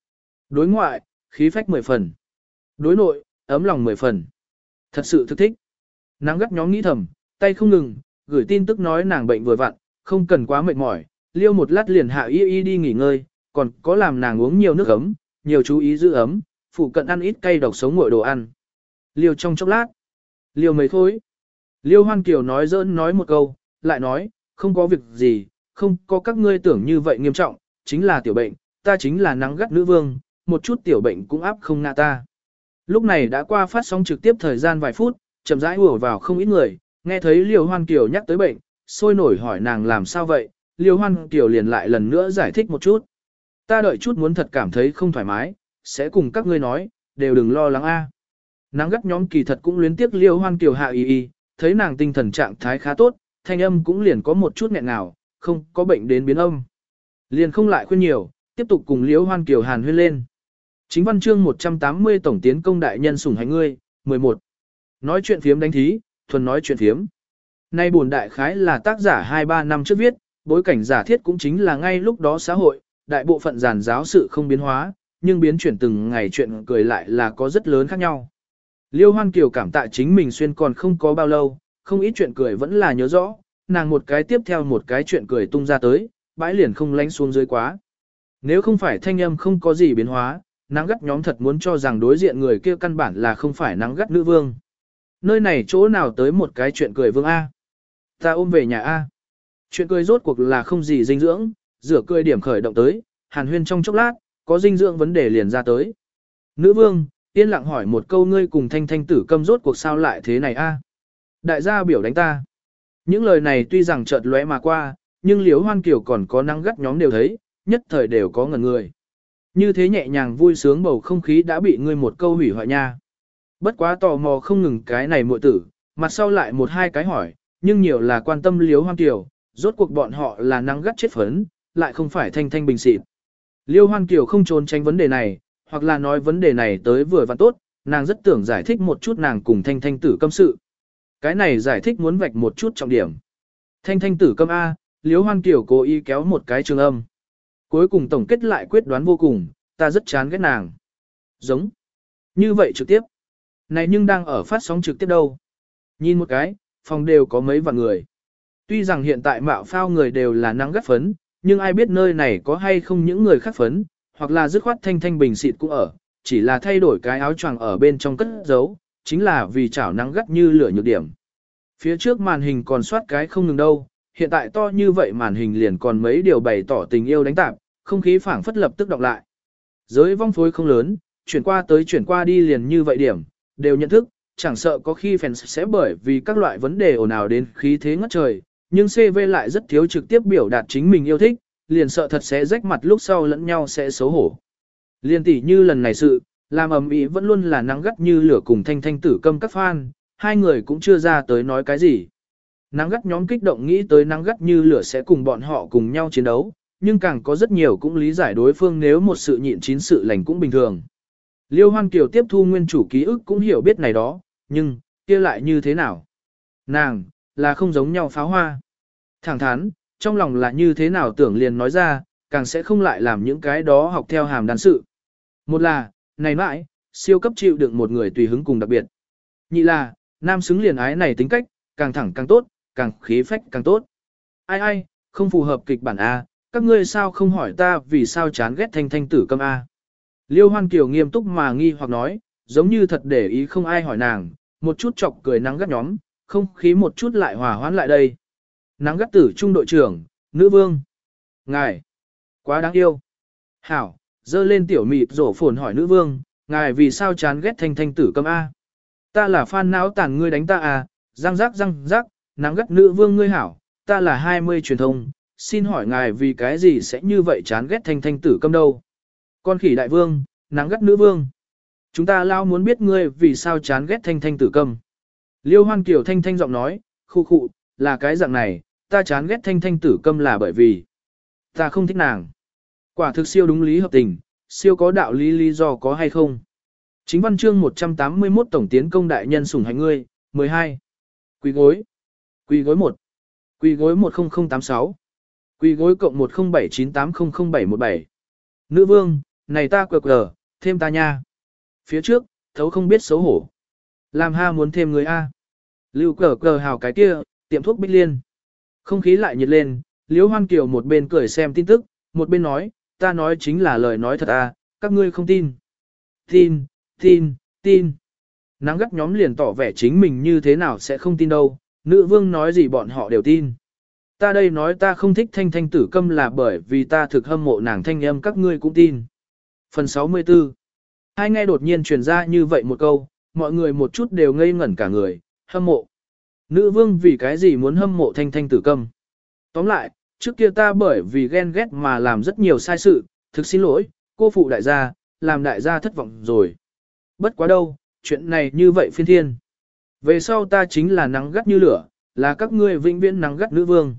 Speaker 1: Đối ngoại, khí phách 10 phần. Đối nội, ấm lòng 10 phần. Thật sự thực thích. Nắng gắt nhóm nghĩ thầm, tay không ngừng, gửi tin tức nói nàng bệnh vừa vặn, không cần quá mệt mỏi, liêu một lát liền hạ y đi nghỉ ngơi, còn có làm nàng uống nhiều nước ấm, nhiều chú ý giữ ấm, phụ cận ăn ít cay độc sống nguội đồ ăn. Liêu trong chốc lát, liêu mấy khối. Liêu Hoan Kiều nói giỡn nói một câu, lại nói, không có việc gì, không có các ngươi tưởng như vậy nghiêm trọng, chính là tiểu bệnh, ta chính là nắng gắt nữ vương, một chút tiểu bệnh cũng áp không ngã ta. Lúc này đã qua phát sóng trực tiếp thời gian vài phút, chậm rãi ùa vào không ít người, nghe thấy Liêu Hoan Kiều nhắc tới bệnh, sôi nổi hỏi nàng làm sao vậy, Liêu Hoan Kiều liền lại lần nữa giải thích một chút. Ta đợi chút muốn thật cảm thấy không thoải mái, sẽ cùng các ngươi nói, đều đừng lo lắng a. Nắng gắt nhóm kỳ thật cũng luyến tiếc Liêu Hoan Kiều hạ y, thấy nàng tinh thần trạng thái khá tốt, thanh âm cũng liền có một chút nghẹn nào, không có bệnh đến biến âm. Liền không lại khuyên nhiều, tiếp tục cùng Liêu Hoan Kiều hàn huyên lên. Chính văn chương 180 tổng tiến công đại nhân sủng hành ngươi, 11. Nói chuyện phiếm đánh thí, thuần nói chuyện phiếm. Nay buồn đại khái là tác giả 2-3 năm trước viết, bối cảnh giả thiết cũng chính là ngay lúc đó xã hội, đại bộ phận giản giáo sự không biến hóa, nhưng biến chuyển từng ngày chuyện cười lại là có rất lớn khác nhau. Liêu Hoan Kiều cảm tạ chính mình xuyên còn không có bao lâu, không ít chuyện cười vẫn là nhớ rõ, nàng một cái tiếp theo một cái chuyện cười tung ra tới, bãi liền không lánh xuống dưới quá. Nếu không phải thanh âm không có gì biến hóa, nắng gắt nhóm thật muốn cho rằng đối diện người kia căn bản là không phải nắng gắt nữ vương. Nơi này chỗ nào tới một cái chuyện cười vương A. Ta ôm về nhà A. Chuyện cười rốt cuộc là không gì dinh dưỡng, rửa cười điểm khởi động tới, hàn huyên trong chốc lát, có dinh dưỡng vấn đề liền ra tới. Nữ vương, yên lặng hỏi một câu ngươi cùng thanh thanh tử câm rốt cuộc sao lại thế này A. Đại gia biểu đánh ta. Những lời này tuy rằng chợt lóe mà qua, nhưng Liễu Hoan Kiều còn có nắng gắt nhóm đều thấy, nhất thời đều có ngẩn người. Như thế nhẹ nhàng vui sướng bầu không khí đã bị ngươi một câu hủy hoại nha. Bất quá tò mò không ngừng cái này muội tử, mặt sau lại một hai cái hỏi, nhưng nhiều là quan tâm Liễu Hoan Kiều, rốt cuộc bọn họ là nắng gắt chết phấn, lại không phải thanh thanh bình xịt. Liễu Hoan Kiều không trốn tránh vấn đề này, hoặc là nói vấn đề này tới vừa và tốt, nàng rất tưởng giải thích một chút nàng cùng thanh thanh tử câm sự. Cái này giải thích muốn vạch một chút trọng điểm. Thanh thanh tử câm A, Liễu Hoan Kiều cố ý kéo một cái trường âm. Cuối cùng tổng kết lại quyết đoán vô cùng, ta rất chán ghét nàng. Giống. Như vậy trực tiếp. Này nhưng đang ở phát sóng trực tiếp đâu. Nhìn một cái, phòng đều có mấy vạn người. Tuy rằng hiện tại mạo phao người đều là nắng gắt phấn, nhưng ai biết nơi này có hay không những người khác phấn, hoặc là dứt khoát thanh thanh bình xịt cũng ở, chỉ là thay đổi cái áo choàng ở bên trong cất giấu, chính là vì chảo nắng gắt như lửa nhược điểm. Phía trước màn hình còn soát cái không ngừng đâu, hiện tại to như vậy màn hình liền còn mấy điều bày tỏ tình yêu đánh tạp, không khí phảng phất lập tức đọc lại. Giới vong phối không lớn, chuyển qua tới chuyển qua đi liền như vậy điểm, đều nhận thức, chẳng sợ có khi fans sẽ bởi vì các loại vấn đề ồn ào đến khí thế ngất trời, nhưng CV lại rất thiếu trực tiếp biểu đạt chính mình yêu thích, liền sợ thật sẽ rách mặt lúc sau lẫn nhau sẽ xấu hổ. Liên tỷ như lần này sự, làm ầm ĩ vẫn luôn là nắng gắt như lửa cùng thanh thanh tử câm các fan, hai người cũng chưa ra tới nói cái gì. Nắng gắt nhóm kích động nghĩ tới nắng gắt như lửa sẽ cùng bọn họ cùng nhau chiến đấu, nhưng càng có rất nhiều cũng lý giải đối phương nếu một sự nhịn chín sự lành cũng bình thường. Liêu Hoan Kiều tiếp thu nguyên chủ ký ức cũng hiểu biết này đó, nhưng, kia lại như thế nào? Nàng, là không giống nhau pháo hoa. Thẳng thắn, trong lòng là như thế nào tưởng liền nói ra, càng sẽ không lại làm những cái đó học theo hàm đàn sự. Một là, này mãi, siêu cấp chịu đựng một người tùy hứng cùng đặc biệt. Nhị là, nam xứng liền ái này tính cách, càng thẳng càng tốt, càng khí phách càng tốt. Ai ai, không phù hợp kịch bản A, các ngươi sao không hỏi ta vì sao chán ghét thanh thanh tử câm A. Liêu Hoan Kiều nghiêm túc mà nghi hoặc nói, giống như thật để ý không ai hỏi nàng, một chút chọc cười nắng gắt nhóm, không khí một chút lại hòa hoãn lại đây. Nắng gắt tử trung đội trưởng, nữ vương. Ngài, quá đáng yêu. Hảo, dơ lên tiểu mịt rổ phồn hỏi nữ vương, ngài vì sao chán ghét thanh thanh tử câm A. Ta là fan não tàn ngươi đánh ta à, răng rắc, nắng gắt nữ vương ngươi hảo, ta là 20 truyền thông, xin hỏi ngài vì cái gì sẽ như vậy chán ghét thanh thanh tử câm đâu. Con khỉ đại vương, nắng gắt nữ vương. Chúng ta lao muốn biết ngươi vì sao chán ghét thanh thanh tử câm. Liêu Hoan Kiều thanh thanh giọng nói, khu khụ, là cái dạng này, ta chán ghét thanh thanh tử câm là bởi vì ta không thích nàng. Quả thực siêu đúng lý hợp tình, siêu có đạo lý lý do có hay không. Chính văn chương 181 tổng tiến công đại nhân sủng hành ngươi, 12. Quỳ gối. Quỳ gối 1. Quỳ gối 10086. Quỳ gối cộng 1079800717. Nữ vương, này ta quờ, thêm ta nha. Phía trước, thấu không biết xấu hổ. Làm ha muốn thêm người A. Lưu cờ cờ hào cái kia, tiệm thuốc Bích Liên. Không khí lại nhiệt lên, Liễu Hoan Kiều một bên cười xem tin tức, một bên nói, ta nói chính là lời nói thật à, các ngươi không tin. Tin, tin, tin. Nắng gắt nhóm liền tỏ vẻ chính mình như thế nào sẽ không tin đâu, nữ vương nói gì bọn họ đều tin. Ta đây nói ta không thích thanh thanh tử câm là bởi vì ta thực hâm mộ nàng thanh âm các ngươi cũng tin. Phần 64. Hai nghe đột nhiên truyền ra như vậy một câu, mọi người một chút đều ngây ngẩn cả người, hâm mộ. Nữ vương vì cái gì muốn hâm mộ thanh thanh tử câm? Tóm lại, trước kia ta bởi vì ghen ghét mà làm rất nhiều sai sự, thực xin lỗi, cô phụ đại gia, làm đại gia thất vọng rồi. Bất quá đâu, chuyện này như vậy phiên thiên. Về sau ta chính là nắng gắt như lửa, là các ngươi vĩnh viễn nắng gắt nữ vương.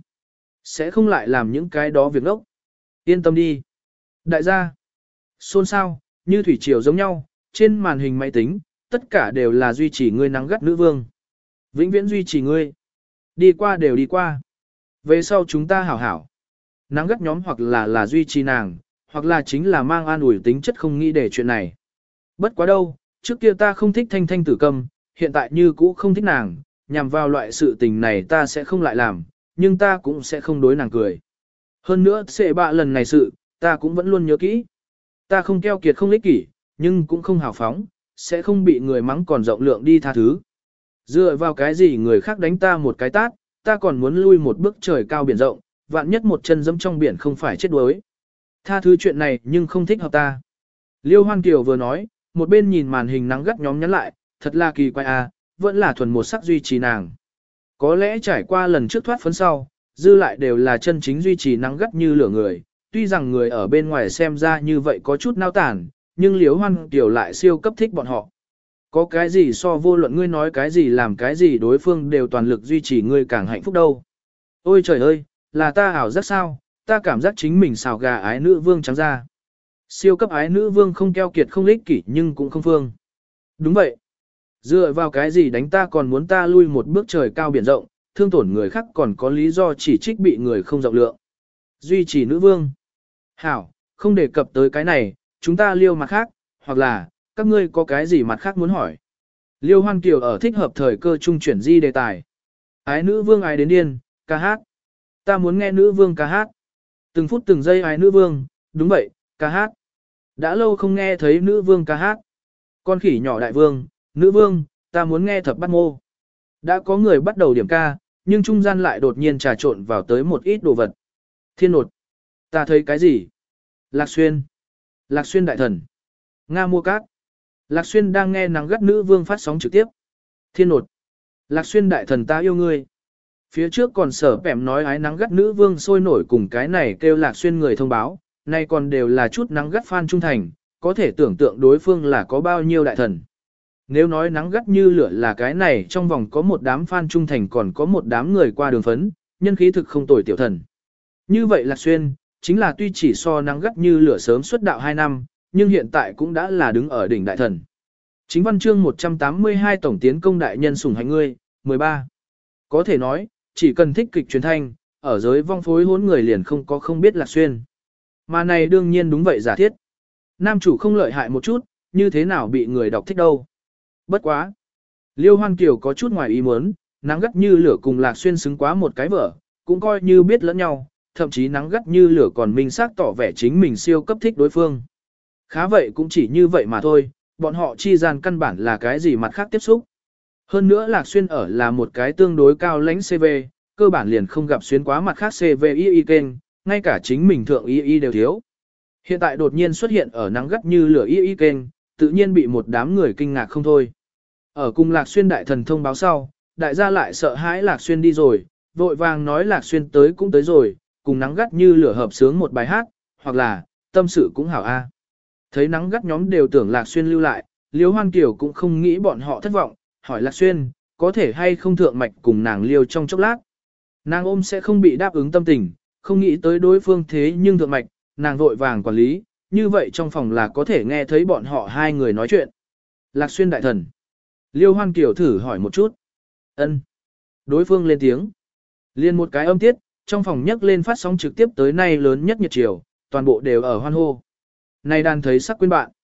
Speaker 1: Sẽ không lại làm những cái đó việc ốc. Yên tâm đi. Đại gia, xôn xao, như thủy triều giống nhau, trên màn hình máy tính, tất cả đều là duy trì ngươi nắng gắt nữ vương. Vĩnh viễn duy trì ngươi. Đi qua đều đi qua. Về sau chúng ta hảo hảo. Nắng gắt nhóm hoặc là duy trì nàng, hoặc là chính là mang an ủi tính chất không nghĩ để chuyện này. Bất quá đâu, trước kia ta không thích thanh thanh tử câm, hiện tại như cũ không thích nàng, nhằm vào loại sự tình này ta sẽ không lại làm, nhưng ta cũng sẽ không đối nàng cười. Hơn nữa sẽ bạ lần này sự, ta cũng vẫn luôn nhớ kỹ. Ta không keo kiệt không ích kỷ, nhưng cũng không hào phóng, sẽ không bị người mắng còn rộng lượng đi tha thứ. Dựa vào cái gì người khác đánh ta một cái tát, ta còn muốn lui một bước trời cao biển rộng, vạn nhất một chân dẫm trong biển không phải chết đuối. Tha thứ chuyện này nhưng không thích hợp ta. Liêu Hoan Kiều vừa nói, một bên nhìn màn hình nắng gắt nhóm nhắn lại, thật là kỳ quái à, vẫn là thuần một sắc duy trì nàng. Có lẽ trải qua lần trước thoát phấn sau, dư lại đều là chân chính duy trì nắng gắt như lửa người, tuy rằng người ở bên ngoài xem ra như vậy có chút nao tản, nhưng Liêu Hoan Kiều lại siêu cấp thích bọn họ. Có cái gì so vô luận ngươi nói cái gì làm cái gì đối phương đều toàn lực duy trì ngươi càng hạnh phúc đâu. Ôi trời ơi, là ta ảo giác sao, ta cảm giác chính mình xào gà ái nữ vương trắng ra. Siêu cấp ái nữ vương không keo kiệt không ích kỷ nhưng cũng không phương. Đúng vậy. Dựa vào cái gì đánh ta còn muốn ta lui một bước trời cao biển rộng, thương tổn người khác còn có lý do chỉ trích bị người không rộng lượng. Duy trì nữ vương. Hảo, không đề cập tới cái này, chúng ta liêu mặt khác, hoặc là, các ngươi có cái gì mặt khác muốn hỏi. Liêu Hoan Kiều ở thích hợp thời cơ trung chuyển di đề tài. Ái nữ vương ái đến điên, ca hát. Ta muốn nghe nữ vương ca hát. Từng phút từng giây ái nữ vương, đúng vậy, ca hát. Đã lâu không nghe thấy nữ vương ca hát. Con khỉ nhỏ đại vương, nữ vương, ta muốn nghe thập bát mô. Đã có người bắt đầu điểm ca, nhưng trung gian lại đột nhiên trà trộn vào tới một ít đồ vật. Thiên nột. Ta thấy cái gì? Lạc Xuyên. Lạc Xuyên đại thần. Nga mua cát. Lạc Xuyên đang nghe nắng gắt nữ vương phát sóng trực tiếp. Thiên nột. Lạc Xuyên đại thần ta yêu ngươi. Phía trước còn sở bẻm nói ái nắng gắt nữ vương sôi nổi cùng cái này kêu Lạc Xuyên người thông báo, nay còn đều là chút nắng gắt fan trung thành, có thể tưởng tượng đối phương là có bao nhiêu đại thần. Nếu nói nắng gắt như lửa là cái này trong vòng có một đám fan trung thành còn có một đám người qua đường phấn, nhân khí thực không tồi tiểu thần. Như vậy Lạc Xuyên, chính là tuy chỉ so nắng gắt như lửa sớm xuất đạo 2 năm, nhưng hiện tại cũng đã là đứng ở đỉnh đại thần. Chính văn chương 182 tổng tiến công đại nhân sủng hạnh ngươi, 13. Có thể nói, chỉ cần thích kịch truyền thanh, ở giới vong phối hỗn người liền không có không biết Lạc Xuyên. Mà này đương nhiên đúng vậy giả thiết. Nam chủ không lợi hại một chút, như thế nào bị người đọc thích đâu. Bất quá. Liêu Hoan Kiều có chút ngoài ý muốn, nắng gắt như lửa cùng Lạc Xuyên xứng quá một cái vở, cũng coi như biết lẫn nhau, thậm chí nắng gắt như lửa còn minh xác tỏ vẻ chính mình siêu cấp thích đối phương. Khá vậy cũng chỉ như vậy mà thôi, bọn họ chi gian căn bản là cái gì mặt khác tiếp xúc. Hơn nữa Lạc Xuyên ở là một cái tương đối cao lãnh CV, cơ bản liền không gặp xuyên quá mặt khác CVI kênh, ngay cả chính mình thượng y đều thiếu. Hiện tại đột nhiên xuất hiện ở nắng gắt như lửa y kênh, tự nhiên bị một đám người kinh ngạc không thôi. Ở cùng Lạc Xuyên đại thần thông báo sau, đại gia lại sợ hãi Lạc Xuyên đi rồi, vội vàng nói Lạc Xuyên tới cũng tới rồi, cùng nắng gắt như lửa hợp sướng một bài hát, hoặc là, tâm sự cũng hảo a. Thấy nắng gắt nhóm đều tưởng Lạc Xuyên lưu lại, Liêu Hoan Kiều cũng không nghĩ bọn họ thất vọng, hỏi Lạc Xuyên, có thể hay không thượng mạch cùng nàng liêu trong chốc lát. Nàng ôm sẽ không bị đáp ứng tâm tình, không nghĩ tới đối phương thế nhưng thượng mạch, nàng vội vàng quản lý, như vậy trong phòng là có thể nghe thấy bọn họ hai người nói chuyện. Lạc Xuyên đại thần. Liêu Hoan Kiều thử hỏi một chút. Ân. Đối phương lên tiếng. Liên một cái âm tiết, trong phòng nhấc lên phát sóng trực tiếp tới nay lớn nhất nhiệt chiều, toàn bộ đều ở hoan hô. Này đàn thấy sắc quên bạn.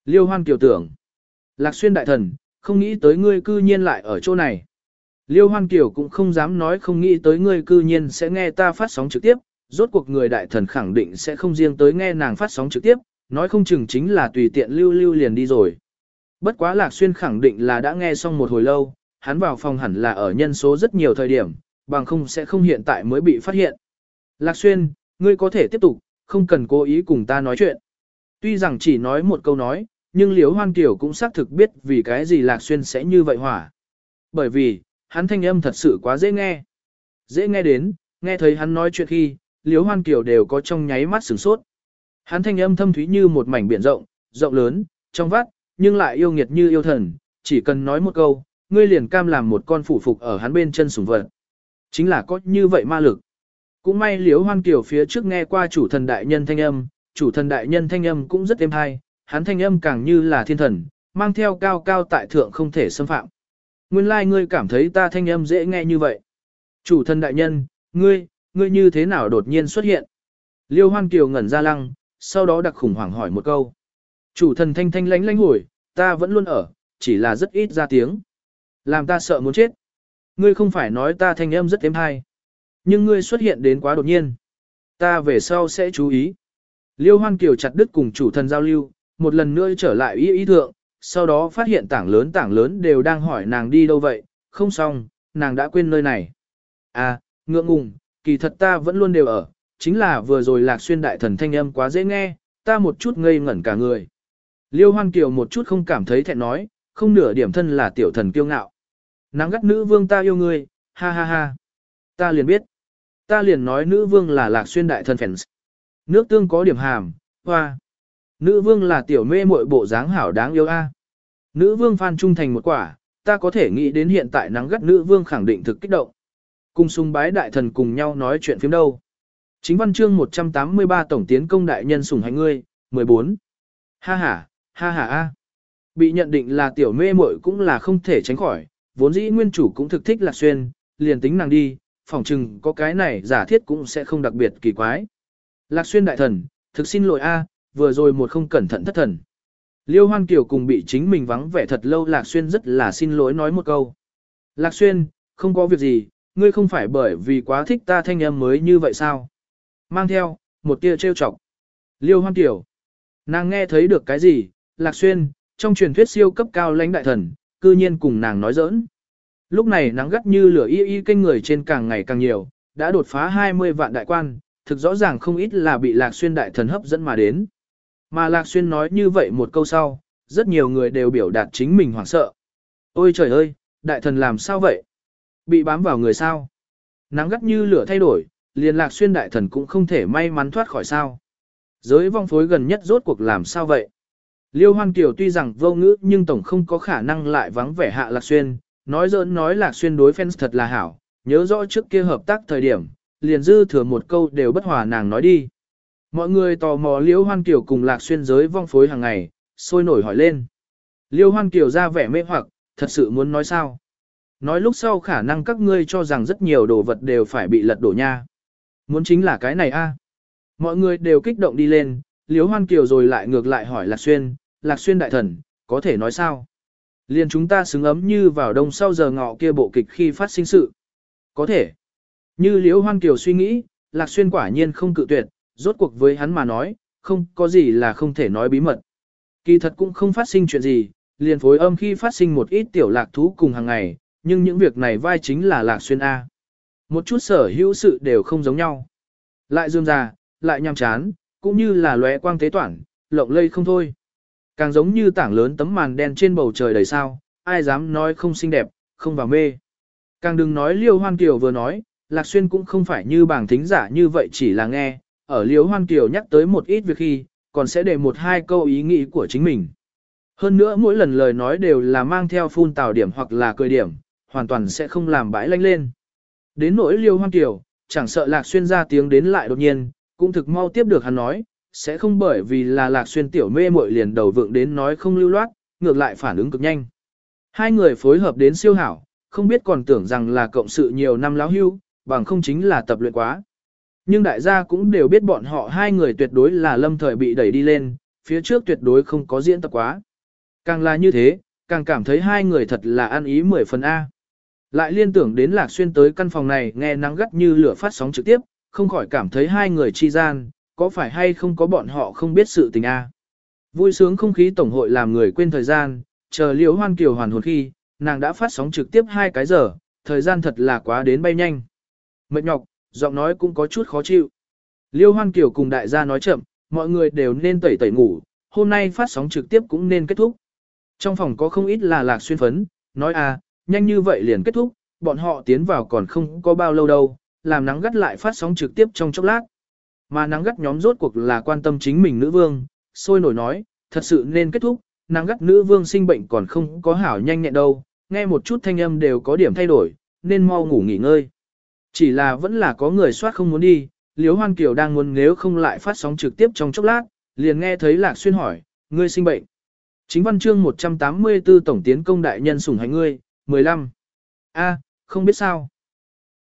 Speaker 1: Liêu Hoan Kiều tưởng. Lạc Xuyên đại thần, không nghĩ tới ngươi cư nhiên lại ở chỗ này. Liêu Hoan Kiều cũng không dám nói không nghĩ tới ngươi cư nhiên sẽ nghe ta phát sóng trực tiếp, rốt cuộc người đại thần khẳng định sẽ không riêng tới nghe nàng phát sóng trực tiếp, nói không chừng chính là tùy tiện lưu lưu liền đi rồi. Bất quá Lạc Xuyên khẳng định là đã nghe xong một hồi lâu, hắn vào phòng hẳn là ở nhân số rất nhiều thời điểm, bằng không sẽ không hiện tại mới bị phát hiện. Lạc Xuyên, ngươi có thể tiếp tục, không cần cố ý cùng ta nói chuyện. Tuy rằng chỉ nói một câu nói, nhưng Liễu Hoan Kiều cũng xác thực biết vì cái gì Lạc Xuyên sẽ như vậy hỏa. Bởi vì, hắn thanh âm thật sự quá dễ nghe. Dễ nghe đến, nghe thấy hắn nói chuyện khi, Liễu Hoan Kiều đều có trong nháy mắt sửng sốt. Hắn thanh âm thâm thúy như một mảnh biển rộng, rộng lớn, trong vắt, nhưng lại yêu nghiệt như yêu thần, chỉ cần nói một câu, ngươi liền cam làm một con phủ phục ở hắn bên chân sủng vật. Chính là có như vậy ma lực. Cũng may Liễu Hoan Kiều phía trước nghe qua chủ thần đại nhân thanh âm, chủ thần đại nhân thanh âm cũng rất êm hay, hắn thanh âm càng như là thiên thần, mang theo cao cao tại thượng không thể xâm phạm. Nguyên lai ngươi cảm thấy ta thanh âm dễ nghe như vậy. Chủ thần đại nhân, ngươi như thế nào đột nhiên xuất hiện? Liêu Hoan Kiều ngẩn ra lăng, sau đó đặc khủng hoảng hỏi một câu. Chủ thần thanh thanh lánh lánh hồi, ta vẫn luôn ở, chỉ là rất ít ra tiếng. Làm ta sợ muốn chết. Ngươi không phải nói ta thanh âm rất êm hay. Nhưng ngươi xuất hiện đến quá đột nhiên. Ta về sau sẽ chú ý. Liêu Hoan Kiều chặt đứt cùng chủ thần giao lưu, một lần nữa trở lại ý thượng, sau đó phát hiện tảng lớn đều đang hỏi nàng đi đâu vậy, không xong, nàng đã quên nơi này. À, ngượng ngùng, kỳ thật ta vẫn luôn đều ở, chính là vừa rồi Lạc Xuyên đại thần thanh âm quá dễ nghe, ta một chút ngây ngẩn cả người. Liêu Hoan Kiều một chút không cảm thấy thẹn nói, không nửa điểm thân là tiểu thần kiêu ngạo. Nắng gắt nữ vương ta yêu ngươi, ha ha ha. Ta liền biết. Ta liền nói nữ vương là Lạc Xuyên đại thần fans. Nước tương có điểm hàm, hoa. Nữ vương là tiểu mê muội bộ dáng hảo đáng yêu a. Nữ vương fan trung thành một quả, ta có thể nghĩ đến hiện tại nắng gắt nữ vương khẳng định thực kích động. Cùng sùng bái đại thần cùng nhau nói chuyện phím đâu. Chính văn chương 183 tổng tiến công đại nhân sủng hạnh ngươi, 14. Ha ha a. Bị nhận định là tiểu mê muội cũng là không thể tránh khỏi, vốn dĩ nguyên chủ cũng thực thích Lạc Xuyên, liền tính nàng đi, phỏng chừng có cái này giả thiết cũng sẽ không đặc biệt kỳ quái. Lạc Xuyên đại thần, thực xin lỗi a, vừa rồi một không cẩn thận thất thần. Liêu Hoan Kiều cùng bị chính mình vắng vẻ thật lâu Lạc Xuyên rất là xin lỗi nói một câu. Lạc Xuyên, không có việc gì, ngươi không phải bởi vì quá thích ta thanh âm mới như vậy sao? Mang theo, một tia trêu chọc. Liêu Hoan Kiều. Nàng nghe thấy được cái gì? Lạc Xuyên, trong truyền thuyết siêu cấp cao lãnh đại thần, cư nhiên cùng nàng nói giỡn. Lúc này nắng gắt như lửa y kênh người trên càng ngày càng nhiều, đã đột phá 20 vạn đại quan, thực rõ ràng không ít là bị Lạc Xuyên đại thần hấp dẫn mà đến. Mà Lạc Xuyên nói như vậy một câu sau, rất nhiều người đều biểu đạt chính mình hoảng sợ. Ôi trời ơi, đại thần làm sao vậy? Bị bám vào người sao? Nắng gắt như lửa thay đổi, liền Lạc Xuyên đại thần cũng không thể may mắn thoát khỏi sao. Giới vong phối gần nhất rốt cuộc làm sao vậy? Liêu Hoan Kiều tuy rằng vô ngữ nhưng tổng không có khả năng lại vắng vẻ hạ Lạc Xuyên, nói giỡn nói Lạc Xuyên đối fans thật là hảo, nhớ rõ trước kia hợp tác thời điểm, liền dư thừa một câu đều bất hòa nàng nói đi. Mọi người tò mò Liêu Hoan Kiều cùng Lạc Xuyên giới vong phối hàng ngày, sôi nổi hỏi lên. Liêu Hoan Kiều ra vẻ mê hoặc, thật sự muốn nói sao? Nói lúc sau khả năng các ngươi cho rằng rất nhiều đồ vật đều phải bị lật đổ nha. Muốn chính là cái này a. Mọi người đều kích động đi lên, Liêu Hoan Kiều rồi lại ngược lại hỏi Lạc Xuyên đại thần, có thể nói sao? Liền chúng ta xứng ấm như vào đông sau giờ ngọ kia bộ kịch khi phát sinh sự. Có thể. Như Liêu Hoan Kiều suy nghĩ, Lạc Xuyên quả nhiên không cự tuyệt, rốt cuộc với hắn mà nói, không có gì là không thể nói bí mật. Kỳ thật cũng không phát sinh chuyện gì, liền phối âm khi phát sinh một ít tiểu lạc thú cùng hàng ngày, nhưng những việc này vai chính là Lạc Xuyên A. Một chút sở hữu sự đều không giống nhau. Lại rườm rà, lại nhàm chán, cũng như là lóe quang tế toản, lộng lây không thôi. Càng giống như tảng lớn tấm màn đen trên bầu trời đầy sao, ai dám nói không xinh đẹp, không vào mê. Càng đừng nói Liêu Hoan Kiều vừa nói, Lạc Xuyên cũng không phải như bảng thính giả như vậy chỉ là nghe, ở Liêu Hoan Kiều nhắc tới một ít việc khi, còn sẽ để một hai câu ý nghĩ của chính mình. Hơn nữa mỗi lần lời nói đều là mang theo phun tào điểm hoặc là cười điểm, hoàn toàn sẽ không làm bãi lanh lên. Đến nỗi Liêu Hoan Kiều, chẳng sợ Lạc Xuyên ra tiếng đến lại đột nhiên, cũng thực mau tiếp được hắn nói, sẽ không bởi vì là Lạc Xuyên tiểu mê muội liền đầu vượng đến nói không lưu loát, ngược lại phản ứng cực nhanh. Hai người phối hợp đến siêu hảo, không biết còn tưởng rằng là cộng sự nhiều năm láo hưu, bằng không chính là tập luyện quá. Nhưng đại gia cũng đều biết bọn họ hai người tuyệt đối là lâm thời bị đẩy đi lên, phía trước tuyệt đối không có diễn tập quá. Càng là như thế, càng cảm thấy hai người thật là ăn ý 10 phần A. Lại liên tưởng đến Lạc Xuyên tới căn phòng này nghe nắng gắt như lửa phát sóng trực tiếp, không khỏi cảm thấy hai người chi gian, có phải hay không có bọn họ không biết sự tình A. Vui sướng không khí tổng hội làm người quên thời gian, chờ Liễu Hoan Kiều hoàn hồn khi, nàng đã phát sóng trực tiếp 2 cái giờ, thời gian thật là quá đến bay nhanh. Mệt nhọc, giọng nói cũng có chút khó chịu. Liễu Hoan Kiều cùng đại gia nói chậm, mọi người đều nên tẩy tẩy ngủ, hôm nay phát sóng trực tiếp cũng nên kết thúc. Trong phòng có không ít là Lạc Xuyên phấn, nói nhanh như vậy liền kết thúc, bọn họ tiến vào còn không có bao lâu đâu, làm nắng gắt lại phát sóng trực tiếp trong chốc lát. Mà nắng gắt nhóm rốt cuộc là quan tâm chính mình nữ vương, sôi nổi nói, thật sự nên kết thúc, nắng gắt nữ vương sinh bệnh còn không có hảo nhanh nhẹn đâu, nghe một chút thanh âm đều có điểm thay đổi, nên mau ngủ nghỉ ngơi. Chỉ là vẫn là có người soát không muốn đi, Liễu Hoan Kiều đang muốn nếu không lại phát sóng trực tiếp trong chốc lát, liền nghe thấy Lạc Xuyên hỏi, ngươi sinh bệnh. Chính văn chương 184 tổng tiến công đại nhân sủng hành ngươi, 15. Không biết sao.